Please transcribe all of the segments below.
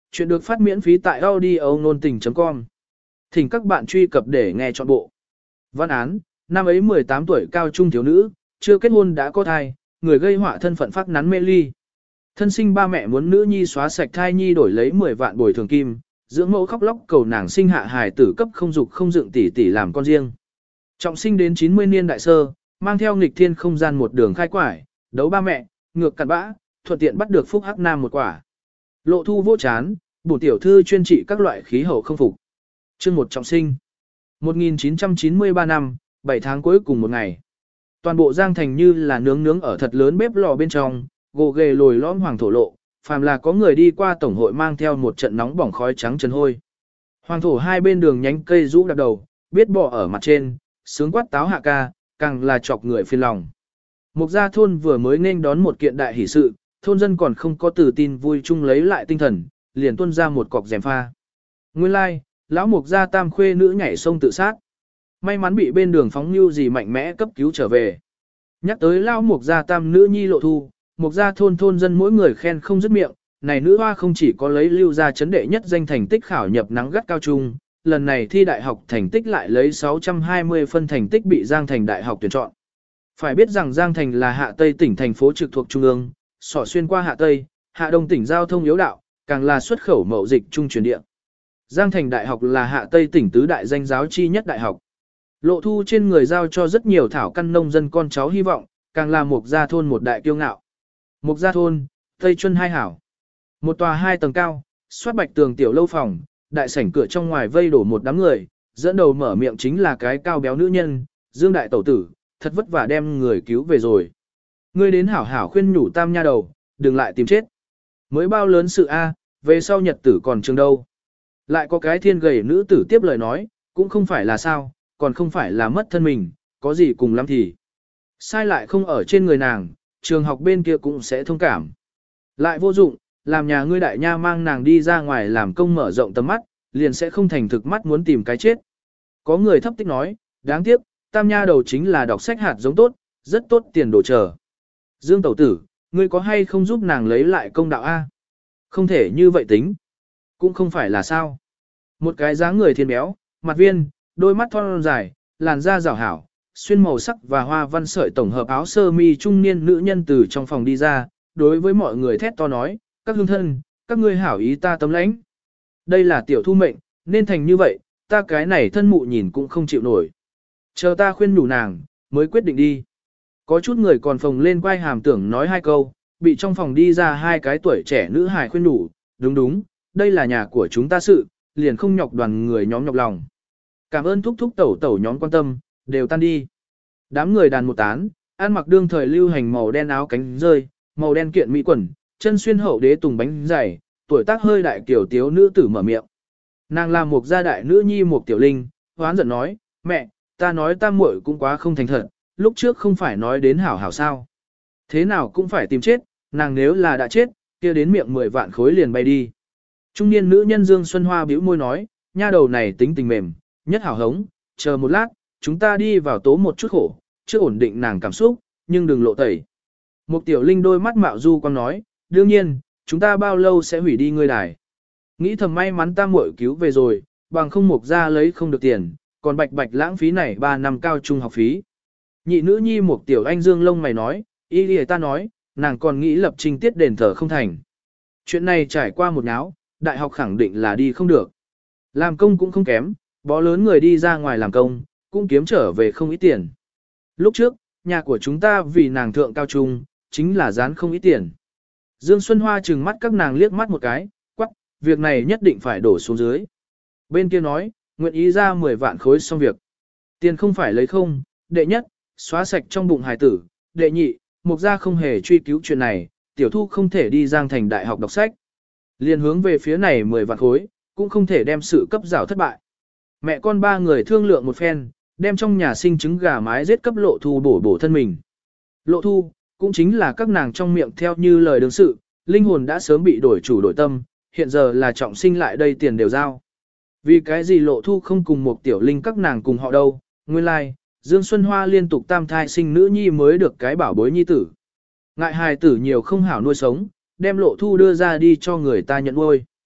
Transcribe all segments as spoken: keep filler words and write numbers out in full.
Chuyện được phát miễn phí tại audio nôn tình chấm com. Thỉnh các bạn truy cập để nghe trọn bộ. Văn án, năm ấy mười tám tuổi cao trung thiếu nữ, chưa kết hôn đã có thai, người gây họa thân phận phát nắn mê ly. Thân sinh ba mẹ muốn nữ nhi xóa sạch thai nhi đổi lấy mười vạn bồi thường kim, dưỡng mẫu khóc lóc cầu nàng sinh hạ hài tử cấp không dục không dựng tỷ tỷ làm con riêng. Trọng sinh đến chín mươi niên đại sơ, mang theo nghịch thiên không gian một đường khai quải, đấu ba mẹ, ngược cặn bã, thuận tiện bắt được phúc hắc nam một quả. Lộ Thu vô chán, bổn tiểu thư chuyên trị các loại khí hậu không phục. Chương một trọng sinh. một nghìn chín trăm chín mươi ba năm, bảy tháng cuối cùng một ngày. Toàn bộ Giang Thành như là nướng nướng ở thật lớn bếp lò bên trong, gồ ghề lồi lõm hoàng thổ lộ, phàm là có người đi qua tổng hội mang theo một trận nóng bỏng khói trắng trần hôi. Hoàng thổ hai bên đường nhánh cây rũ đạp đầu, biết bỏ ở mặt trên, sướng quát táo hạ ca, càng là chọc người phiền lòng. Mục gia thôn vừa mới nên đón một kiện đại hỷ sự, thôn dân còn không có từ tin vui chung lấy lại tinh thần, liền tuôn ra một cọc rèm pha. Nguyên lai, like, lão mục gia tam khuê nữ nhảy sông tự sát. May mắn bị bên đường phóng nhu gì mạnh mẽ cấp cứu trở về. Nhắc tới lão mục gia tam nữ nhi Lộ Thu, mục gia thôn thôn dân mỗi người khen không dứt miệng, này nữ hoa không chỉ có lấy lưu gia chấn đệ nhất danh thành tích khảo nhập nắng gắt cao trung, lần này thi đại học thành tích lại lấy sáu trăm hai mươi phân thành tích bị Giang Thành đại học tuyển chọn. Phải biết rằng Giang Thành là hạ tây tỉnh thành phố trực thuộc trung ương, sỏ xuyên qua hạ tây, hạ đông tỉnh giao thông yếu đạo, càng là xuất khẩu mậu dịch trung truyền địa. Giang Thành đại học là hạ tây tỉnh tứ đại danh giáo chi nhất đại học. Lộ Thu trên người giao cho rất nhiều thảo căn nông dân con cháu hy vọng, càng là Mục gia thôn một đại kiêu ngạo. Mục gia thôn, Tây Chuân hai hảo. Một tòa hai tầng cao, xoát bạch tường tiểu lâu phòng, đại sảnh cửa trong ngoài vây đổ một đám người, dẫn đầu mở miệng chính là cái cao béo nữ nhân, Dương đại tẩu tử, thật vất vả đem người cứu về rồi. Ngươi đến hảo hảo khuyên nhủ tam nha đầu, đừng lại tìm chết. Mới bao lớn sự A, về sau nhật tử còn trường đâu. Lại có cái thiên gầy nữ tử tiếp lời nói, cũng không phải là sao, còn không phải là mất thân mình, có gì cùng lắm thì. Sai lại không ở trên người nàng, trường học bên kia cũng sẽ thông cảm. Lại vô dụng, làm nhà ngươi đại nha mang nàng đi ra ngoài làm công mở rộng tầm mắt, liền sẽ không thành thực mắt muốn tìm cái chết. Có người thấp tích nói, đáng tiếc, tam nha đầu chính là đọc sách hạt giống tốt, rất tốt tiền đồ chờ. Dương tẩu tử, ngươi có hay không giúp nàng lấy lại công đạo A? Không thể như vậy tính. Cũng không phải là sao. Một cái dáng người thiên béo, mặt viên, đôi mắt thon dài, làn da rảo hảo, xuyên màu sắc và hoa văn sợi tổng hợp áo sơ mi trung niên nữ nhân từ trong phòng đi ra, đối với mọi người thét to nói, các hương thân, các ngươi hảo ý ta tấm lãnh. Đây là tiểu thu mệnh, nên thành như vậy, ta cái này thân mụ nhìn cũng không chịu nổi. Chờ ta khuyên nhủ nàng, mới quyết định đi. Có chút người còn phồng lên quay hàm tưởng nói hai câu, bị trong phòng đi ra hai cái tuổi trẻ nữ hài khuyên nhủ, đúng đúng, đây là nhà của chúng ta sự, liền không nhọc đoàn người nhóm nhọc lòng. Cảm ơn thúc thúc tẩu tẩu nhóm quan tâm, đều tan đi. Đám người đàn một tán, ăn mặc đương thời lưu hành màu đen áo cánh rơi, màu đen kiện mỹ quần, chân xuyên hậu đế tùng bánh dày, tuổi tác hơi đại kiểu tiếu nữ tử mở miệng. Nàng là một gia đại nữ nhi một tiểu linh, hoán giận nói, mẹ, ta nói ta muội cũng quá không thành thật, lúc trước không phải nói đến hảo hảo sao. Thế nào cũng phải tìm chết, nàng nếu là đã chết, kia đến miệng mười vạn khối liền bay đi. Trung niên nữ nhân Dương Xuân Hoa bĩu môi nói, nha đầu này tính tình mềm, nhất hảo hống, chờ một lát, chúng ta đi vào tố một chút khổ, chưa ổn định nàng cảm xúc, nhưng đừng lộ tẩy. Một tiểu linh đôi mắt mạo du quang nói, đương nhiên, chúng ta bao lâu sẽ hủy đi ngươi đài. Nghĩ thầm may mắn ta muội cứu về rồi, bằng không Mục ra lấy không được tiền, còn bạch bạch lãng phí này ba năm cao trung học phí. Nhị nữ nhi một tiểu anh Dương lông mày nói, y lìa ta nói, nàng còn nghĩ lập trình tiết đền thờ không thành. Chuyện này trải qua một náo, đại học khẳng định là đi không được. Làm công cũng không kém, bó lớn người đi ra ngoài làm công, cũng kiếm trở về không ít tiền. Lúc trước, nhà của chúng ta vì nàng thượng cao trung, chính là dán không ít tiền. Dương Xuân Hoa trừng mắt các nàng liếc mắt một cái, quắc, việc này nhất định phải đổ xuống dưới. Bên kia nói, nguyện ý ra mười vạn khối xong việc. Tiền không phải lấy không, đệ nhất, xóa sạch trong bụng hài tử, đệ nhị, Mục gia không hề truy cứu chuyện này, tiểu thu không thể đi Giang Thành đại học đọc sách. Liên hướng về phía này mười vạn khối, cũng không thể đem sự cấp rào thất bại. Mẹ con ba người thương lượng một phen, đem trong nhà sinh trứng gà mái giết cấp Lộ Thu bổ bổ thân mình. Lộ Thu, cũng chính là các nàng trong miệng theo như lời đương sự, linh hồn đã sớm bị đổi chủ đổi tâm, hiện giờ là trọng sinh lại đây tiền đều giao. Vì cái gì Lộ Thu không cùng một tiểu linh các nàng cùng họ đâu, nguyên lai, like, Dương Xuân Hoa liên tục tam thai sinh nữ nhi mới được cái bảo bối nhi tử. Ngại hài tử nhiều không hảo nuôi sống, đem Lộ Thu đưa ra đi cho người ta nhận nuôi.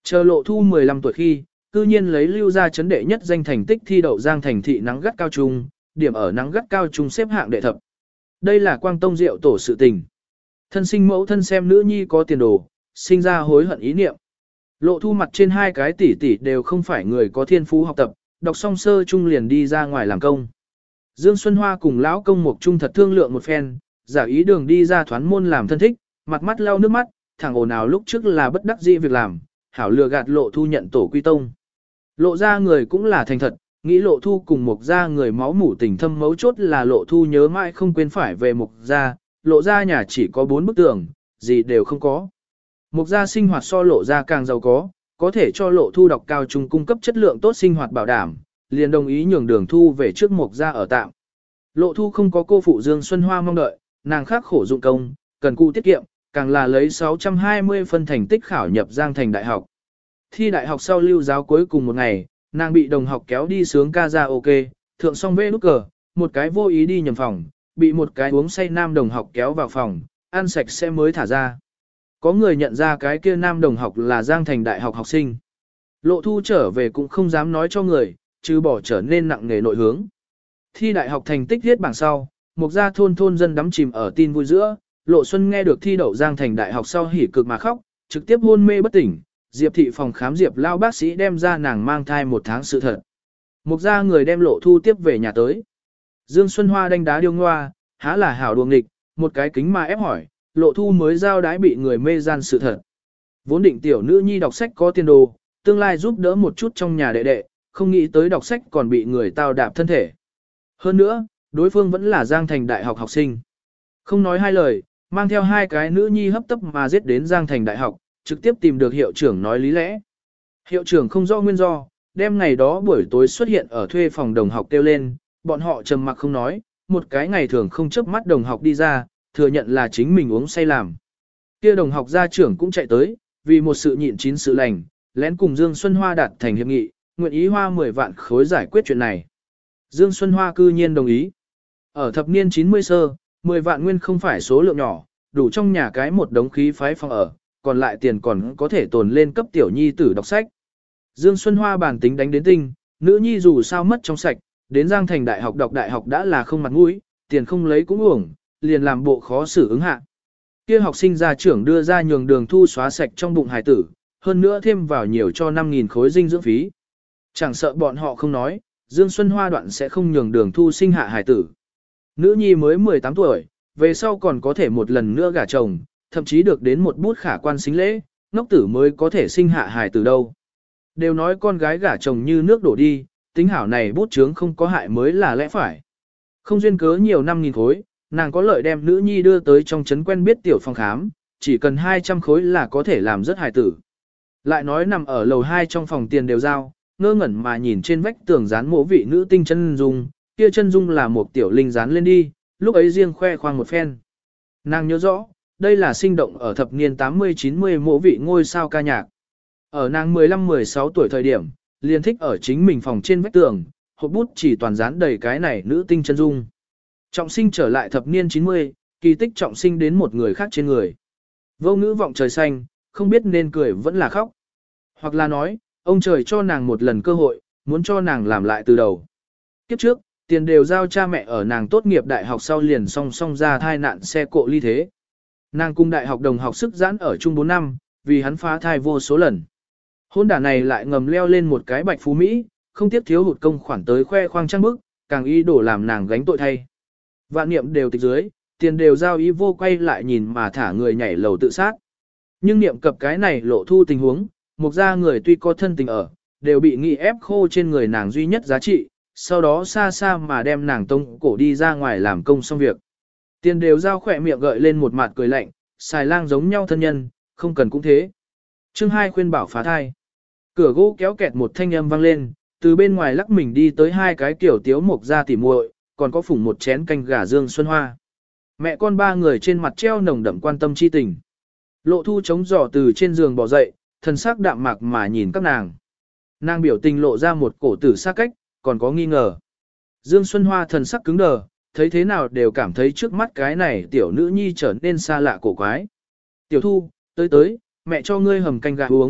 Chờ Lộ Thu mười lăm tuổi khi, cư nhiên lấy lưu ra chấn đệ nhất danh thành tích thi đậu Giang thành thị nắng gắt cao trung, điểm ở nắng gắt cao trung xếp hạng đệ thập. Đây là Quang Tông Diệu tổ sự tình. Thân sinh mẫu thân xem nữ nhi có tiền đồ, sinh ra hối hận ý niệm. Lộ Thu mặt trên hai cái tỷ tỷ đều không phải người có thiên phú học tập, đọc xong sơ trung liền đi ra ngoài làm công. Dương Xuân Hoa cùng lão công Mục Trung thật thương lượng một phen, giả ý đường đi ra thoán môn làm thân thích, mặt mắt lau nước mắt, thẳng ồn ào lúc trước là bất đắc dĩ việc làm, hảo lừa gạt Lộ Thu nhận tổ quy tông. Lộ ra người cũng là thành thật, nghĩ Lộ Thu cùng Mục ra người máu mủ tình thâm mấu chốt là Lộ Thu nhớ mãi không quên phải về Mục ra, Lộ ra nhà chỉ có bốn bức tường, gì đều không có. Mục gia sinh hoạt so Lộ ra càng giàu có, có thể cho Lộ Thu đọc cao trung cung cấp chất lượng tốt sinh hoạt bảo đảm, liền đồng ý nhường Đường Thu về trước Mục gia ở tạm. Lộ Thu không có cô phụ Dương Xuân Hoa mong đợi, nàng khắc khổ dụng công, cần cù tiết kiệm, càng là lấy sáu trăm hai mươi phân thành tích khảo nhập Giang thành đại học. Thi đại học sau lưu giáo cuối cùng một ngày, nàng bị đồng học kéo đi sướng karaoke, thượng xong vê nút cờ, một cái vô ý đi nhầm phòng, bị một cái uống say nam đồng học kéo vào phòng, ăn sạch sẽ mới thả ra. Có người nhận ra cái kia nam đồng học là Giang thành đại học học sinh. Lộ Thu trở về cũng không dám nói cho người, chứ bỏ trở nên nặng nề nội hướng. Thi đại học thành tích viết bảng sau, Mục gia thôn thôn dân đắm chìm ở tin vui giữa, Lộ Xuân nghe được thi đậu Giang thành đại học sau hỉ cực mà khóc, trực tiếp hôn mê bất tỉnh, Diệp thị phòng khám Diệp lao bác sĩ đem ra nàng mang thai một tháng sự thật. Mục gia người đem Lộ Thu tiếp về nhà tới. Dương Xuân Hoa đánh đá điêu ngoa, há là hảo đuồng nghịch, một cái kính mà ép hỏi, Lộ Thu mới giao đái bị người mê gian sự thật. Vốn định tiểu nữ nhi đọc sách có tiền đồ, tương lai giúp đỡ một chút trong nhà đệ đệ, không nghĩ tới đọc sách còn bị người tao đạp thân thể. Hơn nữa, đối phương vẫn là Giang thành đại học học sinh. Không nói hai lời, mang theo hai cái nữ nhi hấp tấp mà giết đến Giang thành đại học, trực tiếp tìm được hiệu trưởng nói lý lẽ. Hiệu trưởng không rõ nguyên do, đem ngày đó buổi tối xuất hiện ở thuê phòng đồng học kêu lên, bọn họ trầm mặc không nói, một cái ngày thường không chớp mắt đồng học đi ra, thừa nhận là chính mình uống say làm. Kia đồng học gia trưởng cũng chạy tới, vì một sự nhịn chín sự lành, lén cùng Dương Xuân Hoa đạt thành hiệp nghị, nguyện ý hoa mười vạn khối giải quyết chuyện này. Dương Xuân Hoa cư nhiên đồng ý. Ở thập niên chín mươi sơ, mười vạn nguyên không phải số lượng nhỏ, đủ trong nhà cái một đống khí phái phòng ở, còn lại tiền còn có thể tồn lên cấp tiểu nhi tử đọc sách. Dương Xuân Hoa bản tính đánh đến tinh, nữ nhi dù sao mất trong sạch, đến Giang thành đại học đọc đại học đã là không mặt mũi, tiền không lấy cũng uổng, liền làm bộ khó xử ứng hạ. Kia học sinh gia trưởng đưa ra nhường Đường Thu xóa sạch trong bụng hài tử, hơn nữa thêm vào nhiều cho năm nghìn khối dinh dưỡng phí. Chẳng sợ bọn họ không nói, Dương Xuân Hoa đoạn sẽ không nhường Đường Thu sinh hạ hài tử. Nữ nhi mới mười tám tuổi, về sau còn có thể một lần nữa gả chồng, thậm chí được đến một bút khả quan xính lễ, ngốc tử mới có thể sinh hạ hài tử đâu. Đều nói con gái gả chồng như nước đổ đi, tính hảo này bút chướng không có hại mới là lẽ phải. Không duyên cớ nhiều năm nghìn khối, nàng có lợi đem nữ nhi đưa tới trong trấn quen biết tiểu phòng khám, chỉ cần hai trăm khối là có thể làm rất hài tử. Lại nói nằm ở lầu hai trong phòng tiền đều giao, ngơ ngẩn mà nhìn trên vách tường dán mộ vị nữ tinh chân dung, kia chân dung là một tiểu linh dán lên đi, lúc ấy riêng khoe khoang một phen. Nàng nhớ rõ, đây là sinh động ở thập niên tám mươi chín mươi mộ vị ngôi sao ca nhạc. Ở nàng mười lăm mười sáu tuổi thời điểm, liền thích ở chính mình phòng trên vách tường, hộp bút chỉ toàn dán đầy cái này nữ tinh chân dung. Trọng sinh trở lại thập niên chín mươi, kỳ tích trọng sinh đến một người khác trên người. Vô ngữ vọng trời xanh, không biết nên cười vẫn là khóc. Hoặc là nói, ông trời cho nàng một lần cơ hội, muốn cho nàng làm lại từ đầu. Kiếp trước, tiền đều giao cha mẹ ở nàng tốt nghiệp đại học sau liền song song ra thai nạn xe cộ ly thế. Nàng cùng đại học đồng học sức giãn ở chung bốn năm, vì hắn phá thai vô số lần. Hôn đả này lại ngầm leo lên một cái bạch phú Mỹ, không tiếc thiếu hụt công khoản tới khoe khoang trang bức, càng ý đổ làm nàng gánh tội thay. Vạn niệm đều tịch dưới, tiền đều giao ý vô quay lại nhìn mà thả người nhảy lầu tự sát. Nhưng niệm cập cái này Lộ Thu tình huống, Mục gia người tuy có thân tình ở, đều bị nghị ép khô trên người nàng duy nhất giá trị, sau đó xa xa mà đem nàng tông cổ đi ra ngoài làm công xong việc. Tiền đều giao khỏe miệng gợi lên một mặt cười lạnh, xài lang giống nhau thân nhân, không cần cũng thế. Chương hai khuyên bảo phá thai. Cửa gỗ kéo kẹt một thanh âm vang lên, từ bên ngoài lắc mình đi tới hai cái kiểu tiếu Mục gia tỉ muội, còn có phủng một chén canh gà Dương Xuân Hoa. Mẹ con ba người trên mặt treo nồng đậm quan tâm chi tình. Lộ Thu chống giỏ từ trên giường bỏ dậy, thần sắc đạm mạc mà nhìn các nàng. Nàng biểu tình lộ ra một cổ tử xa cách, còn có nghi ngờ. Dương Xuân Hoa thần sắc cứng đờ, thấy thế nào đều cảm thấy trước mắt cái này tiểu nữ nhi trở nên xa lạ cổ quái. Tiểu Thu, tới tới, mẹ cho ngươi hầm canh gà uống,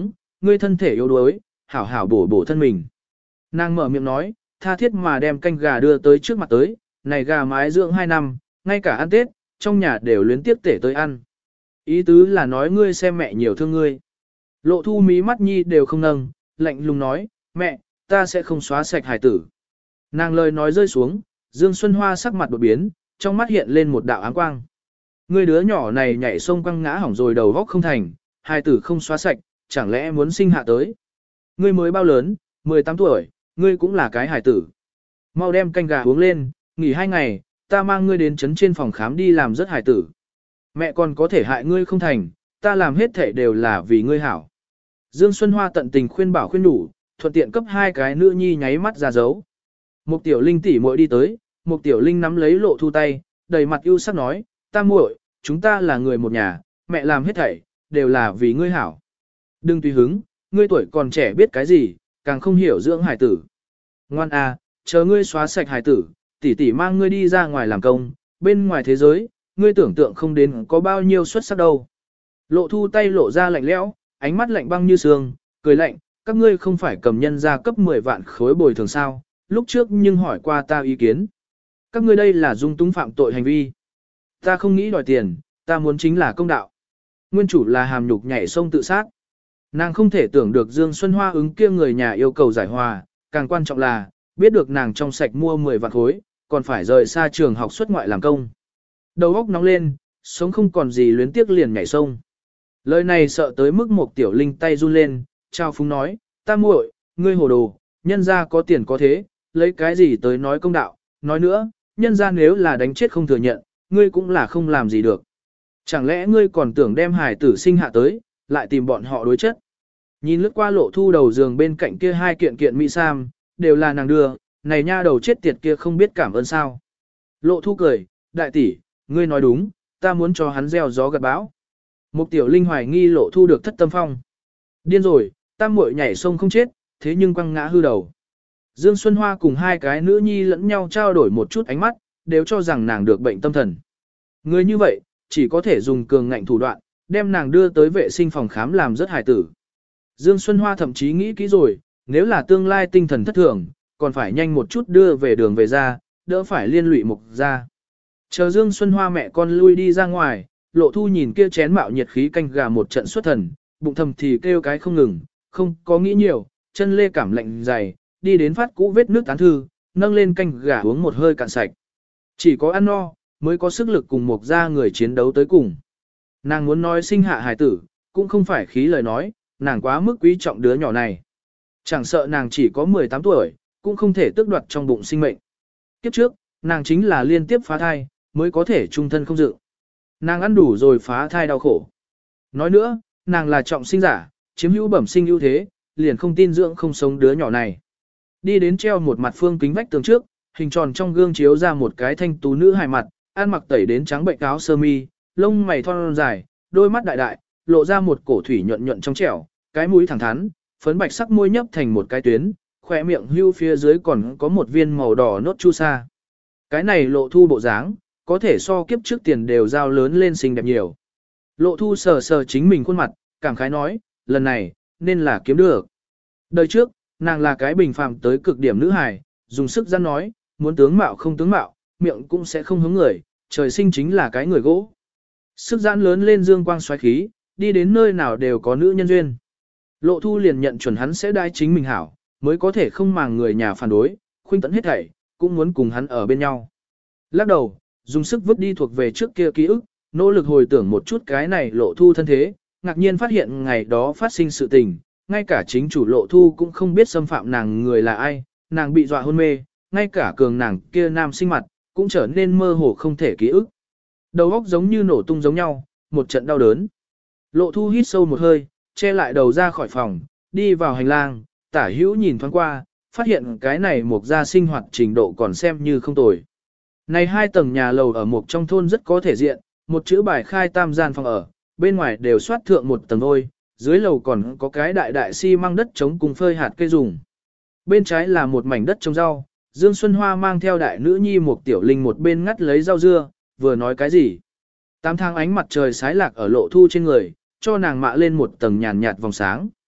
ngươi thân thể yếu đuối, hảo hảo bổ bổ thân mình. Nàng mở miệng nói, tha thiết mà đem canh gà đưa tới trước mặt tới, này gà mái dưỡng hai năm, ngay cả ăn Tết, trong nhà đều luyến tiếp tể tới ăn. Ý tứ là nói ngươi xem mẹ nhiều thương ngươi. Lộ thu mí mắt nhi đều không nâng, lạnh lùng nói, mẹ, ta sẽ không xóa sạch hải tử. Nàng lời nói rơi xuống, Dương Xuân Hoa sắc mặt đột biến, trong mắt hiện lên một đạo áng quang. Ngươi đứa nhỏ này nhảy sông quăng ngã hỏng rồi đầu góc không thành, hải tử không xóa sạch, chẳng lẽ muốn sinh hạ tới. Ngươi mới bao lớn, mười tám tuổi, ngươi cũng là cái hải tử. Mau đem canh gà uống lên, nghỉ hai ngày, ta mang ngươi đến trấn trên phòng khám đi làm rất hải tử. Mẹ còn có thể hại ngươi không thành, ta làm hết thể đều là vì ngươi hảo. Dương Xuân Hoa tận tình khuyên bảo khuyên đủ, thuận tiện cấp hai cái nữ nhi nháy mắt ra dấu. Một tiểu linh tỉ muội đi tới, một tiểu linh nắm lấy lộ thu tay, đầy mặt yêu sắc nói, ta muội, chúng ta là người một nhà, mẹ làm hết thảy, đều là vì ngươi hảo. Đừng tùy hứng, ngươi tuổi còn trẻ biết cái gì, càng không hiểu dưỡng hải tử. Ngoan à, chờ ngươi xóa sạch hải tử, tỷ tỷ mang ngươi đi ra ngoài làm công, bên ngoài thế giới, ngươi tưởng tượng không đến có bao nhiêu xuất sắc đâu. Lộ thu tay lộ ra lạnh lẽo, ánh mắt lạnh băng như sương, cười lạnh, các ngươi không phải cầm nhân ra cấp mười vạn khối bồi thường sao, lúc trước nhưng hỏi qua ta ý kiến. Các ngươi đây là dung túng phạm tội hành vi. Ta không nghĩ đòi tiền, ta muốn chính là công đạo. Nguyên chủ là hàm nhục nhảy sông tự sát. Nàng không thể tưởng được Dương Xuân Hoa ứng kia người nhà yêu cầu giải hòa, càng quan trọng là, biết được nàng trong sạch mua mười vạn khối, còn phải rời xa trường học xuất ngoại làm công. Đầu óc nóng lên, sống không còn gì luyến tiếc liền nhảy sông. Lời này sợ tới mức một tiểu linh tay run lên, trao phúng nói, ta muội, ngươi hồ đồ, nhân ra có tiền có thế, lấy cái gì tới nói công đạo, nói nữa, nhân ra nếu là đánh chết không thừa nhận, ngươi cũng là không làm gì được. Chẳng lẽ ngươi còn tưởng đem hải tử sinh hạ tới, lại tìm bọn họ đối chất. Nhìn lướt qua lộ thu đầu giường bên cạnh kia hai kiện kiện mỹ sam, đều là nàng đưa, này nha đầu chết tiệt kia không biết cảm ơn sao. Lộ thu cười, đại tỷ, ngươi nói đúng, ta muốn cho hắn gieo gió gặt bão. Một tiểu linh hoài nghi lộ thu được thất tâm phong. Điên rồi, tam muội nhảy sông không chết, thế nhưng quăng ngã hư đầu. Dương Xuân Hoa cùng hai cái nữ nhi lẫn nhau trao đổi một chút ánh mắt, đều cho rằng nàng được bệnh tâm thần. Người như vậy, chỉ có thể dùng cường ngạnh thủ đoạn, đem nàng đưa tới vệ sinh phòng khám làm rất hài tử. Dương Xuân Hoa thậm chí nghĩ kỹ rồi, nếu là tương lai tinh thần thất thường, còn phải nhanh một chút đưa về đường về ra, đỡ phải liên lụy mục ra. Chờ Dương Xuân Hoa mẹ con lui đi ra ngoài, lộ thu nhìn kia chén mạo nhiệt khí canh gà một trận xuất thần, bụng thầm thì kêu cái không ngừng, không có nghĩ nhiều, chân lê cảm lạnh dày, đi đến phát cũ vết nước tán thư, nâng lên canh gà uống một hơi cạn sạch. Chỉ có ăn no, mới có sức lực cùng một gia người chiến đấu tới cùng. Nàng muốn nói sinh hạ hài tử, cũng không phải khí lời nói, nàng quá mức quý trọng đứa nhỏ này. Chẳng sợ nàng chỉ có mười tám tuổi, cũng không thể tước đoạt trong bụng sinh mệnh. Kiếp trước, nàng chính là liên tiếp phá thai, mới có thể trung thân không dự. Nàng ăn đủ rồi phá thai đau khổ. Nói nữa, nàng là trọng sinh giả, chiếm hữu bẩm sinh ưu thế, liền không tin dưỡng không sống đứa nhỏ này. Đi đến treo một mặt phương kính vách tường trước, hình tròn trong gương chiếu ra một cái thanh tú nữ hài mặt, ăn mặc tẩy đến trắng bệnh áo sơ mi, lông mày thon dài, đôi mắt đại đại, lộ ra một cổ thủy nhuận nhuận trong trẻo, cái mũi thẳng thắn, phấn bạch sắc môi nhấp thành một cái tuyến, khỏe miệng hưu phía dưới còn có một viên màu đỏ nốt chu sa. Cái này lộ thu bộ dáng, có thể so kiếp trước tiền đều giao lớn lên xinh đẹp nhiều. Lộ thu sờ sờ chính mình khuôn mặt, cảm khái nói, lần này, nên là kiếm được. Đời trước, nàng là cái bình phàm tới cực điểm nữ hài, dùng sức gian nói, muốn tướng mạo không tướng mạo, miệng cũng sẽ không hướng người, trời sinh chính là cái người gỗ. Sức giãn lớn lên dương quang xoáy khí, đi đến nơi nào đều có nữ nhân duyên. Lộ thu liền nhận chuẩn hắn sẽ đai chính mình hảo, mới có thể không màng người nhà phản đối, khuynh tận hết thảy, cũng muốn cùng hắn ở bên nhau. Lắc đầu, dùng sức vứt đi thuộc về trước kia ký ức, nỗ lực hồi tưởng một chút cái này lộ thu thân thế, ngạc nhiên phát hiện ngày đó phát sinh sự tình, ngay cả chính chủ lộ thu cũng không biết xâm phạm nàng người là ai, nàng bị dọa hôn mê, ngay cả cường nàng kia nam sinh mặt, cũng trở nên mơ hồ không thể ký ức. Đầu óc giống như nổ tung giống nhau, một trận đau đớn. Lộ thu hít sâu một hơi, che lại đầu ra khỏi phòng, đi vào hành lang, tả hữu nhìn thoáng qua, phát hiện cái này một gia sinh hoạt trình độ còn xem như không tồi. Này hai tầng nhà lầu ở một trong thôn rất có thể diện, một chữ bài khai tam gian phòng ở, bên ngoài đều soát thượng một tầng thôi, dưới lầu còn có cái đại đại xi măng đất trống cùng phơi hạt cây dùng. Bên trái là một mảnh đất trồng rau, Dương Xuân Hoa mang theo đại nữ nhi một tiểu linh một bên ngắt lấy rau dưa, vừa nói cái gì. Tám tháng ánh mặt trời sái lạc ở lộ thu trên người, cho nàng mạ lên một tầng nhàn nhạt vòng sáng.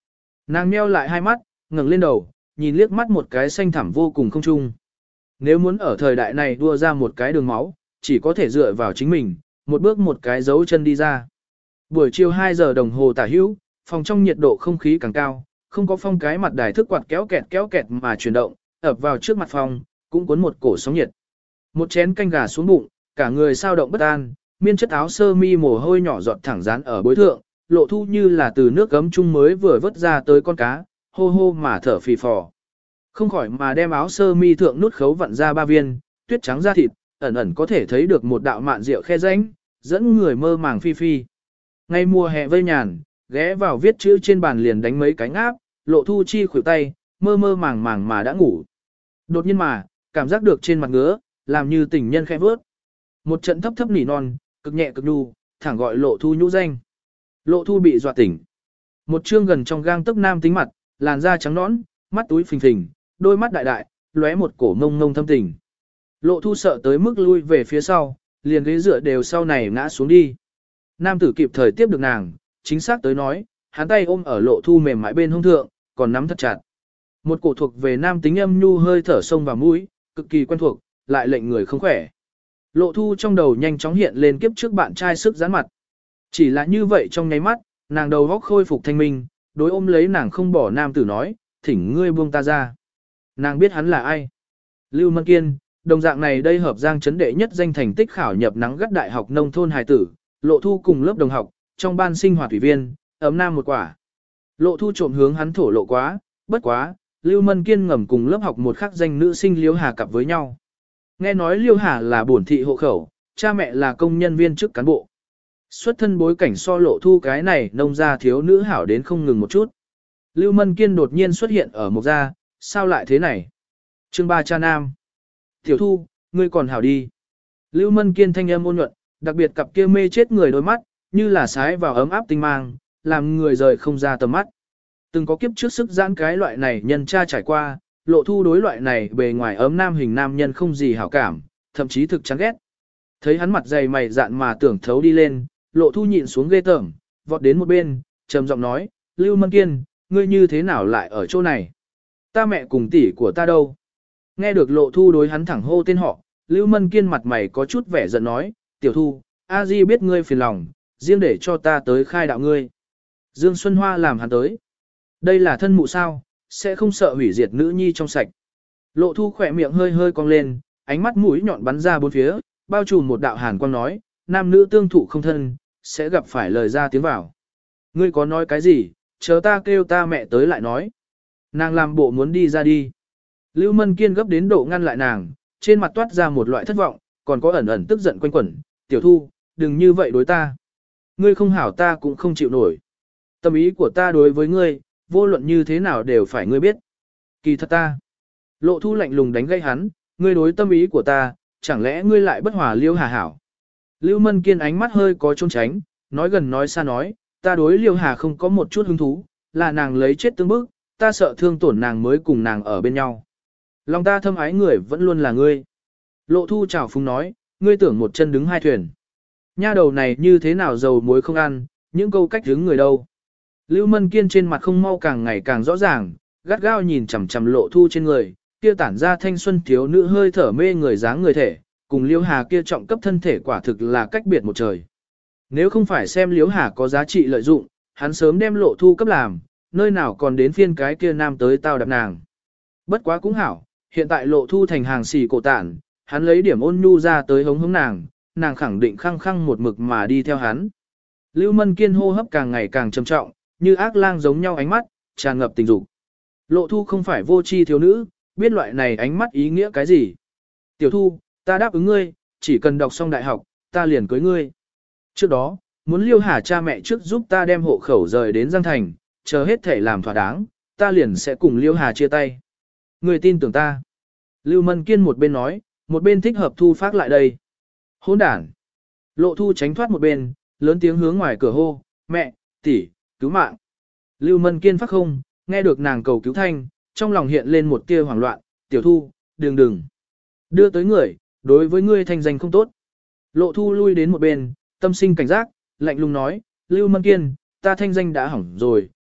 Nàng nheo lại hai mắt, ngẩng lên đầu, nhìn liếc mắt một cái xanh thẳm vô cùng không trung. Nếu muốn ở thời đại này đua ra một cái đường máu, chỉ có thể dựa vào chính mình, một bước một cái dấu chân đi ra. Buổi chiều hai giờ đồng hồ tả hữu, phòng trong nhiệt độ không khí càng cao, không có phong cái mặt đài thức quạt kéo kẹt kéo kẹt mà chuyển động, ập vào trước mặt phòng, cũng cuốn một cổ sóng nhiệt. Một chén canh gà xuống bụng, cả người sao động bất an, miên chất áo sơ mi mồ hôi nhỏ giọt thẳng dán ở bối thượng, Lộ Thu như là từ nước gấm chung mới vừa vớt ra tới con cá, hô hô mà thở phì phò. Không khỏi mà đem áo sơ mi thượng nút khấu vặn ra ba viên, tuyết trắng da thịt, ẩn ẩn có thể thấy được một đạo mạn rượu khe rãnh, dẫn người mơ màng phi phi. Ngay mùa hè vây nhàn, ghé vào viết chữ trên bàn liền đánh mấy cánh áp, Lộ Thu chi khuỷu tay, mơ mơ màng màng mà đã ngủ. Đột nhiên mà, cảm giác được trên mặt ngứa, làm như tình nhân khẽ vớt. Một trận thấp thấp nỉ non, cực nhẹ cực đu, thẳng gọi Lộ Thu nhũ danh. Lộ Thu bị dọa tỉnh. Một trương gần trong gang tấc nam tính mặt, làn da trắng nõn, mắt túi phình phình, đôi mắt đại đại, lóe một cổ ngông ngông thâm tình. Lộ Thu sợ tới mức lui về phía sau, liền ghế dựa đều sau này ngã xuống đi. Nam tử kịp thời tiếp được nàng, chính xác tới nói, hắn tay ôm ở Lộ Thu mềm mại bên hông thượng, còn nắm thật chặt. Một cổ thuộc về nam tính âm nhu hơi thở sông vào mũi, cực kỳ quen thuộc, lại lệnh người không khỏe. Lộ Thu trong đầu nhanh chóng hiện lên kiếp trước bạn trai sức giãn mặt. Chỉ là như vậy trong nháy mắt, nàng đầu góc khôi phục thanh minh, đối ôm lấy nàng không bỏ nam tử nói, thỉnh ngươi buông ta ra. Nàng biết hắn là ai. Lưu Mân Kiên, đồng dạng này đây hợp giang chấn đệ nhất danh thành tích khảo nhập nắng gắt đại học nông thôn hài tử, Lộ Thu cùng lớp đồng học, trong ban sinh hoạt thủy viên, ấm nam một quả. Lộ Thu trộm hướng hắn thổ lộ quá, bất quá, Lưu Mân Kiên ngầm cùng lớp học một khắc danh nữ sinh Liễu Hà cặp với nhau. Nghe nói Liễu Hà là bổn thị hộ khẩu, cha mẹ là công nhân viên chức cán bộ. Xuất thân bối cảnh so Lộ Thu cái này nông gia thiếu nữ hảo đến không ngừng một chút. Lưu Mân Kiên đột nhiên xuất hiện ở một gia, sao lại thế này? Chương ba cha nam. Tiểu Thu, ngươi còn hảo đi. Lưu Mân Kiên thanh âm ôn nhuận, đặc biệt cặp kia mê chết người đôi mắt, như là sái vào ấm áp tinh mang, làm người rời không ra tầm mắt. Từng có kiếp trước sức giãn cái loại này nhân cha trải qua, Lộ Thu đối loại này bề ngoài ấm nam hình nam nhân không gì hảo cảm, thậm chí thực chán ghét. Thấy hắn mặt dày mày dạn mà tưởng thấu đi lên, Lộ Thu nhịn xuống ghê tởm, vọt đến một bên, trầm giọng nói, Lưu Mân Kiên, ngươi như thế nào lại ở chỗ này? Ta mẹ cùng tỷ của ta đâu? Nghe được Lộ Thu đối hắn thẳng hô tên họ, Lưu Mân Kiên mặt mày có chút vẻ giận nói, Tiểu Thu, A Di biết ngươi phiền lòng, riêng để cho ta tới khai đạo ngươi. Dương Xuân Hoa làm hắn tới. Đây là thân mụ sao, sẽ không sợ hủy diệt nữ nhi trong sạch. Lộ Thu khỏe miệng hơi hơi cong lên, ánh mắt mũi nhọn bắn ra bốn phía, bao trùm một đạo hàn quang nói, nam nữ tương thụ không thân, sẽ gặp phải lời ra tiếng vào. Ngươi có nói cái gì, chờ ta kêu ta mẹ tới lại nói. Nàng làm bộ muốn đi ra đi. Lưu Mân Kiên gấp đến độ ngăn lại nàng, trên mặt toát ra một loại thất vọng, còn có ẩn ẩn tức giận quanh quẩn. Tiểu Thu, đừng như vậy đối ta. Ngươi không hảo ta cũng không chịu nổi. Tâm ý của ta đối với ngươi, vô luận như thế nào đều phải ngươi biết. Kỳ thật ta. Lộ Thu lạnh lùng đánh gây hắn, ngươi đối tâm ý của ta, chẳng lẽ ngươi lại bất hòa Liêu Hà hảo. Lưu Mân Kiên ánh mắt hơi có trốn tránh, nói gần nói xa nói, ta đối Liêu Hà không có một chút hứng thú, là nàng lấy chết tương bức, ta sợ thương tổn nàng mới cùng nàng ở bên nhau. Lòng ta thâm ái người vẫn luôn là ngươi. Lộ Thu chào phúng nói, ngươi tưởng một chân đứng hai thuyền. Nha đầu này như thế nào dầu muối không ăn, những câu cách hướng người đâu. Lưu Mân Kiên trên mặt không mau càng ngày càng rõ ràng, gắt gao nhìn chằm chằm Lộ Thu trên người, kia tản ra thanh xuân thiếu nữ hơi thở mê người dáng người thể, cùng Liễu Hà kia trọng cấp thân thể quả thực là cách biệt một trời. Nếu không phải xem Liễu Hà có giá trị lợi dụng, hắn sớm đem Lộ Thu cấp làm, nơi nào còn đến phiên cái kia nam tới tao đạp nàng. Bất quá cũng hảo, hiện tại Lộ Thu thành hàng xì cổ tản, hắn lấy điểm ôn nhu ra tới hống hống nàng, nàng khẳng định khăng khăng một mực mà đi theo hắn. Lưu Mân Kiên hô hấp càng ngày càng trầm trọng, như ác lang giống nhau ánh mắt, tràn ngập tình dục. Lộ Thu không phải vô tri thiếu nữ, biết loại này ánh mắt ý nghĩa cái gì. Tiểu Thu, ta đáp ứng ngươi, chỉ cần đọc xong đại học, ta liền cưới ngươi. Trước đó, muốn Liêu Hà cha mẹ trước giúp ta đem hộ khẩu rời đến Giang Thành, chờ hết thể làm thỏa đáng, ta liền sẽ cùng Liêu Hà chia tay. Ngươi tin tưởng ta. Lưu Mân Kiên một bên nói, một bên thích hợp Thu phát lại đây. Hỗn đản. Lộ Thu tránh thoát một bên, lớn tiếng hướng ngoài cửa hô, mẹ, tỷ, cứu mạng. Lưu Mân Kiên phát không, nghe được nàng cầu cứu thanh, trong lòng hiện lên một tia hoảng loạn, Tiểu Thu, đừng đừng. Đưa tới người, đối với ngươi thanh danh không tốt. Lộ Thu lui đến một bên, tâm sinh cảnh giác, lạnh lùng nói, Lưu Mân Kiên, ta thanh danh đã hỏng rồi,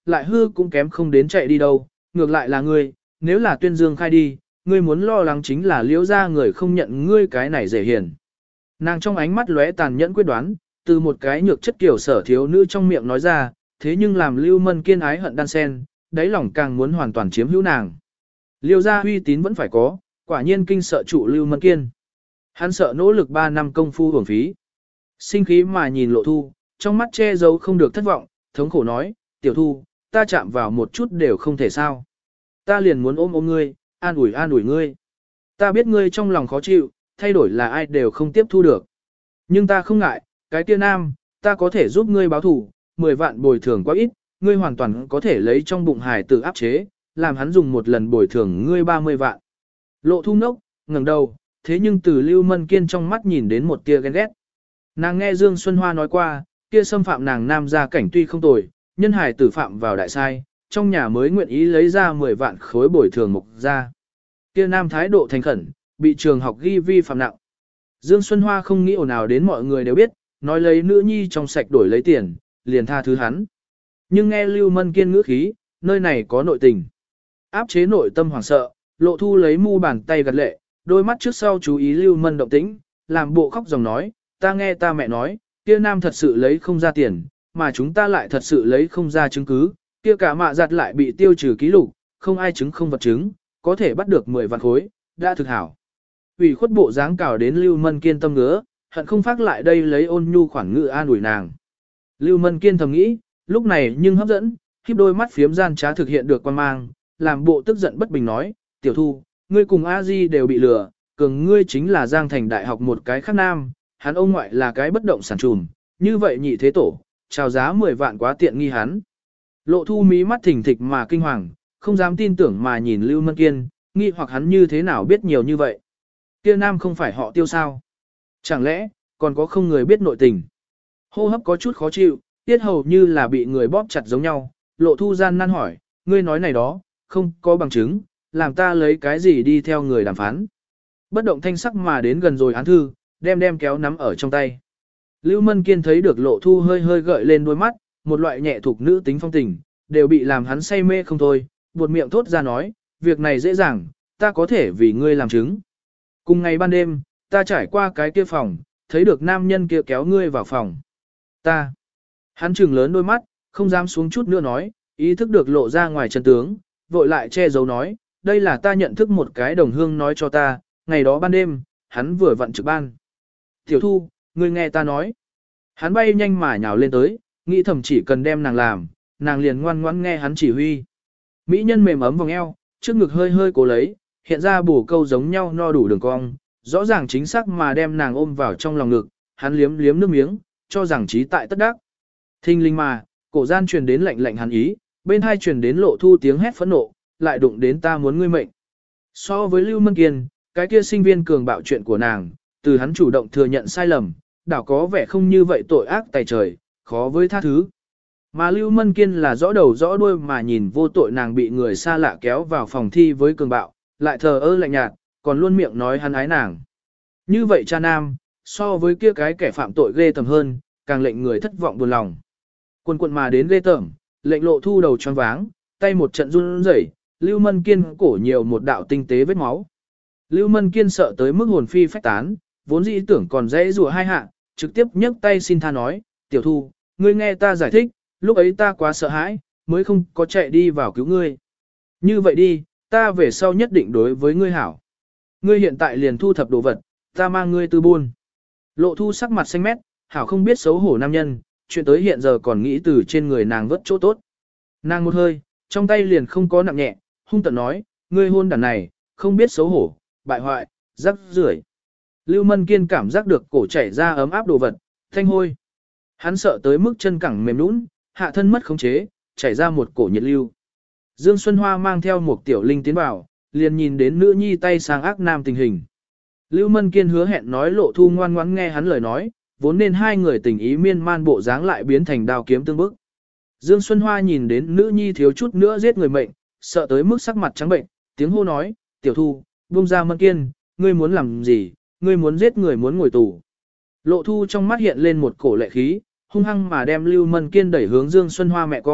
lại hư cũng kém không đến chạy đi đâu, ngược lại là ngươi, nếu là tuyên dương khai đi, ngươi muốn lo lắng chính là liễu ra người không nhận ngươi cái này dễ hiền. Nàng trong ánh mắt lóe tàn nhẫn quyết đoán, từ một cái nhược chất kiểu sở thiếu nữ trong miệng nói ra, thế nhưng làm Lưu Mân Kiên ái hận đan sen, đáy lòng càng muốn hoàn toàn chiếm hữu nàng. Liêu gia uy tín vẫn phải có, quả nhiên kinh sợ trụ Lưu Mân Kiên. Hắn sợ nỗ lực ba năm công phu hưởng phí. Sinh khí mà nhìn Lộ Thu, trong mắt che giấu không được thất vọng, thống khổ nói, tiểu Thu, ta chạm vào một chút đều không thể sao. Ta liền muốn ôm ôm ngươi, an ủi an ủi ngươi. Ta biết ngươi trong lòng khó chịu, thay đổi là ai đều không tiếp thu được. Nhưng ta không ngại, cái kia nam, ta có thể giúp ngươi báo thủ, mười vạn bồi thường quá ít, ngươi hoàn toàn có thể lấy trong bụng hài tử áp chế, làm hắn dùng một lần bồi thường ngươi ba mươi vạn. Lộ Thu nốc, ngẩng đầu, thế nhưng từ Lưu Mân Kiên trong mắt nhìn đến một tia ghen ghét. Nàng nghe Dương Xuân Hoa nói qua, kia xâm phạm nàng nam gia cảnh tuy không tồi, nhân hài tử phạm vào đại sai, trong nhà mới nguyện ý lấy ra mười vạn khối bồi thường mục ra. Kia nam thái độ thành khẩn, bị trường học ghi vi phạm nặng. Dương Xuân Hoa không nghĩ ồn ào đến mọi người đều biết, nói lấy nữ nhi trong sạch đổi lấy tiền, liền tha thứ hắn. Nhưng nghe Lưu Mân Kiên ngữ khí, nơi này có nội tình. Áp chế nội tâm hoảng sợ, Lộ Thu lấy mu bàn tay gật lệ, đôi mắt trước sau chú ý Lưu Mân động tĩnh, làm bộ khóc dòng nói, ta nghe ta mẹ nói, kia nam thật sự lấy không ra tiền, mà chúng ta lại thật sự lấy không ra chứng cứ, kia cả mạ giặt lại bị tiêu trừ ký lục, không ai chứng không vật chứng, có thể bắt được mười vạn khối, đã thực hảo. Ủy khuất bộ dáng cào đến Lưu Mân Kiên tâm ngứa, hận không phát lại đây lấy ôn nhu khoản ngự an ủi nàng. Lưu Mân Kiên thầm nghĩ, lúc này nhưng hấp dẫn, khiếp đôi mắt phiếm gian trá thực hiện được quan mang, làm bộ tức giận bất bình nói, tiểu Thu, ngươi cùng A Di đều bị lừa, cường ngươi chính là Giang Thành Đại học một cái khác nam, hắn ông ngoại là cái bất động sản trùm, như vậy nhị thế tổ, chào giá mười vạn quá tiện nghi hắn. Lộ Thu mí mắt thỉnh thịch mà kinh hoàng, không dám tin tưởng mà nhìn Lưu Mân Kiên, nghi hoặc hắn như thế nào biết nhiều như vậy. Kia nam không phải họ Tiêu sao? Chẳng lẽ, còn có không người biết nội tình? Hô hấp có chút khó chịu, tiết hầu như là bị người bóp chặt giống nhau, Lộ Thu gian nan hỏi, ngươi nói này đó, không có bằng chứng, làm ta lấy cái gì đi theo người đàm phán. Bất động thanh sắc mà đến gần rồi án thư, đem đem kéo nắm ở trong tay. Lưu Mân Kiên thấy được Lộ Thu hơi hơi gợi lên đôi mắt, một loại nhẹ thuộc nữ tính phong tình, đều bị làm hắn say mê không thôi, buột miệng thốt ra nói, việc này dễ dàng, ta có thể vì ngươi làm chứng. Cùng ngày ban đêm, ta trải qua cái kia phòng, thấy được nam nhân kia kéo ngươi vào phòng. Ta. Hắn trừng lớn đôi mắt, không dám xuống chút nữa nói, ý thức được lộ ra ngoài chân tướng, vội lại che giấu nói, đây là ta nhận thức một cái đồng hương nói cho ta, ngày đó ban đêm, hắn vừa vặn trực ban. Tiểu Thu, ngươi nghe ta nói. Hắn bay nhanh mà nhào lên tới, nghĩ thầm chỉ cần đem nàng làm, nàng liền ngoan ngoãn nghe hắn chỉ huy. Mỹ nhân mềm ấm vòng eo, trước ngực hơi hơi cố lấy, hiện ra bổ câu giống nhau no đủ đường cong, rõ ràng chính xác mà đem nàng ôm vào trong lòng ngực, hắn liếm liếm nước miếng, cho rằng trí tại tất đắc. Thinh linh mà, cổ gian truyền đến lạnh lạnh hắn ý, bên hai truyền đến Lộ Thu tiếng hét phẫn nộ, lại đụng đến ta muốn ngươi mệnh. So với Lưu Mân Kiên, cái kia sinh viên cường bạo chuyện của nàng, từ hắn chủ động thừa nhận sai lầm, đảo có vẻ không như vậy tội ác tày trời, khó với tha thứ. Mà Lưu Mân Kiên là rõ đầu rõ đuôi mà nhìn vô tội nàng bị người xa lạ kéo vào phòng thi với cường bạo, lại thờ ơ lạnh nhạt, còn luôn miệng nói hắn ái nàng. Như vậy cha nam, so với kia cái kẻ phạm tội ghê tởm hơn, càng lệnh người thất vọng buồn lòng. Quần quần mà đến ghê tởm, lệnh Lộ Thu đầu choáng váng, tay một trận run rẩy, Lưu Mân Kiên cổ nhiều một đạo tinh tế vết máu. Lưu Mân Kiên sợ tới mức hồn phi phách tán, vốn dĩ tưởng còn dễ rùa hai hạ, trực tiếp nhấc tay xin tha nói, tiểu Thu, ngươi nghe ta giải thích, lúc ấy ta quá sợ hãi, mới không có chạy đi vào cứu ngươi. Như vậy đi, ta về sau nhất định đối với ngươi hảo. Ngươi hiện tại liền thu thập đồ vật, ta mang ngươi tư buôn. Lộ Thu sắc mặt xanh mét, hảo không biết xấu hổ nam nhân, chuyện tới hiện giờ còn nghĩ từ trên người nàng vớt chỗ tốt. Nàng một hơi, trong tay liền không có nặng nhẹ, hung tợn nói, ngươi hôn đàn này, không biết xấu hổ, bại hoại, rắc rưởi. Lưu Mân Kiên cảm giác được cổ chảy ra ấm áp đồ vật, thanh hôi. Hắn sợ tới mức chân cẳng mềm nũng, hạ thân mất khống chế, chảy ra một cổ nhiệt lưu. Dương Xuân Hoa mang theo một tiểu linh tiến vào, liền nhìn đến nữ nhi tay sang ác nam tình hình. Lưu Mân Kiên hứa hẹn nói Lộ Thu ngoan ngoãn nghe hắn lời nói, vốn nên hai người tình ý miên man bộ dáng lại biến thành đao kiếm tương bức. Dương Xuân Hoa nhìn đến nữ nhi thiếu chút nữa giết người mệnh, sợ tới mức sắc mặt trắng bệnh, tiếng hô nói, tiểu Thu, buông ra Mân Kiên, ngươi muốn làm gì, ngươi muốn giết người muốn ngồi tù. Lộ Thu trong mắt hiện lên một cổ lệ khí, hung hăng mà đem Lưu Mân Kiên đẩy hướng Dương Xuân Hoa mẹ con,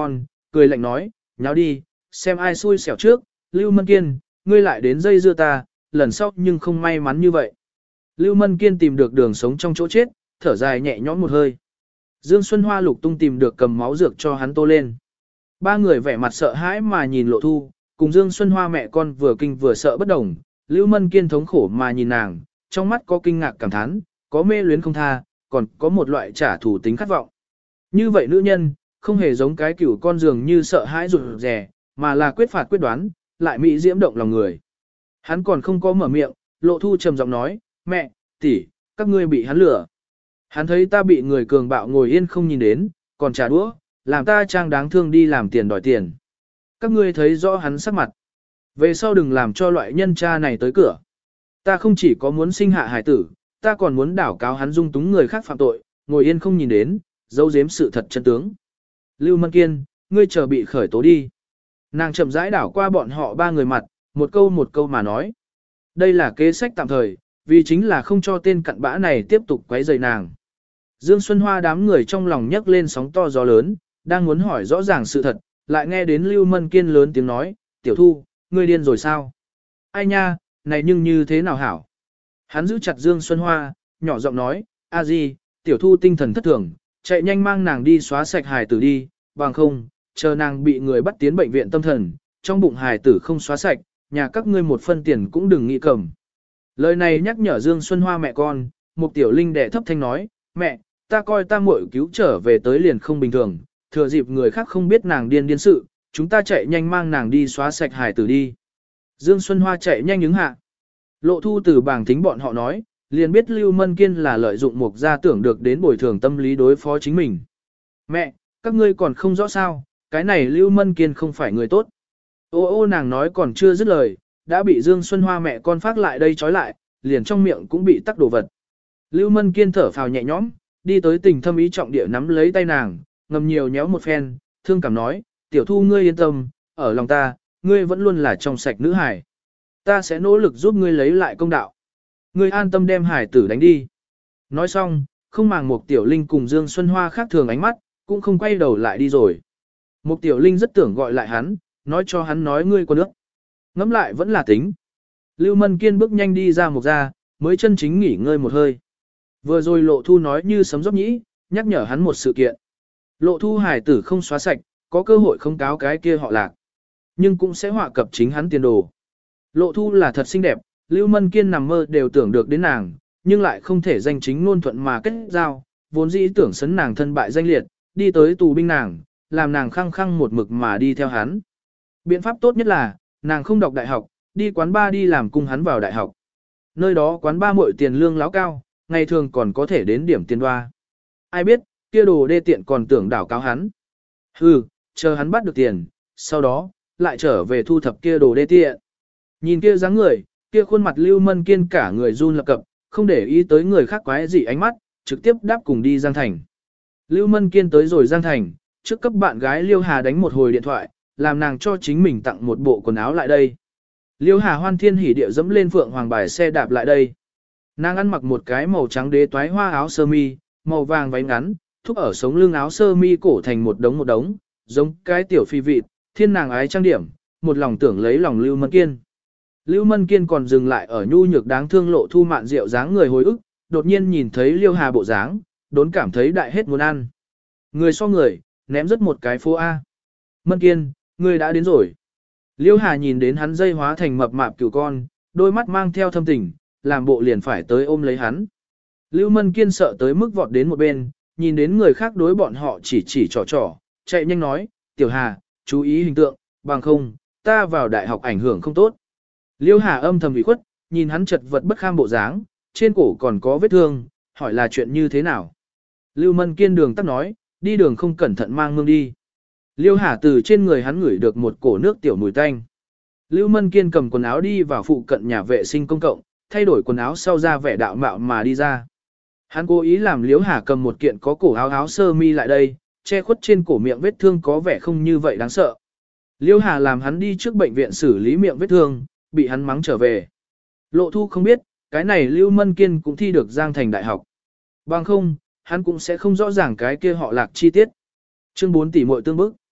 cười lạnh nói, nháo đi, xem ai xui xẻo trước, Lưu Mân Kiên, ngươi lại đến dây dưa ta, lần sau nhưng không may mắn như vậy. Lưu Mân Kiên tìm được đường sống trong chỗ chết, thở dài nhẹ nhõm một hơi. Dương Xuân Hoa lục tung tìm được cầm máu dược cho hắn tô lên. Ba người vẻ mặt sợ hãi mà nhìn Lộ Thu, cùng Dương Xuân Hoa mẹ con vừa kinh vừa sợ bất đồng. Lưu Mân Kiên thống khổ mà nhìn nàng, trong mắt có kinh ngạc cảm thán, có mê luyến không tha, còn có một loại trả thù tính khát vọng. Như vậy nữ nhân, không hề giống cái cửu con dường như sợ hãi rụt rè, mà là quyết phạt quyết đoán, lại mỹ diễm động lòng người. Hắn còn không có mở miệng, Lộ Thu trầm giọng nói, mẹ, tỷ, các ngươi bị hắn lừa. Hắn thấy ta bị người cường bạo ngồi yên không nhìn đến, còn trả đũa, làm ta trang đáng thương đi làm tiền đòi tiền. Các ngươi thấy rõ hắn sắc mặt. Về sau đừng làm cho loại nhân cha này tới cửa. Ta không chỉ có muốn sinh hạ hải tử, ta còn muốn đảo cáo hắn dung túng người khác phạm tội, ngồi yên không nhìn đến, giấu giếm sự thật chân tướng. Lưu Mân Kiên, ngươi chờ bị khởi tố đi. Nàng chậm rãi đảo qua bọn họ ba người mặt, một câu một câu mà nói. Đây là kế sách tạm thời, vì chính là không cho tên cặn bã này tiếp tục quấy rầy nàng. Dương Xuân Hoa đám người trong lòng nhấc lên sóng to gió lớn, đang muốn hỏi rõ ràng sự thật, lại nghe đến Lưu Mân Kiên lớn tiếng nói, tiểu thu, ngươi điên rồi sao? Ai nha, này nhưng như thế nào hảo? Hắn giữ chặt Dương Xuân Hoa, nhỏ giọng nói, a di, tiểu thu tinh thần thất thường, chạy nhanh mang nàng đi xóa sạch hài tử đi, bằng không, chờ nàng bị người bắt tiến bệnh viện tâm thần, trong bụng hài tử không xóa sạch, nhà các ngươi một phân tiền cũng đừng nghĩ cầm. Lời này nhắc nhở Dương Xuân Hoa mẹ con, Mục Tiểu Linh đệ thấp thanh nói, mẹ, ta coi ta muội cứu trở về tới liền không bình thường, thừa dịp người khác không biết nàng điên điên sự, chúng ta chạy nhanh mang nàng đi xóa sạch hài tử đi. Dương Xuân Hoa chạy nhanh ứng hạ. Lộ Thu từ bảng thính bọn họ nói, liền biết Lưu Mân Kiên là lợi dụng Mục gia tưởng được đến bồi thường tâm lý đối phó chính mình. Mẹ, các ngươi còn không rõ sao, cái này Lưu Mân Kiên không phải người tốt. Ô ô nàng nói còn chưa dứt lời, đã bị Dương Xuân Hoa mẹ con phát lại đây trói lại, liền trong miệng cũng bị tắc đồ vật. Lưu Mân Kiên thở phào nhẹ nhõm, đi tới tình thâm ý trọng địa nắm lấy tay nàng, ngầm nhiều nhéo một phen, thương cảm nói, tiểu thu ngươi yên tâm, ở lòng ta, ngươi vẫn luôn là trong sạch nữ hải. Ta sẽ nỗ lực giúp ngươi lấy lại công đạo. Ngươi an tâm đem hải tử đánh đi. Nói xong, không màng một tiểu linh cùng Dương Xuân Hoa khác thường ánh mắt, cũng không quay đầu lại đi rồi. Một tiểu linh rất tưởng gọi lại hắn, nói cho hắn nói ngươi có nước. Ngắm lại vẫn là tính. Lưu Mân Kiên bước nhanh đi ra một ra, mới chân chính nghỉ ngơi một hơi. Vừa rồi Lộ Thu nói như sấm dốc nhĩ, nhắc nhở hắn một sự kiện. Lộ Thu hải tử không xóa sạch, có cơ hội không cáo cái kia họ lạc. Nhưng cũng sẽ họa cập chính hắn tiền đồ. Lộ Thu là thật xinh đẹp, Lưu Mân Kiên nằm mơ đều tưởng được đến nàng, nhưng lại không thể danh chính ngôn thuận mà kết giao, vốn dĩ tưởng sấn nàng thân bại danh liệt, đi tới tù binh nàng, làm nàng khăng khăng một mực mà đi theo hắn. Biện pháp tốt nhất là, nàng không đọc đại học, đi quán bar đi làm cùng hắn vào đại học. Nơi đó quán bar muội tiền lương láo cao, ngày thường còn có thể đến điểm tiền đoa. Ai biết, kia đồ đê tiện còn tưởng đảo cáo hắn. Hừ, chờ hắn bắt được tiền, sau đó, lại trở về thu thập kia đồ đê tiện. Nhìn kia dáng người, kia khuôn mặt Lưu Mân Kiên cả người run lập cập, không để ý tới người khác quái gì ánh mắt, trực tiếp đáp cùng đi Giang Thành. Lưu Mân Kiên tới rồi Giang Thành, trước cấp bạn gái Liêu Hà đánh một hồi điện thoại, làm nàng cho chính mình tặng một bộ quần áo lại đây. Liêu Hà hoan thiên hỉ điệu dẫm lên phượng hoàng bài xe đạp lại đây. Nàng ăn mặc một cái màu trắng đế toái hoa áo sơ mi, màu vàng váy ngắn, thúc ở sống lưng áo sơ mi cổ thành một đống một đống, giống cái tiểu phi vịt, thiên nàng ái trang điểm, một lòng tưởng lấy lòng Lưu Mân Kiên. Lưu Mân Kiên còn dừng lại ở nhu nhược đáng thương Lộ Thu mạn rượu dáng người hồi ức, đột nhiên nhìn thấy Liêu Hà bộ dáng, đốn cảm thấy đại hết muốn ăn. Người so người, ném rất một cái phố A. Mân Kiên, người đã đến rồi. Liêu Hà nhìn đến hắn dây hóa thành mập mạp cừu con, đôi mắt mang theo thâm tình, làm bộ liền phải tới ôm lấy hắn. Lưu Mân Kiên sợ tới mức vọt đến một bên, nhìn đến người khác đối bọn họ chỉ chỉ trò trò, chạy nhanh nói, Tiểu Hà, chú ý hình tượng, bằng không, ta vào đại học ảnh hưởng không tốt. Liêu Hà âm thầm ủy khuất, nhìn hắn chật vật bất kham bộ dáng, trên cổ còn có vết thương, hỏi là chuyện như thế nào. Lưu Mân Kiên đường tắt nói, đi đường không cẩn thận mang mương đi. Liêu Hà từ trên người hắn ngửi được một cổ nước tiểu mùi tanh. Lưu Mân Kiên cầm quần áo đi vào phụ cận nhà vệ sinh công cộng, thay đổi quần áo sau ra vẻ đạo mạo mà đi ra. Hắn cố ý làm Liêu Hà cầm một kiện có cổ áo áo sơ mi lại đây, che khuất trên cổ miệng vết thương có vẻ không như vậy đáng sợ. Liêu Hà làm hắn đi trước bệnh viện xử lý miệng vết thương, bị hắn mắng trở về. Lộ Thu không biết, cái này Lưu Mân Kiên cũng thi được Giang Thành Đại học. Bằng không, hắn cũng sẽ không rõ ràng cái kia họ lạc chi tiết. Chương bốn tỷ muội tương bức.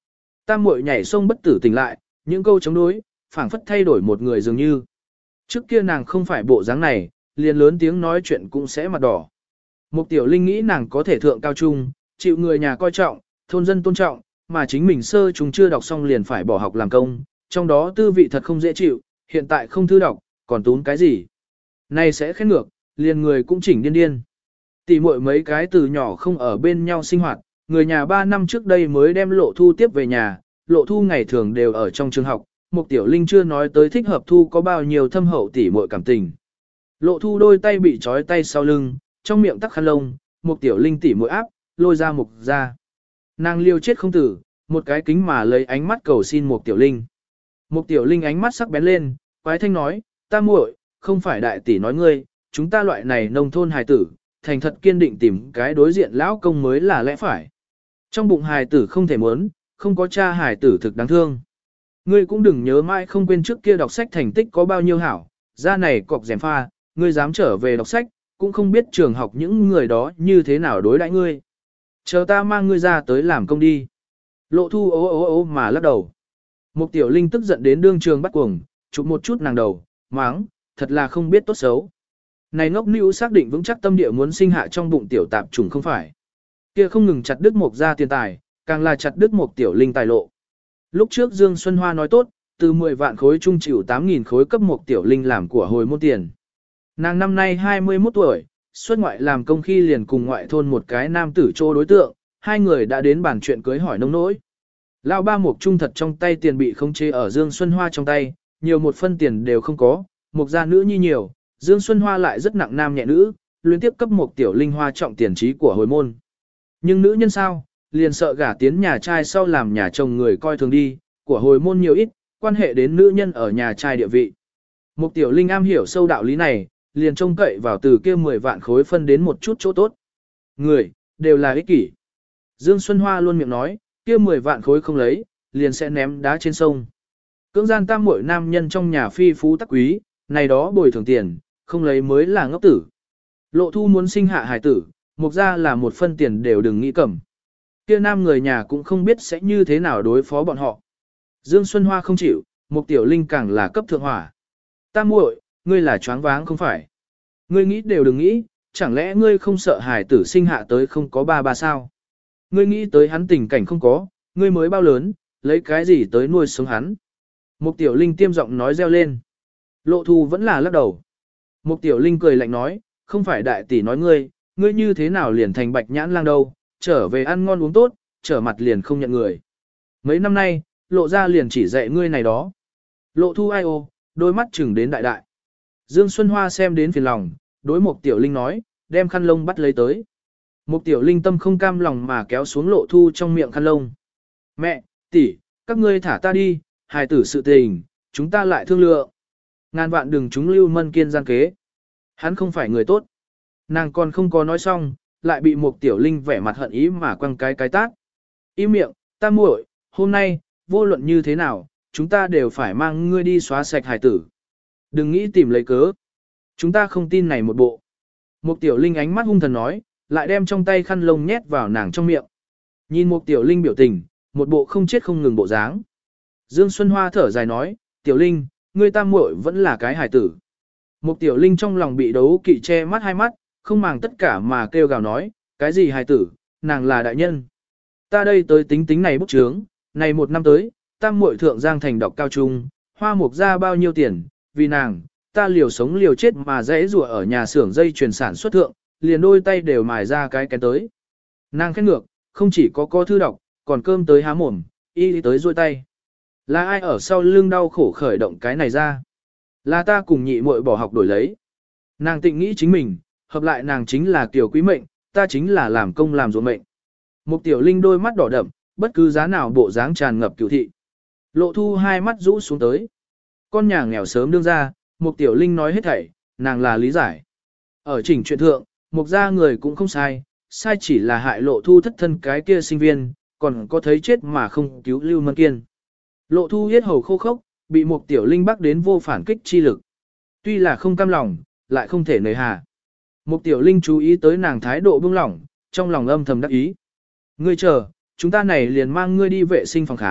Tam muội nhảy sông bất tử tỉnh lại, những câu chống đối, phảng phất thay đổi một người dường như. Trước kia nàng không phải bộ dáng này, liền lớn tiếng nói chuyện cũng sẽ mặt đỏ. Mục Tiểu Linh nghĩ nàng có thể thượng cao trung, chịu người nhà coi trọng, thôn dân tôn trọng, mà chính mình sơ chúng chưa đọc xong liền phải bỏ học làm công, trong đó tư vị thật không dễ chịu, hiện tại không thư đọc, còn tốn cái gì. Này sẽ khét ngược, liền người cũng chỉnh điên điên. Tỷ muội mấy cái từ nhỏ không ở bên nhau sinh hoạt, người nhà ba năm trước đây mới đem Lộ Thu tiếp về nhà, Lộ Thu ngày thường đều ở trong trường học, Mục Tiểu Linh chưa nói tới thích hợp Thu có bao nhiêu thâm hậu tỷ muội cảm tình. Lộ Thu đôi tay bị trói tay sau lưng, trong miệng tắc khăn lông, Mục Tiểu Linh tỉ muội áp, lôi ra Mục ra. Nàng liêu chết không tử, một cái kính mà lấy ánh mắt cầu xin Mục Tiểu Linh. Mục Tiểu Linh ánh mắt sắc bén lên, quái thanh nói, ta muội, không phải đại tỷ nói ngươi, chúng ta loại này nông thôn hài tử, thành thật kiên định tìm cái đối diện lão công mới là lẽ phải. Trong bụng hài tử không thể muốn, không có cha hài tử thực đáng thương. Ngươi cũng đừng nhớ mãi không quên trước kia đọc sách thành tích có bao nhiêu hảo, ra này cọc rèm pha, ngươi dám trở về đọc sách, cũng không biết trường học những người đó như thế nào đối đãi ngươi. Chờ ta mang ngươi ra tới làm công đi. Lộ Thu ố ố ố mà lắc đầu. Mục Tiểu Linh tức giận đến đương trường bắt cuồng, chụp một chút nàng đầu, máng, thật là không biết tốt xấu. Này ngốc níu xác định vững chắc tâm địa muốn sinh hạ trong bụng tiểu tạp trùng không phải. Kia không ngừng chặt đứt Mục ra tiền tài, càng là chặt đứt Mục Tiểu Linh tài lộ. Lúc trước Dương Xuân Hoa nói tốt, từ mười vạn khối trung chịu tám nghìn khối cấp Mục Tiểu Linh làm của hồi môn tiền. Nàng năm nay hai mươi mốt tuổi, xuất ngoại làm công khi liền cùng ngoại thôn một cái nam tử trô đối tượng, hai người đã đến bàn chuyện cưới hỏi nông nỗi. Lão ba Mục trung thật trong tay tiền bị khống chế ở Dương Xuân Hoa trong tay, nhiều một phân tiền đều không có, Mục gia nữ nhi nhiều, Dương Xuân Hoa lại rất nặng nam nhẹ nữ, liên tiếp cấp Mục Tiểu Linh Hoa trọng tiền trí của hồi môn. Nhưng nữ nhân sao, liền sợ gả tiến nhà trai sau làm nhà chồng người coi thường đi, của hồi môn nhiều ít, quan hệ đến nữ nhân ở nhà trai địa vị. Mục Tiểu Linh am hiểu sâu đạo lý này, liền trông cậy vào từ kia mười vạn khối phân đến một chút chỗ tốt. Người, đều là ích kỷ. Dương Xuân Hoa luôn miệng nói, kia mười vạn khối không lấy, liền sẽ ném đá trên sông. Cưỡng gian tam muội nam nhân trong nhà phi phú tắc quý, này đó bồi thường tiền, không lấy mới là ngốc tử. Lộ Thu muốn sinh hạ hài tử, Mục ra là một phân tiền đều đừng nghĩ cầm. Kia nam người nhà cũng không biết sẽ như thế nào đối phó bọn họ. Dương Xuân Hoa không chịu, Mục Tiểu Linh càng là cấp thượng hỏa. Tam muội, ngươi là choáng váng không phải. Ngươi nghĩ đều đừng nghĩ, chẳng lẽ ngươi không sợ hài tử sinh hạ tới không có ba ba sao? Ngươi nghĩ tới hắn tình cảnh không có, ngươi mới bao lớn, lấy cái gì tới nuôi sống hắn? Mục Tiểu Linh tiêm giọng nói reo lên. Lộ Thu vẫn là lắc đầu. Mục Tiểu Linh cười lạnh nói, không phải đại tỷ nói ngươi, ngươi như thế nào liền thành bạch nhãn lang đâu, trở về ăn ngon uống tốt, trở mặt liền không nhận người. Mấy năm nay, lộ ra liền chỉ dạy ngươi này đó. Lộ Thu ai ô, đôi mắt chừng đến đại đại. Dương Xuân Hoa xem đến phiền lòng, đối Mục Tiểu Linh nói, đem khăn lông bắt lấy tới. Mục Tiểu Linh tâm không cam lòng mà kéo xuống Lộ Thu trong miệng khăn lông. Mẹ, tỷ, các ngươi thả ta đi, hài tử sự tình, chúng ta lại thương lượng. Ngàn vạn đừng chúng Lưu Mân Kiên gian kế. Hắn không phải người tốt. Nàng còn không có nói xong, lại bị Mục Tiểu Linh vẻ mặt hận ý mà quăng cái cái tát. Im miệng, ta muội, hôm nay, vô luận như thế nào, chúng ta đều phải mang ngươi đi xóa sạch hài tử. Đừng nghĩ tìm lấy cớ. Chúng ta không tin này một bộ. Mục Tiểu Linh ánh mắt hung thần nói, lại đem trong tay khăn lông nhét vào nàng trong miệng. Nhìn Mục Tiểu Linh biểu tình, một bộ không chết không ngừng bộ dáng. Dương Xuân Hoa thở dài nói, Tiểu Linh, ngươi tam muội vẫn là cái hài tử. Mục Tiểu Linh trong lòng bị đấu kỵ che mắt hai mắt, không màng tất cả mà kêu gào nói, cái gì hài tử, nàng là đại nhân. Ta đây tới tính tính này bút chướng, này một năm tới, tam muội thượng giang thành đọc cao trung, hoa mục ra bao nhiêu tiền, vì nàng, ta liều sống liều chết mà dễ rùa ở nhà xưởng dây chuyền sản xuất thượng, liền đôi tay đều mài ra cái kén tới. Nàng khét ngược, không chỉ có có thư đọc, còn cơm tới há mồm, y tới rôi tay. Là ai ở sau lưng đau khổ khởi động cái này ra? Là ta cùng nhị muội bỏ học đổi lấy. Nàng tịnh nghĩ chính mình, hợp lại nàng chính là Kiều Quý mệnh, ta chính là làm công làm ruộng mệnh. Mục Tiểu Linh đôi mắt đỏ đậm, bất cứ giá nào bộ dáng tràn ngập cửu thị. Lộ Thu hai mắt rũ xuống tới. Con nhà nghèo sớm đương ra, Mục Tiểu Linh nói hết thảy, nàng là lý giải. Ở chỉnh chuyện thượng, Mục gia người cũng không sai, sai chỉ là hại Lộ Thu thất thân cái kia sinh viên, còn có thấy chết mà không cứu Lưu Mân Kiên. Lộ Thu yết hầu khô khốc, bị Mục Tiểu Linh bắt đến vô phản kích chi lực. Tuy là không cam lòng, lại không thể nề hà. Mục Tiểu Linh chú ý tới nàng thái độ bưng lỏng, trong lòng âm thầm đắc ý. Ngươi chờ, chúng ta này liền mang ngươi đi vệ sinh phòng khám,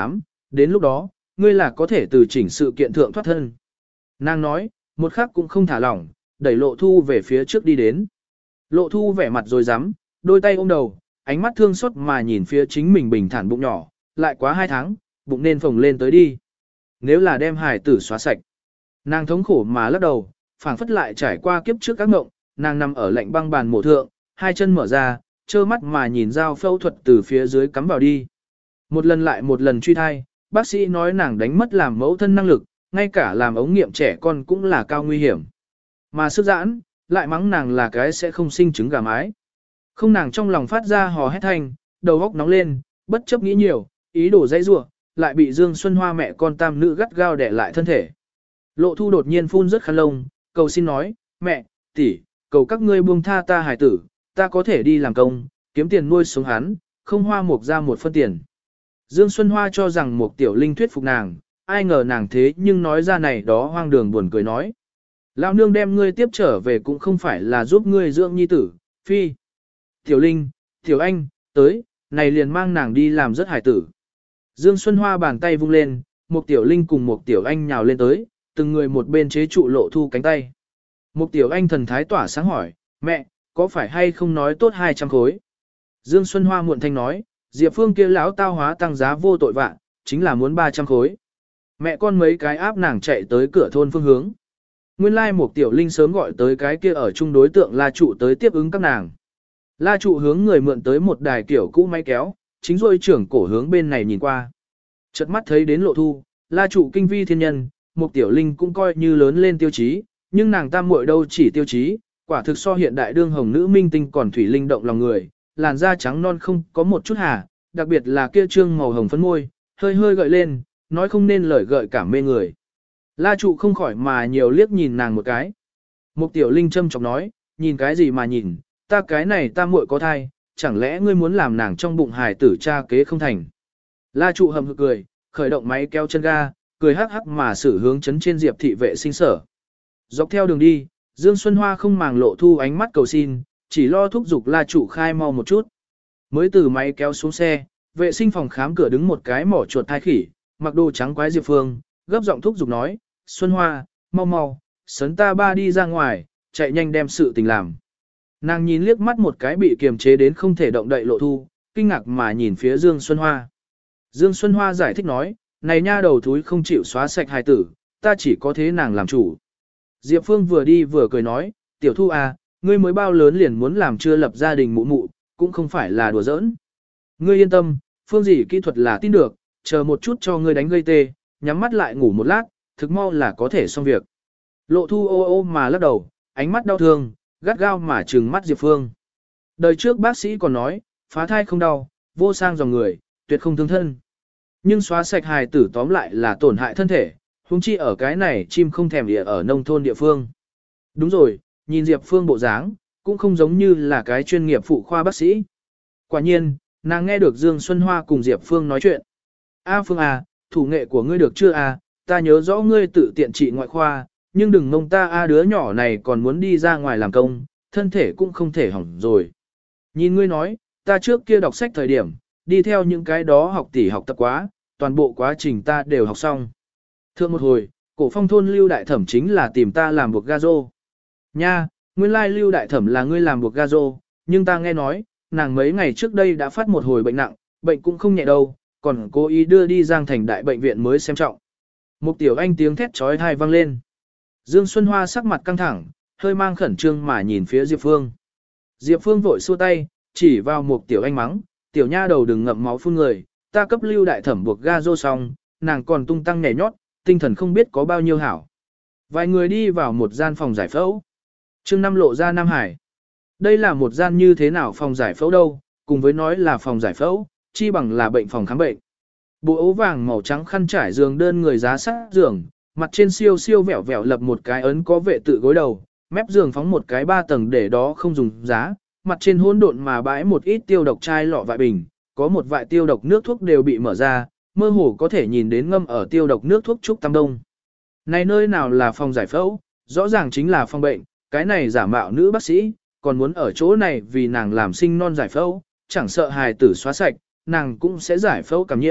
đến lúc đó, ngươi là có thể từ chỉnh sự kiện thượng thoát thân. Nàng nói, một khắc cũng không thả lỏng, đẩy lộ thu về phía trước đi đến. Lộ thu vẻ mặt rồi dám, đôi tay ôm đầu, ánh mắt thương xót mà nhìn phía chính mình bình thản bụng nhỏ, lại quá hai tháng, bụng nên phồng lên tới đi. Nếu là đem hài tử xóa sạch, nàng thống khổ mà lắc đầu, phảng phất lại trải qua kiếp trước các mộng, nàng nằm ở lạnh băng bàn mổ thượng, hai chân mở ra, trơ mắt mà nhìn dao phẫu thuật từ phía dưới cắm vào đi. Một lần lại một lần truy thai, bác sĩ nói nàng đánh mất làm mẫu thân năng lực, ngay cả làm ống nghiệm trẻ con cũng là cao nguy hiểm. Mà sức giãn, lại mắng nàng là cái sẽ không sinh trứng gà mái. Không, nàng trong lòng phát ra hò hét thanh, đầu óc nóng lên, bất chấp nghĩ nhiều, ý đồ dãy rủa, lại bị Dương Xuân Hoa mẹ con tam nữ gắt gao đè lại thân thể. Lộ thu đột nhiên phun rất khăn lông, cầu xin nói, mẹ, tỷ, cầu các ngươi buông tha ta hài tử, ta có thể đi làm công, kiếm tiền nuôi sống hắn, không hoa mục ra một phân tiền. Dương Xuân Hoa cho rằng một tiểu linh thuyết phục nàng, ai ngờ nàng thế nhưng nói ra này đó hoang đường buồn cười nói. Lão nương đem ngươi tiếp trở về cũng không phải là giúp ngươi dưỡng nhi tử, phi. Tiểu linh, tiểu anh, tới, này liền mang nàng đi làm rất hải tử. Dương Xuân Hoa bàn tay vung lên, một tiểu linh cùng một tiểu anh nhào lên tới, từng người một bên chế trụ lộ thu cánh tay. Một tiểu anh thần thái tỏa sáng hỏi, mẹ, có phải hay không nói tốt hai trăm khối? Dương Xuân Hoa muộn thanh nói, Diệp Phương kia lão tao hóa tăng giá vô tội vạ, chính là muốn ba trăm khối. Mẹ con mấy cái áp nàng chạy tới cửa thôn phương hướng. Nguyên lai một tiểu linh sớm gọi tới cái kia ở chung đối tượng La Trụ tới tiếp ứng các nàng. La Trụ hướng người mượn tới một đài kiểu cũ máy kéo, chính rồi trưởng cổ hướng bên này nhìn qua. Chợt mắt thấy đến lộ thu, La Trụ kinh vi thiên nhân, một tiểu linh cũng coi như lớn lên tiêu chí, nhưng nàng tam muội đâu chỉ tiêu chí, quả thực so hiện đại đương hồng nữ minh tinh còn thủy linh động lòng người, làn da trắng non không có một chút hà, đặc biệt là kia trương màu hồng phấn môi, hơi hơi gợi lên, nói không nên lời gợi cảm mê người. La Trụ không khỏi mà nhiều liếc nhìn nàng một cái. Một tiểu linh châm chọc nói, nhìn cái gì mà nhìn, ta cái này ta muội có thai, chẳng lẽ ngươi muốn làm nàng trong bụng hài tử cha kế không thành. La Trụ hầm hực cười, khởi động máy kéo chân ga, cười hắc hắc mà xử hướng chấn trên Diệp thị vệ sinh sở. Dọc theo đường đi, Dương Xuân Hoa không màng lộ thu ánh mắt cầu xin, chỉ lo thúc giục La Trụ khai mau một chút. Mới từ máy kéo xuống xe, vệ sinh phòng khám cửa đứng một cái mỏ chuột thai khỉ, mặc đồ trắng quái Diệp Phương, gấp giọng thúc giục nói, Xuân Hoa, mau mau, sấn ta ba đi ra ngoài, chạy nhanh đem sự tình làm. Nàng nhìn liếc mắt một cái bị kiềm chế đến không thể động đậy lộ thu, kinh ngạc mà nhìn phía Dương Xuân Hoa. Dương Xuân Hoa giải thích nói, này nha đầu thúi không chịu xóa sạch hài tử, ta chỉ có thế nàng làm chủ. Diệp Phương vừa đi vừa cười nói, tiểu thu à, ngươi mới bao lớn liền muốn làm chưa lập gia đình mụ mụ, cũng không phải là đùa giỡn. Ngươi yên tâm, phương gì kỹ thuật là tin được, chờ một chút cho ngươi đánh gây tê, nhắm mắt lại ngủ một lát, thực mau là có thể xong việc. Lộ thu ô ô mà lắc đầu, ánh mắt đau thương, gắt gao mà trừng mắt Diệp Phương. Đời trước bác sĩ còn nói, phá thai không đau, vô sang dòng người, tuyệt không thương thân. Nhưng xóa sạch hài tử tóm lại là tổn hại thân thể, huống chi ở cái này chim không thèm địa ở nông thôn địa phương. Đúng rồi, nhìn Diệp Phương bộ dáng, cũng không giống như là cái chuyên nghiệp phụ khoa bác sĩ. Quả nhiên, nàng nghe được Dương Xuân Hoa cùng Diệp Phương nói chuyện. A Phương à, thủ nghệ của ngươi được chưa à, ta nhớ rõ ngươi tự tiện trị ngoại khoa, nhưng đừng mong ta a đứa nhỏ này còn muốn đi ra ngoài làm công, thân thể cũng không thể hỏng rồi. Nhìn ngươi nói, ta trước kia đọc sách thời điểm, đi theo những cái đó học tỷ học tập quá, toàn bộ quá trình ta đều học xong. Thượng một hồi, cổ phong thôn Lưu Đại Thẩm chính là tìm ta làm buộc ga rô. Nha, nguyên lai Lưu Đại Thẩm là ngươi làm buộc ga rô, nhưng ta nghe nói, nàng mấy ngày trước đây đã phát một hồi bệnh nặng, bệnh cũng không nhẹ đâu, còn cố ý đưa đi Giang Thành đại bệnh viện mới xem trọng. Một tiểu anh tiếng thét trói thai vang lên. Dương Xuân Hoa sắc mặt căng thẳng, hơi mang khẩn trương mà nhìn phía Diệp Phương. Diệp Phương vội xua tay, chỉ vào một tiểu anh mắng, tiểu nha đầu đừng ngậm máu phun người, ta cấp Lưu Đại Thẩm buộc ga rô xong, nàng còn tung tăng nhảy nhót, tinh thần không biết có bao nhiêu hảo. Vài người đi vào một gian phòng giải phẫu. Chương năm lộ ra Nam Hải. Đây là một gian như thế nào phòng giải phẫu đâu, cùng với nói là phòng giải phẫu, chi bằng là bệnh phòng khám bệnh. Bộ ấu vàng màu trắng khăn trải giường đơn người giá sát giường, mặt trên siêu siêu vẹo vẹo lập một cái ấn có vệ tự gối đầu, mép giường phóng một cái ba tầng để đó không dùng giá, mặt trên hỗn độn mà bãi một ít tiêu độc chai lọ vại bình, có một vại tiêu độc nước thuốc đều bị mở ra, mơ hồ có thể nhìn đến ngâm ở tiêu độc nước thuốc trúc tam đông. Này nơi nào là phòng giải phẫu, rõ ràng chính là phòng bệnh, cái này giả mạo nữ bác sĩ, còn muốn ở chỗ này vì nàng làm sinh non giải phẫu, chẳng sợ hài tử xóa sạch, nàng cũng sẽ giải phẫu cảm nhiễm,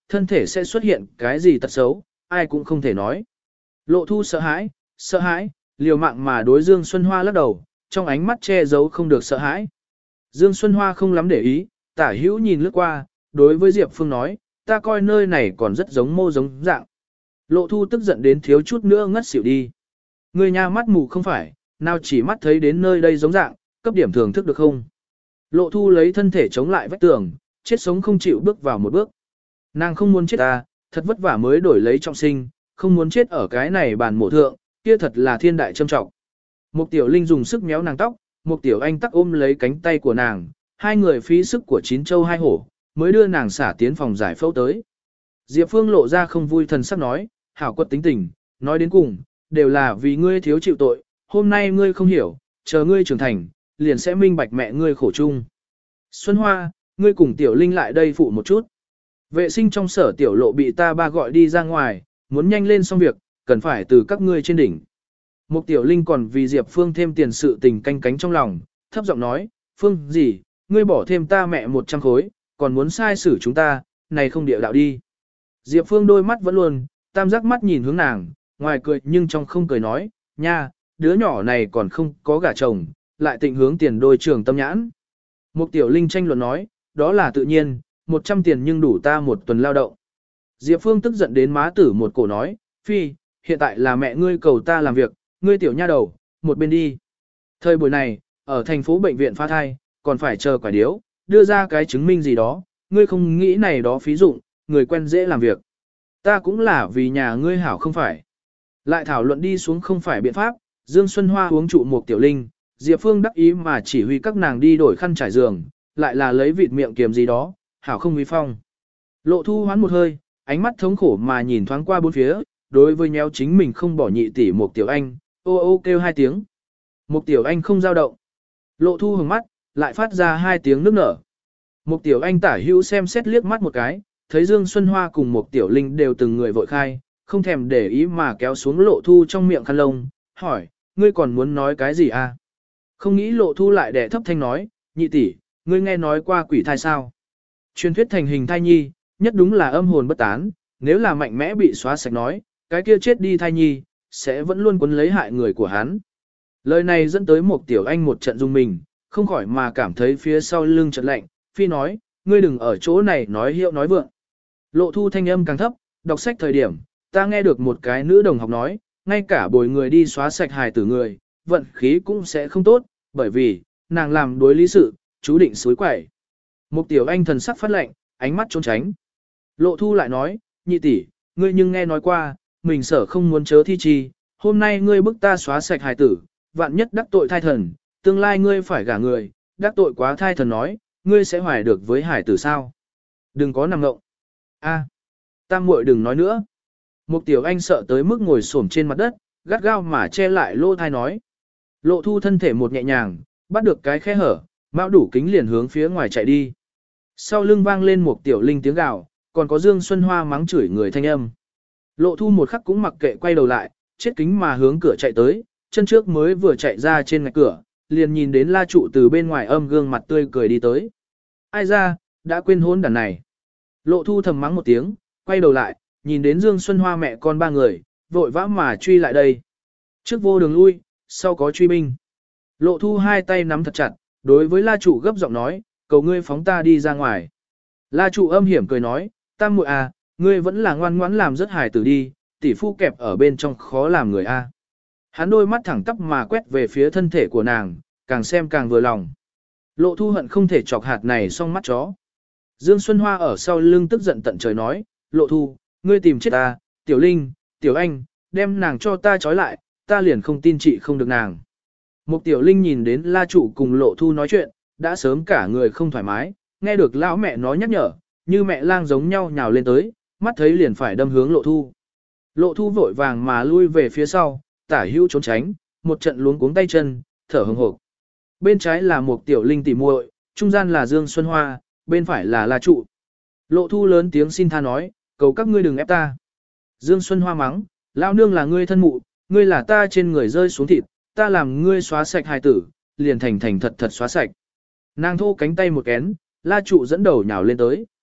thân thể sẽ xuất hiện cái gì tật xấu, ai cũng không thể nói. Lộ Thu sợ hãi, sợ hãi, liều mạng mà đối Dương Xuân Hoa lắc đầu, trong ánh mắt che giấu không được sợ hãi. Dương Xuân Hoa không lắm để ý, tả hữu nhìn lướt qua, đối với Diệp Phương nói, ta coi nơi này còn rất giống mô giống dạng. Lộ Thu tức giận đến thiếu chút nữa ngất xỉu đi. Người nha mắt mù không phải, nào chỉ mắt thấy đến nơi đây giống dạng, cấp điểm thưởng thức được không? Lộ Thu lấy thân thể chống lại vách tường, chết sống không chịu bước vào một bước. Nàng không muốn chết ta, thật vất vả mới đổi lấy trọng sinh, không muốn chết ở cái này bàn mổ thượng, kia thật là thiên đại châm trọng. Mục Tiểu Linh dùng sức méo nàng tóc, Mục Tiểu Anh tắc ôm lấy cánh tay của nàng, hai người phí sức của chín châu hai hổ, mới đưa nàng xả tiến phòng giải phẫu tới. Diệp Phương lộ ra không vui thần sắc nói, hảo quật tính tình, nói đến cùng, đều là vì ngươi thiếu chịu tội, hôm nay ngươi không hiểu, chờ ngươi trưởng thành, liền sẽ minh bạch mẹ ngươi khổ chung. Xuân Hoa, ngươi cùng Tiểu Linh lại đây phụ một chút. Vệ sinh trong sở Tiểu Lộ bị ta ba gọi đi ra ngoài, muốn nhanh lên xong việc, cần phải từ các ngươi trên đỉnh. Mục Tiểu Linh còn vì Diệp Phương thêm tiền sự tình canh cánh trong lòng, thấp giọng nói, Phương gì, ngươi bỏ thêm ta mẹ một trăm khối, còn muốn sai xử chúng ta, này không địa đạo đi. Diệp Phương đôi mắt vẫn luôn, tam giác mắt nhìn hướng nàng, ngoài cười nhưng trong không cười nói, nha, đứa nhỏ này còn không có gả chồng, lại tịnh hướng tiền đôi trường tâm nhãn. Mục Tiểu Linh tranh luận nói, đó là tự nhiên, một trăm tiền nhưng đủ ta một tuần lao động. Diệp Phương tức giận đến má tử một cổ nói, phi, hiện tại là mẹ ngươi cầu ta làm việc, ngươi tiểu nha đầu, một bên đi. Thời buổi này, ở thành phố bệnh viện phá thai, còn phải chờ quả điếu, đưa ra cái chứng minh gì đó, ngươi không nghĩ này đó phí dụng, người quen dễ làm việc. Ta cũng là vì nhà ngươi hảo không phải. Lại thảo luận đi xuống không phải biện pháp, Dương Xuân Hoa uống trụ một Tiểu Linh, Diệp Phương đắc ý mà chỉ huy các nàng đi đổi khăn trải giường, lại là lấy vịt miệng kiềm gì đó, hảo không uy phong. Lộ Thu hoán một hơi, ánh mắt thống khổ mà nhìn thoáng qua bốn phía, đối với nhéo chính mình không bỏ nhị tỷ một Tiểu Anh, ô ô kêu hai tiếng. Một Tiểu Anh không dao động. Lộ Thu hừng mắt, lại phát ra hai tiếng nước nở. Một Tiểu Anh tả hữu xem xét liếc mắt một cái, thấy Dương Xuân Hoa cùng một Tiểu Linh đều từng người vội khai, không thèm để ý mà kéo xuống Lộ Thu trong miệng khăn lông, hỏi, ngươi còn muốn nói cái gì à? Không nghĩ Lộ Thu lại đẻ thấp thanh nói, nhị tỷ, ngươi nghe nói qua quỷ thai sao? Truyền thuyết thành hình thai nhi, nhất đúng là âm hồn bất tán, nếu là mạnh mẽ bị xóa sạch nói, cái kia chết đi thai nhi, sẽ vẫn luôn quấn lấy hại người của hắn. Lời này dẫn tới một Tiểu Anh một trận rung mình, không khỏi mà cảm thấy phía sau lưng chợt lạnh, phi nói, ngươi đừng ở chỗ này nói hiệu nói vượng. Lộ Thu thanh âm càng thấp, đọc sách thời điểm, ta nghe được một cái nữ đồng học nói, ngay cả bồi người đi xóa sạch hài tử người, vận khí cũng sẽ không tốt, bởi vì, nàng làm đối lý sự, chú định suối quẩy. Một Tiểu Anh thần sắc phát lạnh, ánh mắt trốn tránh. Lộ Thu lại nói, nhị tỷ, ngươi nhưng nghe nói qua, mình sở không muốn chớ thi chi, hôm nay ngươi bức ta xóa sạch hài tử, vạn nhất đắc tội thai thần, tương lai ngươi phải gả người, đắc tội quá thai thần nói, ngươi sẽ hoài được với hải tử sao? Đừng có nằm ngộng. A, tam muội đừng nói nữa. Một Tiểu Anh sợ tới mức ngồi xổm trên mặt đất, gắt gao mà che lại lỗ thai nói. Lộ Thu thân thể một nhẹ nhàng, bắt được cái khe hở, mão đủ kính liền hướng phía ngoài chạy đi. Sau lưng vang lên một Tiểu Linh tiếng gào, còn có Dương Xuân Hoa mắng chửi người thanh âm. Lộ Thu một khắc cũng mặc kệ quay đầu lại, chết kính mà hướng cửa chạy tới, chân trước mới vừa chạy ra trên ngạch cửa, liền nhìn đến La Trụ từ bên ngoài âm gương mặt tươi cười đi tới. Ai ra, đã quên hôn đàn này. Lộ Thu thầm mắng một tiếng, quay đầu lại, nhìn đến Dương Xuân Hoa mẹ con ba người, vội vã mà truy lại đây. Trước vô đường lui, sau có truy binh. Lộ Thu hai tay nắm thật chặt, đối với La Trụ gấp giọng nói, cầu ngươi phóng ta đi ra ngoài. La Trụ âm hiểm cười nói, tam muội à, ngươi vẫn là ngoan ngoãn làm rất hài tử đi, tỷ phu kẹp ở bên trong khó làm người a. Hắn đôi mắt thẳng tắp mà quét về phía thân thể của nàng, càng xem càng vừa lòng. Lộ Thu hận không thể chọc hạt này xong mắt chó. Dương Xuân Hoa ở sau lưng tức giận tận trời nói, Lộ Thu, ngươi tìm chết ta, Tiểu Linh, Tiểu Anh, đem nàng cho ta trói lại, ta liền không tin chị không được nàng. Một Tiểu Linh nhìn đến La Trụ cùng Lộ Thu nói chuyện, đã sớm cả người không thoải mái, nghe được lão mẹ nói nhắc nhở, như mẹ lang giống nhau nhào lên tới, mắt thấy liền phải đâm hướng Lộ Thu. Lộ Thu vội vàng mà lui về phía sau, tả hữu trốn tránh, một trận luống cuống tay chân, thở hừng hực. Bên trái là một Tiểu Linh tỉ muội, trung gian là Dương Xuân Hoa, bên phải là La Trụ. Lộ Thu lớn tiếng xin tha nói, cầu các ngươi đừng ép ta. Dương Xuân Hoa mắng, lão nương là ngươi thân mụ, ngươi là ta trên người rơi xuống thịt, ta làm ngươi xóa sạch hài tử, liền thành thành thật thật xóa sạch. Nàng thô cánh tay một kén, La Trụ dẫn đầu nhào lên tới.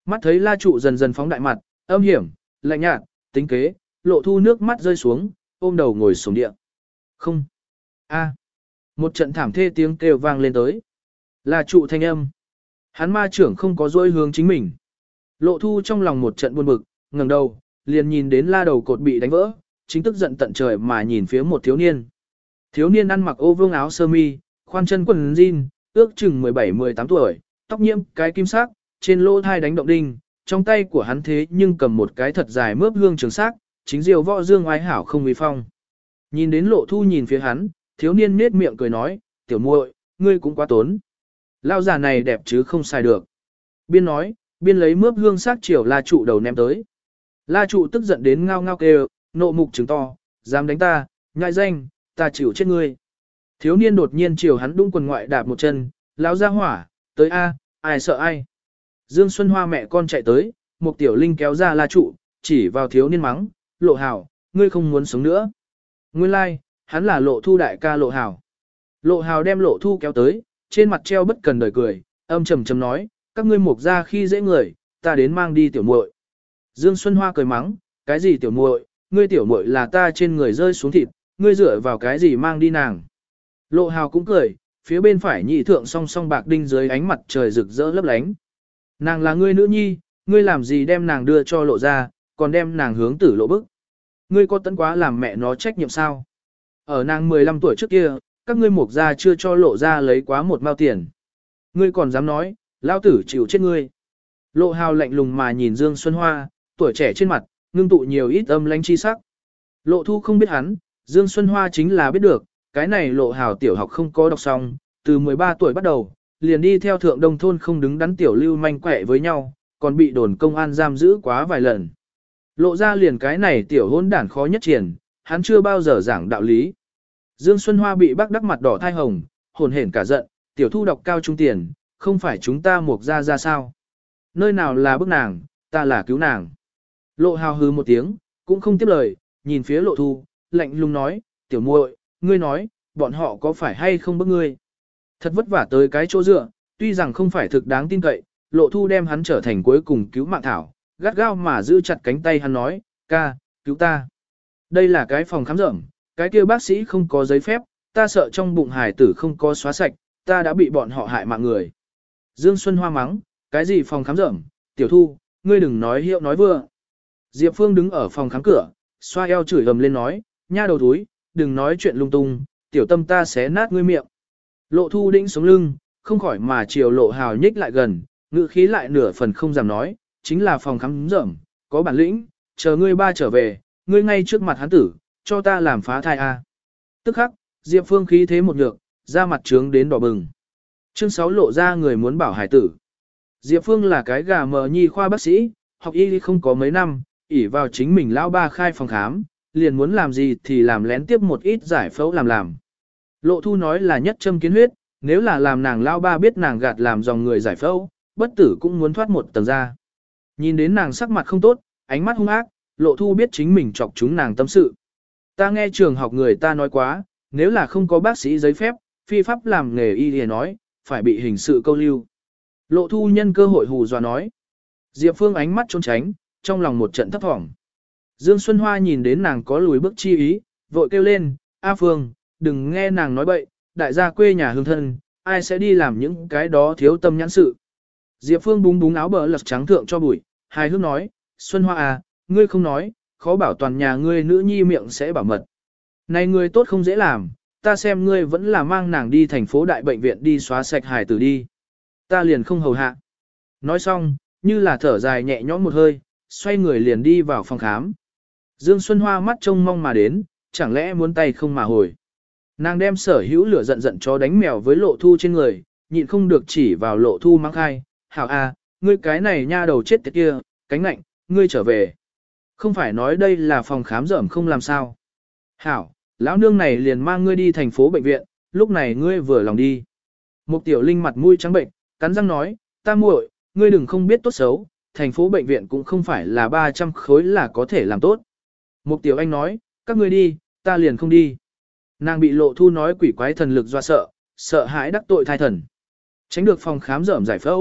Mắt thấy la trụ dần dần phóng đại mặt, âm hiểm, lạnh nhạt, tính kế, Lộ Thu nước mắt rơi xuống, ôm đầu ngồi xuống địa. Không. A. Một trận thảm thê tiếng kêu vang lên tới. La trụ thanh âm. Hắn ma trưởng không có dối hướng chính mình. Lộ Thu trong lòng một trận buồn bực, ngẩng đầu, liền nhìn đến la đầu cột bị đánh vỡ, chính tức giận tận trời mà nhìn phía một thiếu niên. Thiếu niên ăn mặc ô vương áo sơ mi, khoan chân quần jean, ước chừng mười bảy mười tám tuổi, tóc nhiễm cái kim sắc, trên lỗ thai đánh động đinh, trong tay của hắn thế nhưng cầm một cái thật dài mướp hương trường sắc, chính diều võ dương oai hảo không uy phong. Nhìn đến Lộ Thu nhìn phía hắn, thiếu niên nết miệng cười nói, tiểu muội, ngươi cũng quá tốn. Lao già này đẹp chứ không sai được. Biên nói, biên lấy mướp hương sắc chiều la trụ đầu ném tới. La trụ tức giận đến ngao ngao kêu, nộ mục trừng to, dám đánh ta, nhại danh, ta chịu chết ngươi. Thiếu niên đột nhiên chiều hắn đung quần ngoại đạp một chân, lão ra hỏa, tới a, ai sợ ai. Dương Xuân Hoa mẹ con chạy tới, một tiểu linh kéo ra la trụ, chỉ vào thiếu niên mắng, Lộ Hảo, ngươi không muốn sống nữa. Nguyên lai, like, hắn là Lộ Thu đại ca Lộ Hảo. Lộ Hảo đem Lộ Thu kéo tới, trên mặt treo bất cần đời cười, âm trầm trầm nói, các ngươi mục ra khi dễ người, ta đến mang đi tiểu muội. Dương Xuân Hoa cười mắng, cái gì tiểu muội, ngươi tiểu muội là ta trên người rơi xuống thịt, ngươi dựa vào cái gì mang đi nàng. Lộ Hào cũng cười, phía bên phải nhị thượng song song bạc đinh dưới ánh mặt trời rực rỡ lấp lánh. Nàng là ngươi nữ nhi, ngươi làm gì đem nàng đưa cho lộ ra, còn đem nàng hướng tử lộ bức. Ngươi có tấn quá làm mẹ nó trách nhiệm sao? Ở nàng mười lăm tuổi trước kia, các ngươi mục gia chưa cho lộ ra lấy quá một mao tiền. Ngươi còn dám nói, lao tử chịu chết ngươi. Lộ Hào lạnh lùng mà nhìn Dương Xuân Hoa, tuổi trẻ trên mặt, ngưng tụ nhiều ít âm lãnh chi sắc. Lộ Thu không biết hắn, Dương Xuân Hoa chính là biết được, cái này Lộ Hào tiểu học không có đọc xong, từ mười ba tuổi bắt đầu, liền đi theo thượng đông thôn không đứng đắn tiểu lưu manh quẹ với nhau, còn bị đồn công an giam giữ quá vài lần. Lộ ra liền cái này tiểu hôn đản khó nhất triển, hắn chưa bao giờ giảng đạo lý. Dương Xuân Hoa bị bác đắc mặt đỏ thai hồng, hồn hển cả giận, tiểu thu đọc cao trung tiền, không phải chúng ta mục ra ra sao. Nơi nào là bức nàng, ta là cứu nàng. Lộ Hào hứ một tiếng, cũng không tiếp lời, nhìn phía Lộ Thu, lạnh lùng nói, tiểu muội, ngươi nói, bọn họ có phải hay không bức ngươi. Thật vất vả tới cái chỗ dựa, tuy rằng không phải thực đáng tin cậy, Lộ Thu đem hắn trở thành cuối cùng cứu mạng thảo, gắt gao mà giữ chặt cánh tay hắn nói, ca, cứu ta. Đây là cái phòng khám rởm, cái kia bác sĩ không có giấy phép, ta sợ trong bụng hải tử không có xóa sạch, ta đã bị bọn họ hại mạng người. Dương Xuân Hoa mắng, cái gì phòng khám rởm, tiểu thu, ngươi đừng nói hiệu nói vừa. Diệp Phương đứng ở phòng khám cửa, xoa eo chửi ầm lên nói, nha đầu túi, đừng nói chuyện lung tung, tiểu tâm ta xé nát ngươi miệng. Lộ Thu đĩnh sống lưng, không khỏi mà chiều Lộ Hào nhích lại gần, ngữ khí lại nửa phần không dám nói, chính là phòng khám rởm, có bản lĩnh, chờ ngươi ba trở về, ngươi ngay trước mặt hắn tử, cho ta làm phá thai a. Tức khắc, Diệp Phương khí thế một nhược, da mặt trướng đến đỏ bừng. Chương sáu lộ ra người muốn bảo hải tử. Diệp Phương là cái gà mờ nhi khoa bác sĩ, học y không có mấy năm, ỷ vào chính mình lão ba khai phòng khám, liền muốn làm gì thì làm lén tiếp một ít giải phẫu làm làm. Lộ Thu nói là nhất châm kiến huyết, nếu là làm nàng lão ba biết nàng gạt làm dòng người giải phẫu, bất tử cũng muốn thoát một tầng ra. Nhìn đến nàng sắc mặt không tốt, ánh mắt hung ác, Lộ Thu biết chính mình chọc chúng nàng tâm sự. Ta nghe trường học người ta nói quá, nếu là không có bác sĩ giấy phép, phi pháp làm nghề y thì nói, phải bị hình sự câu lưu. Lộ Thu nhân cơ hội hù dọa nói. Diệp Phương ánh mắt trốn tránh, trong lòng một trận thấp thỏm. Dương Xuân Hoa nhìn đến nàng có lùi bước chi ý, vội kêu lên, A Phương, đừng nghe nàng nói bậy, đại gia quê nhà hương thân, ai sẽ đi làm những cái đó thiếu tâm nhãn sự. Diệp Phương búng búng áo bờ lật trắng thượng cho bụi, hài hước nói, Xuân Hoa à, ngươi không nói, khó bảo toàn nhà ngươi nữ nhi miệng sẽ bảo mật. Này ngươi tốt không dễ làm, ta xem ngươi vẫn là mang nàng đi thành phố đại bệnh viện đi xóa sạch hài tử đi. Ta liền không hầu hạ. Nói xong, như là thở dài nhẹ nhõm một hơi, xoay người liền đi vào phòng khám. Dương Xuân Hoa mắt trông mong mà đến, chẳng lẽ muốn tay không mà hồi. Nàng đem sở hữu lửa giận giận chó đánh mèo với Lộ Thu trên người, nhịn không được chỉ vào Lộ Thu mắng khai, hảo a, ngươi cái này nha đầu chết tiệt kia, cánh lạnh, ngươi trở về. Không phải nói đây là phòng khám rởm không làm sao. Hảo, lão nương này liền mang ngươi đi thành phố bệnh viện, lúc này ngươi vừa lòng đi. Một tiểu linh mặt mũi trắng bệnh, cắn răng nói, ta muội, ngươi đừng không biết tốt xấu, thành phố bệnh viện cũng không phải là ba trăm khối là có thể làm tốt. Một tiểu anh nói, các ngươi đi, ta liền không đi. Nàng bị Lộ Thu nói quỷ quái thần lực doa sợ, sợ hãi đắc tội thai thần. Tránh được phòng khám rởm giải phẫu,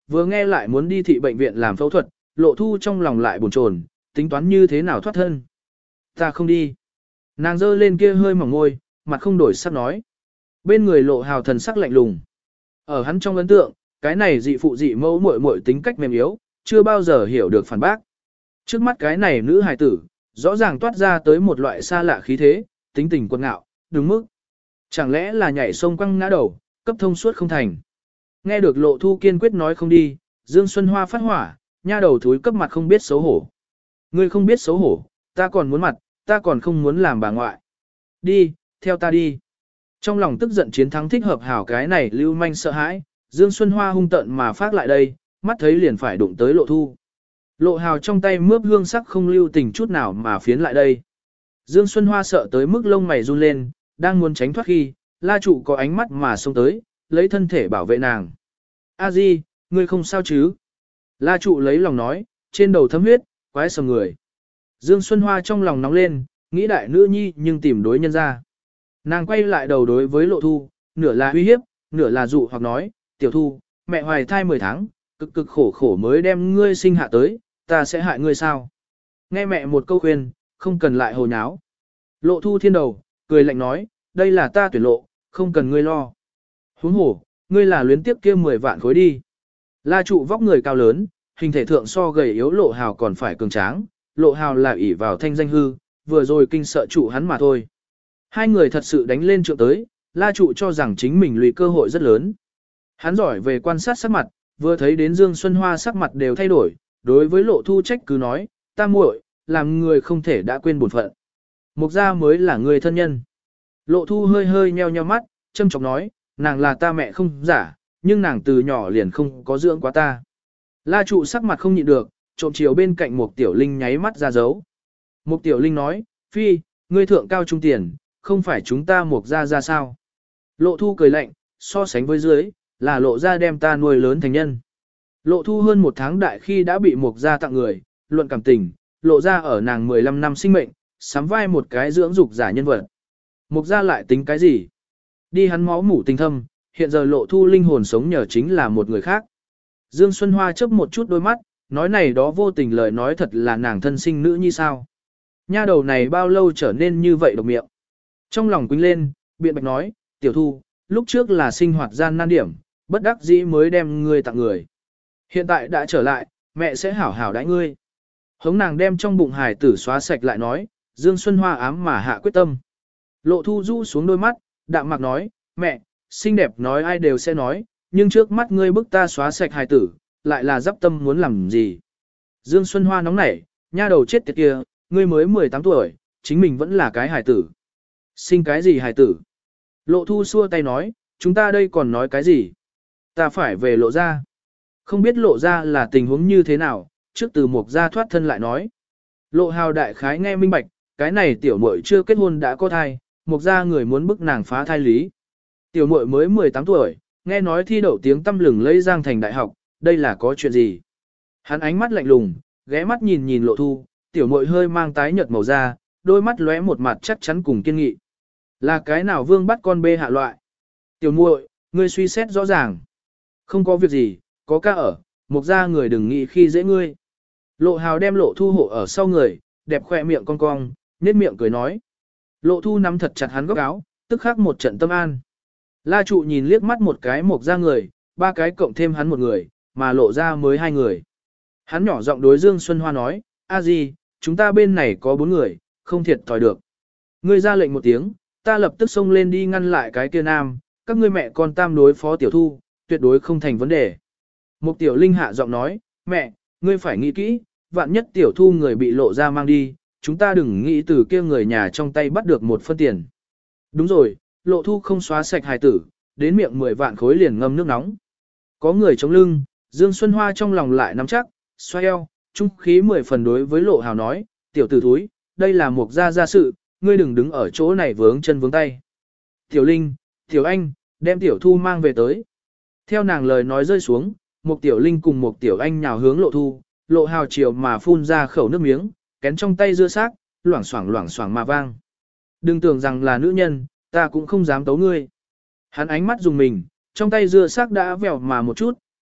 Vừa nghe lại muốn đi thị bệnh viện làm phẫu thuật, Lộ Thu trong lòng lại buồn chồn, tính toán như thế nào thoát thân. Ta không đi. Nàng giơ lên kia hơi mỏng môi, mặt không đổi sắc nói. Bên người Lộ Hào thần sắc lạnh lùng. Ở hắn trong ấn tượng, cái này dị phụ dị mẫu muội muội tính cách mềm yếu, chưa bao giờ hiểu được phản bác. Trước mắt cái này nữ hài tử, rõ ràng toát ra tới một loại xa lạ khí thế, tính tình quật ngạo, đúng mức. Chẳng lẽ là nhảy sông quăng ngã đầu, cấp thông suốt không thành. Nghe được Lộ Thu kiên quyết nói không đi, Dương Xuân Hoa phát hỏa, nha đầu thúi cấp mặt không biết xấu hổ. Ngươi không biết xấu hổ, ta còn muốn mặt, ta còn không muốn làm bà ngoại. Đi, theo ta đi. Trong lòng tức giận chiến thắng thích hợp hảo cái này lưu manh sợ hãi, Dương Xuân Hoa hung tận mà phát lại đây, mắt thấy liền phải đụng tới Lộ Thu. Lộ Hào trong tay mướp hương sắc không lưu tình chút nào mà phiến lại đây. Dương Xuân Hoa sợ tới mức lông mày run lên, đang muốn tránh thoát khi, La Trụ có ánh mắt mà xông tới, lấy thân thể bảo vệ nàng. A Di, ngươi không sao chứ? La Trụ lấy lòng nói, trên đầu thấm huyết, quái sầm người. Dương Xuân Hoa trong lòng nóng lên, nghĩ đại nữ nhi nhưng tìm đối nhân ra. Nàng quay lại đầu đối với Lộ Thu, nửa là uy hiếp, nửa là dụ hoặc nói, tiểu Thu, mẹ hoài thai mười tháng, cực cực khổ khổ mới đem ngươi sinh hạ tới, ta sẽ hại ngươi sao? Nghe mẹ một câu khuyên, không cần lại hồ nháo. Lộ Thu thiên đầu, cười lạnh nói, đây là ta tuyển lộ, không cần ngươi lo. Huống hổ, ngươi là luyến tiếp kia mười vạn khối đi. La Trụ vóc người cao lớn, hình thể thượng so gầy yếu Lộ Hào còn phải cường tráng, Lộ Hào là ỷ vào thanh danh hư, vừa rồi kinh sợ trụ hắn mà thôi. Hai người thật sự đánh lên trượng tới, La Trụ cho rằng chính mình lùi cơ hội rất lớn. Hắn giỏi về quan sát sắc mặt, vừa thấy đến Dương Xuân Hoa sắc mặt đều thay đổi, đối với Lộ Thu trách cứ nói, ta muội, làm người không thể đã quên bổn phận. Mục gia mới là người thân nhân. Lộ Thu hơi hơi nheo nheo mắt, châm chọc nói, nàng là ta mẹ không giả, nhưng nàng từ nhỏ liền không có dưỡng quá ta. La Trụ sắc mặt không nhịn được, trộm chiều bên cạnh Mục Tiểu Linh nháy mắt ra dấu. Mục Tiểu Linh nói, phi, ngươi thượng cao trung tiền, không phải chúng ta Mục gia ra sao? Lộ Thu cười lạnh, so sánh với dưới, là Lộ gia đem ta nuôi lớn thành nhân. Lộ Thu hơn một tháng đại khi đã bị Mục gia tặng người, luận cảm tình, Lộ gia ở nàng mười lăm năm sinh mệnh, sắm vai một cái dưỡng dục giả nhân vật. Mục gia lại tính cái gì? Đi hắn máu mủ tình thâm, hiện giờ Lộ Thu linh hồn sống nhờ chính là một người khác. Dương Xuân Hoa chớp một chút đôi mắt, nói này đó vô tình lời nói thật là nàng thân sinh nữ như sao. Nha đầu này bao lâu trở nên như vậy độc miệng. Trong lòng quýnh lên, biện bạch nói, tiểu Thu, lúc trước là sinh hoạt gian nan điểm, bất đắc dĩ mới đem ngươi tặng người. Hiện tại đã trở lại, mẹ sẽ hảo hảo đãi ngươi. Hống nàng đem trong bụng hải tử xóa sạch lại nói, Dương Xuân Hoa ám mà hạ quyết tâm. Lộ Thu rũ xuống đôi mắt, đạm mạc nói, mẹ, xinh đẹp nói ai đều sẽ nói, nhưng trước mắt ngươi bức ta xóa sạch hài tử, lại là dắp tâm muốn làm gì. Dương Xuân Hoa nóng nảy, nha đầu chết tiệt kia, ngươi mới mười tám tuổi, chính mình vẫn là cái hài tử. Sinh cái gì hài tử? Lộ Thu xua tay nói, chúng ta đây còn nói cái gì? Ta phải về Lộ ra. Không biết Lộ ra là tình huống như thế nào, trước từ Mục gia thoát thân lại nói. Lộ Hào đại khái nghe minh bạch, cái này tiểu muội chưa kết hôn đã có thai, Mục gia người muốn bức nàng phá thai lý. Tiểu muội mới mười tám tuổi, nghe nói thi đậu tiếng tăm lừng lấy Giang Thành đại học, đây là có chuyện gì? Hắn ánh mắt lạnh lùng, ghé mắt nhìn nhìn Lộ Thu, tiểu muội hơi mang tái nhợt màu da, đôi mắt lóe một mặt chắc chắn cùng kiên nghị. Là cái nào vương bắt con bê hạ loại? Tiểu muội, ngươi suy xét rõ ràng. Không có việc gì, có ca ở, Mục gia người đừng nghĩ khi dễ ngươi. Lộ Hào đem Lộ Thu hộ ở sau người, đẹp khoe miệng cong cong, nhếch miệng cười nói. Lộ Thu nắm thật chặt hắn góc áo, tức khắc một trận tâm an. La Trụ nhìn liếc mắt một cái Mục gia người, ba cái cộng thêm hắn một người, mà Lộ ra mới hai người. Hắn nhỏ giọng đối Dương Xuân Hoa nói, a di, chúng ta bên này có bốn người, không thiệt thòi được. Ngươi ra lệnh một tiếng, ta lập tức xông lên đi ngăn lại cái kia nam, các ngươi mẹ con tam đối phó tiểu Thu, tuyệt đối không thành vấn đề. Mục Tiểu Linh hạ giọng nói, mẹ, ngươi phải nghĩ kỹ, vạn nhất tiểu Thu người bị Lộ ra mang đi, chúng ta đừng nghĩ từ kia người nhà trong tay bắt được một phân tiền. Đúng rồi, Lộ Thu không xóa sạch hài tử, đến miệng mười vạn khối liền ngâm nước nóng. Có người chống lưng, Dương Xuân Hoa trong lòng lại nắm chắc, xoay eo, trung khí mười phần đối với Lộ Hào nói, tiểu tử thúi, đây là Mục gia gia sự, ngươi đừng đứng ở chỗ này vướng chân vướng tay. Tiểu Linh, Tiểu Anh, đem Tiểu Thu mang về tới. Theo nàng lời nói rơi xuống, Mục Tiểu Linh cùng Mục Tiểu Anh nhào hướng Lộ Thu, Lộ Hào chiều mà phun ra khẩu nước miếng, kén trong tay dưa xác, loảng xoảng loảng xoảng mà vang. Đừng tưởng rằng là nữ nhân, ta cũng không dám tấu ngươi. Hắn ánh mắt dùng mình, trong tay dưa xác đã vèo mà một chút,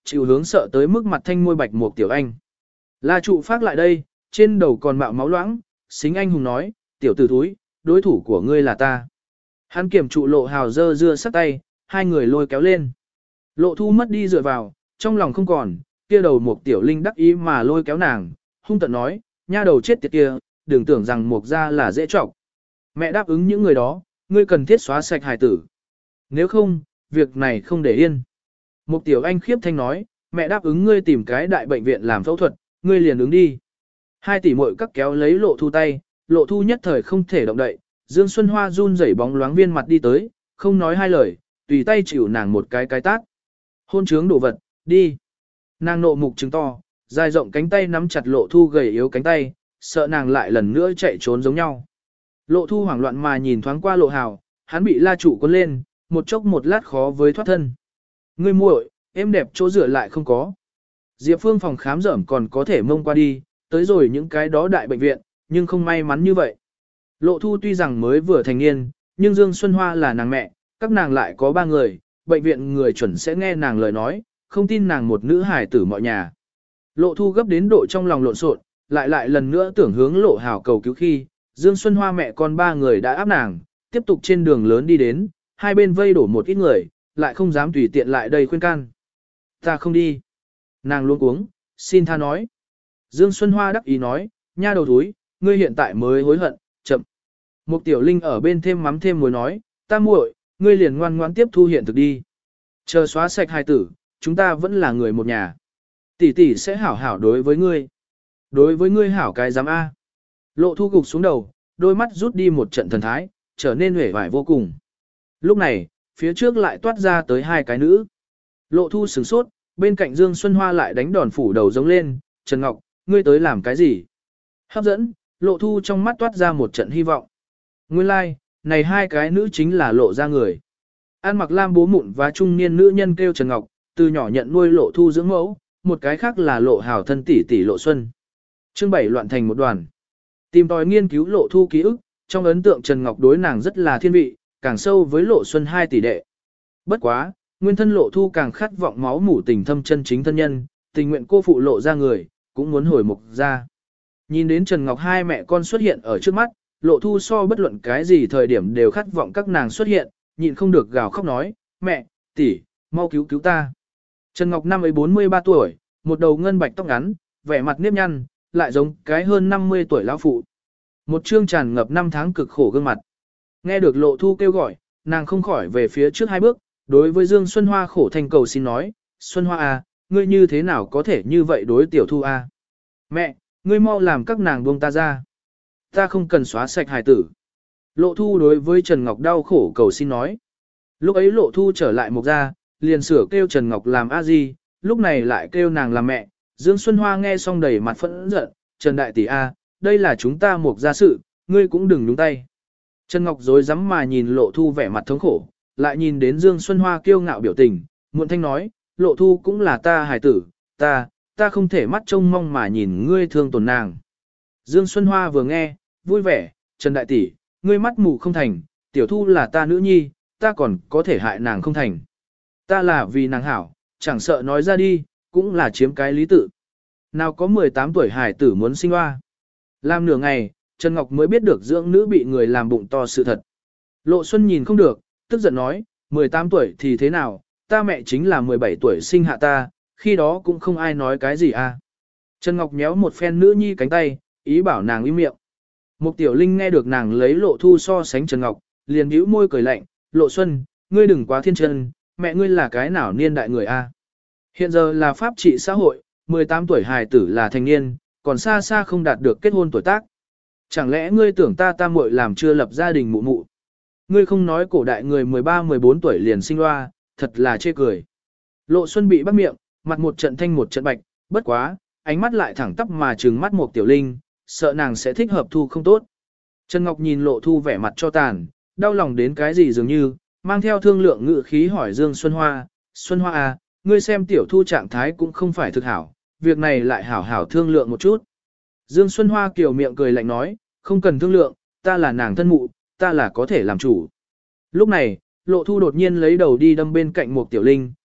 chịu hướng sợ tới mức mặt thanh môi bạch một tiểu anh. La trụ phát lại đây, trên đầu còn mạo máu loãng, xính anh hùng nói, tiểu tử thúi, đối thủ của ngươi là ta. Hắn kiểm trụ lộ hào dơ dưa sắt tay, hai người lôi kéo lên. Lộ thu mất đi dựa vào, trong lòng không còn, kia đầu một tiểu linh đắc ý mà lôi kéo nàng, hung tận nói, nha đầu chết tiệt kia, đừng tưởng rằng một ra là dễ trọc. Mẹ đáp ứng những người đó, ngươi cần thiết xóa sạch hài tử. Nếu không, việc này không để yên. Một tiểu anh khiếp thanh nói, mẹ đáp ứng ngươi tìm cái đại bệnh viện làm phẫu thuật, ngươi liền ứng đi. Hai tỷ muội cắt kéo lấy lộ thu tay, lộ thu nhất thời không thể động đậy, Dương Xuân Hoa run rẩy bóng loáng viên mặt đi tới, không nói hai lời, tùy tay chịu nàng một cái cái tát. Hôn trướng đồ vật, đi. Nàng nộ mục trứng to, dài rộng cánh tay nắm chặt lộ thu gầy yếu cánh tay, sợ nàng lại lần nữa chạy trốn giống nhau. Lộ thu hoảng loạn mà nhìn thoáng qua lộ hào, hắn bị la trụ cuốn lên, một chốc một lát khó với thoát thân. Ngươi muội, em đẹp chỗ rửa lại không có. Diệp Phương phòng khám rởm còn có thể mông qua đi, tới rồi những cái đó đại bệnh viện, nhưng không may mắn như vậy. Lộ thu tuy rằng mới vừa thành niên, nhưng Dương Xuân Hoa là nàng mẹ, các nàng lại có ba người, bệnh viện người chuẩn sẽ nghe nàng lời nói, không tin nàng một nữ hài tử mọi nhà. Lộ thu gấp đến độ trong lòng lộn xộn, lại lại lần nữa tưởng hướng lộ hào cầu cứu khi, Dương Xuân Hoa mẹ con ba người đã áp nàng, tiếp tục trên đường lớn đi đến, hai bên vây đổ một ít người, lại không dám tùy tiện lại đây khuyên can. Ta không đi. Nàng luôn cuống, xin tha nói. Dương Xuân Hoa đắc ý nói, nha đầu thúi, ngươi hiện tại mới hối hận, chậm. Một tiểu linh ở bên thêm mắm thêm muối nói, ta muội, ngươi liền ngoan ngoãn tiếp thu hiện thực đi. Chờ xóa sạch hai tử, chúng ta vẫn là người một nhà. Tỷ tỷ sẽ hảo hảo đối với ngươi. Đối với ngươi hảo cái dám A. Lộ thu gục xuống đầu, đôi mắt rút đi một trận thần thái, trở nên uể vải vô cùng. Lúc này, phía trước lại toát ra tới hai cái nữ. Lộ thu sửng sốt, bên cạnh Dương Xuân Hoa lại đánh đòn phủ đầu giống lên, Trần Ngọc, ngươi tới làm cái gì? Hấp dẫn, lộ thu trong mắt toát ra một trận hy vọng. Nguyên lai, like, này hai cái nữ chính là lộ ra người. An mặc lam bố mụn và trung niên nữ nhân kêu Trần Ngọc, từ nhỏ nhận nuôi lộ thu dưỡng mẫu, một cái khác là lộ hào thân tỷ tỷ lộ xuân. Chương bảy loạn thành một đoàn. Tìm tòi nghiên cứu lộ thu ký ức, trong ấn tượng Trần Ngọc đối nàng rất là thiên vị, càng sâu với lộ xuân hai tỷ đệ. Bất quá, nguyên thân lộ thu càng khát vọng máu mủ tình thâm chân chính thân nhân, tình nguyện cô phụ lộ ra người, cũng muốn hồi mục ra. Nhìn đến Trần Ngọc hai mẹ con xuất hiện ở trước mắt, lộ thu so bất luận cái gì thời điểm đều khát vọng các nàng xuất hiện, nhịn không được gào khóc nói, mẹ, tỷ, mau cứu cứu ta. Trần Ngọc năm ấy bốn mươi ba tuổi, một đầu ngân bạch tóc ngắn, vẻ mặt nếp nhăn, lại giống cái hơn năm mươi tuổi lão phụ. Một trương tràn ngập năm tháng cực khổ gương mặt. Nghe được lộ thu kêu gọi, nàng không khỏi về phía trước hai bước, đối với Dương Xuân Hoa khổ thành cầu xin nói, Xuân Hoa à, ngươi như thế nào có thể như vậy đối tiểu thu à? Mẹ, ngươi mau làm các nàng buông ta ra. Ta không cần xóa sạch hài tử. Lộ thu đối với Trần Ngọc đau khổ cầu xin nói. Lúc ấy lộ thu trở lại một ra, liền sửa kêu Trần Ngọc làm a di, lúc này lại kêu nàng làm mẹ. Dương Xuân Hoa nghe xong đầy mặt phẫn giận, Trần Đại Tỷ A, đây là chúng ta một gia sự, ngươi cũng đừng nhúng tay. Trần Ngọc dối rắm mà nhìn lộ thu vẻ mặt thống khổ, lại nhìn đến Dương Xuân Hoa kiêu ngạo biểu tình, muộn thanh nói, lộ thu cũng là ta hài tử, ta, ta không thể mắt trông mong mà nhìn ngươi thương tổn nàng. Dương Xuân Hoa vừa nghe, vui vẻ, Trần Đại Tỷ, ngươi mắt mù không thành, tiểu thu là ta nữ nhi, ta còn có thể hại nàng không thành. Ta là vì nàng hảo, chẳng sợ nói ra đi, cũng là chiếm cái lý tự. Nào có mười tám tuổi hài tử muốn sinh hoa. Làm nửa ngày, Trần Ngọc mới biết được dưỡng nữ bị người làm bụng to sự thật. Lộ Xuân nhìn không được, tức giận nói, mười tám tuổi thì thế nào, ta mẹ chính là mười bảy tuổi sinh hạ ta, khi đó cũng không ai nói cái gì à. Trần Ngọc nhéo một phen nữ nhi cánh tay, ý bảo nàng im miệng. Mục Tiểu Linh nghe được nàng lấy lộ thu so sánh Trần Ngọc, liền bĩu môi cười lạnh, Lộ Xuân, ngươi đừng quá thiên chân, mẹ ngươi là cái nào niên đại người a? Hiện giờ là pháp trị xã hội, mười tám tuổi hài tử là thành niên, còn xa xa không đạt được kết hôn tuổi tác. Chẳng lẽ ngươi tưởng ta tam muội làm chưa lập gia đình mụ mụ? Ngươi không nói cổ đại người mười ba mười bốn tuổi liền sinh loa, thật là chê cười. Lộ Xuân bị bắt miệng, mặt một trận thanh một trận bạch, bất quá, ánh mắt lại thẳng tắp mà trừng mắt một Tiểu Linh, sợ nàng sẽ thích hợp thu không tốt. Trần Ngọc nhìn Lộ Thu vẻ mặt cho tàn, đau lòng đến cái gì dường như, mang theo thương lượng ngự khí hỏi Dương Xuân Hoa, Xuân Hoa à, ngươi xem tiểu thu trạng thái cũng không phải thực hảo, việc này lại hảo hảo thương lượng một chút. Dương Xuân Hoa kiều miệng cười lạnh nói, không cần thương lượng, ta là nàng thân mụ, ta là có thể làm chủ. Lúc này, Lộ Thu đột nhiên lấy đầu đi đâm bên cạnh một Tiểu Linh,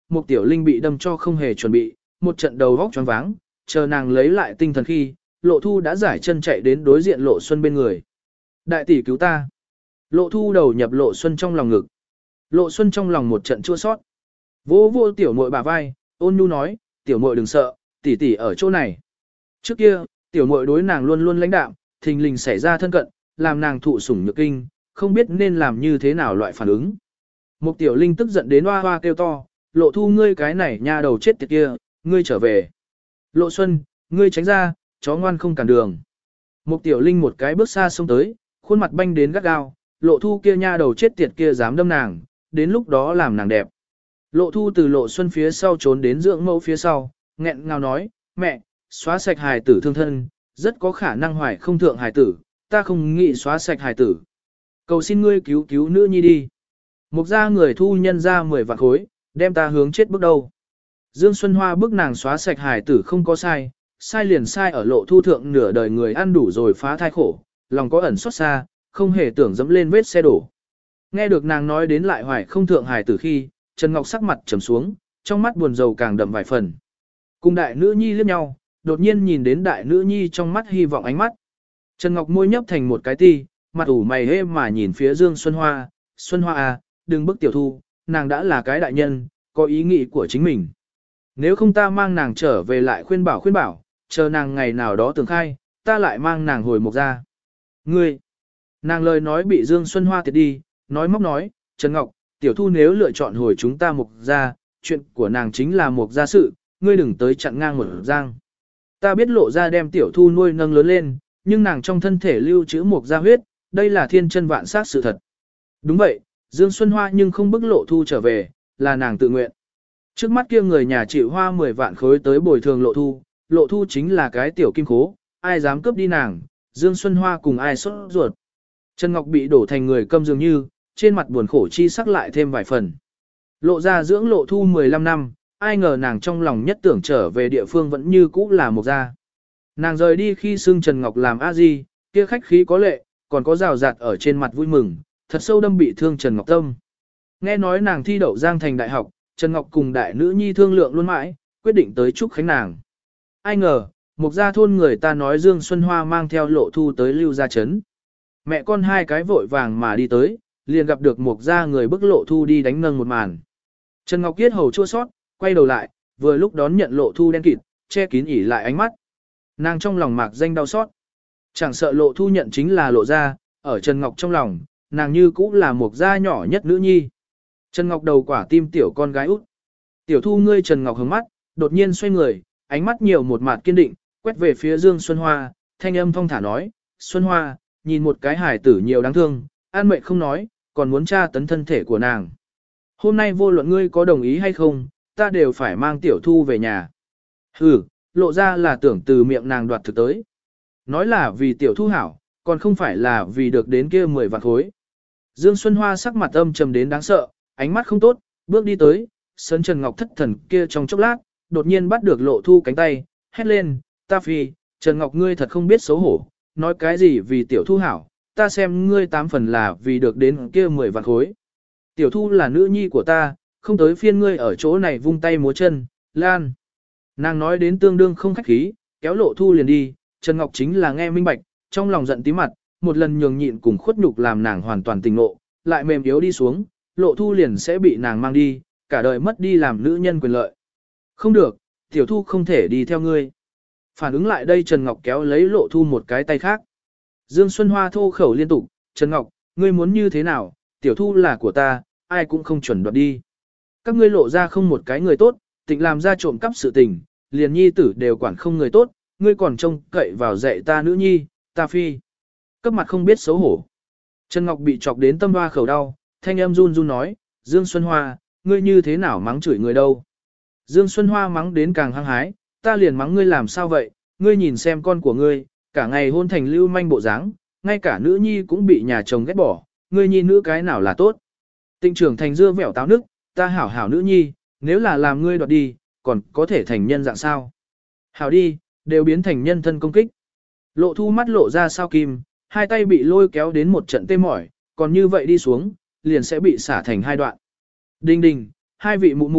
một tiểu linh bị đâm cho không hề chuẩn bị, một trận đầu vóc choáng váng, chờ nàng lấy lại tinh thần khi, lộ thu đã giải chân chạy đến đối diện lộ xuân bên người. Đại tỷ cứu ta. Lộ thu đầu nhập lộ xuân trong lòng ngực. Lộ xuân trong lòng một trận chua sót. Vô vô tiểu muội bả vai, ôn nhu nói, tiểu muội đừng sợ, tỷ tỷ ở chỗ này. Trước kia, tiểu muội đối nàng luôn luôn lãnh đạm, thình lình xảy ra thân cận, làm nàng thụ sủng nhược kinh, không biết nên làm như thế nào loại phản ứng. Một tiểu linh tức giận đến hoa hoa kêu to, lộ thu ngươi cái này nha đầu chết tiệt kia, ngươi trở về. Lộ xuân, ngươi tránh ra, chó ngoan không cản đường. Một tiểu linh một cái bước xa xông tới, khuôn mặt banh đến gắt gao, lộ thu kia nha đầu chết tiệt kia dám đâm nàng, đến lúc đó làm nàng đẹp. Lộ thu từ lộ xuân phía sau trốn đến dưỡng mẫu phía sau, nghẹn ngào nói, mẹ, xóa sạch hài tử thương thân, rất có khả năng hoài không thượng hài tử, ta không nghĩ xóa sạch hài tử. Cầu xin ngươi cứu cứu nữ nhi đi. Mục gia người thu nhân ra mười vạn khối, đem ta hướng chết bước đầu. Dương Xuân Hoa bức nàng xóa sạch hài tử không có sai, sai liền sai ở lộ thu thượng nửa đời người ăn đủ rồi phá thai khổ, lòng có ẩn xót xa, không hề tưởng dẫm lên vết xe đổ. Nghe được nàng nói đến lại hoài không thượng hài tử khi, Trần Ngọc sắc mặt trầm xuống, trong mắt buồn rầu càng đậm vài phần. Cùng đại nữ nhi liếc nhau, đột nhiên nhìn đến đại nữ nhi trong mắt hy vọng ánh mắt. Trần Ngọc môi nhấp thành một cái ti, mặt ủ mày hê mà nhìn phía Dương Xuân Hoa, Xuân Hoa à, đừng bức tiểu thu, nàng đã là cái đại nhân, có ý nghĩ của chính mình. Nếu không ta mang nàng trở về lại khuyên bảo khuyên bảo, chờ nàng ngày nào đó tường khai, ta lại mang nàng hồi Mộc ra. Ngươi, nàng lời nói bị Dương Xuân Hoa tiệt đi, nói móc nói, Trần Ngọc, tiểu thu nếu lựa chọn hồi chúng ta Mộc ra, chuyện của nàng chính là Mộc ra sự, ngươi đừng tới chặn ngang một giang. Ta biết lộ ra đem tiểu thu nuôi nâng lớn lên, nhưng nàng trong thân thể lưu trữ Mộc ra huyết, đây là thiên chân vạn sát sự thật. Đúng vậy, Dương Xuân Hoa nhưng không bức lộ thu trở về, là nàng tự nguyện. Trước mắt kia người nhà chịu hoa mười vạn khối tới bồi thường lộ thu, lộ thu chính là cái tiểu kim khố, ai dám cướp đi nàng, Dương Xuân Hoa cùng ai sốt ruột. Trần Ngọc bị đổ thành người câm dường như, trên mặt buồn khổ chi sắc lại thêm vài phần. Lộ ra dưỡng lộ thu mười lăm năm, ai ngờ nàng trong lòng nhất tưởng trở về địa phương vẫn như cũ là một gia. Nàng rời đi khi xưng Trần Ngọc làm a di, kia khách khí có lệ, còn có rào rạt ở trên mặt vui mừng, thật sâu đâm bị thương Trần Ngọc tâm. Nghe nói nàng thi đậu Giang Thành Đại học, Trần Ngọc cùng đại nữ nhi thương lượng luôn mãi, quyết định tới chúc khánh nàng. Ai ngờ, một gia thôn người ta nói Dương Xuân Hoa mang theo lộ thu tới lưu gia trấn. Mẹ con hai cái vội vàng mà đi tới, liền gặp được một gia người bức lộ thu đi đánh nâng một màn. Trần Ngọc Kiết hầu chua sót, quay đầu lại, vừa lúc đón nhận lộ thu đen kịt, che kín ỉ lại ánh mắt. Nàng trong lòng mạc danh đau xót. Chẳng sợ lộ thu nhận chính là lộ gia, ở Trần Ngọc trong lòng, nàng như cũ là một gia nhỏ nhất nữ nhi. Trần Ngọc đầu quả tim tiểu con gái út. Tiểu thu ngươi Trần Ngọc hướng mắt, đột nhiên xoay người, ánh mắt nhiều một mặt kiên định, quét về phía Dương Xuân Hoa, thanh âm thong thả nói, Xuân Hoa, nhìn một cái hài tử nhiều đáng thương, an mệnh không nói, còn muốn tra tấn thân thể của nàng. Hôm nay vô luận ngươi có đồng ý hay không, ta đều phải mang tiểu thu về nhà. Hừ, lộ ra là tưởng từ miệng nàng đoạt thực tới. Nói là vì tiểu thu hảo, còn không phải là vì được đến kia mười vạn khối. Dương Xuân Hoa sắc mặt âm trầm đến đáng sợ, ánh mắt không tốt, bước đi tới, sân Trần Ngọc thất thần kia trong chốc lát, đột nhiên bắt được lộ thu cánh tay, hét lên, ta phi, Trần Ngọc ngươi thật không biết xấu hổ, nói cái gì vì tiểu thu hảo, ta xem ngươi tám phần là vì được đến kia mười vạn khối. Tiểu thu là nữ nhi của ta, không tới phiên ngươi ở chỗ này vung tay múa chân, lan. Nàng nói đến tương đương không khách khí, kéo lộ thu liền đi, Trần Ngọc chính là nghe minh bạch, trong lòng giận tí mặt, một lần nhường nhịn cùng khuất nhục làm nàng hoàn toàn tình nộ, lại mềm yếu đi xuống, lộ thu liền sẽ bị nàng mang đi, cả đời mất đi làm nữ nhân quyền lợi. Không được, tiểu thu không thể đi theo ngươi. Phản ứng lại đây Trần Ngọc kéo lấy lộ thu một cái tay khác. Dương Xuân Hoa thô khẩu liên tục, Trần Ngọc, ngươi muốn như thế nào, tiểu thu là của ta, ai cũng không chuẩn đoạt đi. Các ngươi lộ ra không một cái người tốt, tịnh làm ra trộm cắp sự tình, liền nhi tử đều quản không người tốt, ngươi còn trông cậy vào dạy ta nữ nhi, ta phi. Cấp mặt không biết xấu hổ. Trần Ngọc bị chọc đến tâm hoa khẩu đau, thanh âm run run nói, Dương Xuân Hoa, ngươi như thế nào mắng chửi người đâu. Dương Xuân Hoa mắng đến càng hăng hái, ta liền mắng ngươi làm sao vậy, ngươi nhìn xem con của ngươi, cả ngày hôn thành lưu manh bộ dáng, ngay cả nữ nhi cũng bị nhà chồng ghét bỏ, ngươi nhi nữ cái nào là tốt. Tịnh trưởng thành dưa vẻo táo nức, ta hảo hảo nữ nhi, nếu là làm ngươi đoạt đi, còn có thể thành nhân dạng sao. Hảo đi, đều biến thành nhân thân công kích. Lộ thu mắt lộ ra sao kim, hai tay bị lôi kéo đến một trận tê mỏi, còn như vậy đi xuống, liền sẽ bị xả thành hai đoạn. Đinh đình, hai vị mụ mụ,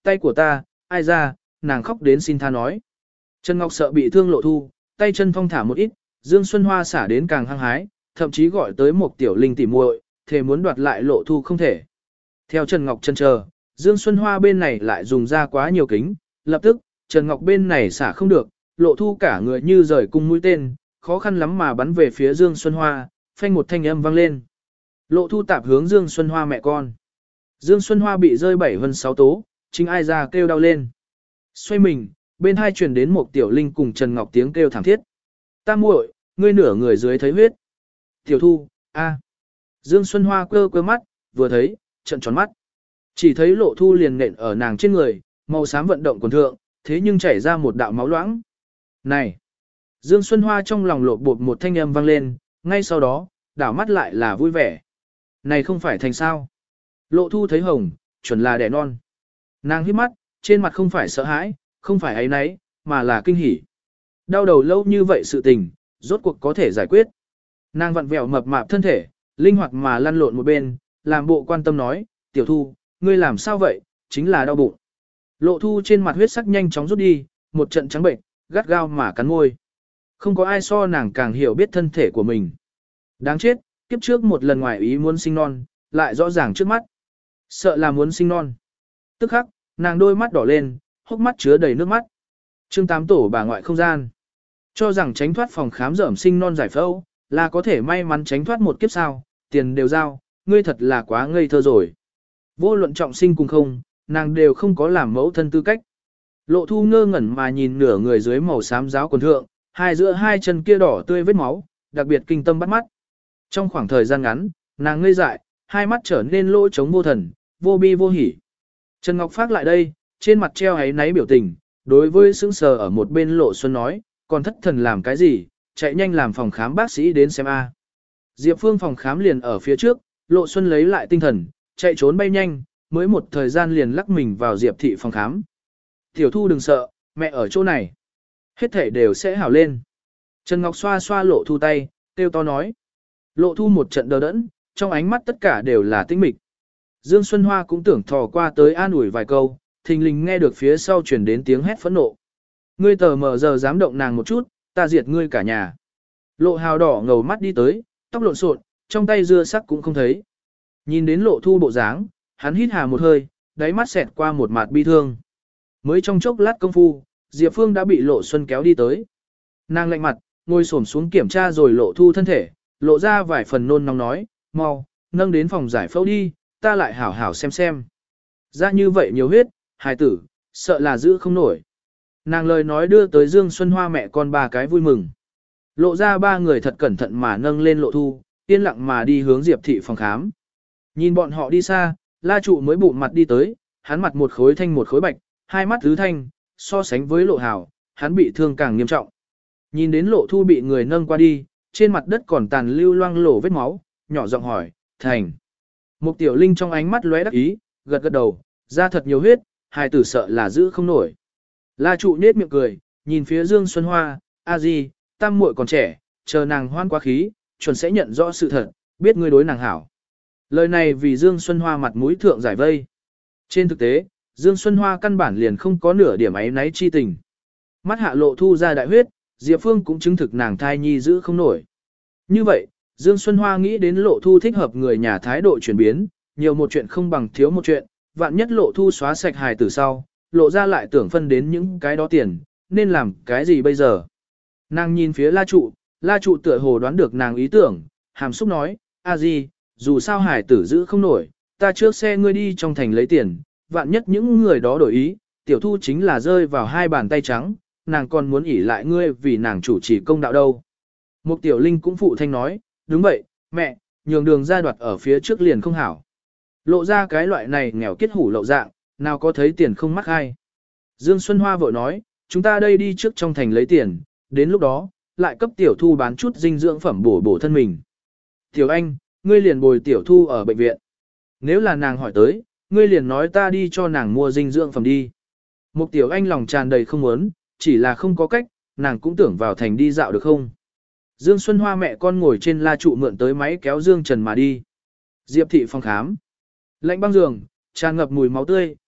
tay của ta, ai ra, nàng khóc đến xin tha nói. Trần Ngọc sợ bị thương Lộ Thu, tay chân thong thả một ít, Dương Xuân Hoa xả đến càng hăng hái, thậm chí gọi tới một tiểu linh tỉ muội, thề muốn đoạt lại Lộ Thu không thể. Theo Trần Ngọc chân chờ, Dương Xuân Hoa bên này lại dùng ra quá nhiều kính, lập tức, Trần Ngọc bên này xả không được, Lộ Thu cả người như rời cung mũi tên, khó khăn lắm mà bắn về phía Dương Xuân Hoa, phanh một thanh âm vang lên. Lộ Thu tạp hướng Dương Xuân Hoa mẹ con. Dương Xuân Hoa bị rơi bảy vân sáu tố, chính ai ra kêu đau lên. Xoay mình, bên hai truyền đến một tiểu linh cùng Trần Ngọc tiếng kêu thảm thiết. Ta muội, ngươi nửa người dưới thấy huyết. Tiểu Thu, a. Dương Xuân Hoa quơ quơ mắt, vừa thấy, trận tròn mắt. Chỉ thấy Lộ Thu liền nện ở nàng trên người, màu xám vận động quần thượng, thế nhưng chảy ra một đạo máu loãng. Này! Dương Xuân Hoa trong lòng lột bột một thanh âm vang lên, ngay sau đó, đảo mắt lại là vui vẻ. Này không phải thành sao? Lộ Thu thấy hồng, chuẩn là đẻ non. Nàng hít mắt, trên mặt không phải sợ hãi, không phải ấy nấy, mà là kinh hỉ. Đau đầu lâu như vậy sự tình, rốt cuộc có thể giải quyết. Nàng vặn vẹo mập mạp thân thể, linh hoạt mà lăn lộn một bên, làm bộ quan tâm nói, Tiểu Thu, ngươi làm sao vậy, chính là đau bụng. Lộ Thu trên mặt huyết sắc nhanh chóng rút đi, một trận trắng bệnh, gắt gao mà cắn môi. Không có ai so nàng càng hiểu biết thân thể của mình. Đáng chết, kiếp trước một lần ngoài ý muốn sinh non, lại rõ ràng trước mắt. Sợ là muốn sinh non. Tức khắc, nàng đôi mắt đỏ lên, hốc mắt chứa đầy nước mắt. Chương tám tổ bà ngoại không gian. Cho rằng tránh thoát phòng khám rởm sinh non giải phẫu, là có thể may mắn tránh thoát một kiếp sao, tiền đều giao, ngươi thật là quá ngây thơ rồi. Vô luận trọng sinh cùng không, nàng đều không có làm mẫu thân tư cách. Lộ Thu ngơ ngẩn mà nhìn nửa người dưới màu xám giáo quần thượng, hai giữa hai chân kia đỏ tươi vết máu, đặc biệt kinh tâm bắt mắt. Trong khoảng thời gian ngắn, nàng ngây dại, hai mắt trở nên lỗ trống vô thần, vô bi vô hỉ. Trần Ngọc Phác lại đây, trên mặt treo ấy náy biểu tình, đối với sững sờ ở một bên Lộ Xuân nói, còn thất thần làm cái gì, chạy nhanh làm phòng khám bác sĩ đến xem a. Diệp Phương phòng khám liền ở phía trước, Lộ Xuân lấy lại tinh thần, chạy trốn bay nhanh, mới một thời gian liền lắc mình vào Diệp thị phòng khám. Tiểu Thu đừng sợ, mẹ ở chỗ này. Hết thể đều sẽ hảo lên. Trần Ngọc xoa xoa Lộ Thu tay, kêu to nói. Lộ Thu một trận đờ đẫn, trong ánh mắt tất cả đều là tĩnh mịch. Dương Xuân Hoa cũng tưởng thò qua tới an ủi vài câu, thình lình nghe được phía sau truyền đến tiếng hét phẫn nộ. Ngươi tờ mờ giờ dám động nàng một chút, ta diệt ngươi cả nhà. Lộ Hào đỏ ngầu mắt đi tới, tóc lộn xộn, trong tay dưa sắc cũng không thấy. Nhìn đến Lộ Thu bộ dáng, hắn hít hà một hơi, đáy mắt xẹt qua một mặt bi thương. Mới trong chốc lát công phu, Diệp Phương đã bị Lộ Xuân kéo đi tới. Nàng lạnh mặt, ngồi xổm xuống kiểm tra rồi Lộ Thu thân thể, lộ ra vài phần nôn nóng nói, mau, nâng đến phòng giải phẫu đi, ta lại hảo hảo xem xem. Ra như vậy nhiều huyết, hài tử, sợ là giữ không nổi. Nàng lời nói đưa tới Dương Xuân Hoa mẹ con ba cái vui mừng. Lộ ra ba người thật cẩn thận mà nâng lên Lộ Thu, yên lặng mà đi hướng Diệp thị phòng khám. Nhìn bọn họ đi xa, La Trụ mới bụng mặt đi tới, hắn mặt một khối thanh một khối bạch, hai mắt thứ thanh, so sánh với Lộ Hào, hắn bị thương càng nghiêm trọng. Nhìn đến Lộ Thu bị người nâng qua đi, trên mặt đất còn tàn lưu loang lổ vết máu, nhỏ giọng hỏi, thành. Một tiểu linh trong ánh mắt lóe đắc ý, gật gật đầu, ra thật nhiều huyết, hài tử sợ là giữ không nổi. La Trụ nết miệng cười, nhìn phía Dương Xuân Hoa, a di, tam muội còn trẻ, chờ nàng hoan quá khí, chuẩn sẽ nhận rõ sự thật, biết ngươi đối nàng hảo. Lời này vì Dương Xuân Hoa mặt mũi thượng giải vây. Trên thực tế, Dương Xuân Hoa căn bản liền không có nửa điểm ấy náy chi tình. Mắt hạ Lộ Thu ra đại huyết, Diệp Phương cũng chứng thực nàng thai nhi giữ không nổi. Như vậy, Dương Xuân Hoa nghĩ đến Lộ Thu thích hợp người nhà thái độ chuyển biến, nhiều một chuyện không bằng thiếu một chuyện, vạn nhất Lộ Thu xóa sạch hài tử sau, Lộ ra lại tưởng phân đến những cái đó tiền, nên làm cái gì bây giờ. Nàng nhìn phía La Trụ, La Trụ tựa hồ đoán được nàng ý tưởng, hàm xúc nói, a di, dù sao hài tử giữ không nổi, ta trước xe ngươi đi trong thành lấy tiền, vạn nhất những người đó đổi ý, Tiểu Thu chính là rơi vào hai bàn tay trắng, nàng còn muốn ỉ lại ngươi vì nàng chủ trì công đạo đâu. Một tiểu linh cũng phụ thanh nói, đúng vậy, mẹ, nhường đường ra đoạt ở phía trước liền không hảo. Lộ ra cái loại này nghèo kết hủ lậu dạng, nào có thấy tiền không mắc hay. Dương Xuân Hoa vội nói, chúng ta đây đi trước trong thành lấy tiền, đến lúc đó, lại cấp Tiểu Thu bán chút dinh dưỡng phẩm bổ bổ thân mình. Tiểu Anh, ngươi liền bồi Tiểu Thu ở bệnh viện. Nếu là nàng hỏi tới, ngươi liền nói ta đi cho nàng mua dinh dưỡng phẩm đi. Một Tiểu Anh lòng tràn đầy không muốn, chỉ là không có cách, nàng cũng tưởng vào thành đi dạo được không. Dương Xuân Hoa mẹ con ngồi trên la trụ mượn tới máy kéo Dương Trần mà đi. Diệp thị phòng khám. Lạnh băng giường, tràn ngập mùi máu tươi,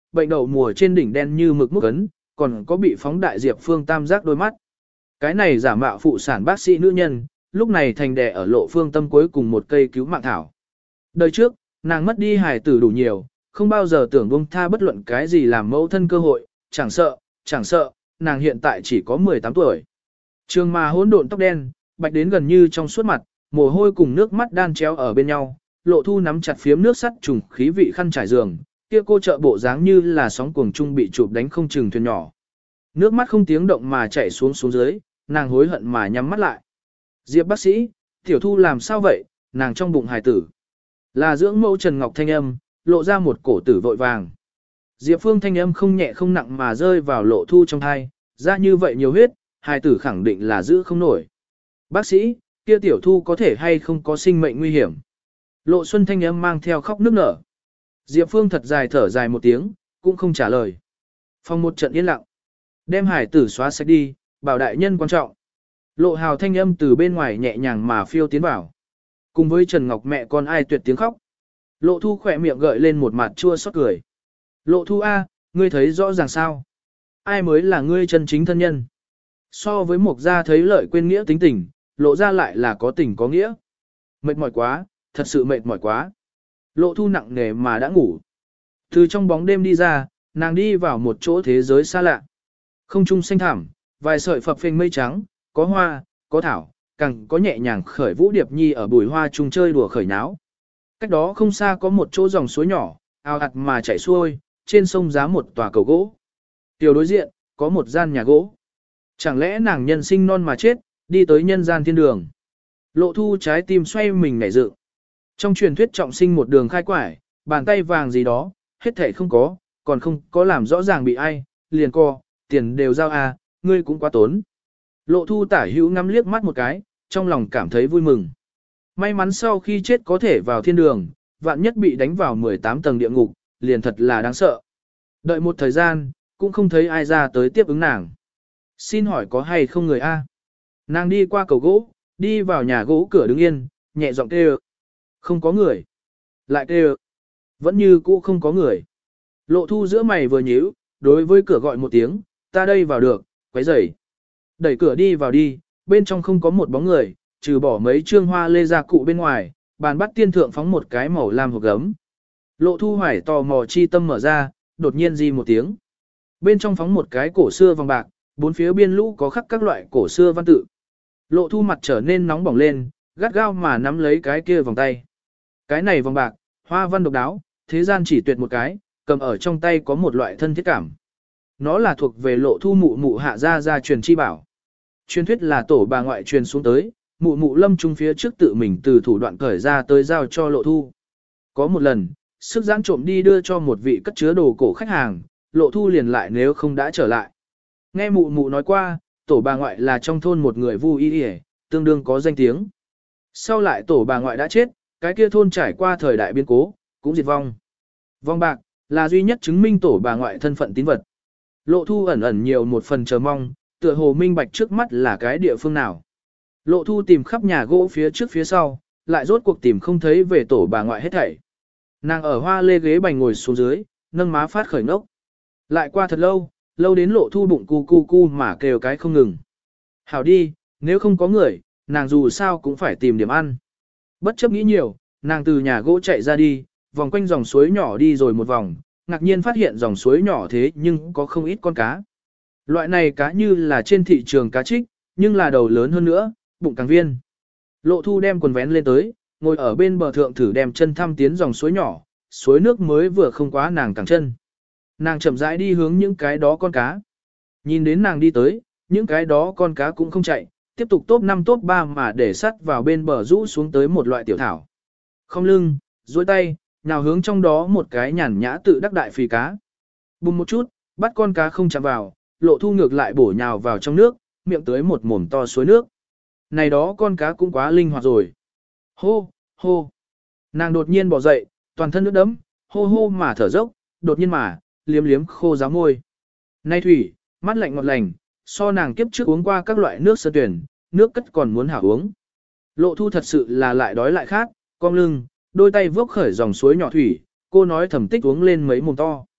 bệnh đậu mùa trên đỉnh đen như mực múc ấn, còn có bị phóng đại Diệp Phương tam giác đôi mắt. Cái này giả mạo phụ sản bác sĩ nữ nhân, lúc này thành đè ở Lộ Phương tâm cuối cùng một cây cứu mạng thảo. Đời trước, nàng mất đi hài tử đủ nhiều, không bao giờ tưởng buông tha bất luận cái gì làm mẫu thân cơ hội, chẳng sợ, chẳng sợ, nàng hiện tại chỉ có mười tám tuổi. Trường mà hỗn độn tóc đen, bạch đến gần như trong suốt mặt, mồ hôi cùng nước mắt đan chéo ở bên nhau, Lộ Thu nắm chặt phiếm nước sắt trùng khí vị khăn trải giường, kia cô trợ bộ dáng như là sóng cuồng trung bị chụp đánh không chừng thuyền nhỏ. Nước mắt không tiếng động mà chảy xuống xuống dưới, nàng hối hận mà nhắm mắt lại. Diệp bác sĩ, Tiểu Thu làm sao vậy, nàng trong bụng hài tử. Là dưỡng mẫu Trần Ngọc thanh âm, lộ ra một cổ tử vội vàng. Diệp Phương thanh âm không nhẹ không nặng mà rơi vào Lộ Thu trong thai, ra như vậy nhiều huyết, hài tử khẳng định là giữ không nổi. Bác sĩ, kia Tiểu Thu có thể hay không có sinh mệnh nguy hiểm. Lộ Xuân thanh âm mang theo khóc nức nở. Diệp Phương thật dài thở dài một tiếng, cũng không trả lời. Phòng một trận yên lặng. Đem hải tử xóa sạch đi, bảo đại nhân quan trọng. Lộ Hào thanh âm từ bên ngoài nhẹ nhàng mà phiêu tiến vào. Cùng với Trần Ngọc mẹ con ai tuyệt tiếng khóc. Lộ Thu khỏe miệng gợi lên một mặt chua xót cười. Lộ Thu A, ngươi thấy rõ ràng sao? Ai mới là ngươi chân chính thân nhân? So với Mộc Gia thấy lợi quên nghĩa tính tình, Lộ Gia lại là có tình có nghĩa. Mệt mỏi quá, thật sự mệt mỏi quá. Lộ Thu nặng nề mà đã ngủ. Từ trong bóng đêm đi ra, nàng đi vào một chỗ thế giới xa lạ. Không trung xanh thẳm, vài sợi phập phình mây trắng, có hoa, có thảo, càng có nhẹ nhàng khởi vũ điệp nhi ở bùi hoa trung chơi đùa khởi náo. Cách đó không xa có một chỗ dòng suối nhỏ, ao ạt mà chảy xuôi, trên sông giá một tòa cầu gỗ. Tiểu đối diện, có một gian nhà gỗ. Chẳng lẽ nàng nhân sinh non mà chết, đi tới nhân gian thiên đường. Lộ Thu trái tim xoay mình nhảy dựng. Trong truyền thuyết trọng sinh một đường khai quải, bàn tay vàng gì đó, hết thể không có, còn không có làm rõ ràng bị ai, liền co, tiền đều giao à, ngươi cũng quá tốn. Lộ Thu tả hữu ngắm liếc mắt một cái, trong lòng cảm thấy vui mừng. May mắn sau khi chết có thể vào thiên đường, vạn nhất bị đánh vào mười tám tầng địa ngục, liền thật là đáng sợ. Đợi một thời gian, cũng không thấy ai ra tới tiếp ứng nàng. Xin hỏi có hay không người a? Nàng đi qua cầu gỗ, đi vào nhà gỗ cửa đứng yên, nhẹ giọng kêu. Không có người. Lại kêu. Vẫn như cũ không có người. Lộ Thu giữa mày vừa nhíu, đối với cửa gọi một tiếng, ta đây vào được, quấy rầy. Đẩy cửa đi vào đi, bên trong không có một bóng người, trừ bỏ mấy trương hoa lê gia cụ bên ngoài, bàn bắt tiên thượng phóng một cái màu lam hộp gấm. Lộ Thu hoài tò mò chi tâm mở ra, đột nhiên di một tiếng. Bên trong phóng một cái cổ xưa vòng bạc, bốn phía biên lũ có khắc các loại cổ xưa văn tự. Lộ Thu mặt trở nên nóng bỏng lên, gắt gao mà nắm lấy cái kia vòng tay. Cái này vòng bạc, hoa văn độc đáo, thế gian chỉ tuyệt một cái, cầm ở trong tay có một loại thân thiết cảm. Nó là thuộc về Lộ Thu mụ mụ hạ gia gia truyền chi bảo. Truyền thuyết là tổ bà ngoại truyền xuống tới, mụ mụ lâm trung phía trước tự mình từ thủ đoạn cởi ra tới giao cho Lộ Thu. Có một lần, sức giãn trộm đi đưa cho một vị cất chứa đồ cổ khách hàng, Lộ Thu liền lại nếu không đã trở lại. Nghe mụ mụ nói qua, tổ bà ngoại là trong thôn một người vu y y, tương đương có danh tiếng. Sau lại tổ bà ngoại đã chết, cái kia thôn trải qua thời đại biến cố, cũng diệt vong. Vong bạc, là duy nhất chứng minh tổ bà ngoại thân phận tín vật. Lộ Thu ẩn ẩn nhiều một phần chờ mong, tựa hồ minh bạch trước mắt là cái địa phương nào. Lộ Thu tìm khắp nhà gỗ phía trước phía sau, lại rốt cuộc tìm không thấy về tổ bà ngoại hết thảy. Nàng ở hoa lê ghế bành ngồi xuống dưới, nâng má phát khởi ngốc. Lại qua thật lâu, lâu đến Lộ Thu bụng cu cu cu mà kêu cái không ngừng. Hảo đi, nếu không có người, nàng dù sao cũng phải tìm điểm ăn. Bất chấp nghĩ nhiều, nàng từ nhà gỗ chạy ra đi, vòng quanh dòng suối nhỏ đi rồi một vòng, ngạc nhiên phát hiện dòng suối nhỏ thế nhưng có không ít con cá. Loại này cá như là trên thị trường cá trích, nhưng là đầu lớn hơn nữa, bụng càng viên. Lộ Thu đem quần vén lên tới, ngồi ở bên bờ thượng thử đem chân thăm tiến dòng suối nhỏ, suối nước mới vừa không quá nàng cẳng chân. Nàng chậm rãi đi hướng những cái đó con cá. Nhìn đến nàng đi tới, những cái đó con cá cũng không chạy, tiếp tục top năm top ba mà để sắt vào bên bờ rũ xuống tới một loại tiểu thảo. Không lưng, duỗi tay, nào hướng trong đó một cái nhàn nhã tự đắc đại phì cá. Bùng một chút, bắt con cá không chạm vào, Lộ Thu ngược lại bổ nhào vào trong nước, miệng tới một mồm to suối nước. Này đó con cá cũng quá linh hoạt rồi. Hô, hô. Nàng đột nhiên bỏ dậy, toàn thân nước đẫm, hô hô mà thở dốc, đột nhiên mà, liếm liếm khô ráo môi. Nay thủy, mát lạnh ngọt lành, so nàng kiếp trước uống qua các loại nước sơn tuyển, nước cất còn muốn hảo uống. Lộ Thu thật sự là lại đói lại khát, cong lưng, đôi tay vốc khởi dòng suối nhỏ thủy, cô nói thầm tích uống lên mấy mồm to.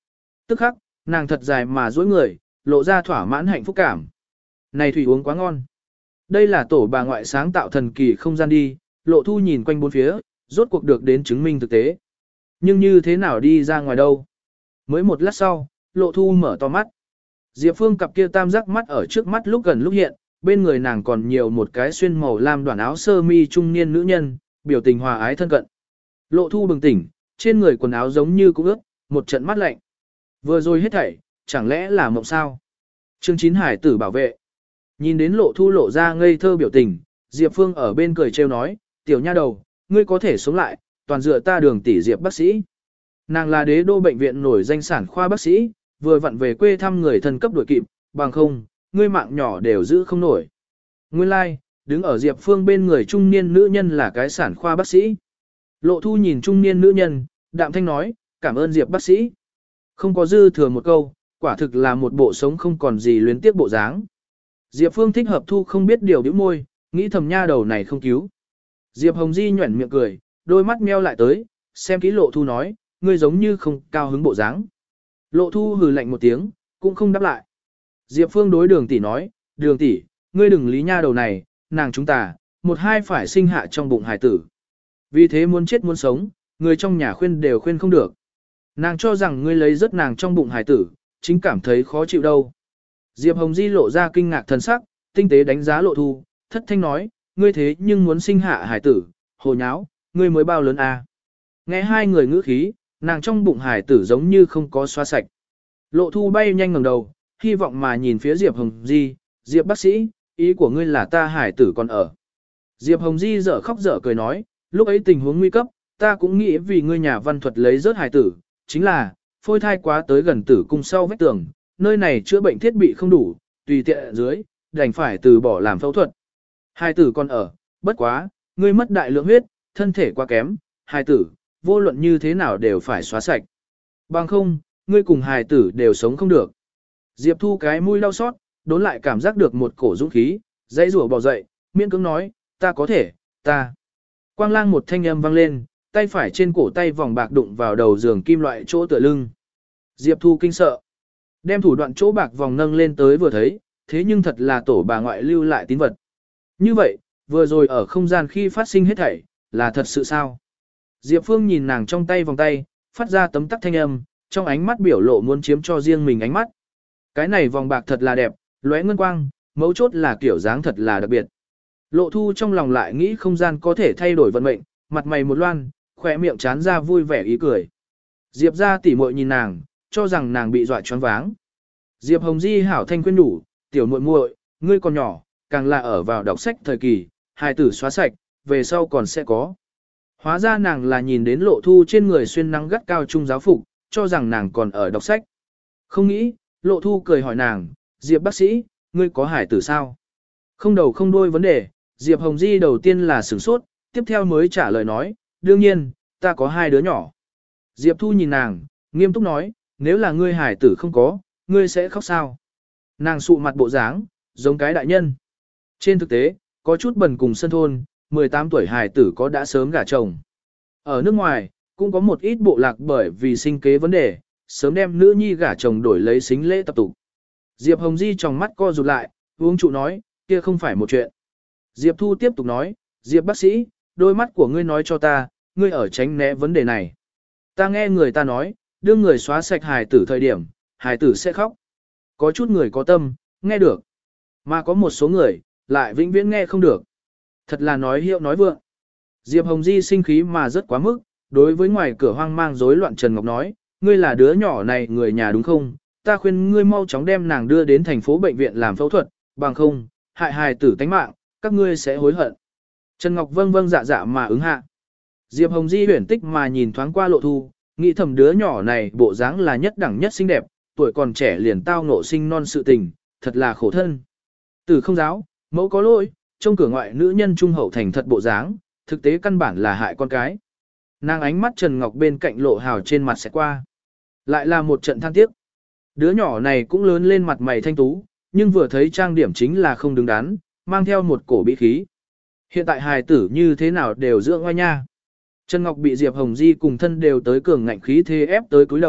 Tức khắc, nàng thật dài mà duỗi người, lộ ra thỏa mãn hạnh phúc cảm. Này thủy uống quá ngon. Đây là tổ bà ngoại sáng tạo thần kỳ không gian đi, Lộ Thu nhìn quanh bốn phía, rốt cuộc được đến chứng minh thực tế. Nhưng như thế nào đi ra ngoài đâu? Mới một lát sau, Lộ Thu mở to mắt. Diệp Phương cặp kia tam giác mắt ở trước mắt lúc gần lúc hiện, bên người nàng còn nhiều một cái xuyên màu lam đoàn áo sơ mi trung niên nữ nhân, biểu tình hòa ái thân cận. Lộ Thu bừng tỉnh, trên người quần áo giống như cũng ướt, một trận mắt lạnh. Vừa rồi hết thảy, chẳng lẽ là mộng sao? Chương chín Hải tử bảo vệ. Nhìn đến Lộ Thu lộ ra ngây thơ biểu tình, Diệp Phương ở bên cười trêu nói, tiểu nha đầu, ngươi có thể sống lại, toàn dựa ta Đường tỷ Diệp bác sĩ. Nàng là đế đô bệnh viện nổi danh sản khoa bác sĩ, vừa vặn về quê thăm người thân cấp đuổi kịp, bằng không, ngươi mạng nhỏ đều giữ không nổi. Nguyên lai, like, đứng ở Diệp Phương bên người trung niên nữ nhân là cái sản khoa bác sĩ. Lộ Thu nhìn trung niên nữ nhân, đạm thanh nói, cảm ơn Diệp bác sĩ. Không có dư thừa một câu, quả thực là một bộ sống không còn gì luyến tiếc bộ dáng. Diệp Phương thích hợp Thu không biết điều bĩu môi, nghĩ thầm nha đầu này không cứu. Diệp Hồng Di nhuẩn miệng cười, đôi mắt meo lại tới, xem kỹ Lộ Thu nói, ngươi giống như không cao hứng bộ dáng. Lộ Thu hừ lạnh một tiếng, cũng không đáp lại. Diệp Phương đối Đường tỷ nói, Đường tỷ, ngươi đừng lý nha đầu này, nàng chúng ta, một hai phải sinh hạ trong bụng hài tử. Vì thế muốn chết muốn sống, người trong nhà khuyên đều khuyên không được. Nàng cho rằng ngươi lấy rất nàng trong bụng hài tử, chính cảm thấy khó chịu đâu. Diệp Hồng Di lộ ra kinh ngạc thần sắc, tinh tế đánh giá Lộ Thu, thất thanh nói, ngươi thế nhưng muốn sinh hạ hài tử, hồ nháo, ngươi mới bao lớn à. Nghe hai người ngữ khí, nàng trong bụng hài tử giống như không có xóa sạch. Lộ Thu bay nhanh ngẩng đầu, hy vọng mà nhìn phía Diệp Hồng Di, Diệp bác sĩ, ý của ngươi là ta hài tử còn ở. Diệp Hồng Di dở khóc dở cười nói, lúc ấy tình huống nguy cấp, ta cũng nghĩ vì ngươi nhà văn thuật lấy rớt hài tử, chính là, phôi thai quá tới gần tử cung sau vách tường, nơi này chữa bệnh thiết bị không đủ, tùy tiện ở dưới, đành phải từ bỏ làm phẫu thuật. Hài tử còn ở, bất quá, ngươi mất đại lượng huyết, thân thể quá kém, hài tử, vô luận như thế nào đều phải xóa sạch. Bằng không, ngươi cùng hài tử đều sống không được. Diệp Thu cái mũi đau xót, đốn lại cảm giác được một cổ dũng khí, dãy rủa bò dậy, miễn cưỡng nói, ta có thể, ta. Quang lang một thanh âm vang lên, tay phải trên cổ tay vòng bạc đụng vào đầu giường kim loại chỗ tựa lưng. Diệp Thu kinh sợ. Đem thủ đoạn chỗ bạc vòng nâng lên tới vừa thấy, thế nhưng thật là tổ bà ngoại lưu lại tín vật. Như vậy, vừa rồi ở không gian khi phát sinh hết thảy, là thật sự sao? Diệp Phương nhìn nàng trong tay vòng tay, phát ra tấm tắc thanh âm, trong ánh mắt biểu lộ muốn chiếm cho riêng mình ánh mắt. Cái này vòng bạc thật là đẹp, lóe ngân quang, mấu chốt là kiểu dáng thật là đặc biệt. Lộ Thu trong lòng lại nghĩ không gian có thể thay đổi vận mệnh, mặt mày một loan, khỏe miệng chán ra vui vẻ ý cười. Diệp ra tỉ muội nhìn nàng, cho rằng nàng bị dọa choáng váng. Diệp Hồng Di hảo thanh khuyên đủ, tiểu muội muội, ngươi còn nhỏ, càng là ở vào đọc sách thời kỳ, hài tử xóa sạch, về sau còn sẽ có. Hóa ra nàng là nhìn đến Lộ Thu trên người xuyên nắng gắt cao trung giáo phục, cho rằng nàng còn ở đọc sách. Không nghĩ, Lộ Thu cười hỏi nàng, Diệp bác sĩ, ngươi có hài tử sao? Không đầu không đuôi vấn đề, Diệp Hồng Di đầu tiên là sửng sốt, tiếp theo mới trả lời nói, đương nhiên, ta có hai đứa nhỏ. Diệp Thu nhìn nàng, nghiêm túc nói, nếu là ngươi hài tử không có, ngươi sẽ khóc sao? Nàng sụ mặt bộ dáng, giống cái đại nhân. Trên thực tế, có chút bần cùng sân thôn, mười tám tuổi hài tử có đã sớm gả chồng. Ở nước ngoài, cũng có một ít bộ lạc bởi vì sinh kế vấn đề, sớm đem nữ nhi gả chồng đổi lấy xính lễ tập tục. Diệp Hồng Di trong mắt co rụt lại, uống trụ nói, kia không phải một chuyện. Diệp Thu tiếp tục nói, Diệp bác sĩ, đôi mắt của ngươi nói cho ta, ngươi ở tránh né vấn đề này. Ta nghe người ta nói, đưa người xóa sạch hài tử thời điểm, hài tử sẽ khóc. Có chút người có tâm, nghe được. Mà có một số người, lại vĩnh viễn nghe không được. Thật là nói hiệu nói vượng. Diệp Hồng Di sinh khí mà rất quá mức, đối với ngoài cửa hoang mang rối loạn Trần Ngọc nói, ngươi là đứa nhỏ này người nhà đúng không? Ta khuyên ngươi mau chóng đem nàng đưa đến thành phố bệnh viện làm phẫu thuật, bằng không, hại hài tử tánh mạng, các ngươi sẽ hối hận. Trần Ngọc vâng vâng dạ dạ mà ứng hạ. Diệp Hồng Di huyển tích mà nhìn thoáng qua Lộ Thu, nghĩ thầm đứa nhỏ này bộ dáng là nhất đẳng nhất xinh đẹp, tuổi còn trẻ liền tao ngộ sinh non sự tình, thật là khổ thân. Tử không giáo, mẫu có lỗi, trong cửa ngoại nữ nhân trung hậu thành thật bộ dáng, thực tế căn bản là hại con cái. Nàng ánh mắt Trần Ngọc bên cạnh Lộ Hào trên mặt sẽ qua. Lại là một trận than tiếc. Đứa nhỏ này cũng lớn lên mặt mày thanh tú, nhưng vừa thấy trang điểm chính là không đứng đắn, mang theo một cổ bị khí. Hiện tại hài tử như thế nào đều dưỡng oai nha. Trần Ngọc bị Diệp Hồng Di cùng thân đều tới cường ngạnh khí thế ép tới cúi đầu,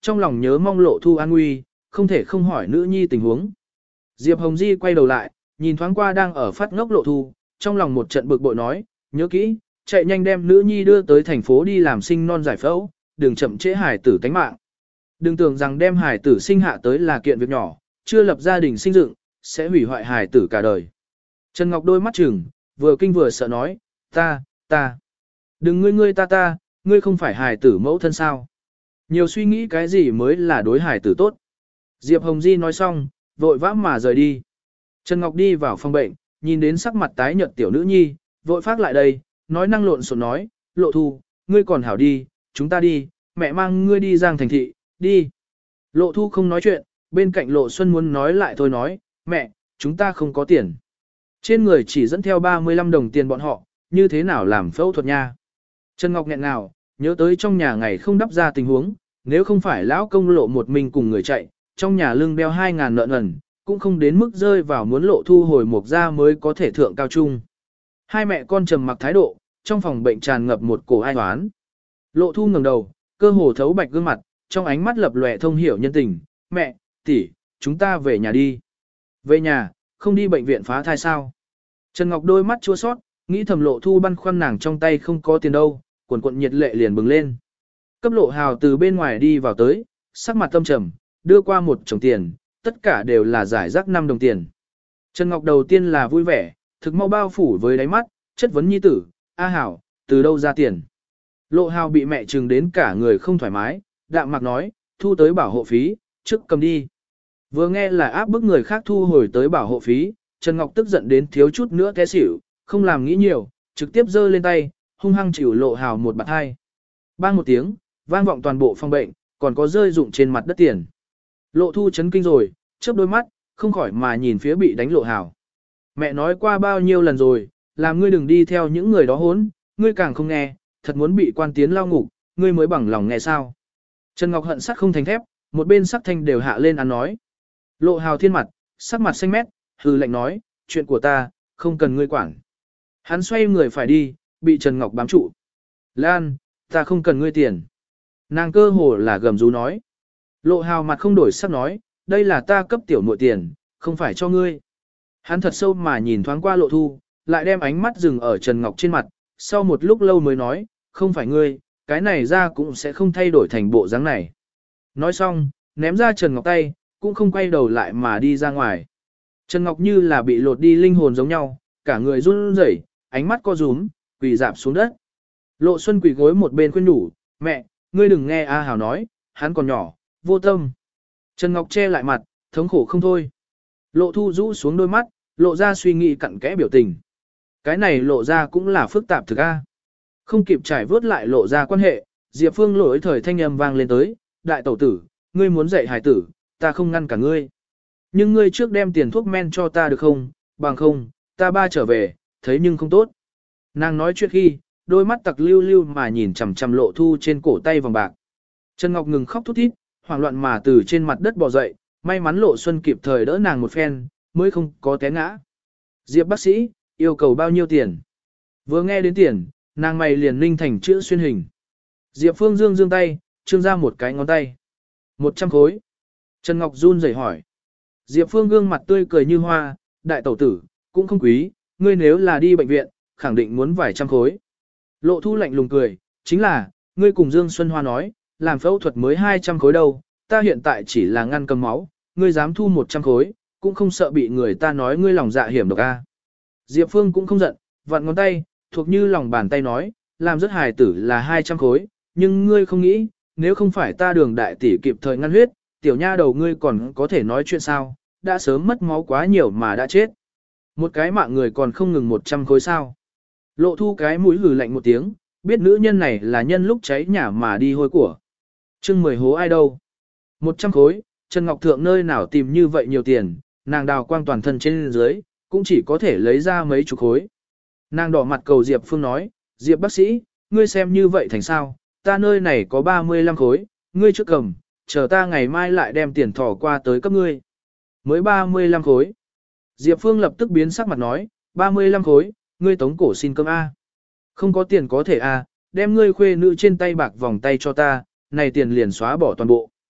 trong lòng nhớ mong Lộ Thu an nguy, không thể không hỏi nữ nhi tình huống. Diệp Hồng Di quay đầu lại, nhìn thoáng qua đang ở phát ngốc Lộ Thu, trong lòng một trận bực bội nói, nhớ kỹ, chạy nhanh đem nữ nhi đưa tới thành phố đi làm sinh non giải phẫu, đừng chậm trễ hải tử tánh mạng. Đừng tưởng rằng đem hải tử sinh hạ tới là kiện việc nhỏ, chưa lập gia đình sinh dựng, sẽ hủy hoại hải tử cả đời. Trần Ngọc đôi mắt chừng, vừa kinh vừa sợ nói, ta, ta, đừng ngươi ngươi ta ta, ngươi không phải hải tử mẫu thân sao. Nhiều suy nghĩ cái gì mới là đối hải tử tốt. Diệp Hồng Di nói xong, vội vã mà rời đi. Trần Ngọc đi vào phòng bệnh, nhìn đến sắc mặt tái nhợt tiểu nữ nhi, vội phát lại đây, nói năng lộn xộn nói, Lộ Thu, ngươi còn hảo đi, chúng ta đi, mẹ mang ngươi đi Giang thành thị, đi. Lộ Thu không nói chuyện, bên cạnh Lộ Xuân muốn nói lại thôi nói, mẹ, chúng ta không có tiền. Trên người chỉ dẫn theo ba mươi lăm đồng tiền bọn họ, như thế nào làm phẫu thuật nha. Trần Ngọc nghẹn nào, nhớ tới trong nhà ngày không đắp ra tình huống, nếu không phải lão công Lộ một mình cùng người chạy, trong nhà lưng đeo hai ngàn nợ nần, cũng không đến mức rơi vào muốn Lộ Thu hồi một ra mới có thể thượng cao trung. Hai mẹ con trầm mặc thái độ, trong phòng bệnh tràn ngập một cổ ai oán. Lộ Thu ngẩng đầu, cơ hồ thấu bạch gương mặt, trong ánh mắt lập lòe thông hiểu nhân tình, mẹ, tỷ, chúng ta về nhà đi. Về nhà, không đi bệnh viện phá thai sao? Trần Ngọc đôi mắt chua sót, nghĩ thầm Lộ Thu băn khoăn nàng trong tay không có tiền đâu, cuộn cuộn nhiệt lệ liền bừng lên. Cấp Lộ Hào từ bên ngoài đi vào tới, sắc mặt tâm trầm, đưa qua một chồng tiền, tất cả đều là giải rác năm đồng tiền. Trần Ngọc đầu tiên là vui vẻ, thực mau bao phủ với đáy mắt, chất vấn nhi tử, A Hảo, từ đâu ra tiền? Lộ Hào bị mẹ trừng đến cả người không thoải mái, đạm mặc nói, thu tới bảo hộ phí, trước cầm đi. Vừa nghe là áp bức người khác thu hồi tới bảo hộ phí, Trần Ngọc tức giận đến thiếu chút nữa té xỉu, không làm nghĩ nhiều, trực tiếp giơ lên tay, hung hăng chịu Lộ Hào một bạt hai. Bang một tiếng, vang vọng toàn bộ phòng bệnh, còn có rơi rụng trên mặt đất tiền. Lộ Thu chấn kinh rồi, chớp đôi mắt, không khỏi mà nhìn phía bị đánh Lộ Hào. Mẹ nói qua bao nhiêu lần rồi, làm ngươi đừng đi theo những người đó hốn, ngươi càng không nghe, thật muốn bị quan tiến lao ngục, ngươi mới bằng lòng nghe sao. Trần Ngọc hận sắc không thành thép, một bên sắc thanh đều hạ lên ăn nói. Lộ Hào thiên mặt, sắc mặt xanh mét, hừ lạnh nói, chuyện của ta, không cần ngươi quản. Hắn xoay người phải đi, bị Trần Ngọc bám trụ. Lan, ta không cần ngươi tiền. Nàng cơ hồ là gầm rú nói. Lộ Hào mặt không đổi sắc nói, đây là ta cấp tiểu muội tiền, không phải cho ngươi. Hắn thật sâu mà nhìn thoáng qua Lộ Thu, lại đem ánh mắt dừng ở Trần Ngọc trên mặt, sau một lúc lâu mới nói, không phải ngươi, cái này ra cũng sẽ không thay đổi thành bộ dáng này. Nói xong, ném ra Trần Ngọc tay, cũng không quay đầu lại mà đi ra ngoài. Trần Ngọc như là bị lột đi linh hồn giống nhau, cả người run rẩy, ánh mắt co rúm, quỳ dạp xuống đất. Lộ Xuân quỳ gối một bên khuyên nhủ, mẹ, ngươi đừng nghe A Hào nói, hắn còn nhỏ, vô tâm. Trần Ngọc che lại mặt, thống khổ không thôi. Lộ Thu rũ xuống đôi mắt, lộ ra suy nghĩ cặn kẽ biểu tình. Cái này lộ ra cũng là phức tạp thực a. Không kịp trải vớt lại lộ ra quan hệ, Diệp Phương lỗi thời thanh âm vang lên tới, đại tẩu tử, ngươi muốn dạy hài tử, ta không ngăn cả ngươi. Nhưng ngươi trước đem tiền thuốc men cho ta được không, bằng không, ta ba trở về, thấy nhưng không tốt. Nàng nói chuyện khi, đôi mắt tặc lưu lưu mà nhìn chằm chằm Lộ Thu trên cổ tay vòng bạc. Trần Ngọc ngừng khóc thút thít, hoảng loạn mà từ trên mặt đất bò dậy, may mắn Lộ Xuân kịp thời đỡ nàng một phen, mới không có té ngã. Diệp bác sĩ, yêu cầu bao nhiêu tiền? Vừa nghe đến tiền, nàng mày liền ninh thành chữ xuyên hình. Diệp Phương dương dương tay, trương ra một cái ngón tay. Một trăm khối. Trần Ngọc run rẩy hỏi. Diệp Phương gương mặt tươi cười như hoa, đại tẩu tử, cũng không quý, ngươi nếu là đi bệnh viện, khẳng định muốn vài trăm khối. Lộ Thu lạnh lùng cười, chính là, ngươi cùng Dương Xuân Hoa nói, làm phẫu thuật mới hai trăm khối đâu, ta hiện tại chỉ là ngăn cầm máu, ngươi dám thu một trăm khối, cũng không sợ bị người ta nói ngươi lòng dạ hiểm độc a. Diệp Phương cũng không giận, vặn ngón tay, thuộc như lòng bàn tay nói, làm rất hài tử là hai trăm khối, nhưng ngươi không nghĩ, nếu không phải ta đường đại tỷ kịp thời ngăn huyết, tiểu nha đầu ngươi còn có thể nói chuyện sao, đã sớm mất máu quá nhiều mà đã chết. Một cái mạng người còn không ngừng một trăm khối sao. Lộ Thu cái mũi hừ lạnh một tiếng, biết nữ nhân này là nhân lúc cháy nhà mà đi hôi của. Chương mười hố ai đâu. Một trăm khối, Trần Ngọc Thượng nơi nào tìm như vậy nhiều tiền, nàng đào quang toàn thân trên dưới, cũng chỉ có thể lấy ra mấy chục khối. Nàng đỏ mặt cầu Diệp Phương nói, Diệp bác sĩ, ngươi xem như vậy thành sao, ta nơi này có ba mươi lăm khối, ngươi trước cầm, chờ ta ngày mai lại đem tiền thỏ qua tới cấp ngươi. Mới ba mươi lăm khối. Diệp Phương lập tức biến sắc mặt nói, ba mươi lăm khối, ngươi tống cổ xin cơm A. Không có tiền có thể A, đem ngươi khuê nữ trên tay bạc vòng tay cho ta, này tiền liền xóa bỏ toàn bộ.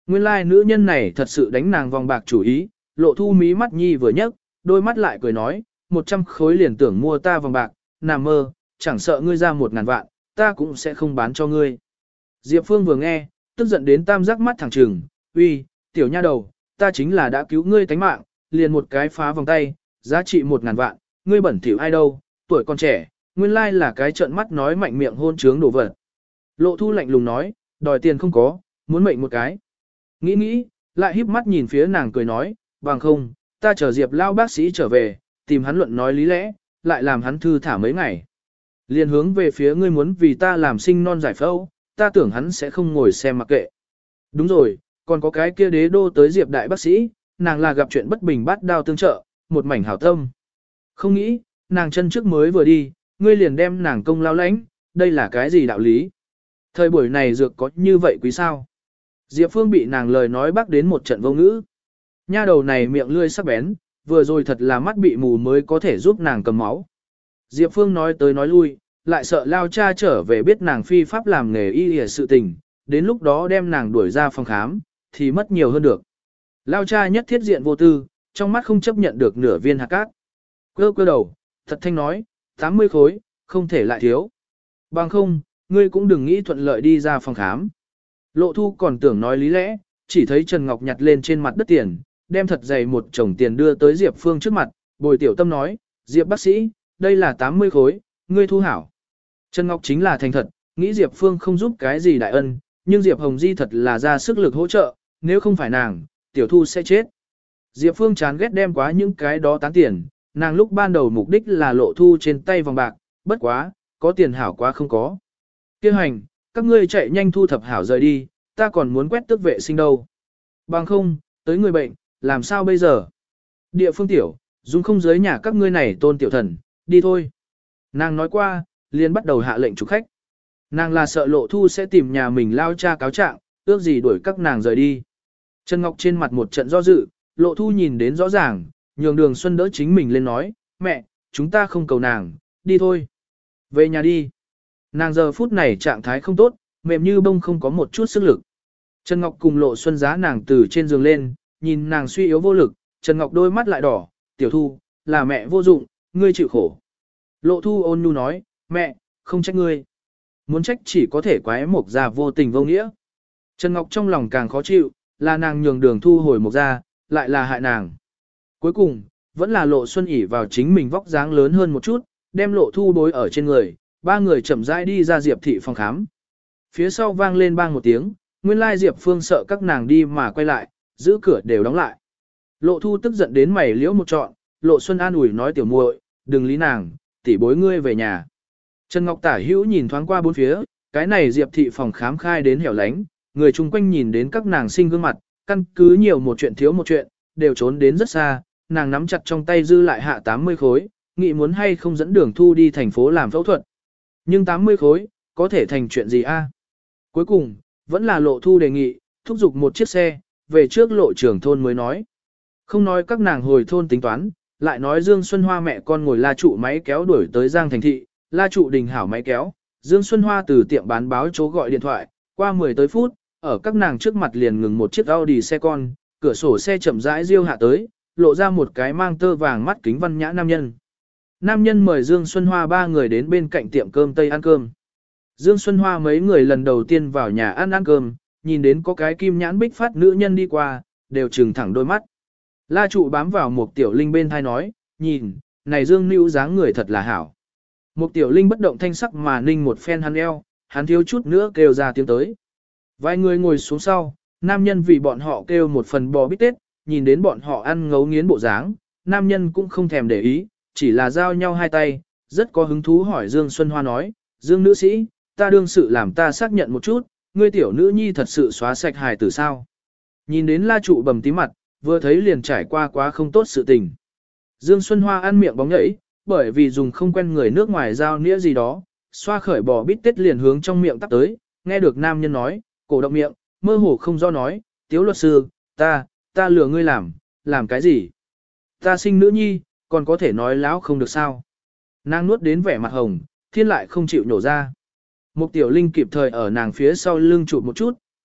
Nguyên lai like, nữ nhân này thật sự đánh nàng vòng bạc chủ ý, Lộ Thu mí mắt nhi vừa nhấc, đôi mắt lại cười nói, một trăm khối liền tưởng mua ta vòng bạc, nằm mơ, chẳng sợ ngươi ra một ngàn vạn, ta cũng sẽ không bán cho ngươi. Diệp Phương vừa nghe, tức giận đến tam giác mắt thẳng trừng, uy, tiểu nha đầu, ta chính là đã cứu ngươi tánh mạng, liền một cái phá vòng tay, giá trị một ngàn vạn, ngươi bẩn thỉu ai đâu, tuổi còn trẻ, nguyên lai là cái trợn mắt nói mạnh miệng hôn trướng đổ vật. Lộ Thu lạnh lùng nói, đòi tiền không có, muốn mệnh một cái. Nghĩ nghĩ, lại híp mắt nhìn phía nàng cười nói, bằng không, ta chờ Diệp lao bác sĩ trở về, tìm hắn luận nói lý lẽ, lại làm hắn thư thả mấy ngày. Liền hướng về phía ngươi muốn vì ta làm sinh non giải phẫu, ta tưởng hắn sẽ không ngồi xem mặc kệ. Đúng rồi, còn có cái kia đế đô tới Diệp đại bác sĩ, nàng là gặp chuyện bất bình bắt đao tương trợ, một mảnh hảo tâm. Không nghĩ, nàng chân trước mới vừa đi, ngươi liền đem nàng công lao lãnh, đây là cái gì đạo lý? Thời buổi này dược có như vậy quý sao? Diệp Phương bị nàng lời nói bác đến một trận vô ngữ. Nha đầu này miệng lươi sắc bén, vừa rồi thật là mắt bị mù mới có thể giúp nàng cầm máu. Diệp Phương nói tới nói lui, lại sợ lao cha trở về biết nàng phi pháp làm nghề y y sự tình, đến lúc đó đem nàng đuổi ra phòng khám, thì mất nhiều hơn được. Lao cha nhất thiết diện vô tư, trong mắt không chấp nhận được nửa viên hạt cát. Quơ quơ đầu, thật thanh nói, tám mươi khối, không thể lại thiếu. Bằng không, ngươi cũng đừng nghĩ thuận lợi đi ra phòng khám. Lộ Thu còn tưởng nói lý lẽ, chỉ thấy Trần Ngọc nhặt lên trên mặt đất tiền, đem thật dày một chồng tiền đưa tới Diệp Phương trước mặt, bồi tiểu tâm nói, Diệp bác sĩ, đây là tám mươi khối, ngươi thu hảo. Trần Ngọc chính là thành thật, nghĩ Diệp Phương không giúp cái gì đại ân, nhưng Diệp Hồng Di thật là ra sức lực hỗ trợ, nếu không phải nàng, tiểu thu sẽ chết. Diệp Phương chán ghét đem quá những cái đó tán tiền, nàng lúc ban đầu mục đích là Lộ Thu trên tay vòng bạc, bất quá, có tiền hảo quá không có. Kêu hành, các ngươi chạy nhanh thu thập hảo rời đi, ta còn muốn quét tước vệ sinh đâu. Bằng không, tới người bệnh, làm sao bây giờ? Địa phương tiểu, dùng không giới nhà các ngươi này tôn tiểu thần, đi thôi. Nàng nói qua, liền bắt đầu hạ lệnh chủ khách. Nàng là sợ Lộ Thu sẽ tìm nhà mình lao cha cáo trạng, ước gì đuổi các nàng rời đi. Trần Ngọc trên mặt một trận do dự, Lộ Thu nhìn đến rõ ràng, nhường Đường Xuân đỡ chính mình lên nói, mẹ, chúng ta không cầu nàng, đi thôi. Về nhà đi. Nàng giờ phút này trạng thái không tốt, mềm như bông không có một chút sức lực. Trần Ngọc cùng Lộ Xuân giá nàng từ trên giường lên, nhìn nàng suy yếu vô lực, Trần Ngọc đôi mắt lại đỏ, tiểu thu, là mẹ vô dụng, ngươi chịu khổ. Lộ Thu ôn nhu nói, mẹ, không trách ngươi. Muốn trách chỉ có thể quái Mộc Gia vô tình vô nghĩa. Trần Ngọc trong lòng càng khó chịu, là nàng nhường Đường Thu hồi Mộc Gia, lại là hại nàng. Cuối cùng, vẫn là Lộ Xuân ỉ vào chính mình vóc dáng lớn hơn một chút, đem Lộ Thu bối ở trên người, ba người chậm rãi đi ra Diệp thị phòng khám. Phía sau vang lên bang một tiếng, nguyên lai Diệp Phương sợ các nàng đi mà quay lại, giữ cửa đều đóng lại. Lộ Thu tức giận đến mày liễu một trọn, Lộ Xuân an ủi nói tiểu muội, đừng lý nàng, tỷ bối ngươi về nhà. Trần Ngọc Tả hữu nhìn thoáng qua bốn phía, cái này Diệp thị phòng khám khai đến hẻo lánh, người chung quanh nhìn đến các nàng sinh gương mặt, căn cứ nhiều một chuyện thiếu một chuyện, đều trốn đến rất xa, nàng nắm chặt trong tay dư lại hạ tám mươi khối, nghĩ muốn hay không dẫn Đường Thu đi thành phố làm phẫu thuật. Nhưng tám mươi khối, có thể thành chuyện gì a? Cuối cùng, vẫn là Lộ Thu đề nghị, thúc giục một chiếc xe, về trước lộ trưởng thôn mới nói. Không nói các nàng hồi thôn tính toán, lại nói Dương Xuân Hoa mẹ con ngồi la trụ máy kéo đuổi tới Giang Thành Thị, la trụ đình hảo máy kéo, Dương Xuân Hoa từ tiệm bán báo chỗ gọi điện thoại, qua mười tới phút, ở các nàng trước mặt liền ngừng một chiếc Audi xe con, cửa sổ xe chậm rãi riêu hạ tới, lộ ra một cái mang tơ vàng mắt kính văn nhã nam nhân. Nam nhân mời Dương Xuân Hoa ba người đến bên cạnh tiệm cơm Tây ăn cơm. Dương Xuân Hoa mấy người lần đầu tiên vào nhà ăn ăn cơm, nhìn đến có cái kim nhãn bích phát nữ nhân đi qua, đều trừng thẳng đôi mắt. La trụ bám vào một tiểu linh bên thai nói, nhìn, này Dương Nữu dáng người thật là hảo. Một tiểu linh bất động thanh sắc mà ninh một phen hắn eo, hắn thiếu chút nữa kêu ra tiếng tới. Vài người ngồi xuống sau, nam nhân vì bọn họ kêu một phần bò bít tết, nhìn đến bọn họ ăn ngấu nghiến bộ dáng, nam nhân cũng không thèm để ý, chỉ là giao nhau hai tay, rất có hứng thú hỏi Dương Xuân Hoa nói, Dương nữ sĩ, ta đương sự làm ta xác nhận một chút, ngươi tiểu nữ nhi thật sự xóa sạch hài tử sao. Nhìn đến la trụ bầm tí mặt, vừa thấy liền trải qua quá không tốt sự tình. Dương Xuân Hoa ăn miệng bóng nhảy, bởi vì dùng không quen người nước ngoài giao nĩa gì đó, xoa khởi bò bít tết liền hướng trong miệng tắp tới, nghe được nam nhân nói, cổ động miệng, mơ hồ không do nói, tiếu luật sư, ta, ta lừa ngươi làm, làm cái gì? Ta sinh nữ nhi, còn có thể nói láo không được sao? Nàng nuốt đến vẻ mặt hồng, thiên lại không chịu nhổ ra. Một tiểu linh kịp thời ở nàng phía sau lưng chụp một chút,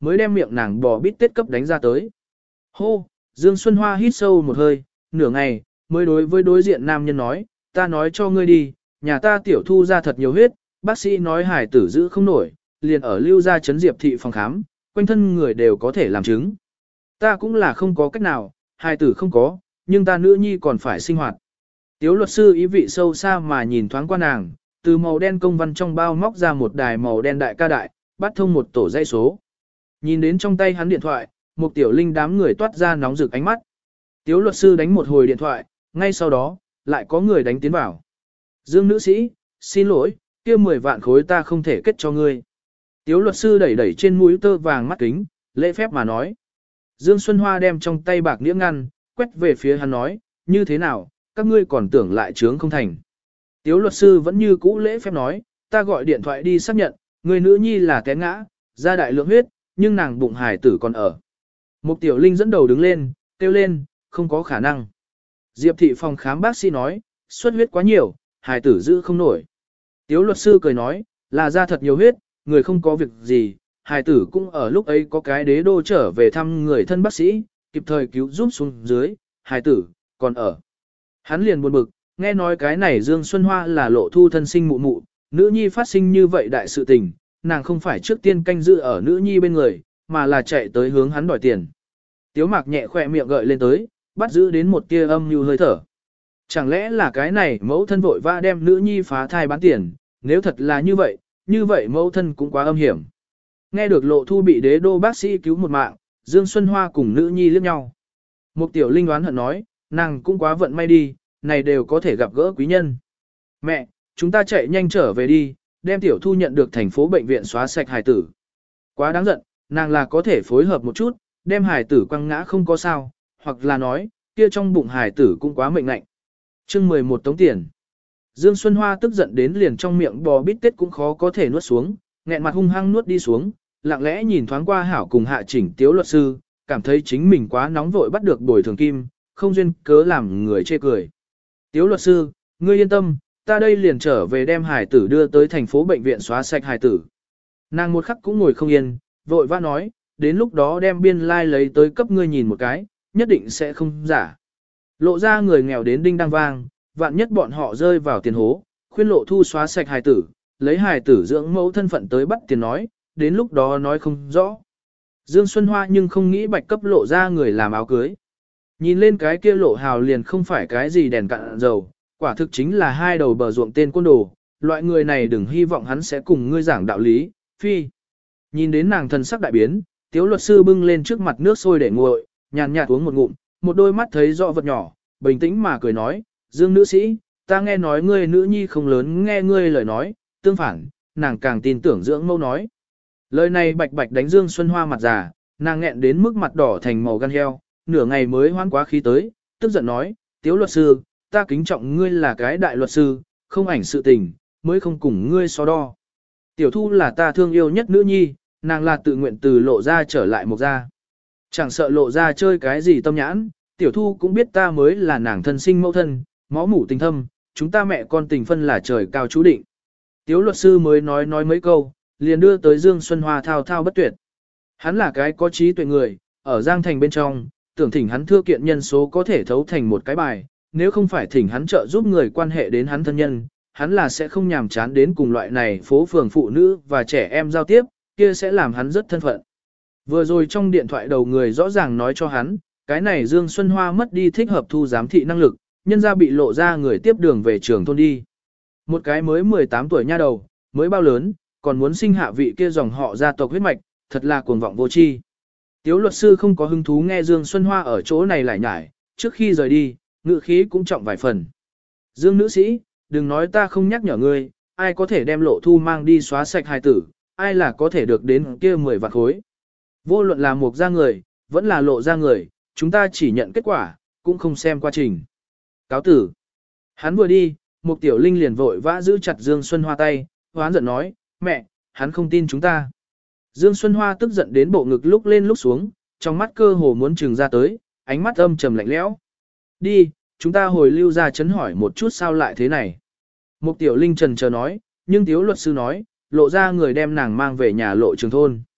mới đem miệng nàng bò bít tết cấp đánh ra tới. Hô, Dương Xuân Hoa hít sâu một hơi, nửa ngày, mới đối với đối diện nam nhân nói, ta nói cho ngươi đi, nhà ta tiểu thu ra thật nhiều huyết, bác sĩ nói hải tử giữ không nổi, liền ở lưu gia trấn Diệp thị phòng khám, quanh thân người đều có thể làm chứng. Ta cũng là không có cách nào, hải tử không có, nhưng ta nữ nhi còn phải sinh hoạt. Tiếu luật sư ý vị sâu xa mà nhìn thoáng qua nàng, từ màu đen công văn trong bao móc ra một đài màu đen đại ca đại, bắt thông một tổ dây số. Nhìn đến trong tay hắn điện thoại, một tiểu linh đám người toát ra nóng rực ánh mắt. Tiếu luật sư đánh một hồi điện thoại, ngay sau đó, lại có người đánh tiến vào. Dương nữ sĩ, xin lỗi, kia mười vạn khối ta không thể kết cho ngươi. Tiếu luật sư đẩy đẩy trên mũi tơ vàng mắt kính, lễ phép mà nói. Dương Xuân Hoa đem trong tay bạc đĩa ngăn, quét về phía hắn nói, như thế nào, các ngươi còn tưởng lại trướng không thành. Tiếu luật sư vẫn như cũ lễ phép nói, ta gọi điện thoại đi xác nhận, người nữ nhi là té ngã, ra đại lượng huyết, nhưng nàng bụng hài tử còn ở. Một tiểu linh dẫn đầu đứng lên, kêu lên, không có khả năng. Diệp thị phòng khám bác sĩ nói, xuất huyết quá nhiều, hài tử giữ không nổi. Tiếu luật sư cười nói, là ra thật nhiều huyết, người không có việc gì, hài tử cũng ở lúc ấy có cái đế đô trở về thăm người thân bác sĩ, kịp thời cứu giúp xuống dưới, hài tử, còn ở. Hắn liền buồn bực, nghe nói cái này Dương Xuân Hoa là lộ thu thân sinh mụ mụ, nữ nhi phát sinh như vậy đại sự tình, nàng không phải trước tiên canh giữ ở nữ nhi bên người, mà là chạy tới hướng hắn đòi tiền. Tiếu mạc nhẹ khỏe miệng gợi lên tới, bắt giữ đến một tia âm như hơi thở. Chẳng lẽ là cái này mẫu thân vội vã đem nữ nhi phá thai bán tiền, nếu thật là như vậy, như vậy mẫu thân cũng quá âm hiểm. Nghe được lộ thu bị đế đô bác sĩ cứu một mạng, Dương Xuân Hoa cùng nữ nhi liếc nhau. Một tiểu linh đoán hận nói, nàng cũng quá vận may đi, này đều có thể gặp gỡ quý nhân. Mẹ, chúng ta chạy nhanh trở về đi, đem tiểu thu nhận được thành phố bệnh viện xóa sạch hài tử. Quá đáng giận, nàng là có thể phối hợp một chút, đem hài tử quăng ngã không có sao, hoặc là nói, kia trong bụng hài tử cũng quá mệnh lạnh. Chương mười một tống tiền. Dương Xuân Hoa tức giận đến liền trong miệng bò bít tết cũng khó có thể nuốt xuống, nghẹn mặt hung hăng nuốt đi xuống, lặng lẽ nhìn thoáng qua hảo cùng hạ chỉnh tiếu luật sư, cảm thấy chính mình quá nóng vội bắt được bồi thường kim, không duyên cớ làm người chê cười. Tiếu luật sư, ngươi yên tâm, ta đây liền trở về đem hài tử đưa tới thành phố bệnh viện xóa sạch hài tử. Nàng một khắc cũng ngồi không yên, vội vã nói, đến lúc đó đem biên lai like lấy tới cấp ngươi nhìn một cái, nhất định sẽ không giả. Lộ ra người nghèo đến đinh đang vang, vạn nhất bọn họ rơi vào tiền hố, khuyên lộ thu xóa sạch hài tử, lấy hài tử dưỡng mẫu thân phận tới bắt tiền nói, đến lúc đó nói không rõ. Dương Xuân Hoa nhưng không nghĩ bạch cấp lộ ra người làm áo cưới. Nhìn lên cái kia lộ hào liền không phải cái gì đèn cạn dầu, quả thực chính là hai đầu bờ ruộng tên côn đồ, loại người này đừng hy vọng hắn sẽ cùng ngươi giảng đạo lý, phi. Nhìn đến nàng thần sắc đại biến, tiếu luật sư bưng lên trước mặt nước sôi để nguội, nhàn nhạt uống một ngụm, một đôi mắt thấy rõ vật nhỏ, bình tĩnh mà cười nói, Dương nữ sĩ, ta nghe nói ngươi nữ nhi không lớn nghe ngươi lời nói, tương phản, nàng càng tin tưởng dưỡng mẫu nói. Lời này bạch bạch đánh Dương Xuân Hoa mặt già, nàng nghẹn đến mức mặt đỏ thành màu gan heo, nửa ngày mới hoan quá khí tới, tức giận nói, tiếu luật sư, ta kính trọng ngươi là cái đại luật sư, không ảnh sự tình, mới không cùng ngươi so đo. Tiểu thu là ta thương yêu nhất nữ nhi, nàng là tự nguyện từ lộ ra trở lại một ra. Chẳng sợ lộ ra chơi cái gì tâm nhãn, tiểu thu cũng biết ta mới là nàng thân sinh mẫu thân, máu mủ tình thâm, chúng ta mẹ con tình phân là trời cao chú định. Tiếu luật sư mới nói nói mấy câu, liền đưa tới Dương Xuân Hoa thao thao bất tuyệt. Hắn là cái có trí tuệ người, ở Giang Thành bên trong, tưởng thỉnh hắn thưa kiện nhân số có thể thấu thành một cái bài, nếu không phải thỉnh hắn trợ giúp người quan hệ đến hắn thân nhân, hắn là sẽ không nhàm chán đến cùng loại này phố phường phụ nữ và trẻ em giao tiếp, kia sẽ làm hắn rất thân phận. Vừa rồi trong điện thoại đầu người rõ ràng nói cho hắn, cái này Dương Xuân Hoa mất đi thích hợp thu giám thị năng lực, nhân ra bị lộ ra người tiếp đường về trường thôn đi. Một cái mới mười tám tuổi nha đầu, mới bao lớn, còn muốn sinh hạ vị kia dòng họ gia tộc huyết mạch, thật là cuồng vọng vô tri. Tiếu luật sư không có hứng thú nghe Dương Xuân Hoa ở chỗ này lại nhải, trước khi rời đi, ngự khí cũng trọng vài phần. Dương nữ sĩ, đừng nói ta không nhắc nhở ngươi, ai có thể đem lộ thu mang đi xóa sạch hài tử, ai là có thể được đến kia mười vạn khối. Vô luận là một ra người, vẫn là lộ ra người, chúng ta chỉ nhận kết quả, cũng không xem quá trình. Cáo tử. Hắn vừa đi, một tiểu linh liền vội vã giữ chặt Dương Xuân Hoa tay, hoán giận nói, mẹ, hắn không tin chúng ta. Dương Xuân Hoa tức giận đến bộ ngực lúc lên lúc xuống, trong mắt cơ hồ muốn trừng ra tới, ánh mắt âm trầm lạnh lẽo. Đi, chúng ta hồi lưu ra chấn hỏi một chút sao lại thế này. Một tiểu linh trần chờ nói, nhưng tiếu luật sư nói, lộ ra người đem nàng mang về nhà lộ trường thôn.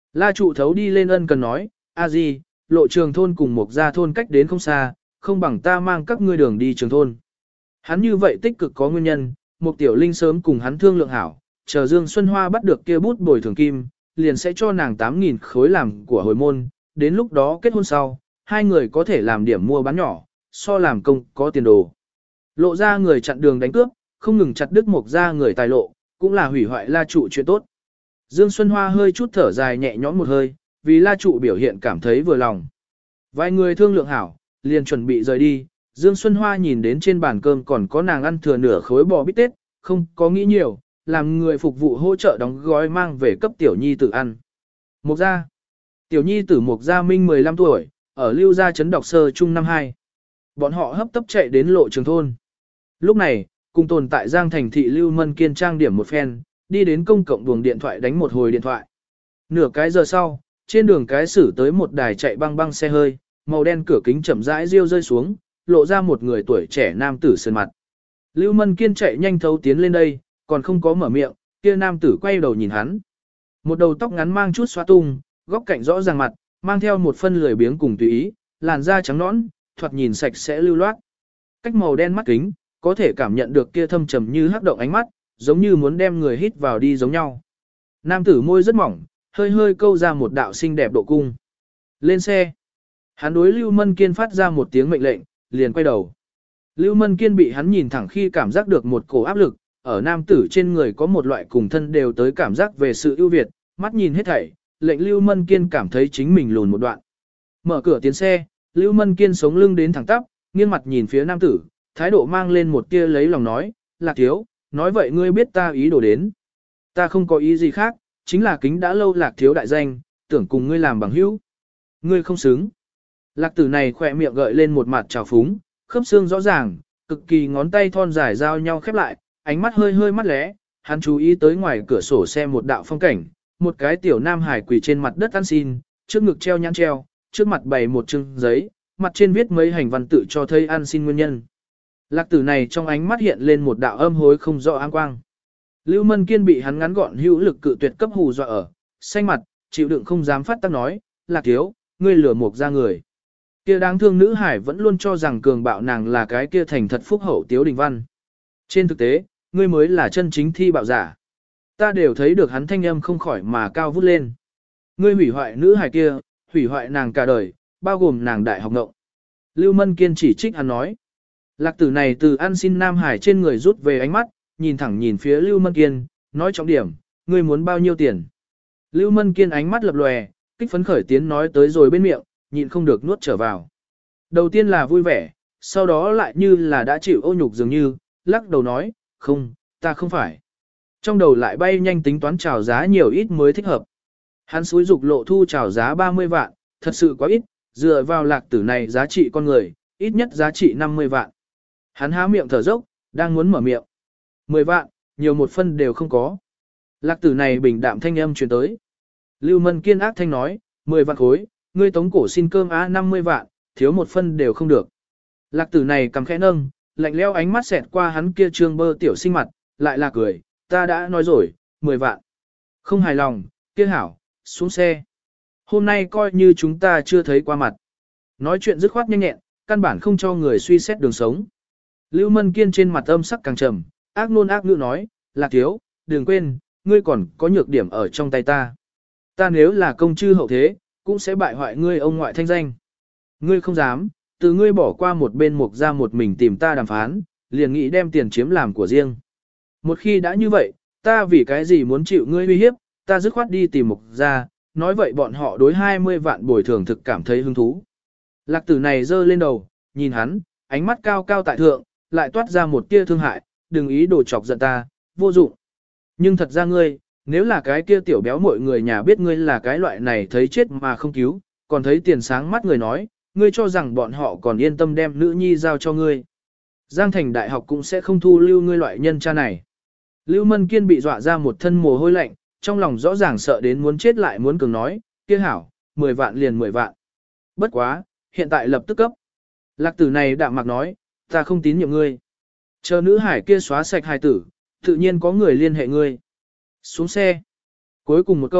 La trụ thấu đi lên ân cần nói, a di, lộ trường thôn cùng một gia thôn cách đến không xa, không bằng ta mang các ngươi đường đi trường thôn. Hắn như vậy tích cực có nguyên nhân, một tiểu linh sớm cùng hắn thương lượng hảo, chờ Dương Xuân Hoa bắt được kia bút bồi thường kim, liền sẽ cho nàng tám nghìn khối làm của hồi môn, đến lúc đó kết hôn sau, hai người có thể làm điểm mua bán nhỏ, so làm công có tiền đồ. Lộ ra người chặn đường đánh cướp, không ngừng chặt đứt một ra người tài lộ, cũng là hủy hoại La trụ chuyện tốt. Dương Xuân Hoa hơi chút thở dài nhẹ nhõm một hơi, vì La trụ biểu hiện cảm thấy vừa lòng. Vài người thương lượng hảo, liền chuẩn bị rời đi, Dương Xuân Hoa nhìn đến trên bàn cơm còn có nàng ăn thừa nửa khối bò bít tết, không có nghĩ nhiều, làm người phục vụ hỗ trợ đóng gói mang về cấp tiểu nhi tử ăn. Mục gia. Tiểu nhi tử Mục gia Minh mười lăm tuổi, ở Lưu gia trấn đọc sơ trung năm hai. Bọn họ hấp tấp chạy đến lộ trường thôn. Lúc này, cùng tồn tại Giang Thành thị Lưu Mân Kiên trang điểm một phen, đi đến công cộng buồng điện thoại đánh một hồi điện thoại. Nửa cái giờ sau, trên đường cái xử tới một đài chạy băng băng xe hơi, màu đen cửa kính chậm rãi riêu rơi xuống, lộ ra một người tuổi trẻ nam tử sơn mặt. Lưu Mân Kiên chạy nhanh thấu tiến lên đây, còn không có mở miệng, kia nam tử quay đầu nhìn hắn. Một đầu tóc ngắn mang chút xóa tung, góc cạnh rõ ràng mặt, mang theo một phân lười biếng cùng tùy ý, làn da trắng nõn, thoạt nhìn sạch sẽ lưu loát. Cách màu đen mắt kính, có thể cảm nhận được kia thâm trầm như hắc động ánh mắt, giống như muốn đem người hít vào đi giống nhau. Nam tử môi rất mỏng, hơi hơi câu ra một đạo xinh đẹp độ cung. Lên xe. Hắn đối Lưu Mân Kiên phát ra một tiếng mệnh lệnh, liền quay đầu. Lưu Mân Kiên bị hắn nhìn thẳng khi cảm giác được một cổ áp lực, ở nam tử trên người có một loại cùng thân đều tới cảm giác về sự ưu việt, mắt nhìn hết thảy, lệnh Lưu Mân Kiên cảm thấy chính mình lùn một đoạn. Mở cửa tiến xe, Lưu Mân Kiên sống lưng đến thẳng tắp, nghiêng mặt nhìn phía nam tử, thái độ mang lên một tia lấy lòng nói, Lạc thiếu, nói vậy ngươi biết ta ý đồ đến. Ta không có ý gì khác, chính là kính đã lâu Lạc thiếu đại danh, tưởng cùng ngươi làm bằng hữu. Ngươi không xứng. Lạc tử này khỏe miệng gợi lên một mặt trào phúng, khớp xương rõ ràng, cực kỳ ngón tay thon dài giao nhau khép lại, ánh mắt hơi hơi mắt lé, hắn chú ý tới ngoài cửa sổ xe một đạo phong cảnh, một cái tiểu nam hải quỳ trên mặt đất ăn xin, trước ngực treo nhãn treo, trước mặt bày một chưng giấy, mặt trên viết mấy hành văn tự cho thấy ăn xin nguyên nhân. Lạc tử này trong ánh mắt hiện lên một đạo âm hối không rõ áng quang. Lưu Mân Kiên bị hắn ngắn gọn hữu lực cự tuyệt cấp hù dọa ở, xanh mặt, chịu đựng không dám phát tác nói, Lạc thiếu, ngươi lừa Mục ra người. Kia đáng thương nữ hải vẫn luôn cho rằng cường bạo nàng là cái kia thành thật phúc hậu Tiếu Đình Văn. Trên thực tế, ngươi mới là chân chính thi bạo giả. Ta đều thấy được hắn thanh âm không khỏi mà cao vút lên. Ngươi hủy hoại nữ hải kia, hủy hoại nàng cả đời, bao gồm nàng đại học ngộng. Lưu Mân Kiên chỉ trích hắn nói. Lạc tử này từ ăn xin Nam Hải trên người rút về ánh mắt, nhìn thẳng nhìn phía Lưu Mân Kiên, nói trọng điểm, ngươi muốn bao nhiêu tiền. Lưu Mân Kiên ánh mắt lập lòe, kích phấn khởi tiến nói tới rồi bên miệng, nhịn không được nuốt trở vào. Đầu tiên là vui vẻ, sau đó lại như là đã chịu ô nhục dường như, lắc đầu nói, không, ta không phải. Trong đầu lại bay nhanh tính toán chào giá nhiều ít mới thích hợp. Hắn xúi dục lộ thu chào giá ba mươi vạn, thật sự quá ít, dựa vào lạc tử này giá trị con người, ít nhất giá trị năm mươi vạn. Hắn há miệng thở dốc, đang muốn mở miệng. mười vạn, nhiều một phân đều không có. Lạc tử này bình đạm thanh âm truyền tới. Lưu Mân Kiên ác thanh nói, mười vạn khối, ngươi tống cổ xin cơm á năm mươi vạn, thiếu một phân đều không được. Lạc tử này cầm khẽ nâng, lạnh lẽo ánh mắt xẹt qua hắn kia trương bơ tiểu sinh mặt, lại là cười, ta đã nói rồi, mười vạn. Không hài lòng, kia hảo, xuống xe. Hôm nay coi như chúng ta chưa thấy qua mặt. Nói chuyện dứt khoát nhanh nhẹn, căn bản không cho người suy xét đường sống. Lưu Mân Kiên trên mặt âm sắc càng trầm, ác nôn ác ngữ nói, Lạc thiếu, đừng quên, ngươi còn có nhược điểm ở trong tay ta. Ta nếu là công chư hậu thế, cũng sẽ bại hoại ngươi ông ngoại thanh danh. Ngươi không dám, từ ngươi bỏ qua một bên Mục ra một mình tìm ta đàm phán, liền nghĩ đem tiền chiếm làm của riêng. Một khi đã như vậy, ta vì cái gì muốn chịu ngươi uy hiếp, ta dứt khoát đi tìm Mục ra, nói vậy bọn họ đối hai mươi vạn bồi thường thực cảm thấy hứng thú. Lạc tử này giơ lên đầu, nhìn hắn, ánh mắt cao cao tại thượng, lại toát ra một tia thương hại, đừng ý đồ chọc giận ta, vô dụng. Nhưng thật ra ngươi, nếu là cái kia tiểu béo mọi người nhà biết ngươi là cái loại này thấy chết mà không cứu, còn thấy tiền sáng mắt người nói, ngươi cho rằng bọn họ còn yên tâm đem nữ nhi giao cho ngươi. Giang Thành Đại học cũng sẽ không thu lưu ngươi loại nhân cha này. Lưu Mân Kiên bị dọa ra một thân mồ hôi lạnh, trong lòng rõ ràng sợ đến muốn chết lại muốn cường nói, kia hảo, mười vạn liền mười vạn. Bất quá, hiện tại lập tức cấp. Lạc tử này đạm mạc nói, ta không tín nhiệm ngươi. Chờ nữ hải kia xóa sạch hài tử, tự nhiên có người liên hệ ngươi. Xuống xe. Cuối cùng một câu,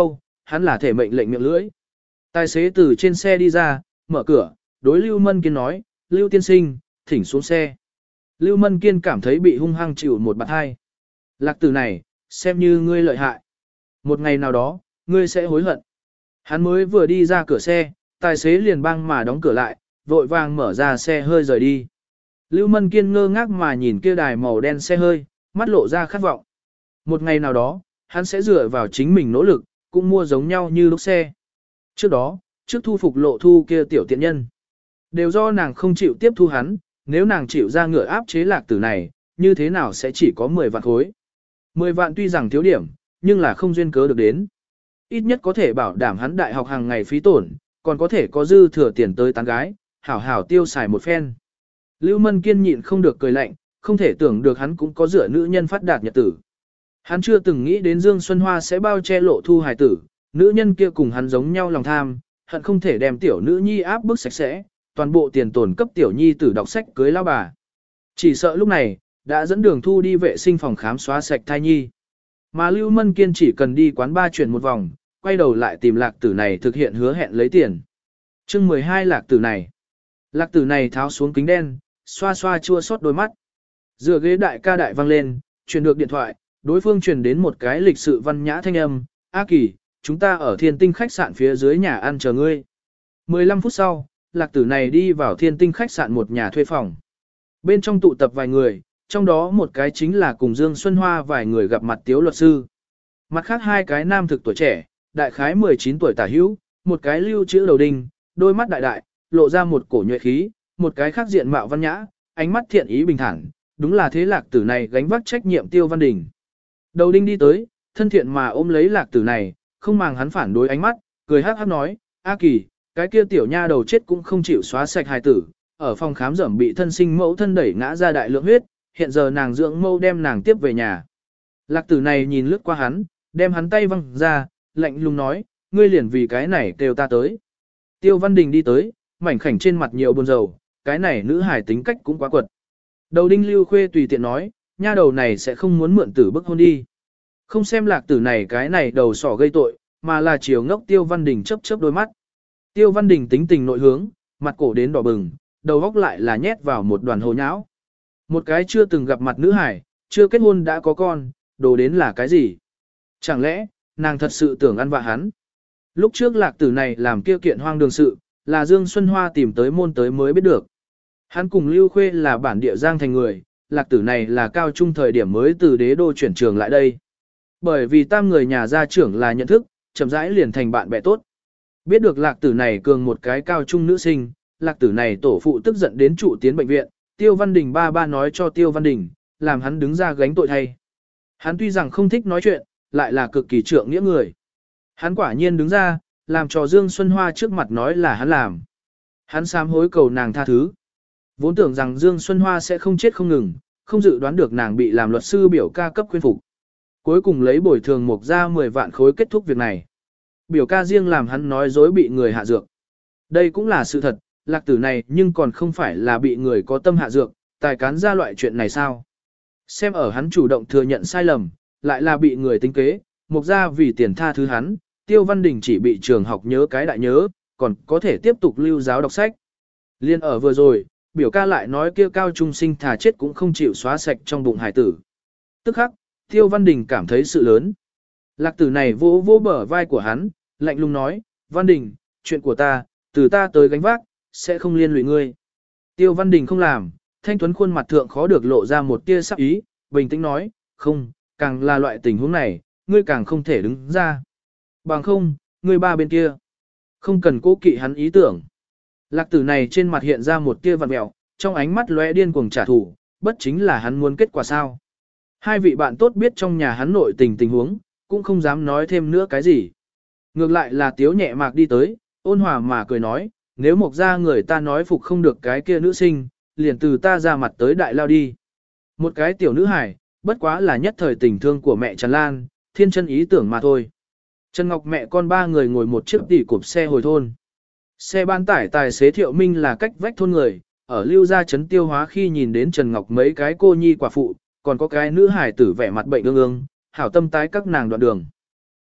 hắn là thể mệnh lệnh miệng lưỡi. Tài xế từ trên xe đi ra, mở cửa, đối Lưu Mân Kiên nói, Lưu tiên sinh, thỉnh xuống xe. Lưu Mân Kiên cảm thấy bị hung hăng chịu một bạt hai. Lạc tử này, xem như ngươi lợi hại. Một ngày nào đó, ngươi sẽ hối hận. Hắn mới vừa đi ra cửa xe, tài xế liền băng mà đóng cửa lại, vội vàng mở ra xe hơi rời đi. Lưu Mân Kiên ngơ ngác mà nhìn kia đài màu đen xe hơi, mắt lộ ra khát vọng. Một ngày nào đó, hắn sẽ dựa vào chính mình nỗ lực, cũng mua giống nhau như lúc xe. Trước đó, trước thu phục lộ thu kia tiểu tiện nhân. Đều do nàng không chịu tiếp thu hắn, nếu nàng chịu ra ngựa áp chế lạc tử này, như thế nào sẽ chỉ có mười vạn khối. mười vạn tuy rằng thiếu điểm, nhưng là không duyên cớ được đến. Ít nhất có thể bảo đảm hắn đại học hàng ngày phí tổn, còn có thể có dư thừa tiền tới tán gái, hảo hảo tiêu xài một phen. Lưu Mân Kiên nhịn không được cười lạnh, không thể tưởng được hắn cũng có dựa nữ nhân phát đạt nhật tử. Hắn chưa từng nghĩ đến Dương Xuân Hoa sẽ bao che lộ thu hài tử, nữ nhân kia cùng hắn giống nhau lòng tham, hận không thể đem tiểu nữ nhi áp bức sạch sẽ, toàn bộ tiền tổn cấp tiểu nhi tử đọc sách cưới lao bà. Chỉ sợ lúc này, đã dẫn đường thu đi vệ sinh phòng khám xóa sạch thai nhi. Mà Lưu Mân Kiên chỉ cần đi quán ba chuyển một vòng, quay đầu lại tìm lạc tử này thực hiện hứa hẹn lấy tiền. chương mười hai lạc tử này. Lạc tử này tháo xuống kính đen, xoa xoa chua xót đôi mắt. Dựa ghế đại ca đại vang lên, truyền được điện thoại, đối phương truyền đến một cái lịch sự văn nhã thanh âm, A Kỳ, chúng ta ở thiên tinh khách sạn phía dưới nhà ăn chờ ngươi. mười lăm phút sau, lạc tử này đi vào thiên tinh khách sạn một nhà thuê phòng. Bên trong tụ tập vài người, trong đó một cái chính là cùng Dương Xuân Hoa vài người gặp mặt tiếu luật sư. Mặt khác hai cái nam thực tuổi trẻ, đại khái mười chín tuổi tả hữu, một cái lưu chữ đầu đinh, đôi mắt đại đại, lộ ra một cổ nhuệ khí, một cái khác diện mạo văn nhã, ánh mắt thiện ý bình thản, đúng là thế lạc tử này gánh vác trách nhiệm Tiêu Văn Đình. Đầu đinh đi tới, thân thiện mà ôm lấy lạc tử này, không màng hắn phản đối ánh mắt, cười hắc hắc nói, A Kỳ, cái kia tiểu nha đầu chết cũng không chịu xóa sạch hài tử, ở phòng khám dởm bị thân sinh mẫu thân đẩy ngã ra đại lượng huyết, hiện giờ nàng dưỡng mâu đem nàng tiếp về nhà. Lạc tử này nhìn lướt qua hắn, đem hắn tay văng ra, lạnh lùng nói, ngươi liền vì cái này kêu ta tới. Tiêu Văn Đình đi tới, mảnh khảnh trên mặt nhiều buồn rầu, cái này nữ hài tính cách cũng quá quật. Đầu đinh Lưu Khuê tùy tiện nói, nha đầu này sẽ không muốn mượn tử bức hôn đi. Không xem lạc tử này cái này đầu sỏ gây tội, mà là chiều ngốc Tiêu Văn Đình chớp chớp đôi mắt. Tiêu Văn Đình tính tình nội hướng, mặt cổ đến đỏ bừng, đầu góc lại là nhét vào một đoàn hồ nhão. Một cái chưa từng gặp mặt nữ hải, chưa kết hôn đã có con, đồ đến là cái gì? Chẳng lẽ, nàng thật sự tưởng ăn vạ hắn? Lúc trước lạc tử này làm kia kiện hoang đường sự, là Dương Xuân Hoa tìm tới môn tới mới biết được. Hắn cùng Lưu Khuê là bản địa Giang thành người, lạc tử này là cao trung thời điểm mới từ đế đô chuyển trường lại đây. Bởi vì tam người nhà gia trưởng là nhận thức, chậm rãi liền thành bạn bè tốt. Biết được lạc tử này cường một cái cao trung nữ sinh, lạc tử này tổ phụ tức giận đến trụ tiến bệnh viện, Tiêu Văn Đình ba ba nói cho Tiêu Văn Đình, làm hắn đứng ra gánh tội thay. Hắn tuy rằng không thích nói chuyện, lại là cực kỳ trượng nghĩa người. Hắn quả nhiên đứng ra, làm cho Dương Xuân Hoa trước mặt nói là hắn làm. Hắn sám hối cầu nàng tha thứ. Vốn tưởng rằng Dương Xuân Hoa sẽ không chết không ngừng, không dự đoán được nàng bị làm luật sư biểu ca cấp khuyên phục. Cuối cùng lấy bồi thường mục ra mười vạn khối kết thúc việc này. Biểu ca riêng làm hắn nói dối bị người hạ dược. Đây cũng là sự thật, lạc tử này nhưng còn không phải là bị người có tâm hạ dược, tài cán ra loại chuyện này sao. Xem ở hắn chủ động thừa nhận sai lầm, lại là bị người tính kế, mục ra vì tiền tha thứ hắn, Tiêu Văn Đình chỉ bị trường học nhớ cái đại nhớ, còn có thể tiếp tục lưu giáo đọc sách. Liên ở vừa rồi, biểu ca lại nói kia cao trung sinh thà chết cũng không chịu xóa sạch trong bụng hải tử. Tức khắc, Tiêu Văn Đình cảm thấy sự lớn. Lạc tử này vỗ vỗ bờ vai của hắn, lạnh lùng nói, Văn Đình, chuyện của ta, từ ta tới gánh vác, sẽ không liên lụy ngươi. Tiêu Văn Đình không làm, thanh tuấn khuôn mặt thượng khó được lộ ra một tia sắc ý, bình tĩnh nói, không, càng là loại tình huống này, ngươi càng không thể đứng ra. Bằng không, ngươi ba bên kia, không cần cố kỵ hắn ý tưởng. Lạc tử này trên mặt hiện ra một tia vằn mẹo, trong ánh mắt lóe điên cuồng trả thù, bất chính là hắn muốn kết quả sao. Hai vị bạn tốt biết trong nhà hắn nội tình tình huống, cũng không dám nói thêm nữa cái gì. Ngược lại là Tiếu nhẹ mạc đi tới, ôn hòa mà cười nói, nếu mộc ra người ta nói phục không được cái kia nữ sinh, liền từ ta ra mặt tới đại lao đi. Một cái tiểu nữ hải, bất quá là nhất thời tình thương của mẹ Trần Lan, thiên chân ý tưởng mà thôi. Trần Ngọc mẹ con ba người ngồi một chiếc tỉ cụp xe hồi thôn. Xe ban tải tài xế Thiệu Minh là cách vách thôn người, ở lưu gia trấn tiêu hóa khi nhìn đến Trần Ngọc mấy cái cô nhi quả phụ, còn có cái nữ hải tử vẻ mặt bệnh ương ương, hảo tâm tái các nàng đoạn đường.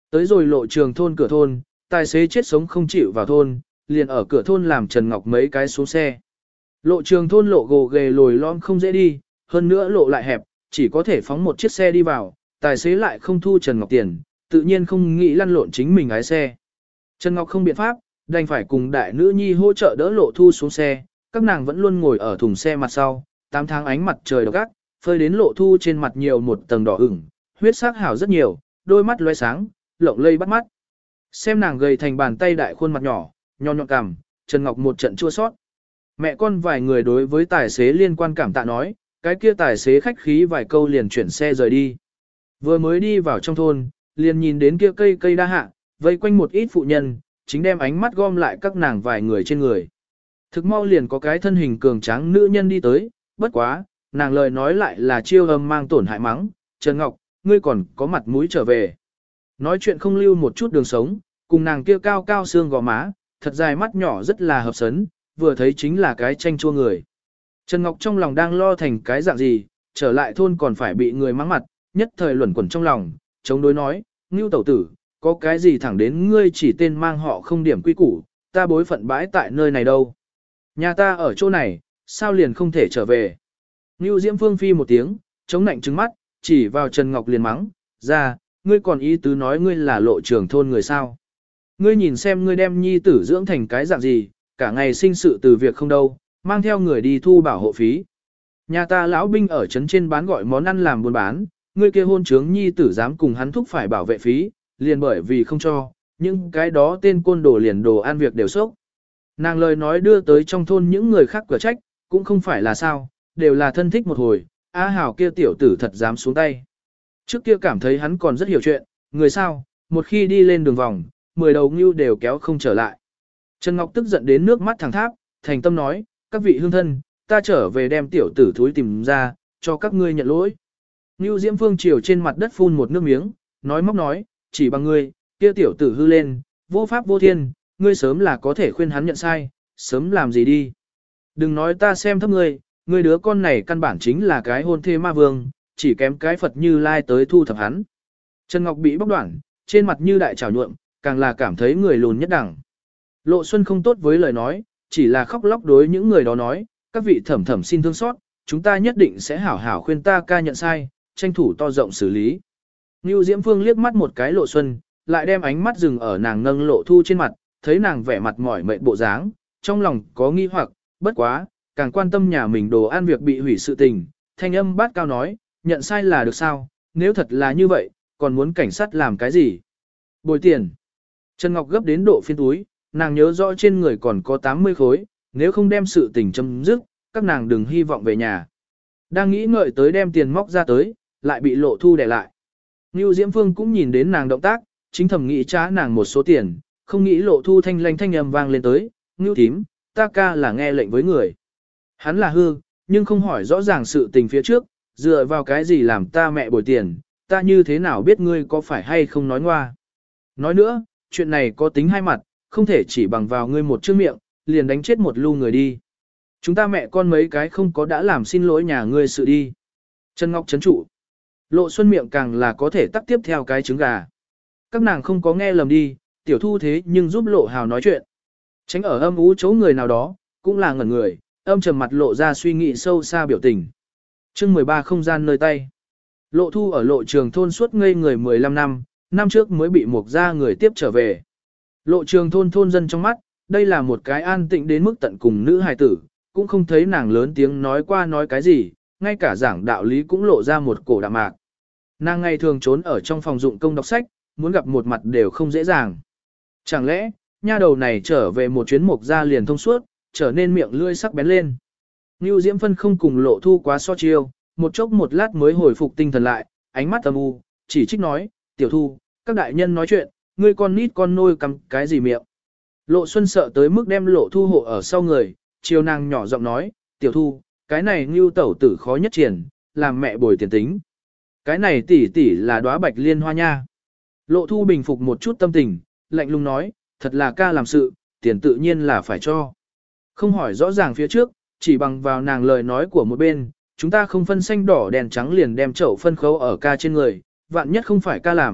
Tới rồi lộ trường thôn cửa thôn, tài xế chết sống không chịu vào thôn, liền ở cửa thôn làm Trần Ngọc mấy cái xuống xe. Lộ trường thôn lộ gồ ghề lồi lõm không dễ đi, hơn nữa lộ lại hẹp, chỉ có thể phóng một chiếc xe đi vào, tài xế lại không thu Trần Ngọc tiền, tự nhiên không nghĩ lăn lộn chính mình lái xe. Trần Ngọc không biện pháp, đành phải cùng đại nữ nhi hỗ trợ đỡ lộ thu xuống xe, các nàng vẫn luôn ngồi ở thùng xe mặt sau, tám tháng ánh mặt trời độc ác, phơi đến lộ thu trên mặt nhiều một tầng đỏ ửng, huyết sắc hảo rất nhiều, đôi mắt lóe sáng, lộng lây bắt mắt. Xem nàng gầy thành bàn tay đại khuôn mặt nhỏ, nhon nhọn cằm, Trần Ngọc một trận chua sót. Mẹ con vài người đối với tài xế liên quan cảm tạ nói, cái kia tài xế khách khí vài câu liền chuyển xe rời đi. Vừa mới đi vào trong thôn, liền nhìn đến kia cây cây đa hạ, vây quanh một ít phụ nhân, chính đem ánh mắt gom lại các nàng vài người trên người. Thực mau liền có cái thân hình cường tráng nữ nhân đi tới, bất quá, nàng lời nói lại là chiêu âm mang tổn hại mắng, Trần Ngọc, ngươi còn có mặt mũi trở về. Nói chuyện không lưu một chút đường sống, cùng nàng kia cao cao xương gò má, thật dài mắt nhỏ rất là hợp sấn, vừa thấy chính là cái tranh chua người. Trần Ngọc trong lòng đang lo thành cái dạng gì, trở lại thôn còn phải bị người mắng mặt, nhất thời luẩn quẩn trong lòng, chống đối nói, Ngưu tẩu tử, có cái gì thẳng đến ngươi chỉ tên mang họ không điểm quy củ, ta bối phận bãi tại nơi này đâu. Nhà ta ở chỗ này, sao liền không thể trở về. Ngưu Diễm Phương phi một tiếng, chống nạnh trứng mắt, chỉ vào Trần Ngọc liền mắng, ra, ngươi còn ý tứ nói ngươi là lộ trưởng thôn người sao. Ngươi nhìn xem ngươi đem nhi tử dưỡng thành cái dạng gì, cả ngày sinh sự từ việc không đâu, mang theo người đi thu bảo hộ phí. Nhà ta lão binh ở trấn trên bán gọi món ăn làm buôn bán, ngươi kia hôn trướng nhi tử dám cùng hắn thúc phải bảo vệ phí, liền bởi vì không cho, nhưng cái đó tên côn đồ liền đồ ăn việc đều sốc. Nàng lời nói đưa tới trong thôn những người khác cửa trách, cũng không phải là sao, đều là thân thích một hồi, A Hảo kia tiểu tử thật dám xuống tay. Trước kia cảm thấy hắn còn rất hiểu chuyện, người sao, một khi đi lên đường vòng, mười đầu ngưu đều kéo không trở lại. Trần Ngọc tức giận đến nước mắt thẳng tháp, thành tâm nói, các vị hương thân, ta trở về đem tiểu tử thúi tìm ra, cho các ngươi nhận lỗi. Ngưu Diễm Phương chiều trên mặt đất phun một nước miếng, nói móc nói, chỉ bằng ngươi, kia tiểu tử hư lên, vô pháp vô thiên, ngươi sớm là có thể khuyên hắn nhận sai, sớm làm gì đi. Đừng nói ta xem thấp ngươi, ngươi đứa con này căn bản chính là cái hôn thê ma vương, chỉ kém cái Phật Như Lai tới thu thập hắn. Trần Ngọc bị bóc đoạn, trên mặt như đại trào nhuộm, càng là cảm thấy người lùn nhất đẳng. Lộ Xuân không tốt với lời nói, chỉ là khóc lóc đối những người đó nói, các vị thẩm thẩm xin thương xót, chúng ta nhất định sẽ hảo hảo khuyên ta ca nhận sai, tranh thủ to rộng xử lý. Ngưu Diễm Phương liếc mắt một cái Lộ Xuân, lại đem ánh mắt dừng ở nàng nâng Lộ Thu trên mặt, thấy nàng vẻ mặt mỏi mệt bộ dáng, trong lòng có nghi hoặc, bất quá, càng quan tâm nhà mình đồ ăn việc bị hủy sự tình, thanh âm bát cao nói, nhận sai là được sao, nếu thật là như vậy, còn muốn cảnh sát làm cái gì? Bồi tiền. Trần Ngọc gấp đến độ phiên túi, nàng nhớ rõ trên người còn có tám mươi khối, nếu không đem sự tình chấm dứt, các nàng đừng hy vọng về nhà. Đang nghĩ ngợi tới đem tiền móc ra tới, lại bị Lộ Thu đè lại. Ngưu Diễm Phương cũng nhìn đến nàng động tác, chính thầm nghĩ trả nàng một số tiền, không nghĩ Lộ Thu thanh lanh thanh âm vang lên tới, Ngưu thím, ta ca là nghe lệnh với người. Hắn là hư, nhưng không hỏi rõ ràng sự tình phía trước, dựa vào cái gì làm ta mẹ bồi tiền, ta như thế nào biết ngươi có phải hay không nói ngoa. Nói nữa, chuyện này có tính hai mặt, không thể chỉ bằng vào ngươi một chữ miệng, liền đánh chết một lu người đi. Chúng ta mẹ con mấy cái không có đã làm xin lỗi nhà ngươi sự đi. Trần Ngọc chấn trụ. Lộ Xuân miệng càng là có thể tắt tiếp theo cái trứng gà. Các nàng không có nghe lầm đi, tiểu thu thế nhưng giúp Lộ Hào nói chuyện. Tránh ở âm ú chỗ người nào đó, cũng là ngẩn người, âm trầm mặt lộ ra suy nghĩ sâu xa biểu tình. chương mười ba không gian nơi tay. Lộ Thu ở lộ trường thôn suốt ngây người mười lăm năm, năm trước mới bị mục ra người tiếp trở về. Lộ trường thôn thôn dân trong mắt, đây là một cái an tịnh đến mức tận cùng nữ hài tử, cũng không thấy nàng lớn tiếng nói qua nói cái gì, ngay cả giảng đạo lý cũng lộ ra một cổ đạm mạc. Nàng ngày thường trốn ở trong phòng dụng công đọc sách, muốn gặp một mặt đều không dễ dàng. Chẳng lẽ, nha đầu này trở về một chuyến mục ra liền thông suốt, trở nên miệng lưỡi sắc bén lên. Ngưu Diễm Phân không cùng Lộ Thu quá so chiêu, một chốc một lát mới hồi phục tinh thần lại, ánh mắt âm u, chỉ trích nói, tiểu Thu, các đại nhân nói chuyện, ngươi con nít con nôi cắm cái gì miệng. Lộ Xuân sợ tới mức đem Lộ Thu hộ ở sau người, chiều nàng nhỏ giọng nói, tiểu Thu, cái này Ngưu tẩu tử khó nhất triển, làm mẹ bồi tiền tính. Cái này tỷ tỷ là đóa bạch liên hoa nha. Lộ Thu bình phục một chút tâm tình, lạnh lùng nói, thật là ca làm sự, tiền tự nhiên là phải cho. Không hỏi rõ ràng phía trước, chỉ bằng vào nàng lời nói của một bên, chúng ta không phân xanh đỏ đèn trắng liền đem chậu phân khấu ở ca trên người, vạn nhất không phải ca làm,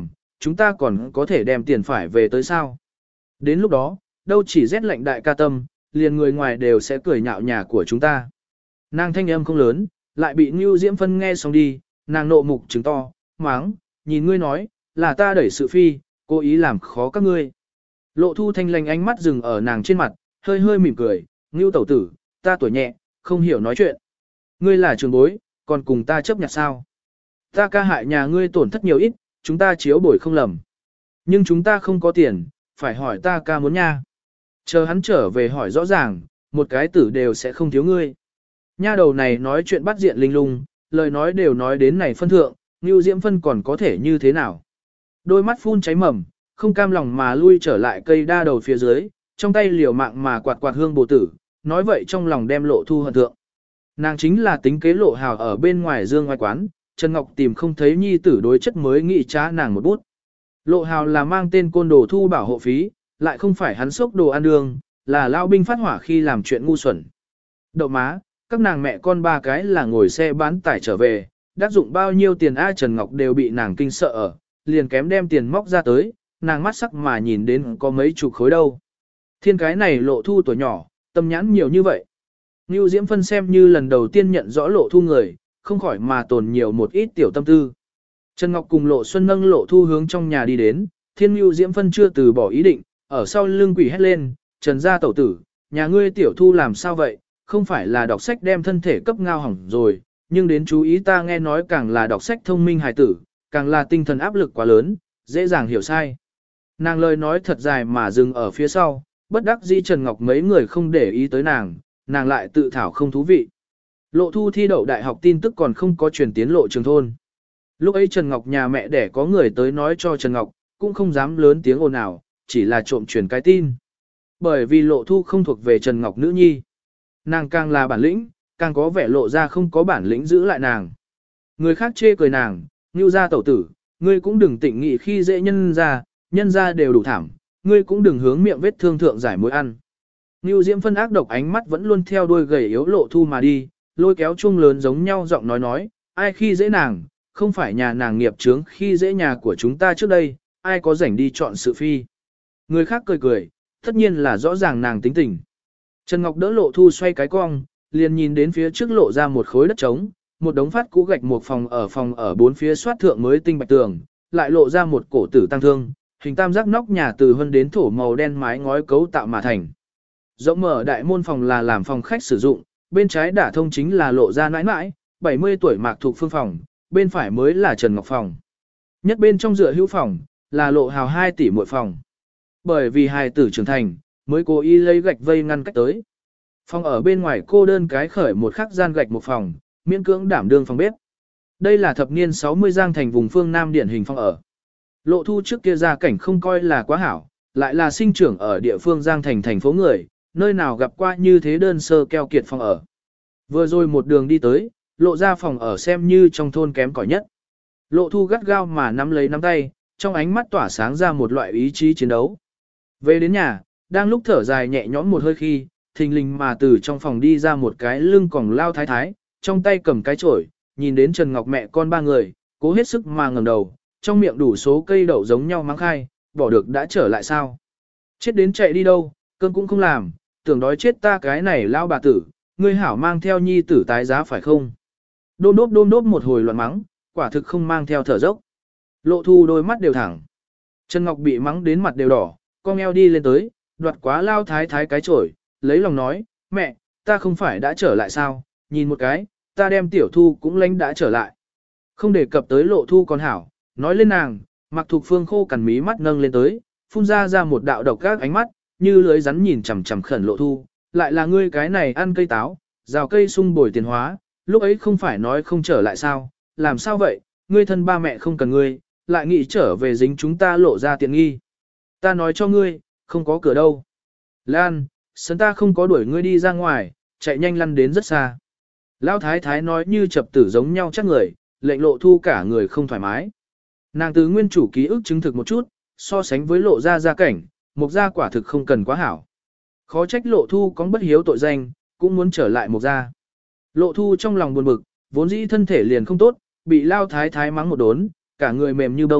chúng ta còn có thể đem tiền phải về tới sao. Đến lúc đó, đâu chỉ rét lạnh đại ca tâm, liền người ngoài đều sẽ cười nhạo nhà của chúng ta. Nàng thanh âm không lớn, lại bị Ngưu Diễm Phân nghe xong đi, nàng nộ mục trừng to, máng, nhìn ngươi nói, là ta đẩy sự phi, cố ý làm khó các ngươi. Lộ Thu thanh lành ánh mắt dừng ở nàng trên mặt, hơi hơi mỉm cười, Ngưu tẩu tử, ta tuổi nhẹ, không hiểu nói chuyện. Ngươi là trường bối, còn cùng ta chấp nhặt sao? Ta ca hại nhà ngươi tổn thất nhiều ít, chúng ta chiếu bồi không lầm. Nhưng chúng ta không có tiền, phải hỏi ta ca muốn nha. Chờ hắn trở về hỏi rõ ràng, một cái tử đều sẽ không thiếu ngươi. Nha đầu này nói chuyện bắt diện linh lung, lời nói đều nói đến này phân thượng, Ngưu Diễm Phân còn có thể như thế nào? Đôi mắt phun cháy mầm, không cam lòng mà lui trở lại cây đa đầu phía dưới, trong tay liều mạng mà quạt quạt hương bồ tử, nói vậy trong lòng đem Lộ Thu hận thượng. Nàng chính là tính kế Lộ Hào ở bên ngoài dương ngoài quán, Trần Ngọc tìm không thấy nhi tử đối chất mới nghị trá nàng một bút. Lộ Hào là mang tên côn đồ thu bảo hộ phí, lại không phải hắn sốc đồ ăn đường, là lao binh phát hỏa khi làm chuyện ngu xuẩn. Đậu má, các nàng mẹ con ba cái là ngồi xe bán tải trở về, đắc dụng bao nhiêu tiền A Trần Ngọc đều bị nàng kinh sợ ở, liền kém đem tiền móc ra tới, nàng mắt sắc mà nhìn đến có mấy chục khối đâu. Thiên cái này Lộ Thu tuổi nhỏ, tâm nhãn nhiều như vậy. Ngưu Diễm Phân xem như lần đầu tiên nhận rõ Lộ Thu người, không khỏi mà tồn nhiều một ít tiểu tâm tư. Trần Ngọc cùng Lộ Xuân nâng Lộ Thu hướng trong nhà đi đến, Thiên Ngưu Diễm Phân chưa từ bỏ ý định, ở sau lưng quỷ hét lên, Trần gia tẩu tử, nhà ngươi tiểu Thu làm sao vậy, không phải là đọc sách đem thân thể cấp ngao hỏng rồi, nhưng đến chú ý ta nghe nói càng là đọc sách thông minh hài tử, càng là tinh thần áp lực quá lớn, dễ dàng hiểu sai. Nàng lời nói thật dài mà dừng ở phía sau, bất đắc dĩ Trần Ngọc mấy người không để ý tới nàng, nàng lại tự thảo không thú vị. Lộ Thu thi đậu đại học tin tức còn không có truyền tiến Lộ Trường thôn. Lúc ấy Trần Ngọc nhà mẹ đẻ có người tới nói cho Trần Ngọc, cũng không dám lớn tiếng ồn ào, chỉ là trộm truyền cái tin. Bởi vì Lộ Thu không thuộc về Trần Ngọc nữ nhi. Nàng càng là bản lĩnh, càng có vẻ Lộ ra không có bản lĩnh giữ lại nàng. Người khác chê cười nàng, Ngưu gia tẩu tử, ngươi cũng đừng tịnh nghị khi dễ nhân ra, nhân ra đều đủ thảm, ngươi cũng đừng hướng miệng vết thương thượng giải mối ăn. Ngưu Diễm Phân ác độc ánh mắt vẫn luôn theo đuôi gầy yếu Lộ Thu mà đi, lôi kéo chuông lớn giống nhau giọng nói nói, ai khi dễ nàng, không phải nhà nàng nghiệp chướng khi dễ nhà của chúng ta trước đây, ai có rảnh đi chọn sự phi. Người khác cười cười, tất nhiên là rõ ràng nàng tính tình. Trần Ngọc đỡ Lộ Thu xoay cái cong, liền nhìn đến phía trước lộ ra một khối đất trống, một đống phát cũ gạch một phòng ở phòng ở bốn phía soát thượng mới tinh bạch tường, lại lộ ra một cổ tử tăng thương, hình tam giác nóc nhà từ hơn đến thổ màu đen mái ngói cấu tạo mà thành. Rộng mở đại môn phòng là làm phòng khách sử dụng, bên trái đả thông chính là Lộ ra nãi nãi, bảy mươi tuổi Mạc Thục Phương phòng, bên phải mới là Trần Ngọc phòng. Nhất bên trong dựa hữu phòng, là Lộ Hào hai tỷ mỗi phòng. Bởi vì hài tử trưởng thành, mới cố ý lấy gạch vây ngăn cách tới. Phòng ở bên ngoài cô đơn cái khởi một khắc gian gạch một phòng, miễn cưỡng đảm đương phòng bếp. Đây là thập niên sáu mươi Giang Thành vùng phương Nam điển hình phòng ở. Lộ Thu trước kia gia cảnh không coi là quá hảo, lại là sinh trưởng ở địa phương Giang Thành thành phố người, nơi nào gặp qua như thế đơn sơ keo kiệt phòng ở. Vừa rồi một đường đi tới, Lộ ra phòng ở xem như trong thôn kém cỏi nhất. Lộ Thu gắt gao mà nắm lấy nắm tay, trong ánh mắt tỏa sáng ra một loại ý chí chiến đấu. Về đến nhà, đang lúc thở dài nhẹ nhõm một hơi khi, thình lình mà từ trong phòng đi ra một cái lưng còng lao thái thái, trong tay cầm cái chổi, nhìn đến Trần Ngọc mẹ con ba người, cố hết sức mà ngẩng đầu, trong miệng đủ số cây đậu giống nhau mắng khai, bỏ được đã trở lại sao? Chết đến chạy đi đâu, cơm cũng không làm, tưởng đói chết ta cái này lao bà tử, ngươi hảo mang theo nhi tử tái giá phải không? Đôm đốp đôm đốp một hồi loạn mắng, quả thực không mang theo thở dốc. Lộ Thu đôi mắt đều thẳng. Trần Ngọc bị mắng đến mặt đều đỏ, con eo đi lên tới, đoạt quá lao thái thái cái chổi, lấy lòng nói, mẹ, ta không phải đã trở lại sao, nhìn một cái, ta đem tiểu Thu cũng lánh đã trở lại. Không đề cập tới Lộ Thu còn hảo, nói lên nàng, Mặc Thục Phương khô cằn mí mắt nâng lên tới, phun ra ra một đạo độc các ánh mắt, như lưới rắn nhìn chằm chằm khẩn Lộ Thu, lại là ngươi cái này ăn cây táo, rào cây sung bồi tiền hóa, lúc ấy không phải nói không trở lại sao, làm sao vậy, ngươi thân ba mẹ không cần ngươi, lại nghĩ trở về dính chúng ta Lộ ra tiện nghi. Ta nói cho ngươi, không có cửa đâu. Lan, sân ta không có đuổi ngươi đi ra ngoài, chạy nhanh lăn đến rất xa. Lão thái thái nói như chập tử giống nhau chắc người, lệnh Lộ Thu cả người không thoải mái. Nàng từ nguyên chủ ký ức chứng thực một chút, so sánh với Lộ ra gia cảnh, Mục gia quả thực không cần quá hảo. Khó trách Lộ Thu có bất hiếu tội danh, cũng muốn trở lại Mục gia. Lộ Thu trong lòng buồn bực, vốn dĩ thân thể liền không tốt, bị lao thái thái mắng một đốn, cả người mềm như bông,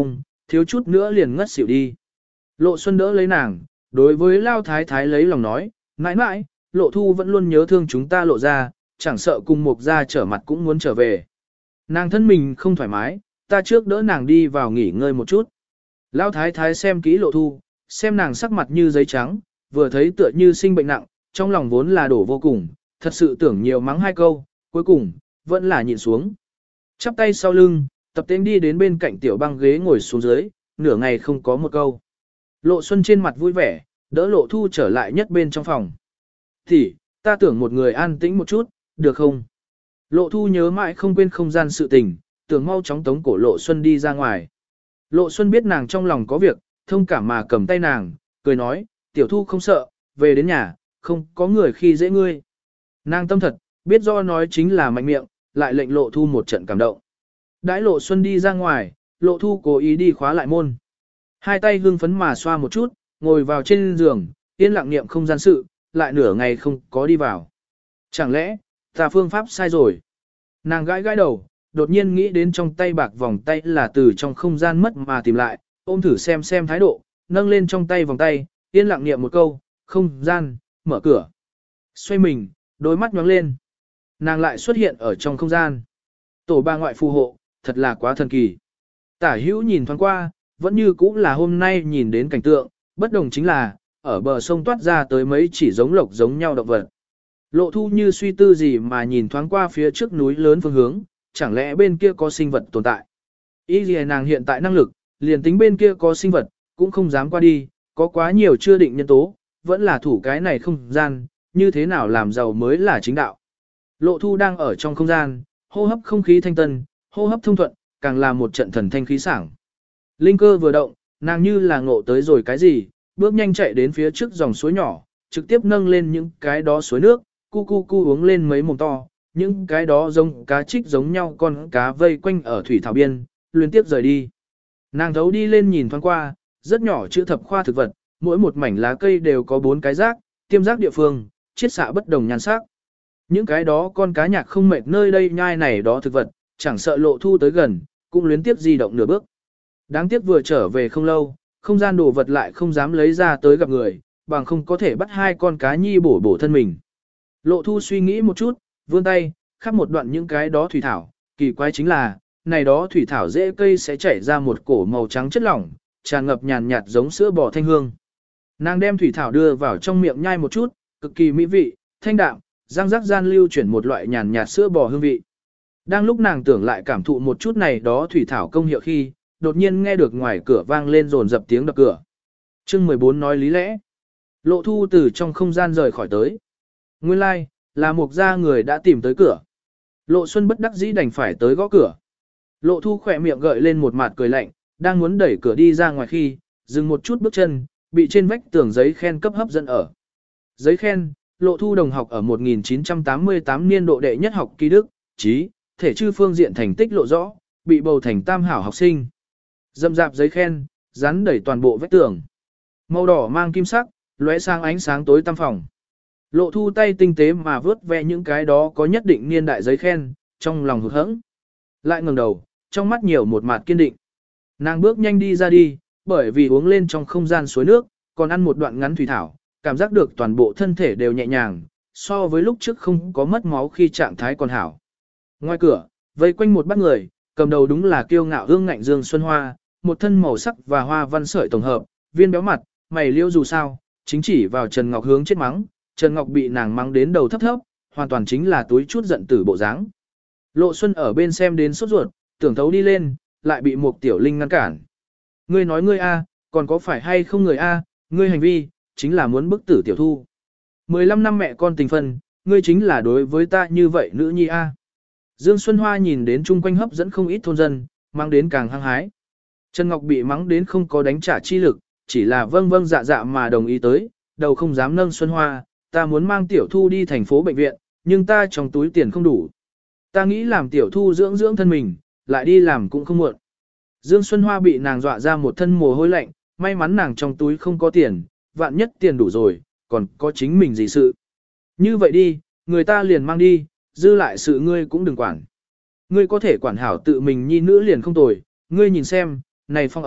thiếu chút nữa liền ngất xỉu đi. Lộ Xuân đỡ lấy nàng, đối với Lao Thái Thái lấy lòng nói, mãi mãi, Lộ Thu vẫn luôn nhớ thương chúng ta Lộ ra, chẳng sợ cùng Mục gia trở mặt cũng muốn trở về. Nàng thân mình không thoải mái, ta trước đỡ nàng đi vào nghỉ ngơi một chút. Lao Thái Thái xem kỹ Lộ Thu, xem nàng sắc mặt như giấy trắng, vừa thấy tựa như sinh bệnh nặng, trong lòng vốn là đổ vô cùng, thật sự tưởng nhiều mắng hai câu, cuối cùng, vẫn là nhịn xuống. Chắp tay sau lưng, tập tên đi đến bên cạnh tiểu băng ghế ngồi xuống dưới, nửa ngày không có một câu. Lộ Xuân trên mặt vui vẻ, đỡ Lộ Thu trở lại nhất bên trong phòng. Thì, ta tưởng một người an tĩnh một chút, được không? Lộ Thu nhớ mãi không quên không gian sự tình, tưởng mau chóng tống cổ Lộ Xuân đi ra ngoài. Lộ Xuân biết nàng trong lòng có việc, thông cảm mà cầm tay nàng, cười nói, tiểu Thu không sợ, về đến nhà, không có người khi dễ ngươi. Nàng tâm thật, biết do nói chính là mạnh miệng, lại lệnh Lộ Thu một trận cảm động. Đãi Lộ Xuân đi ra ngoài, Lộ Thu cố ý đi khóa lại môn. Hai tay hưng phấn mà xoa một chút, ngồi vào trên giường, yên lặng niệm không gian sự, lại nửa ngày không có đi vào. Chẳng lẽ, ta phương pháp sai rồi? Nàng gãi gãi đầu, đột nhiên nghĩ đến trong tay bạc vòng tay là từ trong không gian mất mà tìm lại, ôm thử xem xem thái độ, nâng lên trong tay vòng tay, yên lặng niệm một câu, không gian, mở cửa. Xoay mình, đôi mắt nhóng lên. Nàng lại xuất hiện ở trong không gian. Tổ ba ngoại phù hộ, thật là quá thần kỳ. Tả hữu nhìn thoáng qua, vẫn như cũ là hôm nay nhìn đến cảnh tượng, bất đồng chính là, ở bờ sông toát ra tới mấy chỉ giống lộc giống nhau động vật. Lộ Thu như suy tư gì mà nhìn thoáng qua phía trước núi lớn phương hướng, chẳng lẽ bên kia có sinh vật tồn tại. Ý gì nàng hiện tại năng lực, liền tính bên kia có sinh vật, cũng không dám qua đi, có quá nhiều chưa định nhân tố, vẫn là thủ cái này không gian, như thế nào làm giàu mới là chính đạo. Lộ Thu đang ở trong không gian, hô hấp không khí thanh tân, hô hấp thông thuận, càng là một trận thần thanh khí sảng. Linh cơ vừa động, nàng như là ngộ tới rồi cái gì, bước nhanh chạy đến phía trước dòng suối nhỏ, trực tiếp nâng lên những cái đó suối nước, cu cu cu uống lên mấy mồm to, những cái đó giống cá trích giống nhau con cá vây quanh ở thủy thảo biên, liên tiếp rời đi. Nàng thấu đi lên nhìn thoáng qua, rất nhỏ chữ thập khoa thực vật, mỗi một mảnh lá cây đều có bốn cái rác, tiêm rác địa phương, chiết xạ bất đồng nhan sắc. Những cái đó con cá nhạc không mệt nơi đây nhai này đó thực vật, chẳng sợ Lộ Thu tới gần, cũng luyến tiếp di động nửa bước. Đáng tiếc vừa trở về không lâu, không gian đồ vật lại không dám lấy ra tới gặp người, bằng không có thể bắt hai con cá nhi bổ bổ thân mình. Lộ Thu suy nghĩ một chút, vươn tay, khắp một đoạn những cái đó thủy thảo, kỳ quái chính là, này đó thủy thảo rễ cây sẽ chảy ra một cổ màu trắng chất lỏng, tràn ngập nhàn nhạt giống sữa bò thanh hương. Nàng đem thủy thảo đưa vào trong miệng nhai một chút, cực kỳ mỹ vị, thanh đạm, răng rắc gian lưu chuyển một loại nhàn nhạt sữa bò hương vị. Đang lúc nàng tưởng lại cảm thụ một chút này đó thủy thảo công hiệu khi, đột nhiên nghe được ngoài cửa vang lên rồn dập tiếng đập cửa. Chương mười bốn nói lý lẽ. Lộ Thu từ trong không gian rời khỏi tới. Nguyên lai, like, là một gia người đã tìm tới cửa. Lộ Xuân bất đắc dĩ đành phải tới gõ cửa. Lộ Thu khỏe miệng gợi lên một mặt cười lạnh, đang muốn đẩy cửa đi ra ngoài khi, dừng một chút bước chân, bị trên vách tường giấy khen cấp hấp dẫn ở. Giấy khen, Lộ Thu đồng học ở một nghìn chín trăm tám mươi tám niên độ đệ nhất học ký đức, trí, thể chư phương diện thành tích lộ rõ, bị bầu thành tam hảo học sinh. Dâm dạp giấy khen, dán đẩy toàn bộ vách tường. Màu đỏ mang kim sắc, lóe sang ánh sáng tối tăm phòng. Lộ Thu tay tinh tế mà vớt ve những cái đó có nhất định niên đại giấy khen, trong lòng hụt hẫng. Lại ngẩng đầu, trong mắt nhiều một mặt kiên định. Nàng bước nhanh đi ra đi, bởi vì uống lên trong không gian suối nước, còn ăn một đoạn ngắn thủy thảo, cảm giác được toàn bộ thân thể đều nhẹ nhàng, so với lúc trước không có mất máu khi trạng thái còn hảo. Ngoài cửa, vây quanh một bát người, cầm đầu đúng là kiêu ngạo hương ngạnh Dương Xuân Hoa, một thân màu sắc và hoa văn sợi tổng hợp, viên béo mặt, mày liêu dù sao, chính chỉ vào Trần Ngọc hướng chết mắng, Trần Ngọc bị nàng mắng đến đầu thấp thấp, hoàn toàn chính là túi chút giận tử bộ dáng. Lộ Xuân ở bên xem đến sốt ruột, tưởng thấu đi lên, lại bị một tiểu linh ngăn cản. Ngươi nói ngươi a, còn có phải hay không người a, ngươi hành vi, chính là muốn bức tử tiểu Thu. mười lăm năm mẹ con tình phân, ngươi chính là đối với ta như vậy nữ nhi a. Dương Xuân Hoa nhìn đến chung quanh hấp dẫn không ít thôn dân, mang đến càng hăng hái. Trần Ngọc bị mắng đến không có đánh trả chi lực, chỉ là vâng vâng dạ dạ mà đồng ý tới, đầu không dám nâng Xuân Hoa, ta muốn mang tiểu Thu đi thành phố bệnh viện, nhưng ta trong túi tiền không đủ. Ta nghĩ làm tiểu Thu dưỡng dưỡng thân mình, lại đi làm cũng không muộn. Dương Xuân Hoa bị nàng dọa ra một thân mồ hôi lạnh, may mắn nàng trong túi không có tiền, vạn nhất tiền đủ rồi, còn có chính mình gì sự. Như vậy đi, người ta liền mang đi, dư lại sự ngươi cũng đừng quản. Ngươi có thể quản hảo tự mình nhi nữ liền không tồi, ngươi nhìn xem, này phong ở,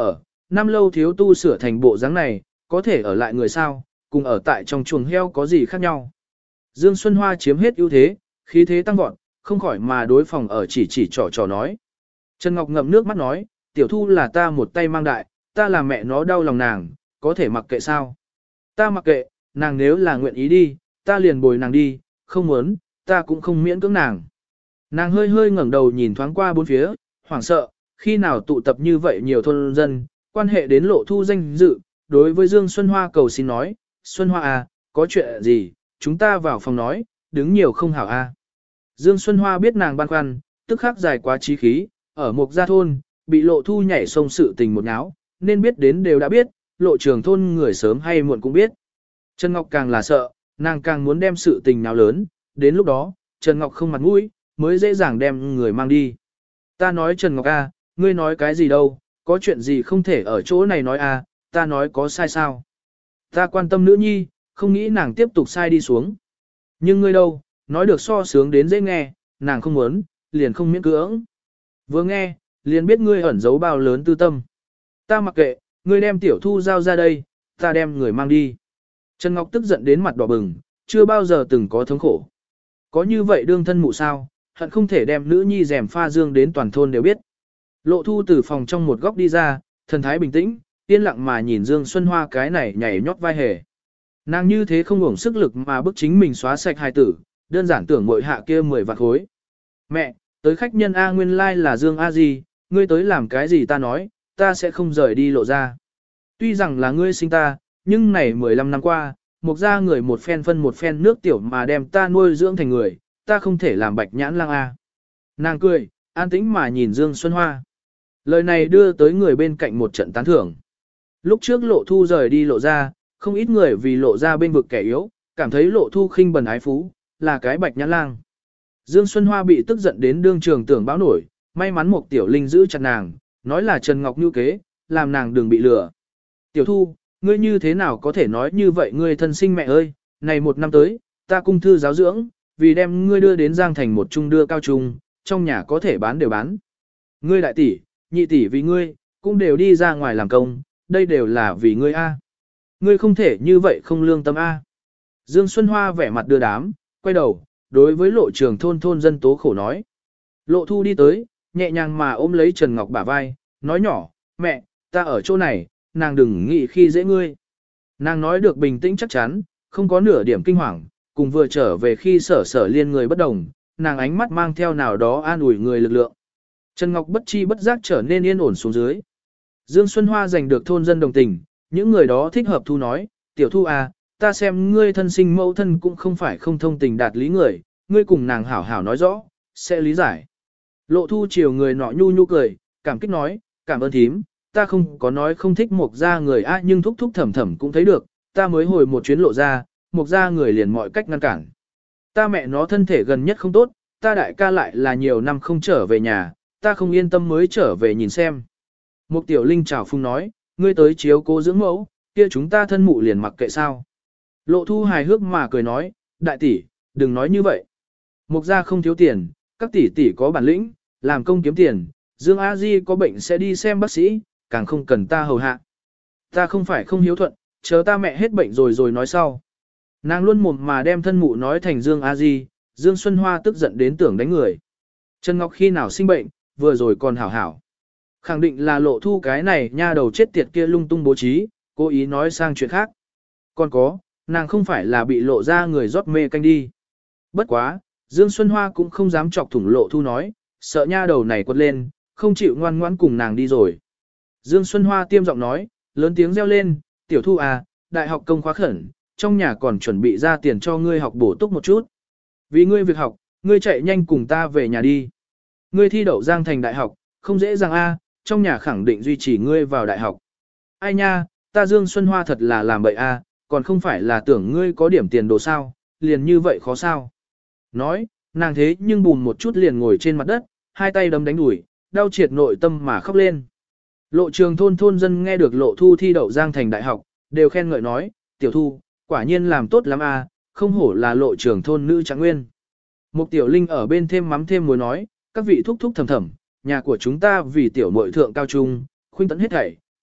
năm lâu thiếu tu sửa thành bộ dáng này, có thể ở lại người sao, cùng ở tại trong chuồng heo có gì khác nhau. Dương Xuân Hoa chiếm hết ưu thế, khí thế tăng vọt, không khỏi mà đối phòng ở chỉ chỉ trò trò nói. Trần Ngọc ngậm nước mắt nói, tiểu thu là ta một tay mang đại, ta là mẹ nó đau lòng nàng, có thể mặc kệ sao. Ta mặc kệ, nàng nếu là nguyện ý đi, ta liền bồi nàng đi, không muốn, ta cũng không miễn cưỡng nàng. Nàng hơi hơi ngẩng đầu nhìn thoáng qua bốn phía, hoảng sợ, khi nào tụ tập như vậy nhiều thôn dân, quan hệ đến lộ thu danh dự, đối với Dương Xuân Hoa cầu xin nói, Xuân Hoa à, có chuyện gì, chúng ta vào phòng nói, đứng nhiều không hảo a. À. Dương Xuân Hoa biết nàng băn khoăn, tức khắc dài quá trí khí, ở một gia thôn, bị lộ thu nhảy sông sự tình một náo, nên biết đến đều đã biết, lộ trường thôn người sớm hay muộn cũng biết. Trần Ngọc càng là sợ, nàng càng muốn đem sự tình nào lớn, đến lúc đó, Trần Ngọc không mặt mũi, mới dễ dàng đem người mang đi. Ta nói Trần Ngọc a, ngươi nói cái gì đâu, có chuyện gì không thể ở chỗ này nói a, ta nói có sai sao. Ta quan tâm nữ nhi, không nghĩ nàng tiếp tục sai đi xuống. Nhưng ngươi đâu, nói được so sướng đến dễ nghe, nàng không muốn, liền không miễn cưỡng. Vừa nghe, liền biết ngươi ẩn giấu bao lớn tư tâm. Ta mặc kệ, ngươi đem tiểu thu giao ra đây, ta đem người mang đi. Trần Ngọc tức giận đến mặt đỏ bừng, chưa bao giờ từng có thống khổ. Có như vậy đương thân mụ sao, hận không thể đem nữ nhi rèm pha dương đến toàn thôn đều biết. Lộ thu từ phòng trong một góc đi ra, thần thái bình tĩnh, yên lặng mà nhìn Dương Xuân Hoa cái này nhảy nhót vai hề. Nàng như thế không hưởng sức lực mà bức chính mình xóa sạch hài tử, đơn giản tưởng mội hạ kia mười vạn khối. Mẹ, tới khách nhân A nguyên lai like là Dương A Di, ngươi tới làm cái gì ta nói, ta sẽ không rời đi lộ ra. Tuy rằng là ngươi sinh ta, nhưng này mười lăm năm qua, một gia người một phen phân một phen nước tiểu mà đem ta nuôi dưỡng thành người, ta không thể làm bạch nhãn lang A. Nàng cười, an tĩnh mà nhìn Dương Xuân Hoa. Lời này đưa tới người bên cạnh một trận tán thưởng. Lúc trước lộ thu rời đi lộ ra, không ít người vì lộ ra bên vực kẻ yếu, cảm thấy lộ thu khinh bần ái phú, là cái bạch nhãn lang. Dương Xuân Hoa bị tức giận đến đương trường tưởng báo nổi, may mắn một tiểu linh giữ chặt nàng, nói là Trần Ngọc nhu kế, làm nàng đừng bị lừa. Tiểu thu, ngươi như thế nào có thể nói như vậy ngươi thân sinh mẹ ơi, này một năm tới, ta cung thư giáo dưỡng, vì đem ngươi đưa đến Giang Thành một trung đưa cao trung, trong nhà có thể bán đều bán. Ngươi đại tỷ, nhị tỷ vì ngươi, cũng đều đi ra ngoài làm công, đây đều là vì ngươi a. Ngươi không thể như vậy không lương tâm a. Dương Xuân Hoa vẻ mặt đưa đám, quay đầu, đối với lộ trường thôn thôn dân tố khổ nói. Lộ thu đi tới, nhẹ nhàng mà ôm lấy Trần Ngọc bả vai, nói nhỏ, mẹ, ta ở chỗ này, nàng đừng nghĩ khi dễ ngươi. Nàng nói được bình tĩnh chắc chắn, không có nửa điểm kinh hoàng, cùng vừa trở về khi sở sở liên người bất đồng, nàng ánh mắt mang theo nào đó an ủi người lực lượng. Trần Ngọc bất chi bất giác trở nên yên ổn xuống dưới. Dương Xuân Hoa giành được thôn dân đồng tình, những người đó thích hợp thu nói, tiểu thu à, ta xem ngươi thân sinh mẫu thân cũng không phải không thông tình đạt lý người, ngươi cùng nàng hảo hảo nói rõ, sẽ lý giải. Lộ thu chiều người nọ nhu nhu cười, cảm kích nói, cảm ơn thím, ta không có nói không thích một gia người a nhưng thúc thúc thầm thầm cũng thấy được, ta mới hồi một chuyến lộ ra, một gia người liền mọi cách ngăn cản. Ta mẹ nó thân thể gần nhất không tốt, ta đại ca lại là nhiều năm không trở về nhà, ta không yên tâm mới trở về nhìn xem. Một tiểu linh chào phung nói, ngươi tới chiếu cố dưỡng mẫu, kia chúng ta thân mụ liền mặc kệ sao. Lộ thu hài hước mà cười nói, đại tỷ, đừng nói như vậy. Mục gia không thiếu tiền, các tỷ tỷ có bản lĩnh, làm công kiếm tiền, Dương A Di có bệnh sẽ đi xem bác sĩ, càng không cần ta hầu hạ. Ta không phải không hiếu thuận, chờ ta mẹ hết bệnh rồi rồi nói sau. Nàng luôn mồm mà đem thân mụ nói thành Dương A Di, Dương Xuân Hoa tức giận đến tưởng đánh người. Trần Ngọc khi nào sinh bệnh, vừa rồi còn hảo hảo. Khẳng định là lộ thu cái này nha đầu chết tiệt kia lung tung bố trí, cố ý nói sang chuyện khác. Còn có, nàng không phải là bị lộ ra người rót mê canh đi. Bất quá, Dương Xuân Hoa cũng không dám chọc thủng lộ thu nói, sợ nha đầu này quật lên, không chịu ngoan ngoãn cùng nàng đi rồi. Dương Xuân Hoa tiêm giọng nói, lớn tiếng reo lên, tiểu thu à, đại học công khóa khẩn, trong nhà còn chuẩn bị ra tiền cho ngươi học bổ túc một chút. Vì ngươi việc học, ngươi chạy nhanh cùng ta về nhà đi. Ngươi thi đậu Giang Thành đại học, không dễ dàng a, trong nhà khẳng định duy trì ngươi vào đại học. Ai nha, ta Dương Xuân Hoa thật là làm bậy a, còn không phải là tưởng ngươi có điểm tiền đồ sao, liền như vậy khó sao. Nói, nàng thế nhưng bùn một chút liền ngồi trên mặt đất, hai tay đấm đánh đuổi, đau triệt nội tâm mà khóc lên. Lộ trường thôn thôn dân nghe được lộ thu thi đậu Giang Thành đại học, đều khen ngợi nói, tiểu thu, quả nhiên làm tốt lắm a, không hổ là lộ trường thôn nữ trạng nguyên. Một tiểu linh ở bên thêm mắm thêm muối nói, các vị thúc thúc thầm thầm, nhà của chúng ta vì tiểu muội thượng cao trung, khuynh tấn hết thảy,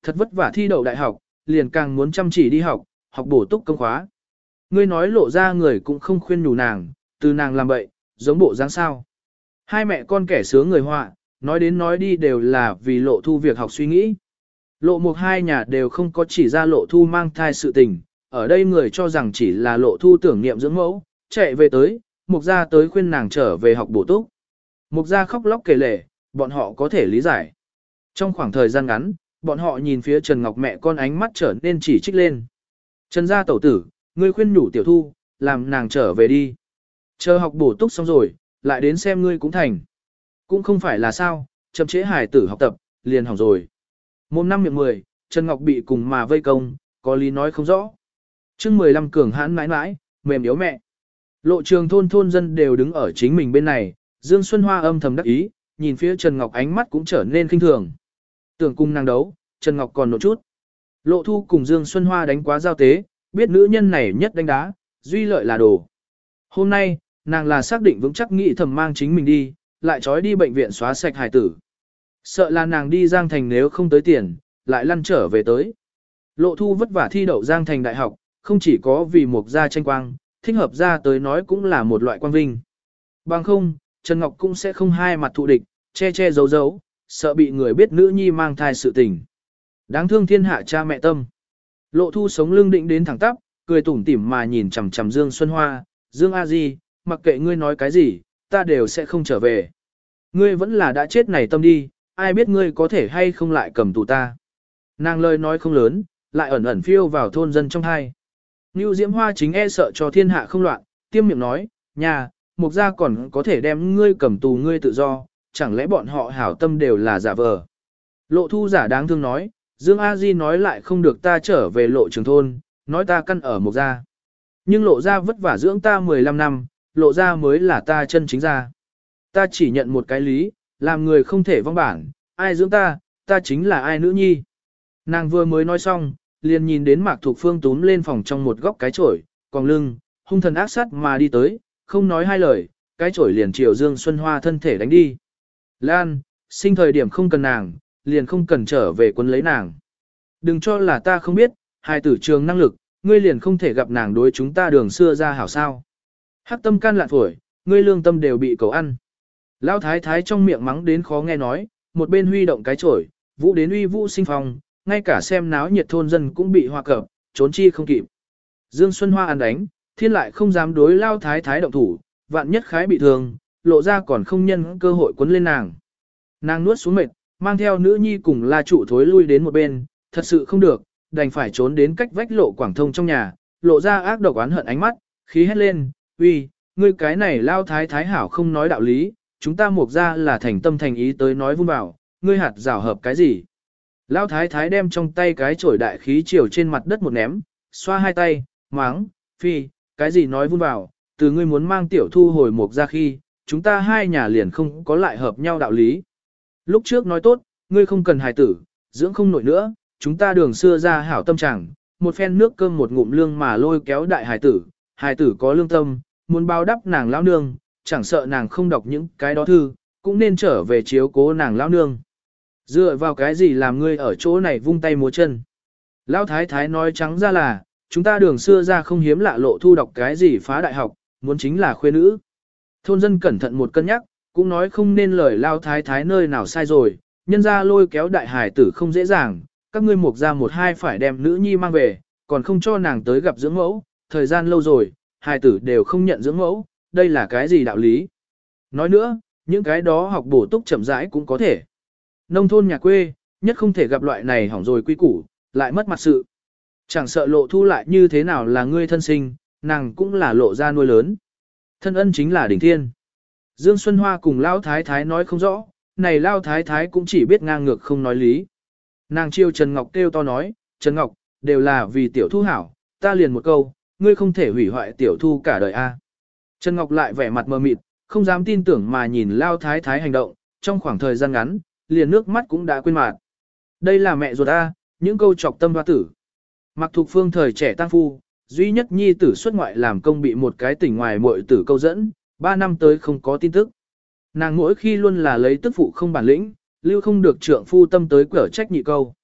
thật vất vả thi đậu đại học, liền càng muốn chăm chỉ đi học, học bổ túc công khóa. Ngươi nói lộ ra người cũng không khuyên nhủ nàng, từ nàng làm bậy, giống bộ dáng sao. Hai mẹ con kẻ sướng người họa, nói đến nói đi đều là vì lộ thu việc học suy nghĩ. Lộ một hai nhà đều không có chỉ ra lộ thu mang thai sự tình, ở đây người cho rằng chỉ là lộ thu tưởng niệm dưỡng mẫu, chạy về tới, mục gia tới khuyên nàng trở về học bổ túc. Mục gia khóc lóc kể lể, bọn họ có thể lý giải. Trong khoảng thời gian ngắn, bọn họ nhìn phía Trần Ngọc mẹ con ánh mắt trở nên chỉ trích lên. Trần gia tẩu tử, ngươi khuyên nhủ tiểu thu, làm nàng trở về đi. Chờ học bổ túc xong rồi, lại đến xem ngươi cũng thành. Cũng không phải là sao, chậm trễ hài tử học tập, liền hỏng rồi. Môn năm miệng mười, Trần Ngọc bị cùng mà vây công, có lý nói không rõ. chương mười lăm cường hãn mãi mãi, mềm yếu mẹ. Lộ trường thôn thôn dân đều đứng ở chính mình bên này, Dương Xuân Hoa âm thầm đắc ý, nhìn phía Trần Ngọc ánh mắt cũng trở nên khinh thường. Tưởng cùng nàng đấu, Trần Ngọc còn nộ chút. Lộ Thu cùng Dương Xuân Hoa đánh quá giao tế, biết nữ nhân này nhất đánh đá, duy lợi là đồ. Hôm nay, nàng là xác định vững chắc nghĩ thầm mang chính mình đi, lại trói đi bệnh viện xóa sạch hài tử. Sợ là nàng đi Giang Thành nếu không tới tiền, lại lăn trở về tới. Lộ Thu vất vả thi đậu Giang Thành đại học, không chỉ có vì một gia tranh quang, thích hợp ra tới nói cũng là một loại quang vinh. Bằng không, Trần Ngọc cũng sẽ không hai mặt thù địch, che che giấu giấu, sợ bị người biết nữ nhi mang thai sự tình. Đáng thương thiên hạ cha mẹ tâm. Lộ Thu sống lưng định đến thẳng tắp, cười tủm tỉm mà nhìn chằm chằm Dương Xuân Hoa, Dương A Di, mặc kệ ngươi nói cái gì, ta đều sẽ không trở về. Ngươi vẫn là đã chết này tâm đi, ai biết ngươi có thể hay không lại cầm tù ta. Nàng lời nói không lớn, lại ẩn ẩn phiêu vào thôn dân trong hai. Nưu Diễm Hoa chính e sợ cho thiên hạ không loạn, tiêm miệng nói, nhà, mục gia còn có thể đem ngươi cầm tù ngươi tự do, chẳng lẽ bọn họ hảo tâm đều là giả vờ. Lộ Thu giả đáng thương nói, Dương A Di nói lại không được ta trở về lộ trường thôn, nói ta căn ở mục gia. Nhưng lộ gia vất vả dưỡng ta mười lăm năm, lộ gia mới là ta chân chính gia. Ta chỉ nhận một cái lý, làm người không thể vong bản, ai dưỡng ta, ta chính là ai nữ nhi. Nàng vừa mới nói xong, liền nhìn đến Mạc Thục Phương túm lên phòng trong một góc cái chổi, còn lưng, hung thần ác sát mà đi tới, không nói hai lời, cái chổi liền chiều Dương Xuân Hoa thân thể đánh đi. Lan, sinh thời điểm không cần nàng, liền không cần trở về quân lấy nàng. Đừng cho là ta không biết, hài tử trường năng lực, ngươi liền không thể gặp nàng đối chúng ta đường xưa ra hảo sao. Hắc tâm can lạn phổi, ngươi lương tâm đều bị cầu ăn. Lão thái thái trong miệng mắng đến khó nghe nói, một bên huy động cái chổi, vũ đến uy vũ sinh phong, ngay cả xem náo nhiệt thôn dân cũng bị hoa cập, trốn chi không kịp. Dương Xuân Hoa ăn đánh, thiên lại không dám đối Lão thái thái động thủ, vạn nhất khái bị thương, lộ ra còn không nhân cơ hội quấn lên nàng. Nàng nuốt xuống mệt, mang theo nữ nhi cùng la trụ thối lui đến một bên, thật sự không được, đành phải trốn đến cách vách lộ quảng thông trong nhà, lộ ra ác độc oán hận ánh mắt, khí hét lên, uy, ngươi cái này Lão thái thái hảo không nói đạo lý, chúng ta mục ra là thành tâm thành ý tới nói vun vào, ngươi hạt rào hợp cái gì. Lão thái thái đem trong tay cái chổi đại khí chiều trên mặt đất một ném, xoa hai tay, máng, phi, cái gì nói vun vào, từ ngươi muốn mang tiểu thu hồi mục ra khi, chúng ta hai nhà liền không có lại hợp nhau đạo lý. Lúc trước nói tốt, ngươi không cần hài tử, dưỡng không nổi nữa, chúng ta đường xưa ra hảo tâm trạng, một phen nước cơm một ngụm lương mà lôi kéo đại hài tử, hài tử có lương tâm, muốn bao đắp nàng lão nương, chẳng sợ nàng không đọc những cái đó thư, cũng nên trở về chiếu cố nàng lão nương. Dựa vào cái gì làm ngươi ở chỗ này vung tay múa chân. Lão thái thái nói trắng ra là, chúng ta đường xưa ra không hiếm lạ lộ thu đọc cái gì phá đại học, muốn chính là khuê nữ. Thôn dân cẩn thận một cân nhắc, cũng nói không nên lời Lão thái thái nơi nào sai rồi, nhân ra lôi kéo đại hải tử không dễ dàng, các ngươi mục ra một hai phải đem nữ nhi mang về, còn không cho nàng tới gặp dưỡng mẫu, thời gian lâu rồi, hải tử đều không nhận dưỡng mẫu, đây là cái gì đạo lý. Nói nữa, những cái đó học bổ túc chậm rãi cũng có thể. Nông thôn nhà quê, nhất không thể gặp loại này hỏng rồi quy củ, lại mất mặt sự. Chẳng sợ lộ thu lại như thế nào là ngươi thân sinh, nàng cũng là lộ ra nuôi lớn. Thân ân chính là đỉnh thiên. Dương Xuân Hoa cùng Lão Thái Thái nói không rõ, này Lão Thái Thái cũng chỉ biết ngang ngược không nói lý. Nàng chiêu Trần Ngọc kêu to nói, Trần Ngọc, đều là vì tiểu thu hảo, ta liền một câu, ngươi không thể hủy hoại tiểu thu cả đời a. Trần Ngọc lại vẻ mặt mờ mịt, không dám tin tưởng mà nhìn Lão Thái Thái hành động, trong khoảng thời gian ngắn, liền nước mắt cũng đã quên mạt. Đây là mẹ ruột a, những câu chọc tâm hoa tử. Mặc Thục Phương thời trẻ tăng phu, duy nhất nhi tử xuất ngoại làm công bị một cái tỉnh ngoài muội tử câu dẫn, ba năm tới không có tin tức. Nàng mỗi khi luôn là lấy tức phụ không bản lĩnh, lưu không được trượng phu tâm tới quở trách nhị câu.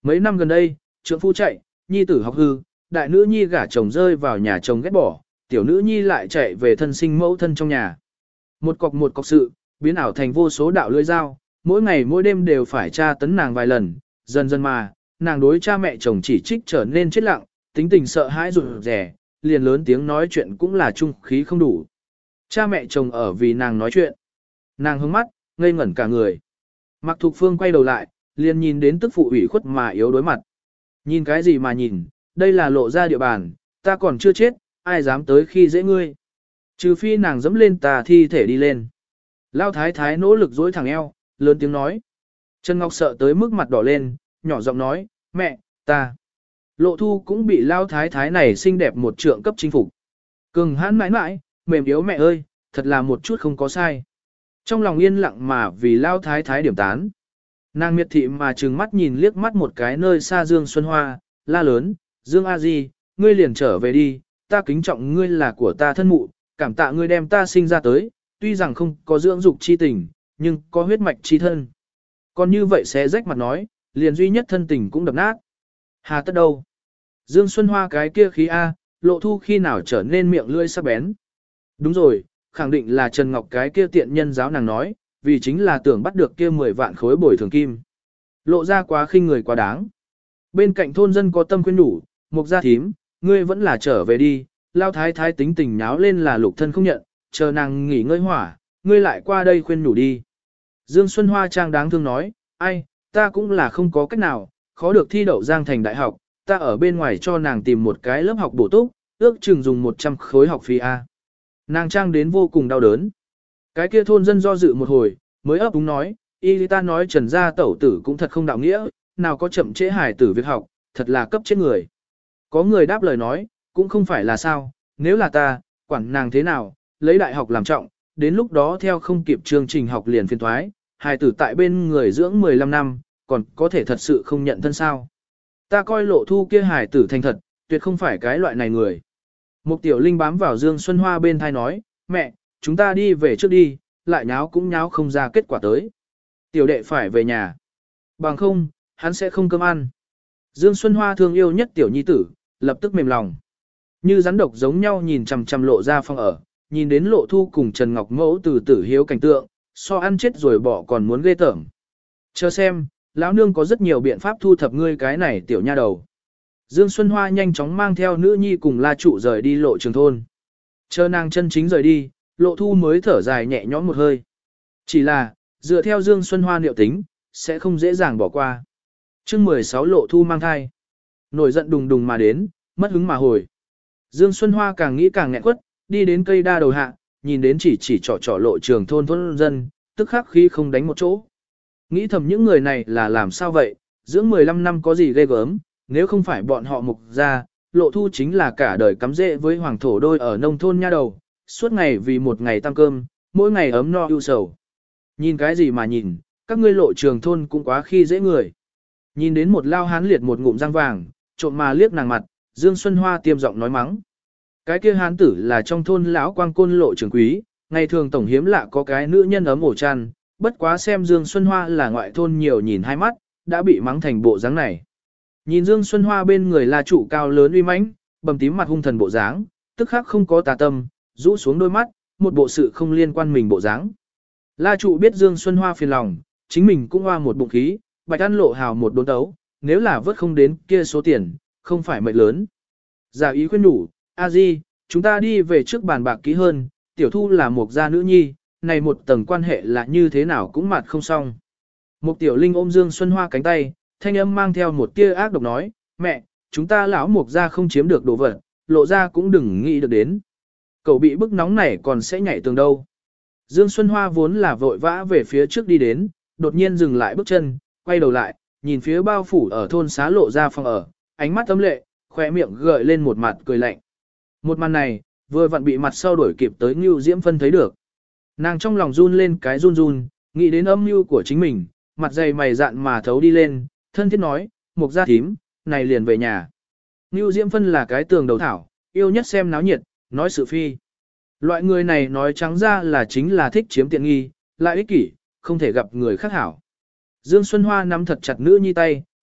Mấy năm gần đây, trượng phu chạy, nhi tử học hư, đại nữ nhi gả chồng rơi vào nhà chồng ghét bỏ, tiểu nữ nhi lại chạy về thân sinh mẫu thân trong nhà. Một cọc một cọc sự, biến ảo thành vô số đạo lưỡi dao, mỗi ngày mỗi đêm đều phải tra tấn nàng vài lần, dần dần mà, nàng đối cha mẹ chồng chỉ trích trở nên chết lặng, tính tình sợ hãi rụt rẻ, liền lớn tiếng nói chuyện cũng là trung khí không đủ. Cha mẹ chồng ở vì nàng nói chuyện. Nàng hướng mắt, ngây ngẩn cả người. Mạc Thục Phương quay đầu lại, liền nhìn đến tức phụ ủy khuất mà yếu đối mặt. Nhìn cái gì mà nhìn, đây là lộ ra địa bàn, ta còn chưa chết, ai dám tới khi dễ ngươi. Trừ phi nàng dẫm lên tà thi thể đi lên. Lao thái thái nỗ lực dối thẳng eo, lớn tiếng nói. Trần Ngọc sợ tới mức mặt đỏ lên, nhỏ giọng nói, mẹ, ta. Lộ thu cũng bị Lao thái thái này xinh đẹp một trượng cấp chinh phục. Cường hãn mãi mãi, mềm yếu mẹ ơi, thật là một chút không có sai. Trong lòng yên lặng mà vì Lao thái thái điểm tán. Nàng miệt thị mà trừng mắt nhìn liếc mắt một cái nơi xa Dương Xuân Hoa, la lớn, Dương A Di, ngươi liền trở về đi, ta kính trọng ngươi là của ta thân mụ, cảm tạ ngươi đem ta sinh ra tới, tuy rằng không có dưỡng dục chi tình, nhưng có huyết mạch chi thân. Còn như vậy sẽ rách mặt nói, liền duy nhất thân tình cũng đập nát. Hà tất đâu? Dương Xuân Hoa cái kia khí A, lộ thu khi nào trở nên miệng lưỡi sắc bén. Đúng rồi, khẳng định là Trần Ngọc cái kia tiện nhân giáo nàng nói, vì chính là tưởng bắt được kia mười vạn khối bồi thường kim. Lộ ra quá khinh người quá đáng. Bên cạnh thôn dân có tâm khuyên nhủ, Mục gia thím, ngươi vẫn là trở về đi, Lao thái thái tính tình nháo lên là lục thân không nhận, chờ nàng nghỉ ngơi hỏa, ngươi lại qua đây khuyên nhủ đi. Dương Xuân Hoa trang đáng thương nói, ai, ta cũng là không có cách nào, khó được thi đậu Giang Thành đại học, ta ở bên ngoài cho nàng tìm một cái lớp học bổ túc, ước chừng dùng một trăm khối học phí A. Nàng trang đến vô cùng đau đớn. Cái kia thôn dân do dự một hồi, mới ấp úng nói, y ta nói Trần gia tẩu tử cũng thật không đạo nghĩa, nào có chậm trễ hài tử việc học, thật là cấp chết người. Có người đáp lời nói, cũng không phải là sao, nếu là ta, quản nàng thế nào, lấy đại học làm trọng, đến lúc đó theo không kịp chương trình học liền phiên thoái, hài tử tại bên người dưỡng mười lăm năm, còn có thể thật sự không nhận thân sao. Ta coi lộ thu kia hài tử thành thật, tuyệt không phải cái loại này người. Mục Tiểu Linh bám vào Dương Xuân Hoa bên thai nói, mẹ, chúng ta đi về trước đi, lại nháo cũng nháo không ra kết quả tới. Tiểu đệ phải về nhà. Bằng không, hắn sẽ không cơm ăn. Dương Xuân Hoa thương yêu nhất tiểu nhi tử, lập tức mềm lòng. Như rắn độc giống nhau nhìn chằm chằm lộ ra phòng ở, nhìn đến lộ thu cùng Trần Ngọc Mẫu từ tử hiếu cảnh tượng, so ăn chết rồi bỏ còn muốn ghê tởm. Chờ xem, lão nương có rất nhiều biện pháp thu thập ngươi cái này tiểu nha đầu. Dương Xuân Hoa nhanh chóng mang theo nữ nhi cùng La Trụ rời đi lộ trường thôn. Chờ nàng chân chính rời đi, lộ thu mới thở dài nhẹ nhõm một hơi. Chỉ là, dựa theo Dương Xuân Hoa liệu tính, sẽ không dễ dàng bỏ qua. chương mười sáu lộ thu mang thai. Nổi giận đùng đùng mà đến, mất hứng mà hồi. Dương Xuân Hoa càng nghĩ càng nghẹn quất, đi đến cây đa đầu hạ, nhìn đến chỉ chỉ trỏ trỏ lộ trường thôn thôn dân, tức khắc khí không đánh một chỗ. Nghĩ thầm những người này là làm sao vậy, dưỡng mười lăm năm có gì ghê gớm, nếu không phải bọn họ mục ra, lộ thu chính là cả đời cắm rễ với hoàng thổ đôi ở nông thôn nha đầu, suốt ngày vì một ngày tăng cơm, mỗi ngày ấm no ưu sầu. Nhìn cái gì mà nhìn, các ngươi lộ trường thôn cũng quá khi dễ người. Nhìn đến một lao hán liệt một ngụm răng vàng, trộm mà liếc nàng mặt, Dương Xuân Hoa tiêm giọng nói mắng. Cái kia hán tử là trong thôn lão quang côn lộ trường quý, ngày thường tổng hiếm lạ có cái nữ nhân ấm ổ chăn, bất quá xem Dương Xuân Hoa là ngoại thôn nhiều nhìn hai mắt, đã bị mắng thành bộ dáng này. Nhìn Dương Xuân Hoa bên người là trụ cao lớn uy mãnh, bầm tím mặt hung thần bộ dáng, tức khắc không có tà tâm, rũ xuống đôi mắt, một bộ sự không liên quan mình bộ dáng. La trụ biết Dương Xuân Hoa phiền lòng, chính mình cũng hoa một bụng khí, bạch ăn lộ hào một đốn tấu, nếu là vớt không đến kia số tiền, không phải mệnh lớn. Giả ý khuyên đủ, a di, chúng ta đi về trước bàn bạc kỹ hơn, tiểu thu là một gia nữ nhi, này một tầng quan hệ là như thế nào cũng mặt không xong. Một tiểu linh ôm Dương Xuân Hoa cánh tay, thanh âm mang theo một tia ác độc nói, mẹ, chúng ta lão một gia không chiếm được đồ vật, lộ ra cũng đừng nghĩ được đến. Cậu bị bức nóng này còn sẽ nhảy tường đâu. Dương Xuân Hoa vốn là vội vã về phía trước đi đến, đột nhiên dừng lại bước chân, quay đầu lại, nhìn phía bao phủ ở thôn xá lộ ra phòng ở, ánh mắt ấm lệ, khỏe miệng gợi lên một mặt cười lạnh. Một màn này, vừa vặn bị mặt sau đuổi kịp tới Ngưu Diễm Phân thấy được. Nàng trong lòng run lên cái run run, nghĩ đến âm mưu của chính mình, mặt dày mày dạn mà thấu đi lên, thân thiết nói, Mục gia thím, này liền về nhà. Ngưu Diễm Phân là cái tường đầu thảo, yêu nhất xem náo nhiệt, nói sự phi. Loại người này nói trắng ra là chính là thích chiếm tiện nghi, lại ích kỷ, không thể gặp người khác hảo. Dương Xuân Hoa nắm thật chặt nữ nhi tay,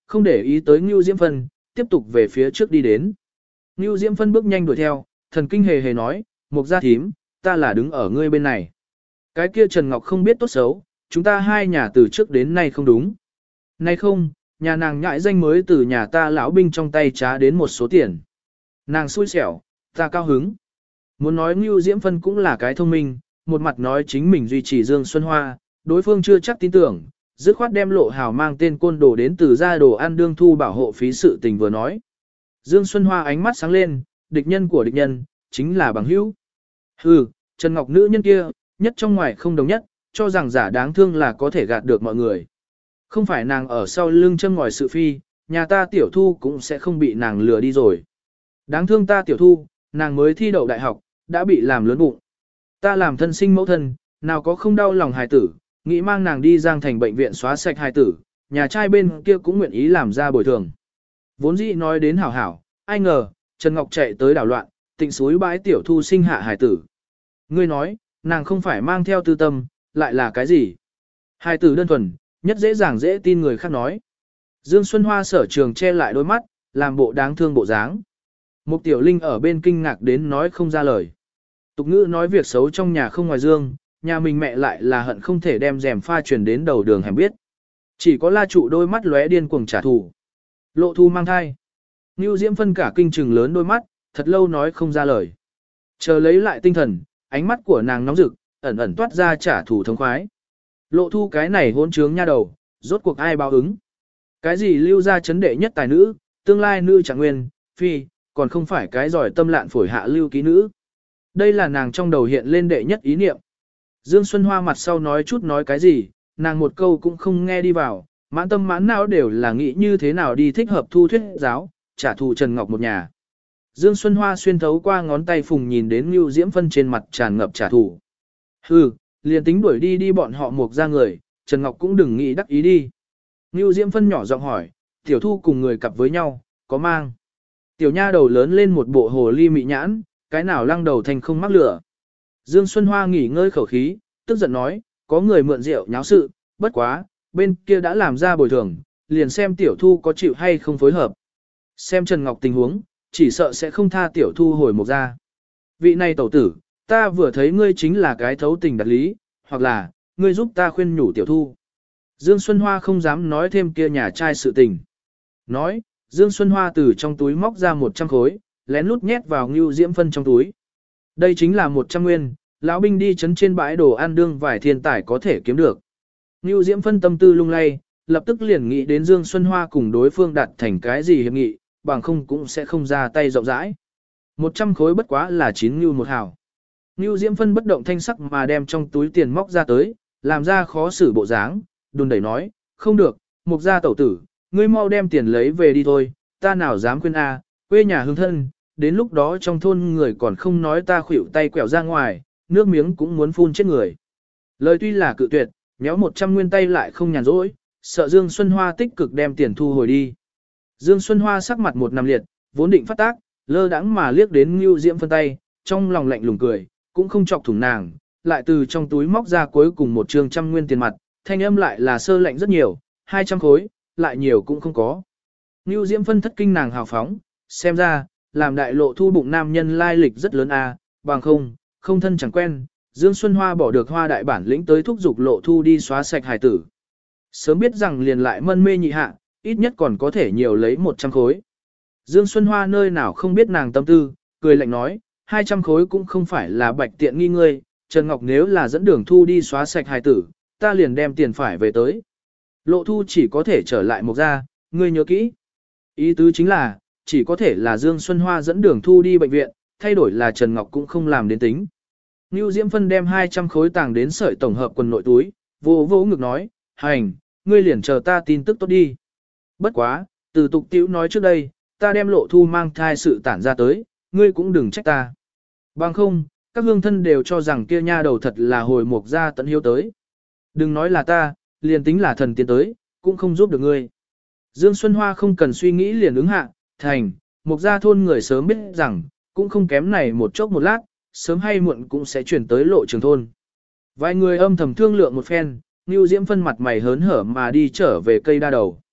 không để ý tới Ngưu Diễm Phân, tiếp tục về phía trước đi đến. Ngưu Diễm Phân bước nhanh đuổi theo, thần kinh hề hề nói, Mục gia thím, ta là đứng ở ngươi bên này. Cái kia Trần Ngọc không biết tốt xấu, chúng ta hai nhà từ trước đến nay không đúng. Nay không, nhà nàng nhãi danh mới từ nhà ta lão binh trong tay trá đến một số tiền. Nàng xui xẻo, ta cao hứng. Muốn nói Ngưu Diễm Phân cũng là cái thông minh, một mặt nói chính mình duy trì Dương Xuân Hoa, đối phương chưa chắc tin tưởng, dứt khoát đem Lộ Hào mang tên côn đồ đến từ gia đồ ăn đương thu bảo hộ phí sự tình vừa nói. Dương Xuân Hoa ánh mắt sáng lên, địch nhân của địch nhân, chính là bằng hữu. Hừ, Trần Ngọc nữ nhân kia, nhất trong ngoài không đồng nhất, cho rằng giả đáng thương là có thể gạt được mọi người. Không phải nàng ở sau lưng châm ngòi sự phi, nhà ta tiểu thu cũng sẽ không bị nàng lừa đi rồi. Đáng thương ta tiểu thu, nàng mới thi đậu đại học, đã bị làm lớn bụng. Ta làm thân sinh mẫu thân, nào có không đau lòng hài tử, nghĩ mang nàng đi Giang Thành bệnh viện xóa sạch hài tử, nhà trai bên kia cũng nguyện ý làm ra bồi thường. Vốn dĩ nói đến hảo hảo, ai ngờ, Trần Ngọc chạy tới đảo loạn, tịnh suối bãi tiểu thu sinh hạ hài tử. Ngươi nói, nàng không phải mang theo tư tâm, lại là cái gì? Hài tử đơn thuần, nhất dễ dàng dễ tin người khác nói. Dương Xuân Hoa sở trường che lại đôi mắt, làm bộ đáng thương bộ dáng. Mục Tiểu Linh ở bên kinh ngạc đến nói không ra lời. Tục ngữ nói việc xấu trong nhà không ngoài dương, nhà mình mẹ lại là hận không thể đem rèm pha truyền đến đầu đường hẻm biết. Chỉ có La Trụ đôi mắt lóe điên cuồng trả thù. Lộ Thu mang thai. Nưu Diễm Phân cả kinh trừng lớn đôi mắt, thật lâu nói không ra lời. Chờ lấy lại tinh thần, ánh mắt của nàng nóng rực, ẩn ẩn toát ra trả thù thống khoái. Lộ Thu cái này hỗn trướng nha đầu, rốt cuộc ai báo ứng. Cái gì lưu ra chấn đệ nhất tài nữ, tương lai nữ trạng nguyên, phi, còn không phải cái giỏi tâm lạn phổi hạ lưu ký nữ. Đây là nàng trong đầu hiện lên đệ nhất ý niệm. Dương Xuân Hoa mặt sau nói chút nói cái gì, nàng một câu cũng không nghe đi vào, mãn tâm mãn não đều là nghĩ như thế nào đi thích hợp thu thuyết giáo, trả thù Trần Ngọc một nhà. Dương Xuân Hoa xuyên thấu qua ngón tay phùng nhìn đến Ngưu Diễm Phân trên mặt tràn ngập trả thù. Hừ, liền tính đuổi đi đi bọn họ Mục ra người, Trần Ngọc cũng đừng nghĩ đắc ý đi. Ngưu Diễm Phân nhỏ giọng hỏi, tiểu thu cùng người cặp với nhau, có mang. Tiểu nha đầu lớn lên một bộ hồ ly mị nhãn, cái nào lăng đầu thành không mắc lửa. Dương Xuân Hoa nghỉ ngơi khẩu khí, tức giận nói, có người mượn rượu nháo sự, bất quá, bên kia đã làm ra bồi thường, liền xem tiểu thu có chịu hay không phối hợp. Xem Trần Ngọc tình huống, chỉ sợ sẽ không tha tiểu thu hồi Mục ra. Vị này tẩu tử, ta vừa thấy ngươi chính là cái thấu tình đặt lý, hoặc là, ngươi giúp ta khuyên nhủ tiểu thu. Dương Xuân Hoa không dám nói thêm kia nhà trai sự tình. Nói, Dương Xuân Hoa từ trong túi móc ra một trăm khối, lén lút nhét vào Ngưu Diễm Phân trong túi. Đây chính là một trăm nguyên, lão binh đi chấn trên bãi đồ ăn đương vài thiên tài có thể kiếm được. Ngưu Diễm Phân tâm tư lung lay, lập tức liền nghĩ đến Dương Xuân Hoa cùng đối phương đạt thành cái gì hiệp nghị, bằng không cũng sẽ không ra tay rộng rãi. một trăm khối bất quá là chín ngưu một hào. Ngưu Diễm Phân bất động thanh sắc mà đem trong túi tiền móc ra tới, làm ra khó xử bộ dáng, đùn đẩy nói, không được, Mục gia tẩu tử, ngươi mau đem tiền lấy về đi thôi, ta nào dám khuyên a, quê nhà hương thân, đến lúc đó trong thôn người còn không nói ta khuỷu tay quẹo ra ngoài, nước miếng cũng muốn phun chết người. Lời tuy là cự tuyệt, méo một trăm nguyên tay lại không nhàn rỗi, sợ Dương Xuân Hoa tích cực đem tiền thu hồi đi. Dương Xuân Hoa sắc mặt một nằm liệt, vốn định phát tác, lơ đãng mà liếc đến Ngưu Diễm Phân tay, trong lòng lạnh lùng cười, cũng không chọc thủng nàng, lại từ trong túi móc ra cuối cùng một trương trăm nguyên tiền mặt, thanh âm lại là sơ lạnh rất nhiều, hai trăm khối, lại nhiều cũng không có. Ngưu Diễm Phân thất kinh nàng hào phóng, xem ra, làm đại lộ thu bụng nam nhân lai lịch rất lớn a, bằng không, không thân chẳng quen, Dương Xuân Hoa bỏ được hoa đại bản lĩnh tới thúc giục lộ thu đi xóa sạch hài tử. Sớm biết rằng liền lại mân mê nhị hạ, ít nhất còn có thể nhiều lấy một trăm khối. Dương Xuân Hoa nơi nào không biết nàng tâm tư, cười lạnh nói, hai trăm khối cũng không phải là bạch tiện nghi ngươi, Trần Ngọc nếu là dẫn đường thu đi xóa sạch hài tử, ta liền đem tiền phải về tới. Lộ thu chỉ có thể trở lại Mục gia, ngươi nhớ kỹ. Ý tứ chính là, chỉ có thể là Dương Xuân Hoa dẫn đường thu đi bệnh viện, thay đổi là Trần Ngọc cũng không làm đến tính. Nưu Diễm Phân đem hai trăm khối tàng đến sợi tổng hợp quần nội túi, vô vô ngực nói, hành, ngươi liền chờ ta tin tức tốt đi. Bất quá, từ tục tiểu nói trước đây, ta đem lộ thu mang thai sự tản ra tới, ngươi cũng đừng trách ta. Bằng không, các hương thân đều cho rằng kia nha đầu thật là hồi Mục gia tận hiếu tới. Đừng nói là ta, liền tính là thần tiến tới, cũng không giúp được ngươi. Dương Xuân Hoa không cần suy nghĩ liền ứng hạ, thành, Mục gia thôn người sớm biết rằng, cũng không kém này một chốc một lát, sớm hay muộn cũng sẽ chuyển tới lộ trường thôn. Vài người âm thầm thương lượng một phen, Nưu Diễm Phân mặt mày hớn hở mà đi trở về cây đa đầu.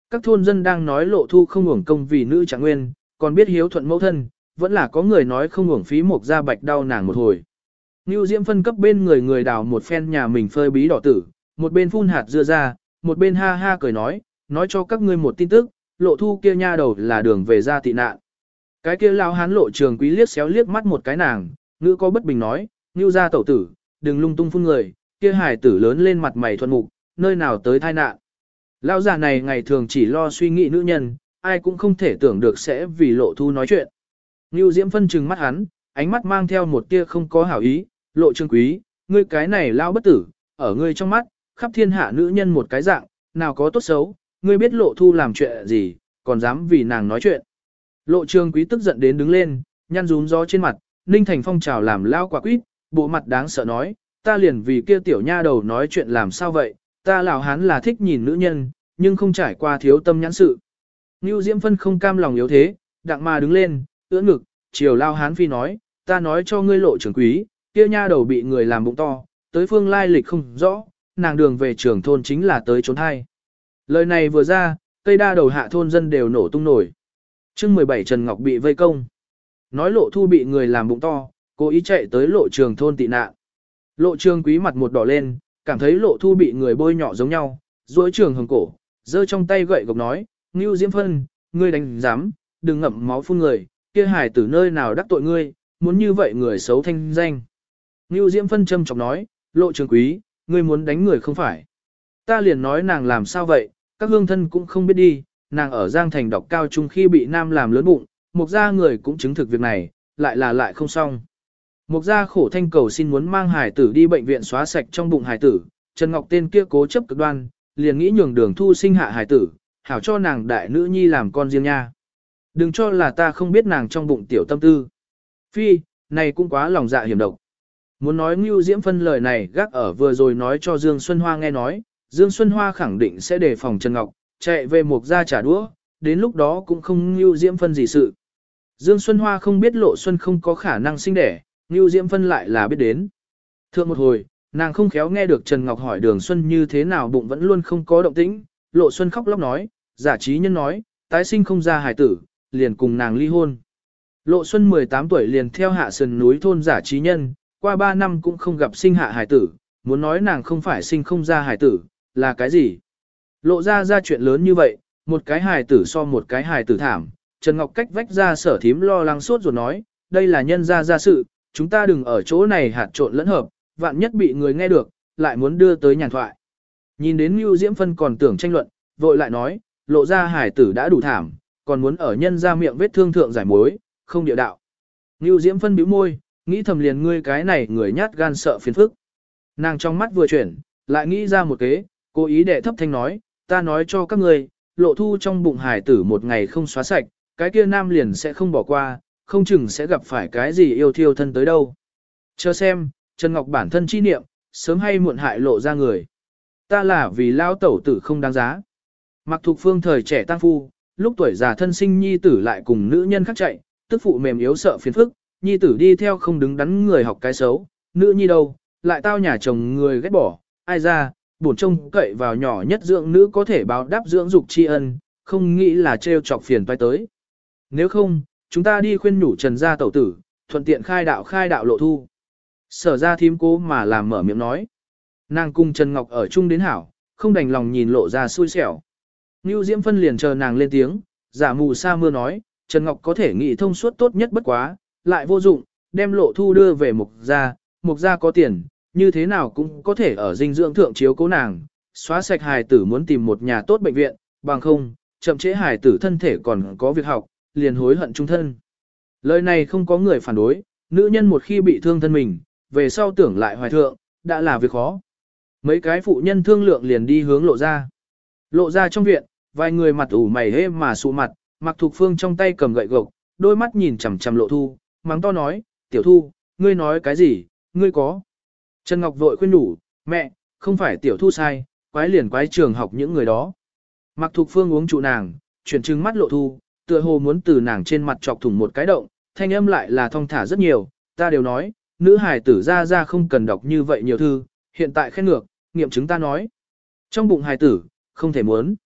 Các thôn dân đang nói Lộ Thu không uổng công vì nữ trạng nguyên, còn biết hiếu thuận mẫu thân, vẫn là có người nói không uổng phí một gia bạch đau nàng một hồi. Nưu Diễm phân cấp bên người người đào một phen nhà mình phơi bí đỏ tử, một bên phun hạt dưa ra, một bên ha ha cười nói, nói cho các ngươi một tin tức, Lộ Thu kia nha đầu là đường về ra tị nạn. Cái kia lao hán Lộ Trường Quý liếc xéo liếc mắt một cái nàng, ngữ có bất bình nói, Nưu gia tẩu tử, đừng lung tung phun người, kia hài tử lớn lên mặt mày thuận mục, nơi nào tới tai nạn. Lão già này ngày thường chỉ lo suy nghĩ nữ nhân, ai cũng không thể tưởng được sẽ vì Lộ Thu nói chuyện. Nưu Diễm phân trừng mắt hắn, ánh mắt mang theo một tia không có hảo ý, Lộ Trường Quý, ngươi cái này lao bất tử, ở ngươi trong mắt, khắp thiên hạ nữ nhân một cái dạng, nào có tốt xấu, ngươi biết Lộ Thu làm chuyện gì, còn dám vì nàng nói chuyện. Lộ Trường Quý tức giận đến đứng lên, nhăn rún gió trên mặt, Ninh Thành Phong trào làm lao quả quýt, bộ mặt đáng sợ nói, ta liền vì kia tiểu nha đầu nói chuyện làm sao vậy, ta lão hán là thích nhìn nữ nhân, nhưng không trải qua thiếu tâm nhãn sự. Nưu Diễm phân không cam lòng yếu thế, đặng mà đứng lên, ưỡn ngực, chiều lao hán phi nói, ta nói cho ngươi Lộ Trường Quý, kia nha đầu bị người làm bụng to, tới phương lai lịch không rõ, nàng đường về trường thôn chính là tới trốn hai. Lời này vừa ra, cây đa đầu hạ thôn dân đều nổ tung nổi. chương mười bảy Trần Ngọc bị vây công. Nói Lộ Thu bị người làm bụng to, cố ý chạy tới Lộ Trường thôn tị nạn. Lộ Trường Quý mặt một đỏ lên, cảm thấy Lộ Thu bị người bôi nhọ giống nhau, duỗi trường hồng cổ, giơ trong tay gậy gộc nói, Ngưu Diễm phân, ngươi đánh giám, đừng ngậm máu phun người, kia hài tử nơi nào đắc tội ngươi, muốn như vậy người xấu thanh danh. Ngưu Diễm phân châm chọc nói, Lộ Trường Quý, ngươi muốn đánh người không phải. Ta liền nói nàng làm sao vậy, các hương thân cũng không biết đi, nàng ở Giang Thành đọc cao trung khi bị nam làm lớn bụng, Mục gia người cũng chứng thực việc này, lại là lại không xong. Mục gia khổ thanh cầu xin muốn mang hài tử đi bệnh viện xóa sạch trong bụng hài tử, Trần Ngọc tên kia cố chấp cực đoan, liền nghĩ nhường Đường Thu sinh hạ hài tử, hảo cho nàng đại nữ nhi làm con riêng nha. Đừng cho là ta không biết nàng trong bụng tiểu tâm tư. Phi, này cũng quá lòng dạ hiểm độc. Muốn nói Ngưu Diễm phân lời này gác ở vừa rồi nói cho Dương Xuân Hoa nghe nói, Dương Xuân Hoa khẳng định sẽ đề phòng Trần Ngọc, chạy về Mục gia trả đũa, đến lúc đó cũng không Ngưu Diễm phân gì sự. Dương Xuân Hoa không biết Lộ Xuân không có khả năng sinh đẻ, Ngưu Diễm phân lại là biết đến. Thượng một hồi, nàng không khéo nghe được Trần Ngọc hỏi Đường Xuân như thế nào bụng vẫn luôn không có động tĩnh, Lộ Xuân khóc lóc nói, giả trí nhân nói, tái sinh không ra hài tử, liền cùng nàng ly hôn. Lộ Xuân mười tám tuổi liền theo hạ sườn núi thôn giả trí nhân, qua ba năm cũng không gặp sinh hạ hài tử, muốn nói nàng không phải sinh không ra hài tử, là cái gì? Lộ ra ra chuyện lớn như vậy, một cái hài tử so một cái hài tử thảm, Trần Ngọc cách vách ra sở thím lo lắng sốt rồi nói, đây là nhân ra ra sự, chúng ta đừng ở chỗ này hạt trộn lẫn hợp, vạn nhất bị người nghe được, lại muốn đưa tới nhàn thoại. Nhìn đến Ngưu Diễm phân còn tưởng tranh luận, vội lại nói, lộ ra hài tử đã đủ thảm, còn muốn ở nhân ra miệng vết thương thượng giải mối, không địa đạo. Ngưu Diễm phân bĩu môi, nghĩ thầm liền ngươi cái này người nhát gan sợ phiền phức. Nàng trong mắt vừa chuyển, lại nghĩ ra một kế, cố ý đệ thấp thanh nói, ta nói cho các ngươi, Lộ Thu trong bụng hài tử một ngày không xóa sạch, cái kia nam liền sẽ không bỏ qua, không chừng sẽ gặp phải cái gì yêu thiêu thân tới đâu. Chờ xem, Trần Ngọc bản thân chi niệm, sớm hay muộn hại Lộ ra người. Ta là vì lao tẩu tử không đáng giá. Mặc Thục Phương thời trẻ tăng phu, lúc tuổi già thân sinh nhi tử lại cùng nữ nhân khác chạy, tức phụ mềm yếu sợ phiền phức, nhi tử đi theo không đứng đắn người học cái xấu, nữ nhi đâu, lại tao nhà chồng người ghét bỏ, ai ra, bổn trông cậy vào nhỏ nhất dưỡng nữ có thể báo đáp dưỡng dục tri ân, không nghĩ là trêu chọc phiền toái tới. Nếu không, chúng ta đi khuyên nhủ Trần gia tẩu tử, thuận tiện khai đạo khai đạo Lộ Thu. Sở ra thím cố mà làm mở miệng nói. Nàng cùng Trần Ngọc ở chung đến hảo, không đành lòng nhìn Lộ ra xui xẻo. Nưu Diễm phân liền chờ nàng lên tiếng, giả mù sa mưa nói, Trần Ngọc có thể nghĩ thông suốt tốt nhất bất quá, lại vô dụng, đem Lộ Thu đưa về Mục gia, Mục gia có tiền, như thế nào cũng có thể ở dinh dưỡng thượng chiếu cố nàng, xóa sạch hài tử muốn tìm một nhà tốt bệnh viện, bằng không, chậm trễ hài tử thân thể còn có việc học, liền hối hận chung thân. Lời này không có người phản đối, nữ nhân một khi bị thương thân mình, về sau tưởng lại hoài thượng, đã là việc khó. Mấy cái phụ nhân thương lượng liền đi hướng Lộ ra. Lộ ra trong viện, vài người mặt ủ mày hê mà sụ mặt, Mặc Thục Phương trong tay cầm gậy gộc, đôi mắt nhìn chằm chằm Lộ Thu, mắng to nói, tiểu Thu, ngươi nói cái gì, ngươi có. Trần Ngọc vội khuyên nhủ, mẹ, không phải tiểu Thu sai, quái liền quái trường học những người đó. Mặc Thục Phương uống trụ nàng, chuyển trừng mắt Lộ Thu, tựa hồ muốn từ nàng trên mặt chọc thủng một cái động, thanh âm lại là thong thả rất nhiều, ta đều nói, nữ hài tử ra ra không cần đọc như vậy nhiều thư, hiện tại khen ngược, nghiệm chứng ta nói. Trong bụng hài tử, không thể muốn.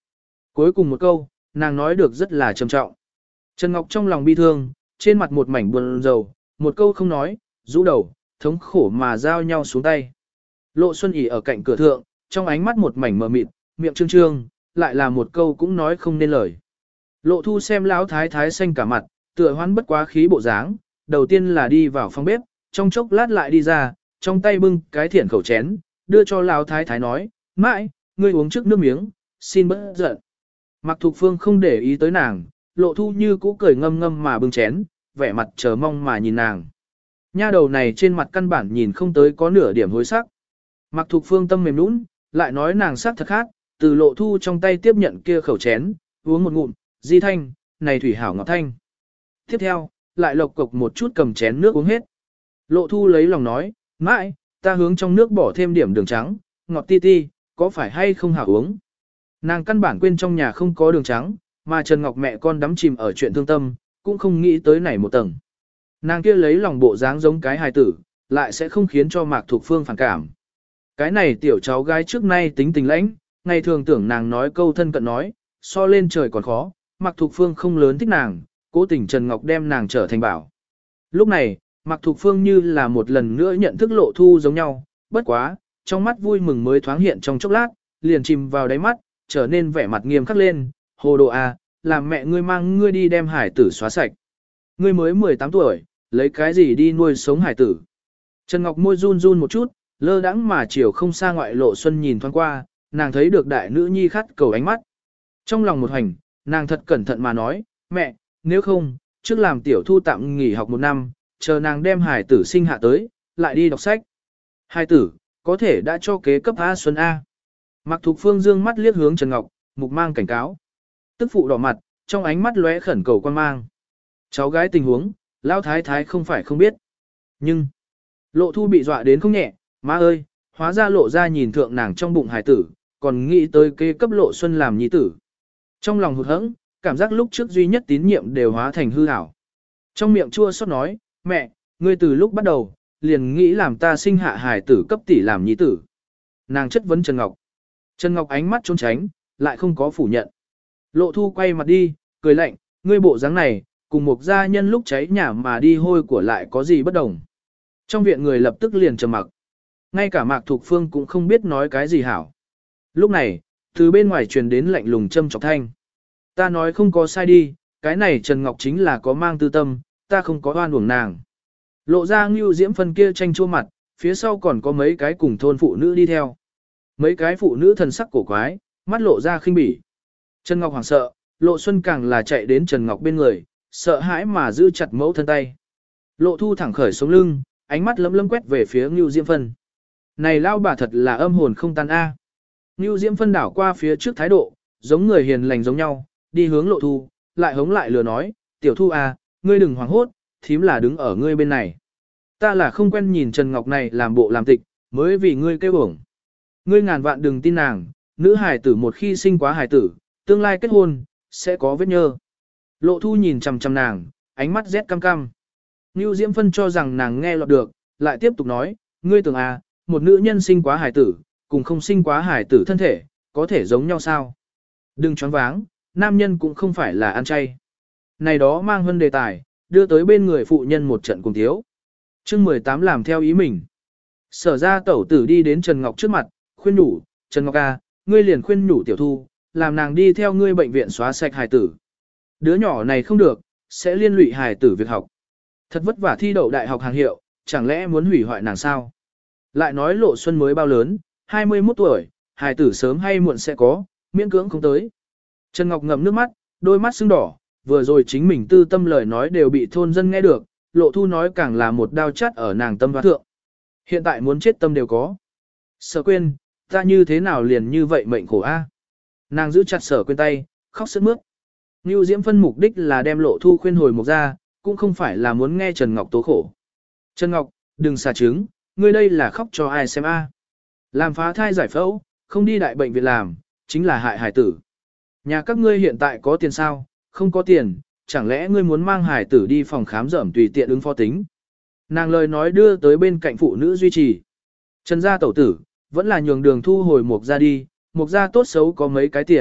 Cuối cùng một câu, nàng nói được rất là trầm trọng. Trần Ngọc trong lòng bi thương, trên mặt một mảnh buồn rầu, một câu không nói, rũ đầu, thống khổ mà giao nhau xuống tay. Lộ Xuân ỉ ở cạnh cửa thượng, trong ánh mắt một mảnh mờ mịt, miệng trương trương, lại là một câu cũng nói không nên lời. Lộ Thu xem lão thái thái xanh cả mặt, tựa hoán bất quá khí bộ dáng, đầu tiên là đi vào phòng bếp, trong chốc lát lại đi ra, trong tay bưng cái thiển khẩu chén, đưa cho lão thái thái nói, mãi, ngươi uống trước nước miếng, xin bớt giận. Mạc Thục Phương không để ý tới nàng, Lộ Thu như cũ cười ngâm ngâm mà bưng chén, vẻ mặt chờ mong mà nhìn nàng. Nha đầu này trên mặt căn bản nhìn không tới có nửa điểm hối sắc. Mạc Thục Phương tâm mềm nũng, lại nói nàng sắc thật khác, từ Lộ Thu trong tay tiếp nhận kia khẩu chén, uống một ngụm, di thanh, này thủy hảo ngọt thanh. Tiếp theo, lại lộc cộc một chút cầm chén nước uống hết. Lộ Thu lấy lòng nói, mãi, ta hướng trong nước bỏ thêm điểm đường trắng, ngọt ti ti, có phải hay không hảo uống. Nàng căn bản quên trong nhà không có đường trắng, mà Trần Ngọc mẹ con đắm chìm ở chuyện thương tâm, cũng không nghĩ tới này một tầng. Nàng kia lấy lòng bộ dáng giống cái hài tử, lại sẽ không khiến cho Mạc Thục Phương phản cảm. Cái này tiểu cháu gái trước nay tính tình lãnh, ngày thường tưởng nàng nói câu thân cận nói, so lên trời còn khó, Mạc Thục Phương không lớn thích nàng, cố tình Trần Ngọc đem nàng trở thành bảo. Lúc này, Mạc Thục Phương như là một lần nữa nhận thức Lộ Thu giống nhau, bất quá, trong mắt vui mừng mới thoáng hiện trong chốc lát, liền chìm vào đáy mắt, trở nên vẻ mặt nghiêm khắc lên, hồ đồ à, làm mẹ ngươi mang ngươi đi đem hải tử xóa sạch. Ngươi mới mười tám tuổi, lấy cái gì đi nuôi sống hải tử. Trần Ngọc môi run run một chút, lơ đãng mà chiều không xa ngoại Lộ Xuân nhìn thoáng qua, nàng thấy được đại nữ nhi khát cầu ánh mắt. Trong lòng một hành, nàng thật cẩn thận mà nói, mẹ, nếu không, trước làm tiểu thu tạm nghỉ học một năm, chờ nàng đem hải tử sinh hạ tới, lại đi đọc sách. Hải tử, có thể đã cho kế cấp A Xuân A. Mạc Thục Phương dương mắt liếc hướng Trần Ngọc, mục mang cảnh cáo. Tức phụ đỏ mặt, trong ánh mắt lóe khẩn cầu quan mang. Cháu gái tình huống, Lão thái thái không phải không biết. Nhưng, Lộ Thu bị dọa đến không nhẹ, má ơi, hóa ra Lộ ra nhìn thượng nàng trong bụng hải tử, còn nghĩ tới kế cấp Lộ Xuân làm nhi tử. Trong lòng hụt hẫng, cảm giác lúc trước duy nhất tín nhiệm đều hóa thành hư ảo. Trong miệng chua xót nói, mẹ, ngươi từ lúc bắt đầu, liền nghĩ làm ta sinh hạ hải tử cấp tỷ làm nhi tử. Nàng chất vấn Trần Ngọc. Trần Ngọc ánh mắt trốn tránh, lại không có phủ nhận. Lộ Thu quay mặt đi, cười lạnh, ngươi bộ dáng này, cùng một gia nhân lúc cháy nhà mà đi hôi của lại có gì bất đồng. Trong viện người lập tức liền trầm mặc. Ngay cả Mạc Thục Phương cũng không biết nói cái gì hảo. Lúc này, từ bên ngoài truyền đến lạnh lùng châm chọc thanh. Ta nói không có sai đi, cái này Trần Ngọc chính là có mang tư tâm, ta không có oan uổng nàng. Lộ ra Ngưu Diễm Phân kia tranh chua mặt, phía sau còn có mấy cái cùng thôn phụ nữ đi theo. Mấy cái phụ nữ thần sắc cổ quái, mắt lộ ra khinh bỉ. Trần Ngọc hoảng sợ, Lộ Xuân càng là chạy đến Trần Ngọc bên người, sợ hãi mà giữ chặt mẫu thân tay. Lộ Thu thẳng khởi sống lưng, ánh mắt lấm lấm quét về phía Ngưu Diễm Phân. Này lao bà thật là âm hồn không tan a. Ngưu Diễm Phân đảo qua phía trước thái độ, giống người hiền lành giống nhau, đi hướng Lộ Thu, lại hống lại lừa nói, tiểu Thu à, ngươi đừng hoảng hốt, thím là đứng ở ngươi bên này. Ta là không quen nhìn Trần Ngọc này làm bộ làm tịch, mới vì ngươi kêu ổng. Ngươi ngàn vạn đừng tin nàng, nữ hài tử một khi sinh quá hài tử, tương lai kết hôn, sẽ có vết nhơ. Lộ Thu nhìn chằm chằm nàng, ánh mắt rét cam cam. Ngưu Diễm Phân cho rằng nàng nghe lọt được, lại tiếp tục nói, ngươi tưởng à, một nữ nhân sinh quá hài tử, cùng không sinh quá hài tử thân thể, có thể giống nhau sao? Đừng choáng váng, nam nhân cũng không phải là ăn chay. Này đó mang hơn đề tài, đưa tới bên người phụ nhân một trận cùng thiếu. chương mười tám làm theo ý mình. Sở ra tẩu tử đi đến Trần Ngọc trước mặt, khuyên nhủ, Trần Ngọc à, ngươi liền khuyên nhủ tiểu Thu, làm nàng đi theo ngươi bệnh viện xóa sạch hài tử. Đứa nhỏ này không được, sẽ liên lụy hài tử việc học. Thật vất vả thi đậu đại học hàng hiệu, chẳng lẽ muốn hủy hoại nàng sao? Lại nói Lộ Xuân mới bao lớn, hai mươi mốt tuổi, hài tử sớm hay muộn sẽ có, miễn cưỡng không tới. Trần Ngọc ngậm nước mắt, đôi mắt sưng đỏ, vừa rồi chính mình tư tâm lời nói đều bị thôn dân nghe được, Lộ Thu nói càng là một đao chát ở nàng tâm vá thượng. Hiện tại muốn chết tâm đều có. Sở Quyên, ta như thế nào liền như vậy mệnh khổ a? Nàng giữ chặt Sở Quyên tay, khóc sướt mướt. Nưu Diễm Phân mục đích là đem Lộ Thu khuyên hồi một ra, cũng không phải là muốn nghe Trần Ngọc tố khổ. Trần Ngọc, đừng xả trứng, ngươi đây là khóc cho ai xem a? Làm phá thai giải phẫu, không đi đại bệnh viện làm, chính là hại hải tử. Nhà các ngươi hiện tại có tiền sao? Không có tiền, chẳng lẽ ngươi muốn mang hải tử đi phòng khám rởm tùy tiện ứng phó tính? Nàng lời nói đưa tới bên cạnh phụ nữ duy trì. Trần gia tẩu tử, vẫn là nhường đường thu hồi một ra đi, một ra tốt xấu có mấy cái tiền,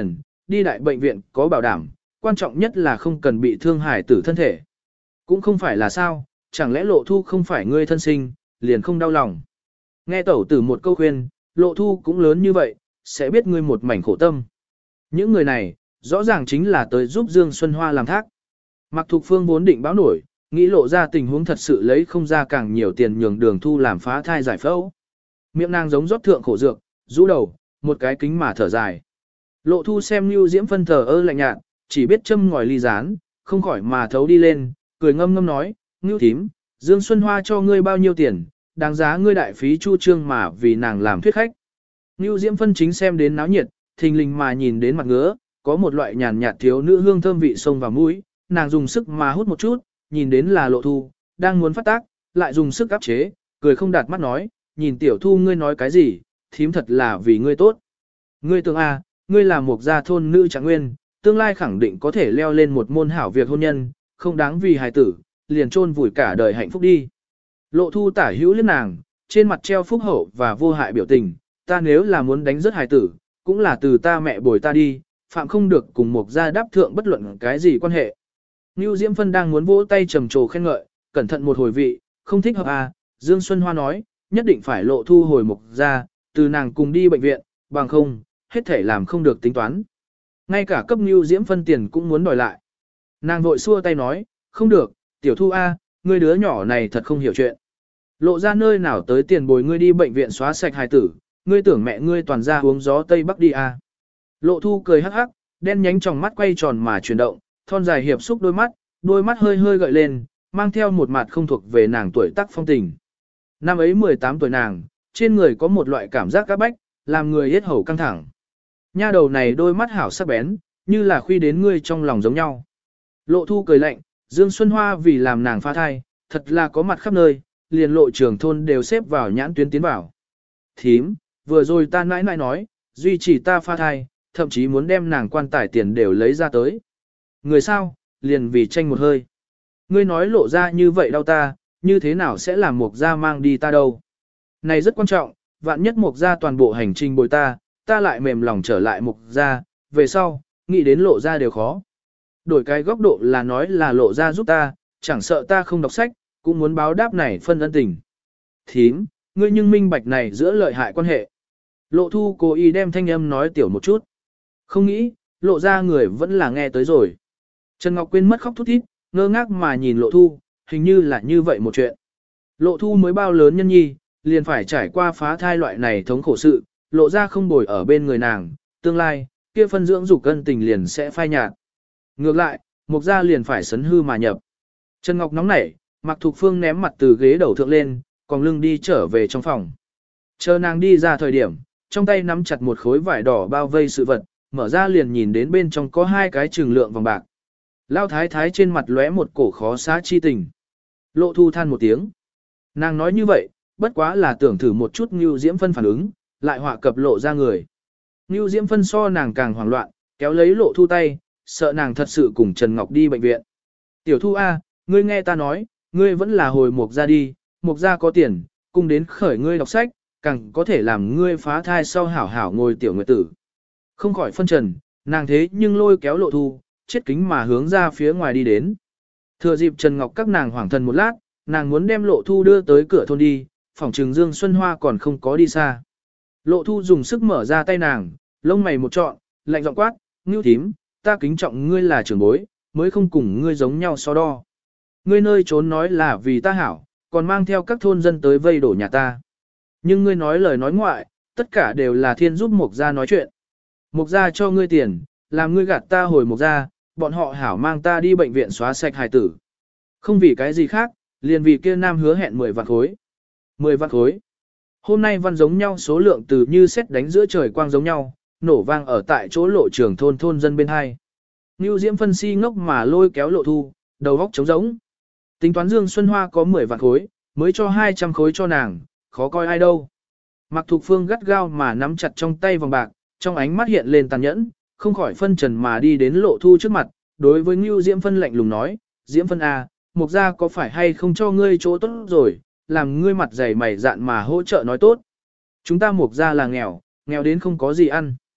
đi đại bệnh viện có bảo đảm, quan trọng nhất là không cần bị thương hài tử thân thể. Cũng không phải là sao, chẳng lẽ lộ thu không phải ngươi thân sinh, liền không đau lòng. Nghe tẩu tử một câu khuyên, lộ thu cũng lớn như vậy, sẽ biết ngươi một mảnh khổ tâm. Những người này, rõ ràng chính là tới giúp Dương Xuân Hoa làm thác. Mạc Thục Phương vốn định báo nổi, nghĩ lộ ra tình huống thật sự lấy không ra càng nhiều tiền nhường đường thu làm phá thai giải phẫu. Miệng nàng giống rót thượng khổ dược, rũ đầu, một cái kính mà thở dài. Lộ thu xem Nưu Diễm Phân thờ ơ lạnh nhạt, chỉ biết châm ngòi ly rán, không khỏi mà thấu đi lên, cười ngâm ngâm nói, Nưu thím, Dương Xuân Hoa cho ngươi bao nhiêu tiền, đáng giá ngươi đại phí chu trương mà vì nàng làm thuyết khách. Nưu Diễm Phân chính xem đến náo nhiệt, thình lình mà nhìn đến mặt ngứa, có một loại nhàn nhạt thiếu nữ hương thơm vị sông vào mũi, nàng dùng sức mà hút một chút, nhìn đến là lộ thu, đang muốn phát tác, lại dùng sức áp chế, cười không đạt mắt nói, nhìn tiểu thu ngươi nói cái gì, thím thật là vì ngươi tốt. Ngươi tưởng à, ngươi là một gia thôn nữ trạng nguyên, tương lai khẳng định có thể leo lên một môn hảo việc hôn nhân, không đáng vì hài tử, liền chôn vùi cả đời hạnh phúc đi. Lộ thu tả hữu liếc nàng, trên mặt treo phúc hậu và vô hại biểu tình, ta nếu là muốn đánh rớt hài tử, cũng là từ ta mẹ bồi ta đi, phạm không được cùng một gia đáp thượng bất luận cái gì quan hệ. Nưu Diễm Phân đang muốn vỗ tay trầm trồ khen ngợi, cẩn thận một hồi vị, không thích hợp à, Dương Xuân Hoa nói, nhất định phải lộ thu hồi mục ra, từ nàng cùng đi bệnh viện, bằng không, hết thể làm không được tính toán. Ngay cả cấp Nưu Diễm Phân tiền cũng muốn đòi lại. Nàng vội xua tay nói, không được, tiểu thu a, ngươi đứa nhỏ này thật không hiểu chuyện. Lộ ra nơi nào tới tiền bồi ngươi đi bệnh viện xóa sạch hài tử, ngươi tưởng mẹ ngươi toàn ra uống gió Tây Bắc đi a. Lộ thu cười hắc hắc, đen nhánh tròng mắt quay tròn mà chuyển động, thon dài hiệp xúc đôi mắt, đôi mắt hơi hơi gợi lên, mang theo một mặt không thuộc về nàng tuổi tác phong tình. Năm ấy mười tám tuổi nàng, trên người có một loại cảm giác các bách, làm người hết hầu căng thẳng. Nha đầu này đôi mắt hảo sắc bén, như là khuy đến ngươi trong lòng giống nhau. Lộ thu cười lạnh, Dương Xuân Hoa vì làm nàng phá thai, thật là có mặt khắp nơi, liền lộ trưởng thôn đều xếp vào nhãn tuyến tiến vào. Thím, vừa rồi ta nãi nãi nói, duy trì ta phá thai, thậm chí muốn đem nàng quan tài tiền đều lấy ra tới. Người sao, liền vì tranh một hơi. Ngươi nói lộ ra như vậy đau ta, như thế nào sẽ làm Mục gia mang đi ta đâu. Này rất quan trọng, vạn nhất Mục gia toàn bộ hành trình bồi ta, ta lại mềm lòng trở lại Mục gia, về sau, nghĩ đến lộ ra đều khó. Đổi cái góc độ là nói là lộ ra giúp ta, chẳng sợ ta không đọc sách, cũng muốn báo đáp này phân ân tình. Thím, ngươi nhưng minh bạch này giữa lợi hại quan hệ. Lộ thu cố ý đem thanh âm nói tiểu một chút. Không nghĩ, lộ ra người vẫn là nghe tới rồi. Trần Ngọc Quyên mất khóc thút thít, ngơ ngác mà nhìn lộ thu, hình như là như vậy một chuyện. Lộ thu mới bao lớn nhân nhi, liền phải trải qua phá thai loại này thống khổ sự, lộ ra không bồi ở bên người nàng, tương lai, kia phân dưỡng dục cân tình liền sẽ phai nhạt. Ngược lại, Mục gia liền phải sấn hư mà nhập. Trần Ngọc nóng nảy, Mạc Thục Phương ném mặt từ ghế đầu thượng lên, còn lưng đi trở về trong phòng. Chờ nàng đi ra thời điểm, trong tay nắm chặt một khối vải đỏ bao vây sự vật, mở ra liền nhìn đến bên trong có hai cái trường lượng vòng bạc. Lao thái thái trên mặt lóe một cổ khó xá chi tình. Lộ thu than một tiếng. Nàng nói như vậy, bất quá là tưởng thử một chút Ngưu Diễm Phân phản ứng, lại họa cập lộ ra người. Ngưu Diễm Phân so nàng càng hoảng loạn, kéo lấy lộ thu tay, sợ nàng thật sự cùng Trần Ngọc đi bệnh viện. Tiểu thu A, ngươi nghe ta nói, ngươi vẫn là hồi Mục gia đi, Mục gia có tiền, cùng đến khởi ngươi đọc sách, càng có thể làm ngươi phá thai sau hảo hảo ngồi tiểu nguyệt tử. Không khỏi phân trần, nàng thế nhưng lôi kéo lộ thu, chết kính mà hướng ra phía ngoài đi đến. Thừa dịp Trần Ngọc các nàng hoảng thần một lát, nàng muốn đem lộ thu đưa tới cửa thôn đi, phòng trừng Dương Xuân Hoa còn không có đi xa. Lộ thu dùng sức mở ra tay nàng, lông mày một trọn, lạnh giọng quát, Ngưu thím, ta kính trọng ngươi là trưởng bối, mới không cùng ngươi giống nhau so đo. Ngươi nơi trốn nói là vì ta hảo, còn mang theo các thôn dân tới vây đổ nhà ta. Nhưng ngươi nói lời nói ngoại, tất cả đều là thiên giúp Mục gia nói chuyện. Mục gia cho ngươi tiền, làm ngươi gạt ta hồi Mục gia, bọn họ hảo mang ta đi bệnh viện xóa sạch hài tử. Không vì cái gì khác, liền vì kia nam hứa hẹn mười vạn khối. mười vạn khối. Hôm nay văn giống nhau số lượng từ như xét đánh giữa trời quang giống nhau, nổ vang ở tại chỗ lộ trường thôn thôn dân bên hai. Nưu Diễm Phân si ngốc mà lôi kéo lộ thu, đầu góc trống rỗng. Tính toán Dương Xuân Hoa có mười vạn khối, mới cho hai trăm khối cho nàng, khó coi ai đâu. Mạc Thục Phương gắt gao mà nắm chặt trong tay vòng bạc, trong ánh mắt hiện lên tàn nhẫn, không khỏi phân trần mà đi đến lộ thu trước mặt, đối với Ngưu Diễm Phân lạnh lùng nói, Diễm Phân à, Mục gia có phải hay không cho ngươi chỗ tốt rồi, làm ngươi mặt dày mày dạn mà hỗ trợ nói tốt. Chúng ta Mục gia là nghèo, nghèo đến không có gì ăn.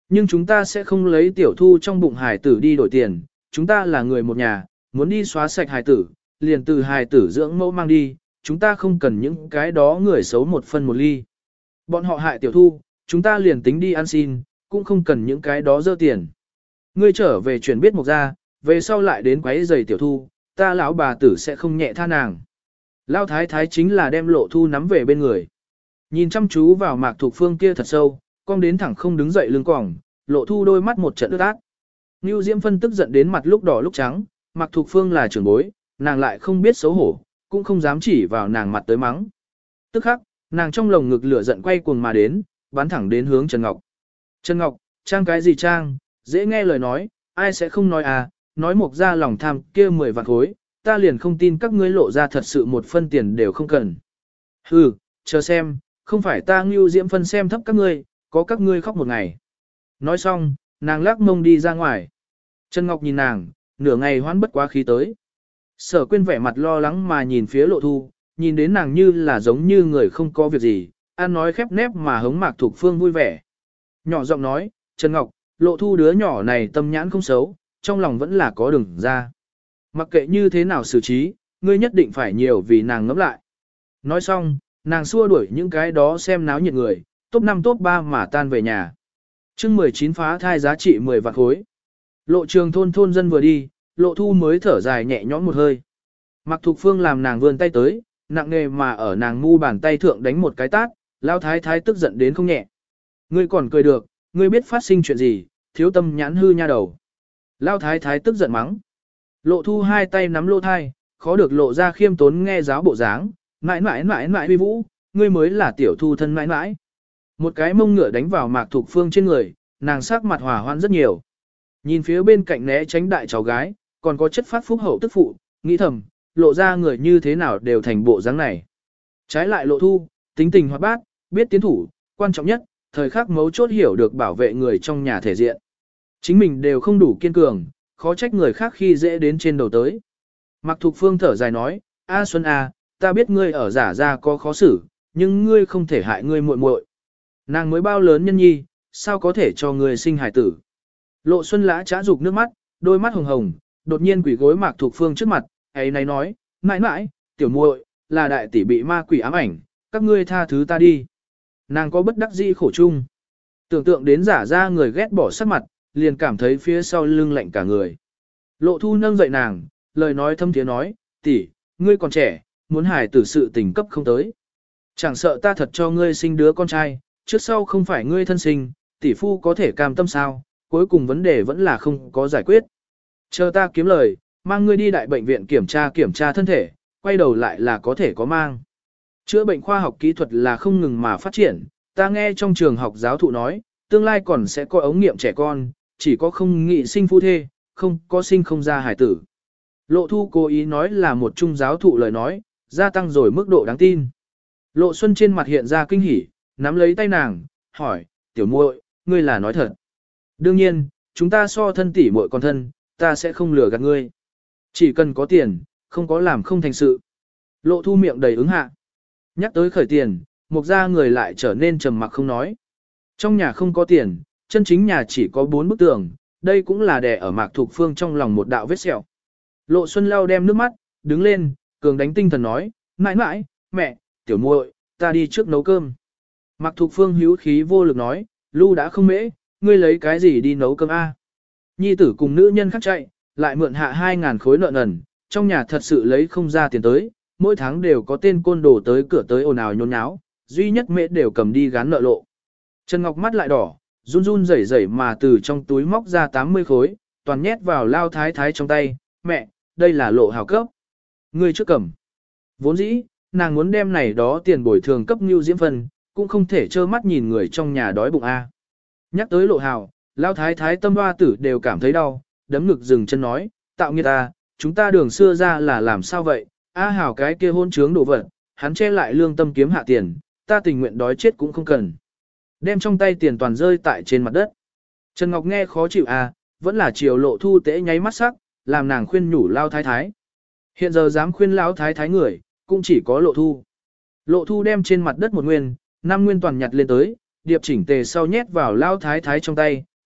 Nhưng chúng ta sẽ không lấy tiểu thu trong bụng hài tử đi đổi tiền, chúng ta là người một nhà, muốn đi xóa sạch hài tử, liền từ hài tử dưỡng mẫu mang đi, chúng ta không cần những cái đó người xấu một phân một ly. Bọn họ hại tiểu thu, chúng ta liền tính đi ăn xin, cũng không cần những cái đó dơ tiền. Ngươi trở về chuyển biết một ra, về sau lại đến quấy giày tiểu thu, ta lão bà tử sẽ không nhẹ tha nàng. Lão thái thái chính là đem lộ thu nắm về bên người. Nhìn chăm chú vào Mạc Thục Phương kia thật sâu, cong đến thẳng không đứng dậy lưng còng, lộ thu đôi mắt một trận ướt át. Nưu Diễm Phân tức giận đến mặt lúc đỏ lúc trắng, Mạc Thục Phương là trưởng bối, nàng lại không biết xấu hổ, cũng không dám chỉ vào nàng mặt tới mắng. Tức khắc, nàng trong lồng ngực lửa giận quay cuồng mà đến, bắn thẳng đến hướng Trần Ngọc. Trần Ngọc, trang cái gì trang, dễ nghe lời nói, ai sẽ không nói à, nói một ra lòng tham kia mười vạn khối, ta liền không tin các ngươi lộ ra thật sự một phân tiền đều không cần. Hừ, chờ xem, không phải ta Nưu Diễm Phân xem thấp các ngươi, có các ngươi khóc một ngày. Nói xong, nàng lắc mông đi ra ngoài. Trần Ngọc nhìn nàng, nửa ngày hoán bất quá khí tới. Sở Quyên vẻ mặt lo lắng mà nhìn phía Lộ Thu, nhìn đến nàng như là giống như người không có việc gì, ăn nói khép nép mà hống Mạc Thục Phương vui vẻ. Nhỏ giọng nói, Trần Ngọc, Lộ Thu đứa nhỏ này tâm nhãn không xấu, trong lòng vẫn là có đường ra. Mặc kệ như thế nào xử trí, ngươi nhất định phải nhiều vì nàng ngẫm lại. Nói xong, nàng xua đuổi những cái đó xem náo nhiệt người, top năm top ba mà tan về nhà. chương mười chín phá thai giá trị mười vạn khối. Lộ trường thôn thôn dân vừa đi, Lộ Thu mới thở dài nhẹ nhõm một hơi. Mạc Thục Phương làm nàng vươn tay tới, nặng nề mà ở nàng mu bàn tay thượng đánh một cái tát, lao thái thái tức giận đến không nhẹ. Ngươi còn cười được, ngươi biết phát sinh chuyện gì, thiếu tâm nhãn hư nha đầu. Lao thái thái tức giận mắng. Lộ Thu hai tay nắm lô thai, khó được lộ ra khiêm tốn nghe giáo bộ dáng, mãi mãi mãi mãi huy vũ, ngươi mới là tiểu thu thân mãi mãi. Một cái mông ngựa đánh vào Mạc Thục Phương trên người, nàng sắc mặt hòa hoãn rất nhiều. Nhìn phía bên cạnh né tránh đại cháu gái, còn có chất phát phúc hậu tức phụ, nghĩ thầm, lộ ra người như thế nào đều thành bộ dáng này. Trái lại Lộ Thu, tính tình hoạt bát, biết tiến thủ, quan trọng nhất, thời khắc mấu chốt hiểu được bảo vệ người trong nhà thể diện. Chính mình đều không đủ kiên cường, khó trách người khác khi dễ đến trên đầu tới. Mạc Thục Phương thở dài nói, A Xuân A, ta biết ngươi ở giả ra có khó xử, nhưng ngươi không thể hại ngươi muội muội. Nàng mới bao lớn nhân nhi, sao có thể cho ngươi sinh hài tử. Lộ Xuân lã trá dục nước mắt, đôi mắt hồng hồng, đột nhiên quỷ gối Mạc Thục Phương trước mặt, ấy này nói, mãi mãi, tiểu muội, là đại tỷ bị ma quỷ ám ảnh, các ngươi tha thứ ta đi. Nàng có bất đắc dĩ khổ chung. Tưởng tượng đến giả ra người ghét bỏ sắc mặt, liền cảm thấy phía sau lưng lạnh cả người. Lộ Thu nâng dậy nàng, lời nói thâm tiếng nói, tỷ, ngươi còn trẻ, muốn hài tử sự tình cấp không tới. Chẳng sợ ta thật cho ngươi sinh đứa con trai, trước sau không phải ngươi thân sinh, tỷ phu có thể cam tâm sao, cuối cùng vấn đề vẫn là không có giải quyết. Chờ ta kiếm lời, mang ngươi đi đại bệnh viện kiểm tra kiểm tra thân thể, quay đầu lại là có thể có mang. Chữa bệnh khoa học kỹ thuật là không ngừng mà phát triển, ta nghe trong trường học giáo thụ nói, tương lai còn sẽ có ống nghiệm trẻ con, chỉ có không nghị sinh phu thê, không có sinh không ra hải tử. Lộ Thu cố ý nói là một trung giáo thụ lời nói, gia tăng rồi mức độ đáng tin. Lộ Xuân trên mặt hiện ra kinh hỉ, nắm lấy tay nàng, hỏi, tiểu muội, ngươi là nói thật. Đương nhiên, chúng ta so thân tỷ muội con thân, ta sẽ không lừa gạt ngươi. Chỉ cần có tiền, không có làm không thành sự. Lộ Thu miệng đầy ứng hạ. Nhắc tới khởi tiền, một gia người lại trở nên trầm mặc không nói. Trong nhà không có tiền, chân chính nhà chỉ có bốn bức tường, đây cũng là đè ở Mạc Thục Phương trong lòng một đạo vết sẹo. Lộ Xuân lau đem nước mắt, đứng lên, cường đánh tinh thần nói, mãi mãi, mẹ, tiểu muội, ta đi trước nấu cơm. Mạc Thục Phương hữu khí vô lực nói, Lu đã không mễ, ngươi lấy cái gì đi nấu cơm a? Nhi tử cùng nữ nhân khác chạy, lại mượn hạ hai ngàn khối nợ nần, trong nhà thật sự lấy không ra tiền tới, mỗi tháng đều có tên côn đồ tới cửa tới ồn ào nhốn nháo, duy nhất mẹ đều cầm đi gán nợ lộ. Trần Ngọc mắt lại đỏ, run run rẩy rẩy mà từ trong túi móc ra tám mươi khối, toàn nhét vào lao thái thái trong tay, mẹ, đây là lộ hào cấp. Ngươi trước cầm. Vốn dĩ, nàng muốn đem này đó tiền bồi thường cấp Nưu Diễm Phân, cũng không thể trơ mắt nhìn người trong nhà đói bụng a. Nhắc tới lộ hào, lao thái thái tâm hoa tử đều cảm thấy đau, đấm ngực dừng chân nói, tạo nghiệt ta, chúng ta đường xưa ra là làm sao vậy, a hào cái kia hôn trướng đồ vật, hắn che lại lương tâm kiếm hạ tiền, ta tình nguyện đói chết cũng không cần. Đem trong tay tiền toàn rơi tại trên mặt đất. Trần Ngọc nghe khó chịu à, vẫn là chiều Lộ Thu tễ nháy mắt sắc, làm nàng khuyên nhủ lao thái thái. Hiện giờ dám khuyên lão thái thái người, cũng chỉ có Lộ Thu. Lộ Thu đem trên mặt đất một nguyên, năm nguyên toàn nhặt lên tới, điệp chỉnh tề sau nhét vào lao thái thái trong tay,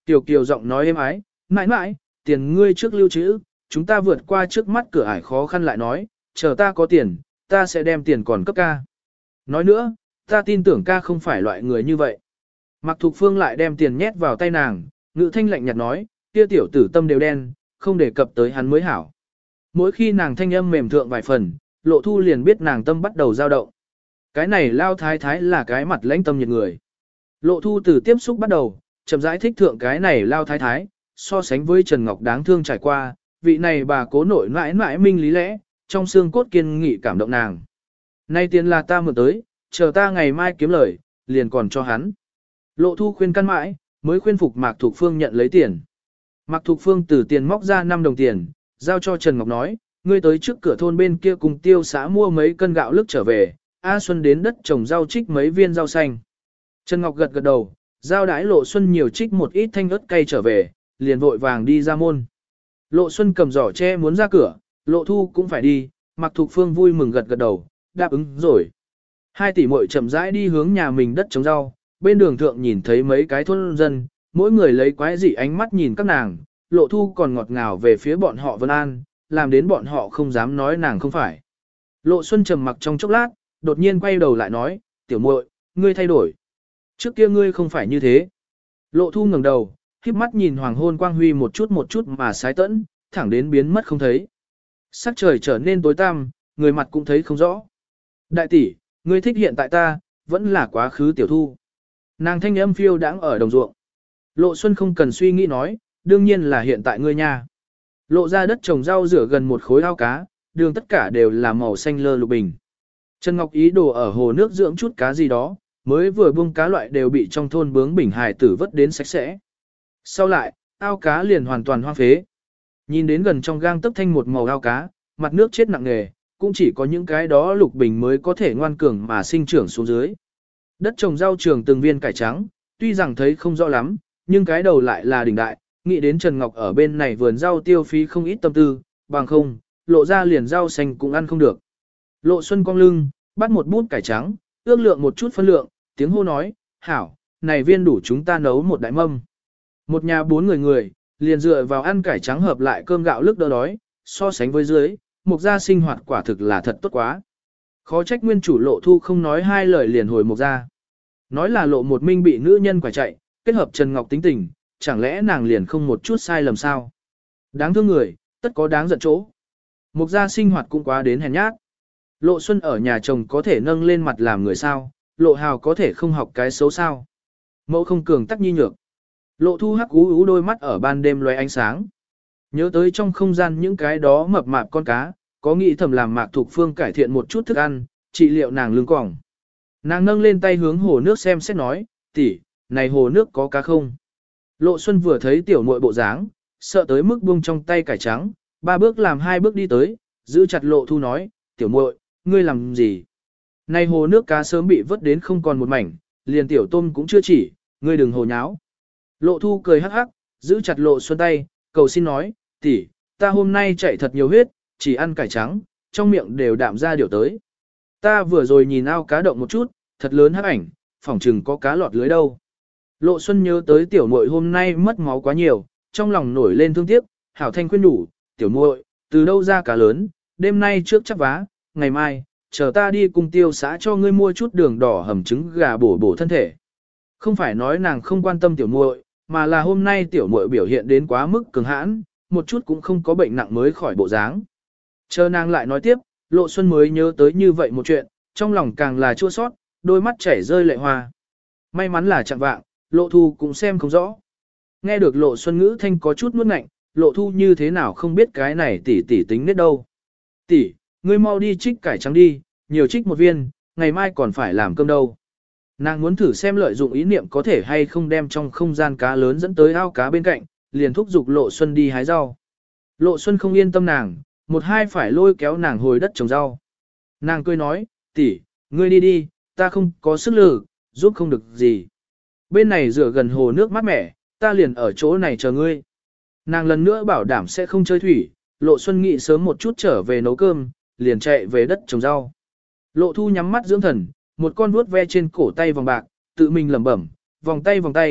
Tiểu Kiều giọng nói êm ái, mãi mãi, tiền ngươi trước lưu trữ, chúng ta vượt qua trước mắt cửa ải khó khăn lại nói, chờ ta có tiền, ta sẽ đem tiền còn cấp ca. Nói nữa, ta tin tưởng ca không phải loại người như vậy. Mạc Thục Phương lại đem tiền nhét vào tay nàng, ngữ thanh lạnh nhạt nói, kia tiểu tử tâm đều đen, không đề cập tới hắn mới hảo. Mỗi khi nàng thanh âm mềm thượng vài phần, Lộ Thu liền biết nàng tâm bắt đầu dao động. Cái này lao thái thái là cái mặt lãnh tâm nhiệt người. Lộ Thu từ tiếp xúc bắt đầu, chậm rãi thích thượng cái này lao thái thái, so sánh với Trần Ngọc đáng thương trải qua, vị này bà cố nội mãi mãi minh lý lẽ, trong xương cốt kiên nghị cảm động nàng. Nay tiền là ta mượn tới, chờ ta ngày mai kiếm lời, liền còn cho hắn. Lộ Thu khuyên căn mãi, mới khuyên phục Mạc Thục Phương nhận lấy tiền. Mạc Thục Phương từ tiền móc ra năm đồng tiền, giao cho Trần Ngọc nói, ngươi tới trước cửa thôn bên kia cùng tiêu xã mua mấy cân gạo lức trở về, A Xuân đến đất trồng rau trích mấy viên rau xanh. Trần Ngọc gật gật đầu, giao đái Lộ Xuân nhiều trích một ít thanh ớt cay trở về, liền vội vàng đi ra môn. Lộ Xuân cầm giỏ tre muốn ra cửa, Lộ Thu cũng phải đi, Mạc Thục Phương vui mừng gật gật đầu, đáp ứng rồi. Hai tỷ muội chậm rãi đi hướng nhà mình đất trồng rau, bên đường thượng nhìn thấy mấy cái thôn dân, mỗi người lấy quái dị ánh mắt nhìn các nàng, Lộ Thu còn ngọt ngào về phía bọn họ Vân An, làm đến bọn họ không dám nói nàng không phải. Lộ Xuân trầm mặc trong chốc lát, đột nhiên quay đầu lại nói, tiểu muội, ngươi thay đổi. Trước kia ngươi không phải như thế. Lộ Thu ngẩng đầu, khép mắt nhìn hoàng hôn quang huy một chút một chút mà sái tẫn, thẳng đến biến mất không thấy. Sắc trời trở nên tối tăm, người mặt cũng thấy không rõ. Đại tỷ, ngươi thích hiện tại ta, vẫn là quá khứ tiểu Thu. Nàng thanh âm phiêu đãng ở đồng ruộng. Lộ Xuân không cần suy nghĩ nói, đương nhiên là hiện tại ngươi nha. Lộ ra đất trồng rau rửa gần một khối ao cá, đường tất cả đều là màu xanh lơ lục bình. Trần Ngọc ý đồ ở hồ nước dưỡng chút cá gì đó, mới vừa buông cá loại đều bị trong thôn bướng bình hài tử vớt đến sạch sẽ. Sau lại, ao cá liền hoàn toàn hoang phế. Nhìn đến gần trong gang tấc thanh một màu ao cá, mặt nước chết nặng nề, cũng chỉ có những cái đó lục bình mới có thể ngoan cường mà sinh trưởng xuống dưới. Đất trồng rau trường từng viên cải trắng, tuy rằng thấy không rõ lắm, nhưng cái đầu lại là đỉnh đại, nghĩ đến Trần Ngọc ở bên này vườn rau tiêu phí không ít tâm tư, bằng không, lộ ra liền rau xanh cũng ăn không được. Lộ Xuân cong lưng, bắt một bút cải trắng, ước lượng một chút phân lượng, tiếng hô nói, hảo, này viên đủ chúng ta nấu một đại mâm. Một nhà bốn người người, liền dựa vào ăn cải trắng hợp lại cơm gạo lức đỡ đói, so sánh với dưới, Mục gia sinh hoạt quả thực là thật tốt quá. Khó trách nguyên chủ Lộ Thu không nói hai lời liền hồi Mục gia. Nói là Lộ một minh bị nữ nhân quả chạy, kết hợp Trần Ngọc tính tình, chẳng lẽ nàng liền không một chút sai lầm sao? Đáng thương người, tất có đáng giận chỗ. Mục gia sinh hoạt cũng quá đến hèn nhát. Lộ Xuân ở nhà chồng có thể nâng lên mặt làm người sao, Lộ Hào có thể không học cái xấu sao. Mẫu không cường tắc nhi nhược. Lộ Thu hắc ú ú đôi mắt ở ban đêm loé ánh sáng. Nhớ tới trong không gian những cái đó mập mạp con cá, có nghĩ thầm làm Mạc Thục Phương cải thiện một chút thức ăn, trị liệu nàng lưng cỏng. Nàng nâng lên tay hướng hồ nước xem xét nói, tỷ, này hồ nước có cá không? Lộ Xuân vừa thấy tiểu muội bộ dáng, sợ tới mức buông trong tay cải trắng, ba bước làm hai bước đi tới, giữ chặt Lộ Thu nói, tiểu muội, ngươi làm gì? Này hồ nước cá sớm bị vớt đến không còn một mảnh, liền tiểu tôm cũng chưa chỉ, ngươi đừng hồ nháo. Lộ Thu cười hắc hắc, giữ chặt Lộ Xuân tay, cầu xin nói, tỷ, ta hôm nay chạy thật nhiều huyết, chỉ ăn cải trắng, trong miệng đều đạm ra điều tới. Ta vừa rồi nhìn ao cá động một chút, thật lớn hắc ảnh, phỏng chừng có cá lọt lưới đâu. Lộ Xuân nhớ tới tiểu muội hôm nay mất máu quá nhiều, trong lòng nổi lên thương tiếc, hảo thanh khuyên đủ, tiểu muội, từ đâu ra cá lớn, đêm nay trước chắc vá, ngày mai, chờ ta đi cùng tiêu xã cho ngươi mua chút đường đỏ hầm trứng gà bổ bổ thân thể. Không phải nói nàng không quan tâm tiểu muội, mà là hôm nay tiểu muội biểu hiện đến quá mức cường hãn, một chút cũng không có bệnh nặng mới khỏi bộ dáng. Chờ nàng lại nói tiếp, Lộ Xuân mới nhớ tới như vậy một chuyện, trong lòng càng là chua sót, đôi mắt chảy rơi lệ hoa. May mắn là chạng vạng, Lộ Thu cũng xem không rõ. Nghe được Lộ Xuân ngữ thanh có chút nuốt ngạnh, Lộ Thu như thế nào không biết cái này tỷ tỷ tính nết đâu. Tỷ, ngươi mau đi trích cải trắng đi, nhiều trích một viên, ngày mai còn phải làm cơm đâu. Nàng muốn thử xem lợi dụng ý niệm có thể hay không đem trong không gian cá lớn dẫn tới ao cá bên cạnh, liền thúc giục Lộ Xuân đi hái rau. Lộ Xuân không yên tâm nàng, một hai phải lôi kéo nàng hồi đất trồng rau. Nàng cười nói, tỷ, ngươi đi đi, ta không có sức lực, giúp không được gì. Bên này rửa gần hồ nước mát mẻ, ta liền ở chỗ này chờ ngươi. Nàng lần nữa bảo đảm sẽ không chơi thủy, Lộ Xuân nghĩ sớm một chút trở về nấu cơm, liền chạy về đất trồng rau. Lộ Thu nhắm mắt dưỡng thần, một con vuốt ve trên cổ tay vòng bạc, tự mình lẩm bẩm, vòng tay vòng tay,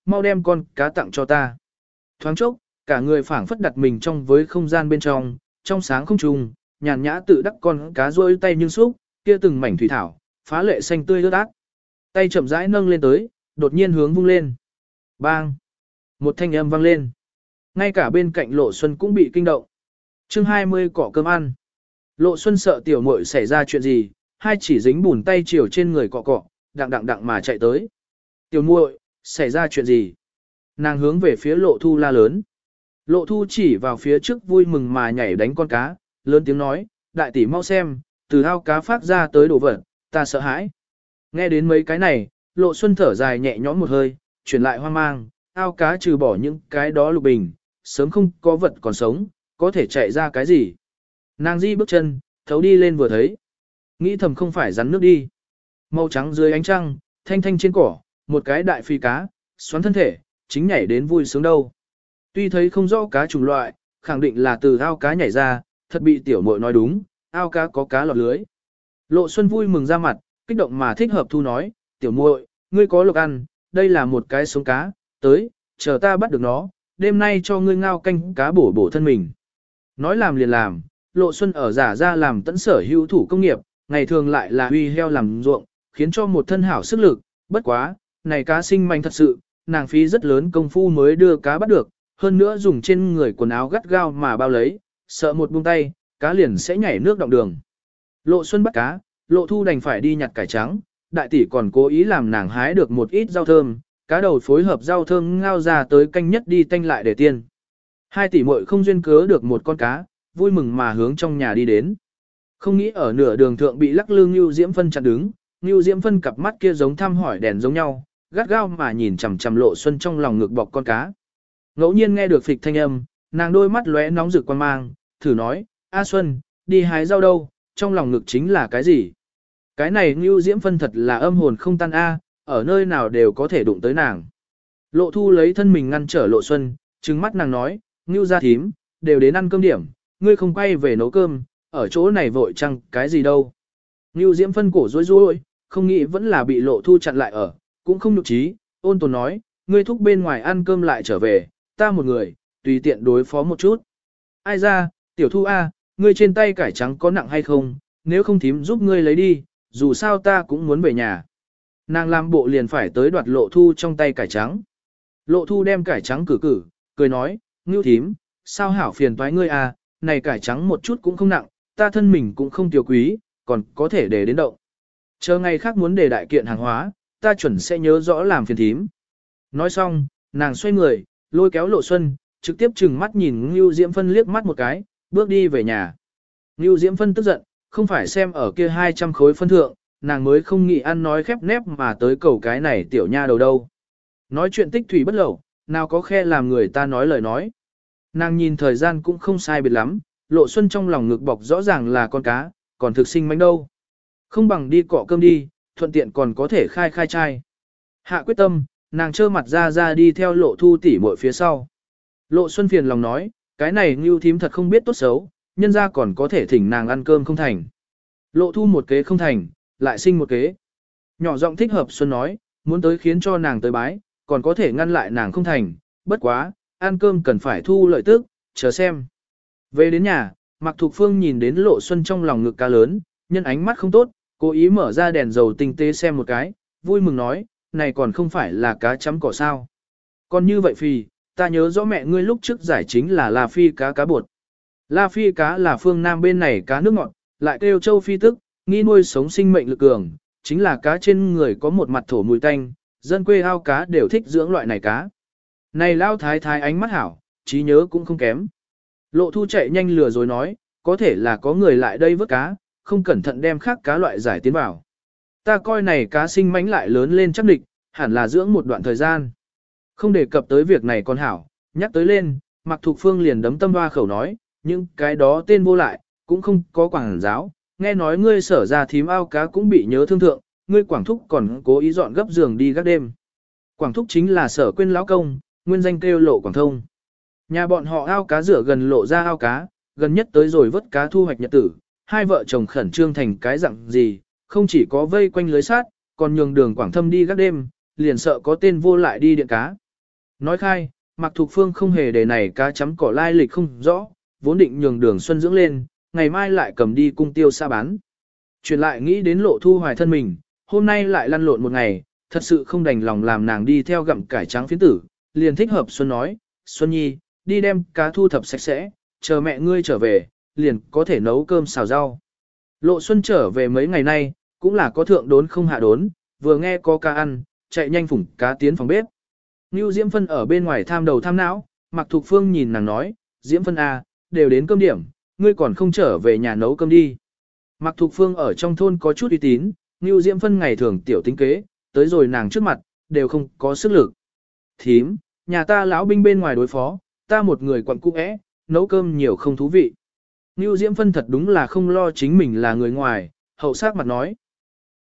mau đem con cá tặng cho ta. Thoáng chốc, cả người phảng phất đặt mình trong với không gian bên trong, trong sáng không trùng, nhàn nhã tự đắc con cá rôi tay nhưng xúc, kia từng mảnh thủy thảo, phá lệ xanh tươi rớt ác. Tay chậm rãi nâng lên tới, đột nhiên hướng vung lên. Bang! Một thanh âm vang lên. Ngay cả bên cạnh Lộ Xuân cũng bị kinh động. chương hai mươi cỏ cơm ăn. Lộ Xuân sợ tiểu muội xảy ra chuyện gì, hai chỉ dính bùn tay chiều trên người cọ cọ, đặng đặng đặng mà chạy tới. Tiểu muội, xảy ra chuyện gì? Nàng hướng về phía Lộ Thu la lớn. Lộ Thu chỉ vào phía trước vui mừng mà nhảy đánh con cá, lớn tiếng nói, đại tỷ mau xem, từ ao cá phát ra tới đồ vật, ta sợ hãi. Nghe đến mấy cái này, Lộ Xuân thở dài nhẹ nhõm một hơi, chuyển lại hoang mang, ao cá trừ bỏ những cái đó lục bình, sớm không có vật còn sống, có thể chạy ra cái gì. Nàng di bước chân, thấu đi lên vừa thấy. Nghĩ thầm không phải rắn nước đi. Màu trắng dưới ánh trăng, thanh thanh trên cỏ, một cái đại phi cá, xoắn thân thể, chính nhảy đến vui sướng đâu. Tuy thấy không rõ cá chủng loại, khẳng định là từ ao cá nhảy ra, thật bị tiểu muội nói đúng, ao cá có cá lọt lưới. Lộ Xuân vui mừng ra mặt, kích động mà thích hợp thu nói, tiểu muội, ngươi có lộc ăn, đây là một cái sống cá, tới, chờ ta bắt được nó, đêm nay cho ngươi ngao canh cá bổ bổ thân mình. Nói làm liền làm, Lộ Xuân ở giả ra làm tận sở hữu thủ công nghiệp, ngày thường lại là huy heo làm ruộng, khiến cho một thân hảo sức lực, bất quá, này cá sinh manh thật sự, nàng phí rất lớn công phu mới đưa cá bắt được, hơn nữa dùng trên người quần áo gắt gao mà bao lấy, sợ một buông tay, cá liền sẽ nhảy nước động đường. Lộ Xuân bắt cá, Lộ Thu đành phải đi nhặt cải trắng, đại tỷ còn cố ý làm nàng hái được một ít rau thơm, cá đầu phối hợp rau thơm ngao ra tới canh nhất đi tanh lại để tiên. Hai tỷ muội không duyên cớ được một con cá, vui mừng mà hướng trong nhà đi đến. Không nghĩ ở nửa đường thượng bị lắc lư Ngưu Diễm Phân chặn đứng, Ngưu Diễm Phân cặp mắt kia giống thăm hỏi đèn giống nhau, gắt gao mà nhìn chằm chằm Lộ Xuân trong lòng ngực bọc con cá. Ngẫu nhiên nghe được phịch thanh âm, nàng đôi mắt lóe nóng rực quan mang, thử nói, A Xuân, đi hái rau đâu, trong lòng ngực chính là cái gì? Cái này Ngưu Diễm Phân thật là âm hồn không tan A, ở nơi nào đều có thể đụng tới nàng. Lộ Thu lấy thân mình ngăn trở Lộ Xuân, trừng mắt nàng nói, Ngưu gia thím, đều đến ăn cơm điểm, ngươi không quay về nấu cơm, ở chỗ này vội chăng cái gì đâu. Ngưu Diễm Phân cổ rối rối, không nghĩ vẫn là bị Lộ Thu chặn lại ở, cũng không nhục trí, ôn tồn nói, ngươi thúc bên ngoài ăn cơm lại trở về, ta một người, tùy tiện đối phó một chút. Ai ra, tiểu Thu A, ngươi trên tay cải trắng có nặng hay không, nếu không thím giúp ngươi lấy đi, dù sao ta cũng muốn về nhà. Nàng làm bộ liền phải tới đoạt Lộ Thu trong tay cải trắng. Lộ Thu đem cải trắng cử cử, cười nói, Ngưu thím, sao hảo phiền toái ngươi à, này cải trắng một chút cũng không nặng, ta thân mình cũng không tiểu quý, còn có thể để đến động. Chờ ngày khác muốn để đại kiện hàng hóa, ta chuẩn sẽ nhớ rõ làm phiền thím. Nói xong, nàng xoay người, lôi kéo Lộ Xuân, trực tiếp chừng mắt nhìn Ngưu Diễm Phân liếc mắt một cái, bước đi về nhà. Ngưu Diễm Phân tức giận, không phải xem ở kia hai trăm khối phân thượng, nàng mới không nghĩ ăn nói khép nép mà tới cầu cái này tiểu nha đầu đâu. Nói chuyện tích thủy bất lẩu, nào có khe làm người ta nói lời nói. Nàng nhìn thời gian cũng không sai biệt lắm, Lộ Xuân trong lòng ngực bọc rõ ràng là con cá, còn thực sinh mánh đâu. Không bằng đi cọ cơm đi, thuận tiện còn có thể khai khai chai. Hạ quyết tâm, nàng trơ mặt ra ra đi theo Lộ Thu tỉ muội phía sau. Lộ Xuân phiền lòng nói, cái này Ngưu thím thật không biết tốt xấu, nhân ra còn có thể thỉnh nàng ăn cơm không thành. Lộ Thu một kế không thành, lại sinh một kế. Nhỏ giọng thích hợp Xuân nói, muốn tới khiến cho nàng tới bái, còn có thể ngăn lại nàng không thành, bất quá, ăn cơm cần phải thu lợi tức, chờ xem. Về đến nhà, Mạc Thục Phương nhìn đến Lộ Xuân trong lòng ngực cá lớn, nhân ánh mắt không tốt, cố ý mở ra đèn dầu tinh tế xem một cái, vui mừng nói, này còn không phải là cá chấm cỏ sao. Còn như vậy Phi, ta nhớ rõ mẹ ngươi lúc trước giải chính là La Phi cá cá bột. La Phi cá là phương Nam bên này cá nước ngọt, lại kêu châu phi tức, nghi nuôi sống sinh mệnh lực cường, chính là cá trên người có một mặt thổ mùi tanh, dân quê ao cá đều thích dưỡng loại này cá. Này lao thái thái ánh mắt hảo, trí nhớ cũng không kém. Lộ Thu chạy nhanh lừa rồi nói, có thể là có người lại đây vớt cá, không cẩn thận đem khác cá loại giải tiến vào. Ta coi này cá sinh mánh lại lớn lên chắc địch, hẳn là dưỡng một đoạn thời gian. Không đề cập tới việc này con hảo, nhắc tới lên, Mạc Thục Phương liền đấm tâm hoa khẩu nói, nhưng cái đó tên vô lại, cũng không có quảng giáo, nghe nói ngươi sở ra thím ao cá cũng bị nhớ thương thượng, ngươi Quảng Thúc còn cố ý dọn gấp giường đi gác đêm. Quảng Thúc chính là sở quên lão công, nguyên danh kêu Lộ Quảng Thông. Nhà bọn họ ao cá rửa gần Lộ ra ao cá, gần nhất tới rồi vớt cá thu hoạch nhật tử, hai vợ chồng khẩn trương thành cái dạng gì, không chỉ có vây quanh lưới sát, còn nhường đường Quảng Thâm đi gác đêm, liền sợ có tên vô lại đi điện cá. Nói khai, Mạc Thục Phương không hề để này cá chấm cỏ lai lịch không rõ, vốn định nhường đường xuân dưỡng lên, ngày mai lại cầm đi cung tiêu xa bán. Chuyển lại nghĩ đến lộ thu hoài thân mình, hôm nay lại lăn lộn một ngày, thật sự không đành lòng làm nàng đi theo gặm cải trắng phiến tử, liền thích hợp Xuân nói, Xuân Nhi, đi đem cá thu thập sạch sẽ, chờ mẹ ngươi trở về, liền có thể nấu cơm xào rau. Lộ Xuân trở về mấy ngày nay, cũng là có thượng đốn không hạ đốn, vừa nghe có cá ăn, chạy nhanh phủng cá tiến phòng bếp. Nưu Diễm Phân ở bên ngoài tham đầu tham não, Mạc Thục Phương nhìn nàng nói, Diễm Phân à, đều đến cơm điểm, ngươi còn không trở về nhà nấu cơm đi. Mạc Thục Phương ở trong thôn có chút uy tín, Nưu Diễm Phân ngày thường tiểu tính kế, tới rồi nàng trước mặt, đều không có sức lực. Thím, nhà ta lão binh bên ngoài đối phó, ta một người quặn cung ẽ, nấu cơm nhiều không thú vị. Nưu Diễm Phân thật đúng là không lo chính mình là người ngoài, hậu sắc mặt nói,